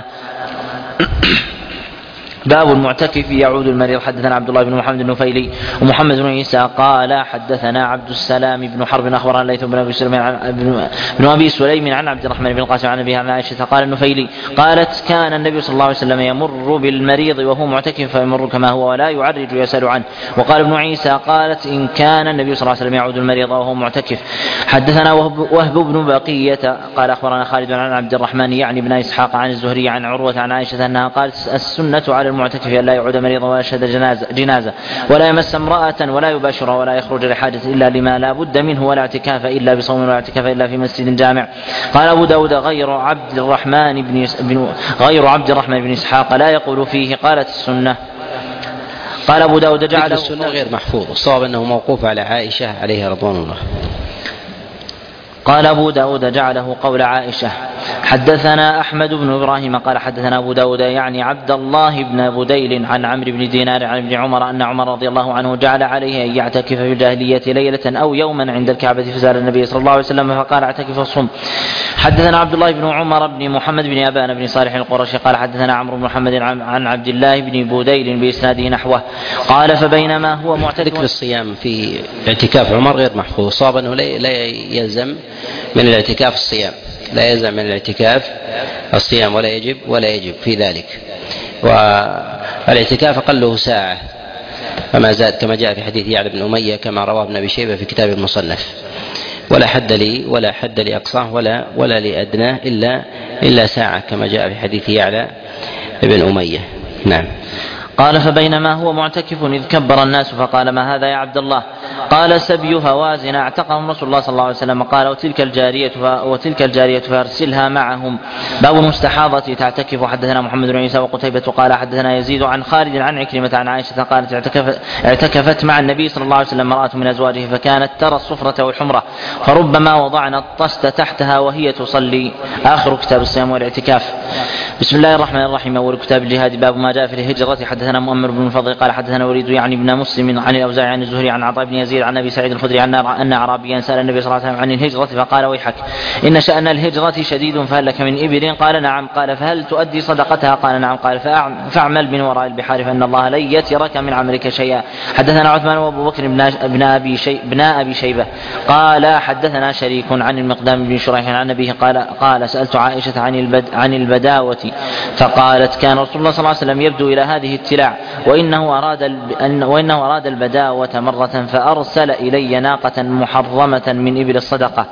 باب المعتكف يعود المريض. حدثنا عبد الله بن محمد النفيلي ومحمد بن عيسى قال حدثنا عبد السلام بن حرب اخبرنا الليث بن ابي سليم عن بن ابي سليم عن عبد الرحمن بن القاسم عن ابيها عن عائشه قال النفيلي قالت كان النبي صلى الله عليه وسلم يمر بالمريض وهو معتكف فيمر كما هو ولا يعرج يسأل عنه. وقال ابن عيسى قالت ان كان النبي صلى الله عليه وسلم يعود المريض وهو معتكف. حدثنا وهب بن بقيه قال اخبرنا خالد عن عبد الرحمن يعني بن اسحاق عن الزهري عن عروه عن عائشه انها قالت السنه على المعتكف أن لا يعود مريضا ولا يشهد جنازة, جنازة ولا يمس امرأة ولا يباشرها ولا يخرج لحاجة إلا لما لا بد منه ولا اعتكاف إلا بصوم ولا اعتكاف إلا في مسجد جامع. قال أبو داود غير عبد الرحمن بن غير عبد الرحمن بن إسحاق لا يقول فيه قالت السنة. قال أبو داود جعل السنة غير محفوظ الصواب أنه موقوف على عائشة عليها رضوان الله. قال أبو داود جعله قول عائشة. حدثنا أحمد بن إبراهيم قال حدثنا أبو داود يعني عبد الله بن بديل عن عمرو بن دينار عن ابن عمر أن عمر رضي الله عنه جعل عليه أن يعتكف في الجاهلية ليلة أو يوما عند الكعبة فسأل النبي صلى الله عليه وسلم فقال اعتكف الصم. حدثنا عبد الله بن عمر بن محمد بن أبان بن صالح القرشي قال حدثنا عمرو بن محمد عن عبد الله بن بديل بإسناده نحوه قال فبينما هو معتكف. ذكر الصيام في اعتكاف عمر غير محفوظ، صاب أنه لا يلزم من الاعتكاف الصيام، لا يلزم من الاعتكاف الصيام ولا يجب ولا يجب في ذلك. والاعتكاف أقله ساعة فما زاد كما جاء في حديث يعلى بن أمية كما رواه ابن أبي شيبة في كتاب المصنف، ولا حد لي ولا حد لأقصاه ولا ولا لأدناه إلا إلا ساعة كما جاء في حديث يعلى بن أمية. نعم. قال فبينما هو معتكف إذ كبر الناس فقال ما هذا يا عبد الله؟ قال سبي هوازن اعتقهم رسول الله صلى الله عليه وسلم. قال وتلك الجارية وتلك الجارية فارسلها معهم. باب المستحاضة تعتكف. حدثنا محمد بن عيسى وقتيبة قال حدثنا يزيد عن خالد عن عكرمة عن عائشة قالت اعتكف اعتكفت مع النبي صلى الله عليه وسلم امرأة من أزواجه فكانت ترى الصفرة والحمرة فربما وضعنا الطست تحتها وهي تصلي. آخر كتاب الصيام والاعتكاف. بسم الله الرحمن الرحيم. أول كتاب الجهاد. باب ما جاء في الهجرة. حدثنا مؤمر بن الفضل قال حدثنا وليد يعني ابن مسلم عن الأوزاعي عن الزهري عن عطاء بن يزيد عن أبي سعيد الخدري أن أعرابيا سأل النبي صلى الله عليه وسلم عن الهجرة فقال ويحك إن شأن الهجرة شديد فهل لك من إبل؟ قال نعم. قال فهل تؤدي صدقتها؟ قال نعم. قال فاعمل من وراء البحار فإن الله لن يترك من عملك شيئا. حدثنا عثمان وأبو بكر بن أبي شي بن أبي شيبة قال حدثنا شريك عن المقدام بن شريح عن أبيه قال قال سألت عائشة عن البد عن البداوة فقالت كان رسول الله صلى الله عليه وسلم يبدو إلى هذه التلاع وإنه أراد وإنه أراد البداوة مرة فأرسل إلي ناقة محرمة من إبل الصدقة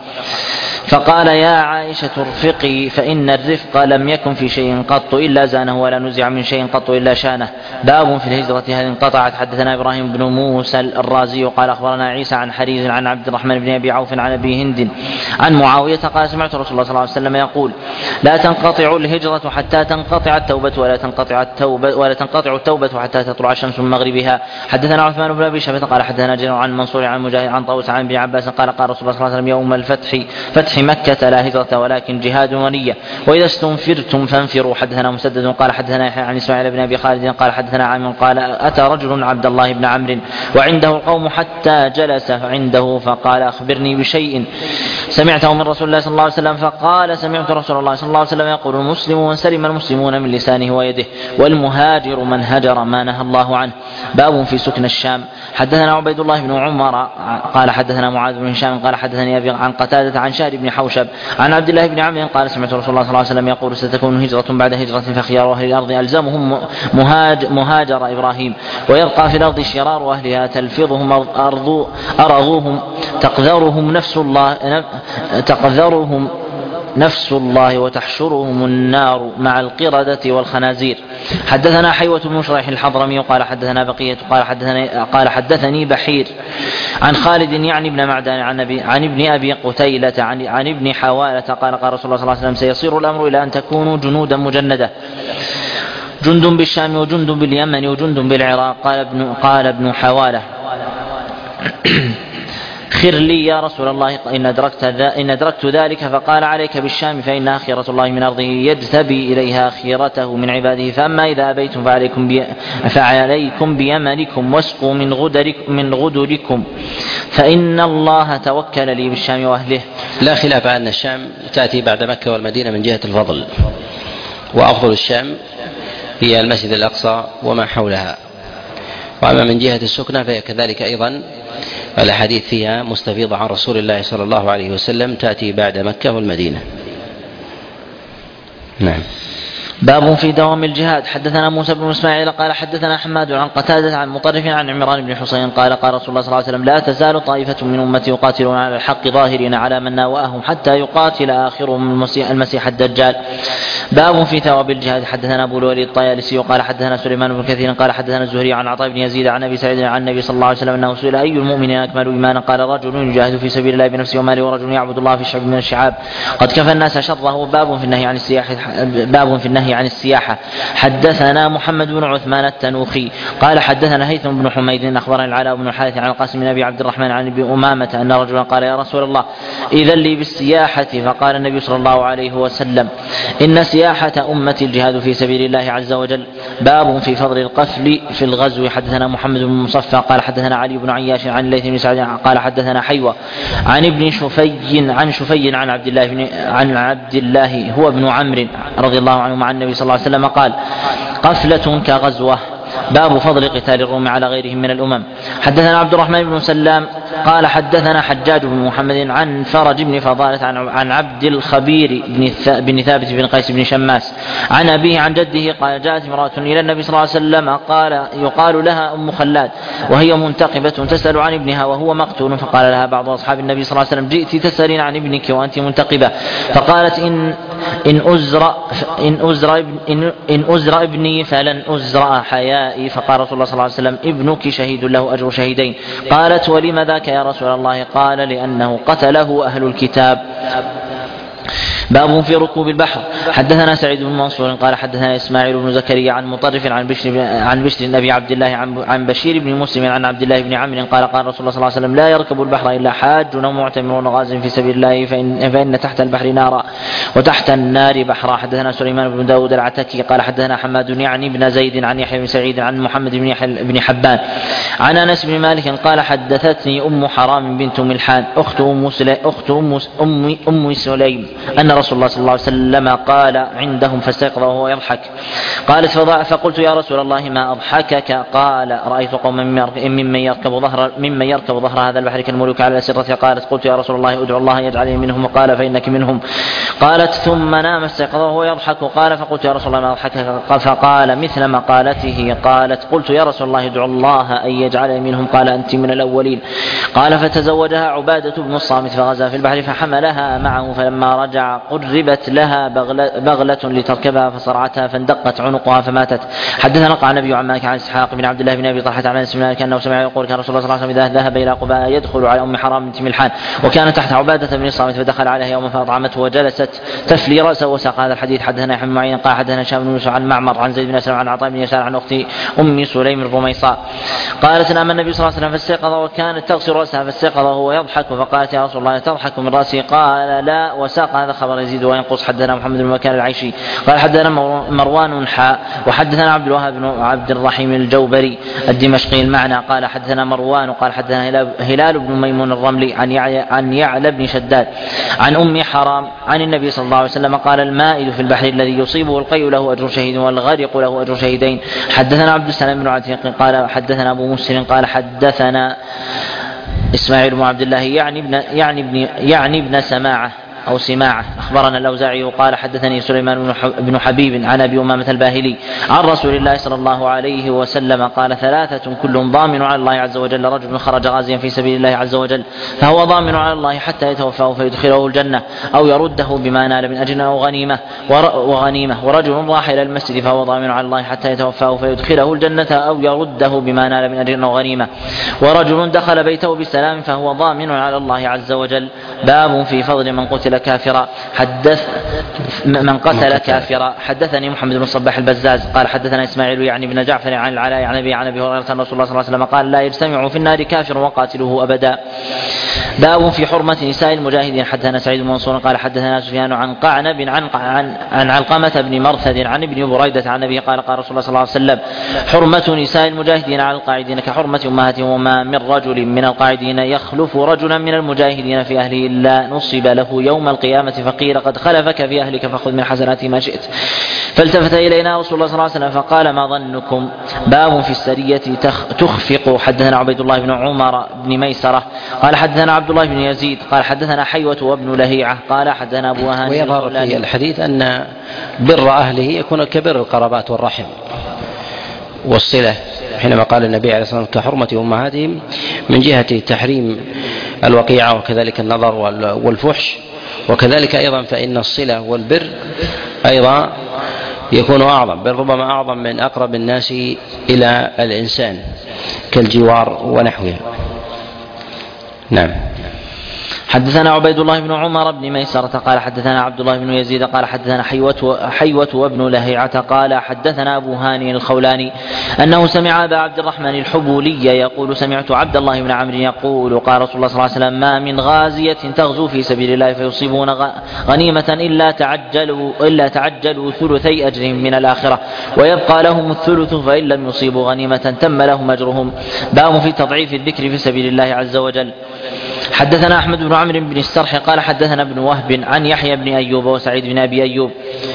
فقال يا عائشة ارفقي فإن الرفق لم يكن في شيء قط إلا زانه ولا نزع من شيء قط إلا شانه. باب في الهجرة هذه انقطعت. حدثنا إبراهيم بن موسى الرازي قال أخبرنا عيسى عن حريز عن عبد الرحمن بن أبي عوف عن أبي هند عن معاوية قال سمعت رسول الله صلى الله عليه وسلم يقول لا تنقطع الهجرة حتى تنقطع التوبة ولا تنقطع التوبة ولا تنقطع التوبة حتى تطلع الشمس من مغربها. حدثنا عثمان بن أبي شيبة قال حدثنا جرير عن منصور عن مجاهد عن طاووس عن ابن عباس قال قال رسول الله صلى الله عليه وسلم يوم الفتح فتح مكة لا هجرة ولكن جهاد ونية وإذا استنفرتم فانفروا. حدثنا مسدد قال حدثنا يحيى عن إسماعيل بن أبي خالد قال حدثنا عامر قال أتى رجل عبد الله بن عمرو وعنده القوم حتى جلس عنده فقال أخبرني بشيء سمعته من رسول الله صلى الله عليه وسلم فقال سمعت رسول الله صلى الله عليه وسلم يقول المسلم من سلم المسلمون من لسانه ويده والمهاجر من هجر ما نهى الله عنه. باب في سكن الشام. حدثنا عبيد الله بن عمر قال حدثنا معاذ بن هشام قال حدثني أبي عن قتادة عن شهر بن حوشب عن عبد الله بن عمرو قال سمعت رسول الله صلى الله عليه وسلم يقول ستكون هجرة بعد هجرة فخيار أهل الأرض ألزمهم مهاج مهاجر إبراهيم ويبقى في الأرض شرار أهلها تلفظهم أرض أرضوهم تقذرهم نفس الله تقذرهم نفس الله وتحشرهم النار مع القردة والخنازير. حدثنا حيوة بن شريح الحضرمي قال حدثنا بقية قال حدثني قال حدثني بحير عن خالد يعني ابن معدان عن ابي عن ابن ابي قتيلة عن عن ابن حوالة قال قال رسول الله صلى الله عليه وسلم سيصير الأمر إلى أن تكونوا جنودا مجندة جند بالشام وجند باليمن وجند بالعراق. قال ابن قال ابن حوالة خر لي يا رسول الله إن أدركت, إن أدركت ذلك فقال عليك بالشام فإنها خيرة الله من أرضه يجتبي إليها خيرته من عباده فأما إذا أبيتم فعليكم, بي فعليكم بيمنكم واسقوا من, غدرك من غدركم فإن الله توكل لي بالشام وأهله. لا خلاف أن الشام تأتي بعد مكة والمدينة من جهة الفضل وأفضل الشام هي المسجد الأقصى وما حولها، وأما من جهة السكنة فهي كذلك أيضا الأحاديث فيها مستفيضة عن رسول الله صلى الله عليه وسلم تأتي بعد مكة والمدينة. نعم. باب في دوام الجهاد. حدثنا موسى بن اسماعيل قال حدثنا حماد عن قتادة عن مطرف عن عمران بن حسين قال قال رسول الله صلى الله عليه وسلم لا تزال طائفة من أمتي يقاتلون على الحق ظاهرين على من ناوأهم حتى يقاتل آخرهم المسيح, المسيح الدجال. باب في ثواب الجهاد. حدثنا أبو الوليد الطيالسي قال حدثنا سليمان بن كثير قال حدثنا الزهري عن عطاء بن يزيد عن أبي سعيد عن النبي صلى الله عليه وسلم أنه سئل أي المؤمنين أكمل إيمانا قال رجل يجاهد في سبيل الله بنفسه وماله ورجل يعبد الله في شعب من الشعاب قد كفى الناس شره. باب في النهي عن السياحة باب في النهي والنهي عن السياحة. حدثنا محمد بن عثمان التنوخي قال حدثنا هيثم بن حميد أخبرنا العلاء بن الحارث عن القاسم بن أبي عبد الرحمن عن ابي أمامة أن رجلا قال يا رسول الله إذن لي بالسياحة، فقال النبي صلى الله عليه وسلم إن سياحة أمتي الجهاد في سبيل الله عز وجل. باب في فضل القفل في الغزو. حدثنا محمد بن مصفى قال حدثنا علي بن عياش عن الليث بن سعد قال حدثنا حيوة عن ابن شفي عن شفي عن عبد الله بن عن عبد الله هو ابن عمرو رضي الله عنه مع النبي صلى الله عليه وسلم قال قفلة كغزوة. باب فضل قتال الروم على غيرهم من الأمم. حدثنا عبد الرحمن بن سلام قال حدثنا حجاج بن محمد عن فرج بن فضالة عن عبد الخبير بن ثابت بن قيس بن شماس عن أبيه عن جده قال جاءت امرأة إلى النبي صلى الله عليه وسلم قال يقال لها أم خلاد وهي منتقبة تسأل عن ابنها وهو مقتول، فقال لها بعض أصحاب النبي صلى الله عليه وسلم جئت تسألين عن ابنك وأنت منتقبة، فقالت إن إن أزر إن أزر إن, إن أزر ابني فلن أزر حيائي، فقال رسول الله صلى الله عليه وسلم ابنك شهيد له أجر شهيدين. قالت ولم ذاك يا رسول الله؟ قال لأنه قتله أهل الكتاب. باب في ركوب البحر. حدثنا سعيد بن منصور قال حدثنا إسماعيل بن زكريا عن مطرف عن بشر عن بشر النبي عبد الله عن بشير بن مسلم عن عبد الله بن عمرو قال قال رسول الله صلى الله عليه وسلم لا يركب البحر إلا حاج أو معتمر غاز في سبيل الله فإن, فإن تحت البحر نارا وتحت النار بحرا. حدثنا سليمان بن داود العتكي قال حدثنا حماد يعني بن زيد عن يحيى بن سعيد عن محمد بن, بن حبان عن أنس بن مالك قال حدثتني أم حرام بنت ملحان أخت أم, أخت أم, أم, أم سليم أن رسول الله صلى الله عليه وسلم قال عندهم فاستيقظ وهو يضحك. قالت فقلت يا رسول الله ما أضحكك؟ قال رأيت قوما ممن يركب ظهر ممن يركب ظهر هذا البحر كالملوك على الأسرة. قالت قلت يا رسول الله ادعو الله يجعلني منهم، قال فإنك منهم. قالت ثم نام استيقظ وهو يضحك. قال فقلت يا رسول الله ما أضحكك؟ فقال مثل مقالته. قالت قلت يا رسول الله ادعو الله أن يجعلني منهم، قال أنت من الأولين. قال فتزوجها عبادة بن الصامت فغزا في البحر فحملها معه، فلما رجع قربت لها بغلة لتركبها فصرعتها فاندقت عنقها فماتت. حدثنا قال النبي عن مالك عن اسحاق بن عبد الله بن ابي طلحه عن انس بن مالك انه سمع يقول كان رسول الله صلى الله عليه وسلم اذا ذهب الى قباء يدخل على ام حرام بنت ملحان وكان تحت عباده بن الصامت فدخل عليها يوما فاطعمته وجلست تفلي راسه وساق هذا الحديث. حدثنا يحيى بن معين قال حدثنا هشام بن يوسف عن معمر عن زيد بن اسلم عن عطاء بن يسار عن اخت ام سليم الرميصاء قالت نام النبي صلى الله عليه وسلم فاستيقظ وكانت تغسل راسها فاستيقظ وهو يضحك فقالت يا رسول الله تضحك من راسي؟ قال لا. وساق هذا خبر يزيد وينقص. حدثنا محمد بن مكان العيشي قال حدثنا مروان حاء وحدثنا عبد الوهاب بن عبد الرحيم الجوبري الدمشقي المعنى قال حدثنا مروان قال حدثنا هلال بن ميمون الرملي عن عن يعلى بن شداد عن ام حرام عن النبي صلى الله عليه وسلم قال المائد في البحر الذي يصيبه القيء له اجر شهيد والغرق له اجر شهيدين. حدثنا عبد السلام بن عتيق قال حدثنا ابو مسلم قال حدثنا اسماعيل بن عبد الله يعني ابن يعني ابن يعني ابن سماعه أو سماعة أخبرنا الأوزاعي قال حدثني سليمان بن حبيب عن أبي أمامة الباهلي عن رسول الله صلى الله عليه وسلم قال ثلاثة كلهم ضامن على الله عز وجل رجل خرج غازيا في سبيل الله عز وجل فهو ضامن على الله حتى يتوفاه فيدخله الجنة أو يرده بما نال من أجر أو غنيمة وغنيمة ورجل راح إلى المسجد فهو ضامن على الله حتى يتوفاه فيدخله الجنة أو يرده بما نال من أجر أو غنيمة ورجل دخل بيته بسلام فهو ضامن على الله عز وجل. باب في فضل من قتل كافرا. حدث من قتل كافرا. حدثني محمد بن الصباح البزاز قال حدثنا اسماعيل يعني بن جعفر عن العلاء عن ابي عن ابي هريره ان رسول الله صلى الله عليه وسلم قال لا يجتمع في النار كافر وقاتله ابدا. باب في حرمة نساء المجاهدين. حدثنا سعيد بن منصور قال حدثنا سفيان عن قعنب عن عن, عن علقمة بن مرثد عن ابن بريدة عن ابي قال قال رسول الله صلى الله عليه وسلم حرمة نساء المجاهدين على القاعدين كحرمة امهاتهم وما من رجل من القاعدين يخلف رجلا من المجاهدين في اهله الا نصب له يوم القيامة فقيل قد خلفك في أهلك فخذ من حسناته ما شئت. فالتفت إلينا رسول الله صلى الله عليه وسلم فقال ما ظنكم؟ باب في السرية تخفق. حدثنا عبيد الله بن عمر بن ميسرة قال حدثنا عبد الله بن يزيد قال حدثنا حيوة وابن لهيعة قال حدثنا أبو هاني. ويظهر في الحديث أن بر أهله يكون كبر القرابات والرحم والصلة حينما قال النبي عليه الصلاة والسلام كحرمة أمهاتهم من جهة تحريم الوقيعة وكذلك النظر والفحش وكذلك أيضا فإن الصلة والبر أيضا يكون أعظم بل ربما أعظم من أقرب الناس إلى الإنسان كالجوار ونحوه. نعم. حدثنا عبيد الله بن عمر بن ميسرة قال حدثنا عبد الله بن يزيد قال حدثنا حيوة, حيوة وابن لهيعة قال حدثنا أبو هاني الخولاني أنه سمع أبا عبد الرحمن الحبولي يقول سمعت عبد الله بن عمرو يقول قال رسول الله صلى الله عليه وسلم ما من غازية تغزو في سبيل الله فيصيبون غنيمة إلا تعجلوا, إلا تعجلوا ثلثي أجرهم من الآخرة ويبقى لهم الثلث فإن لم يصيبوا غنيمة تم لهم أجرهم. باب في تضعيف الذكر في سبيل الله عز وجل. حدثنا أحمد بن عمرو بن السرح قال حدثنا ابن وهب عن يحيى بن أيوب وسعيد بن أبي أيوب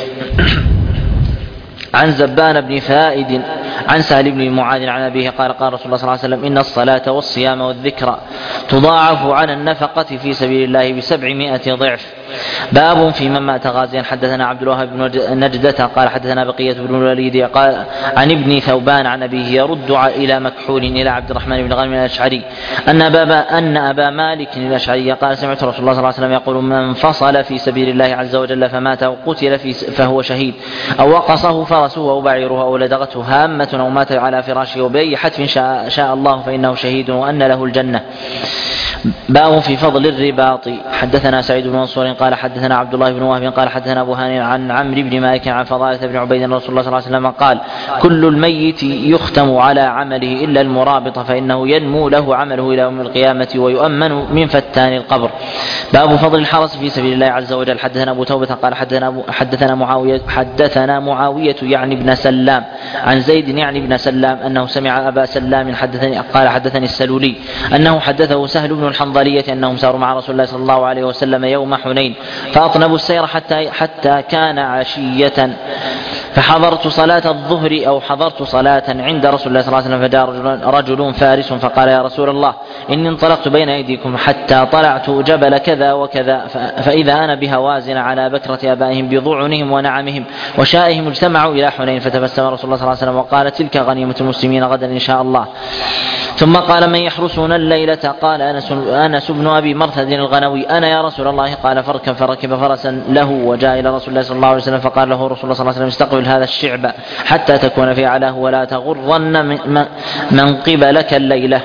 عن زبان بن فائد عن سهل بن معاذ عن أبيه قال قال رسول الله صلى الله عليه وسلم إن الصلاة والصيام والذكر تضاعف على النفقة في سبيل الله بسبعمائة ضعف. باب في من مات غازيا. حدثنا عبد الوهاب بن نجدة قال حدثنا بقية بن الوليد قال عن ابن ثوبان عن أبيه يرد إلى مكحول إلى عبد الرحمن بن غانم الأشعري أن أبا, أن أبا مالك الأشعري قال سمعت رسول الله صلى الله عليه وسلم يقول من فصل في سبيل الله عز وجل فمات أو قتل في فهو شهيد أو وقصه فرسه أو بعيره أو لدغته هامة أو مات على فراشه وبأي حتف شاء, شاء الله فإنه شهيد وأن له الجنة. باب في فضل الرباط. حدثنا سعيد بن منصور قال حدثنا عبد الله بن وهب قال حدثنا أبو هاني عن عمرو بن مالك عن فضالة بن عبيد رسول الله صلى الله عليه وسلم قال كل الميت يختم على عمله إلا المرابط فإنه ينمو له عمله إلى يوم القيامة ويؤمن من فتان القبر. باب فضل الحرس في سبيل الله عز وجل. حدثنا أبو توبة قال حدثنا, أبو حدثنا معاوية حدثنا معاوية يعني ابن سلام عن زيد يعني ابن سلام أنه سمع أبا سلام حدثني قال حدثني السلولي أنه حدثه سهل بن الحنظلية أنهم ساروا مع رسول الله صلى الله عليه وسلم يوم حنين فأطنبوا السير حتى, حتى كان عشية فحضرت صلاة الظهر أو حضرت صلاة عند رسول الله صلى الله عليه وسلم فجاء رجل, رجل فارس فقال يا رسول الله إني انطلقت بين أيديكم حتى طلعت جبل كذا وكذا فإذا أنا بهوازن على بكرة آبائهم بضعنهم ونعمهم وشائهم اجتمعوا إلى حنين فتبسم رسول الله صلى الله عليه وسلم وقال تلك غنيمة المسلمين غدا إن شاء الله. ثم قال من يحرسون الليلة قال أنس, أنس بن أبي مرثد الغنوي أنا يا رسول الله قال فاركب فركب فرسا له وجاء إلى رسول الله صلى الله عليه وسلم فقال له رسول الله صلى الله عليه وسلم استقبل هذا الشعب حتى تكون في علاه ولا تغرن من, من قبلك الليلة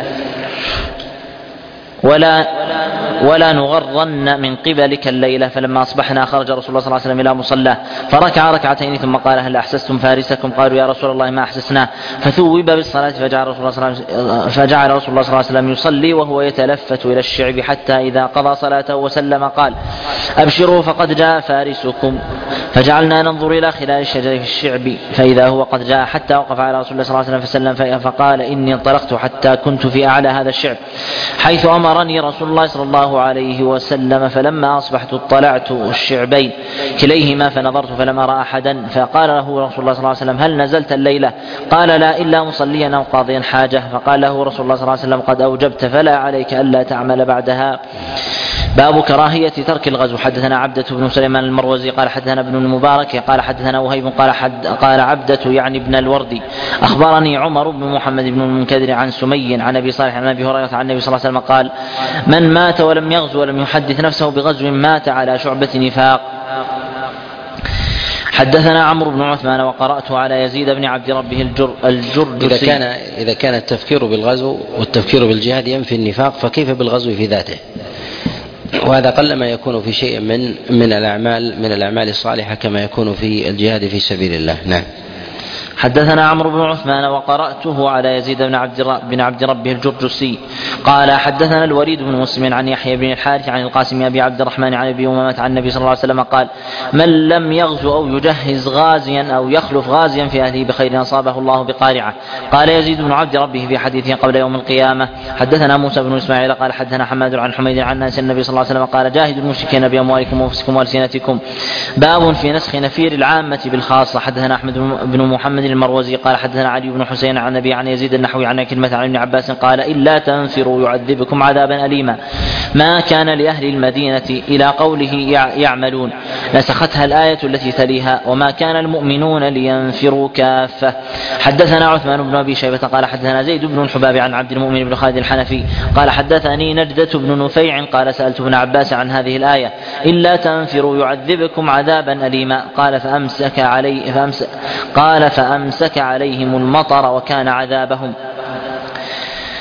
ولا ولا نغرن من قبلك الليلة. فلما أصبحنا خرج رسول الله صلى الله عليه وسلم إلى مصلاه فركع ركعتين ثم قال هل أحسستم فارسكم قالوا يا رسول الله ما أحسسناه فثوب بالصلاة فجعل رسول الله صلى الله عليه وسلم, فجعل رسول الله صلى الله عليه وسلم يصلي وهو يتلفت إلى الشعب حتى إذا قضى صلاته وسلم قال أبشروا فقد جاء فارسكم فجعلنا ننظر إلى خلال الشجر في الشعب فإذا هو قد جاء حتى وقف على رسول الله صلى الله عليه وسلم فسلم فقال إني انطلقت حتى كنت في أعلى هذا الشعب حيث أمرني رسول الله صلى الله عليه وسلم فلما أصبحت اطلعت الشعبين كليهما فنظرت فلم أرى أحدا فقال له رسول الله صلى الله عليه وسلم هل نزلت الليلة قال لا إلا مصليا أو قاضيا حاجة فقال له رسول الله صلى الله عليه وسلم قد أوجبت فلا عليك ألا تعمل بعدها. باب كراهية ترك الغزو. حدثنا عبدة بن سليمان المروزي قال حدثنا ابن المبارك قال حدثنا وهيب قال, حد قال عبدة يعني ابن الوردي أخبرني عمر بن محمد بن المنكدر عن سمي عن أبي صالح عن أبي هريرة عن النبي صلى الله عليه وسلم قال من مات ولم يغزو ولم يحدث نفسه بغزو مات على شعبة نفاق. حدثنا عمرو بن عثمان وقرأت على يزيد بن عبد ربه الجر الجردسي. إذا كان إذا كان التفكير بالغزو والتفكير بالجهاد ينفي النفاق فكيف بالغزو في ذاته؟ وهذا قلما يكون في شيء من من الأعمال من الأعمال الصالحة كما يكون في الجهاد في سبيل الله. نعم. حدثنا عمرو بن عثمان وقرأته على يزيد بن عبد بن عبد ربه الجرجسي قال حدثنا الوليد بن مسلم عن يحيى بن الحارث عن القاسم أبي عبد الرحمن عن أبي أمامة عن النبي صلى الله عليه وسلم قال من لم يغزو أو يجهز غازيا أو يخلف غازيا في أهله بخير أصابه الله بقارعة. قال يزيد بن عبد ربه في حديثه قبل يوم القيامة. حدثنا موسى بن إسماعيل قال حدثنا حماد عن حميد عن أنس النبي صلى الله عليه وسلم قال جاهدوا المشركين بأموالكم وأنفسكم وألسنتكم. باب في نسخ نفير العامة بالخاصة. حدثنا أحمد بن محمد المروزي قال حدثنا علي بن حسين عن النبي عن يزيد النحوي عن كلمة عن ابن عباس قال إلا تنفروا يعذبكم عذابا أليما ما كان لأهل المدينة إلى قوله يعملون نسختها الآية التي تليها وما كان المؤمنون لينفروا كافة. حدثنا عثمان بن أبي شيبة قال حدثنا زيد بن الحباب عن عبد المؤمن بن خالد الحنفي قال حدثني نجدة بن نفيع قال سألت ابن عباس عن هذه الآية إلا تنفروا يعذبكم عذابا أليما قال فأمسك عليه فأمسك قال فأمسك عليهم المطر وكان عذابهم.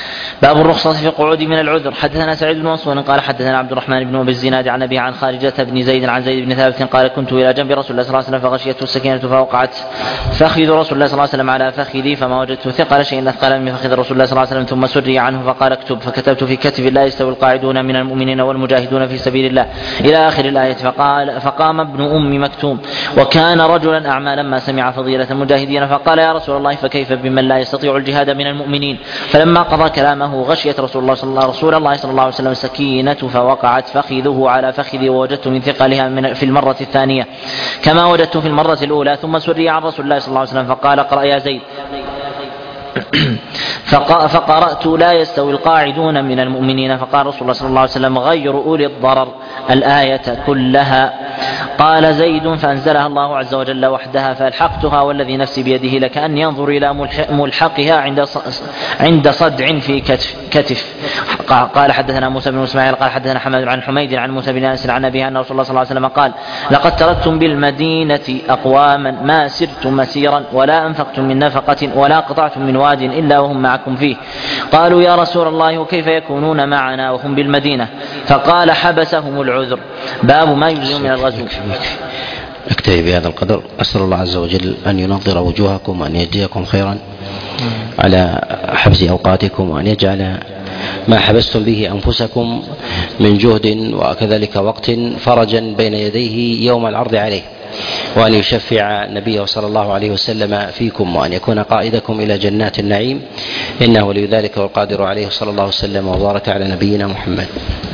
باب الرخصة في القعود من العذر. حدثنا سعيد بن منصور قال حدثنا عبد الرحمن بن أبي الزناد عن أبيه عن خارجة بن زيد عن زيد بن ثابت قال كنت إلى جنب رسول الله صلى الله عليه وسلم فغشيته السكينة فوقعت فخذ رسول الله صلى الله عليه وسلم على فخذي فما وجدت ثقل شيء أثقل من فخذ رسول الله صلى الله عليه وسلم ثم سري عنه فقال اكتب فكتبت في كتف لا يستوي القاعدون من المؤمنين والمجاهدون في سبيل الله إلى آخر الآية. فقال فقام ابن أم مكتوم وكان رجلا أعمى لما سمع فضيلة المجاهدين فقال يا رسول الله فكيف بمن لا يستطيع الجهاد من المؤمنين. فلما قضى كلامه غشيت رسول الله صلى الله, رسول الله صلى الله عليه وسلم سكينة فوقعت فخذه على فخذي ووجدت من ثقلها من في المرة الثانية كما وجدت في المرة الأولى. ثم سري عن رسول الله صلى الله عليه وسلم فقال اقرأ يا زيد فقرأت لا يستوي القاعدون من المؤمنين. فقال رسول الله صلى الله عليه وسلم غير أولي الضرر الآية كلها. قال زيد فأنزلها الله عز وجل وحدها فألحقتها والذي نفسي بيده لكأن ينظر إلى ملحقها عند عند صدع في كتف, كتف. قال حدثنا موسى بن إسماعيل قال حدثنا حماد عن حميد عن موسى بن أنس عن أبيه أن رسول الله صلى الله عليه وسلم قال لقد تركتم بالمدينة أقواما ما سرتم مسيرا ولا أنفقتم من نفقة ولا قطعتم من واد إلا وهم معكم فيه. قالوا يا رسول الله وكيف يكونون معنا وهم بالمدينة؟ فقال حبسهم العذر. باب ما يجزي من الغزو. نكتفي بهذا القدر. أسأل الله عز وجل أن ينظر وجوهكم وأن يجزيكم خيرا على حبس أوقاتكم وأن يجعل ما حبستم به أنفسكم من جهد وكذلك وقت فرجا بين يديه يوم العرض عليه، وأن يشفع نبيه صلى الله عليه وسلم فيكم وأن يكون قائدكم إلى جنات النعيم إنه ولي ذلك والقادر عليه. صلى الله وسلم وبارك على نبينا محمد.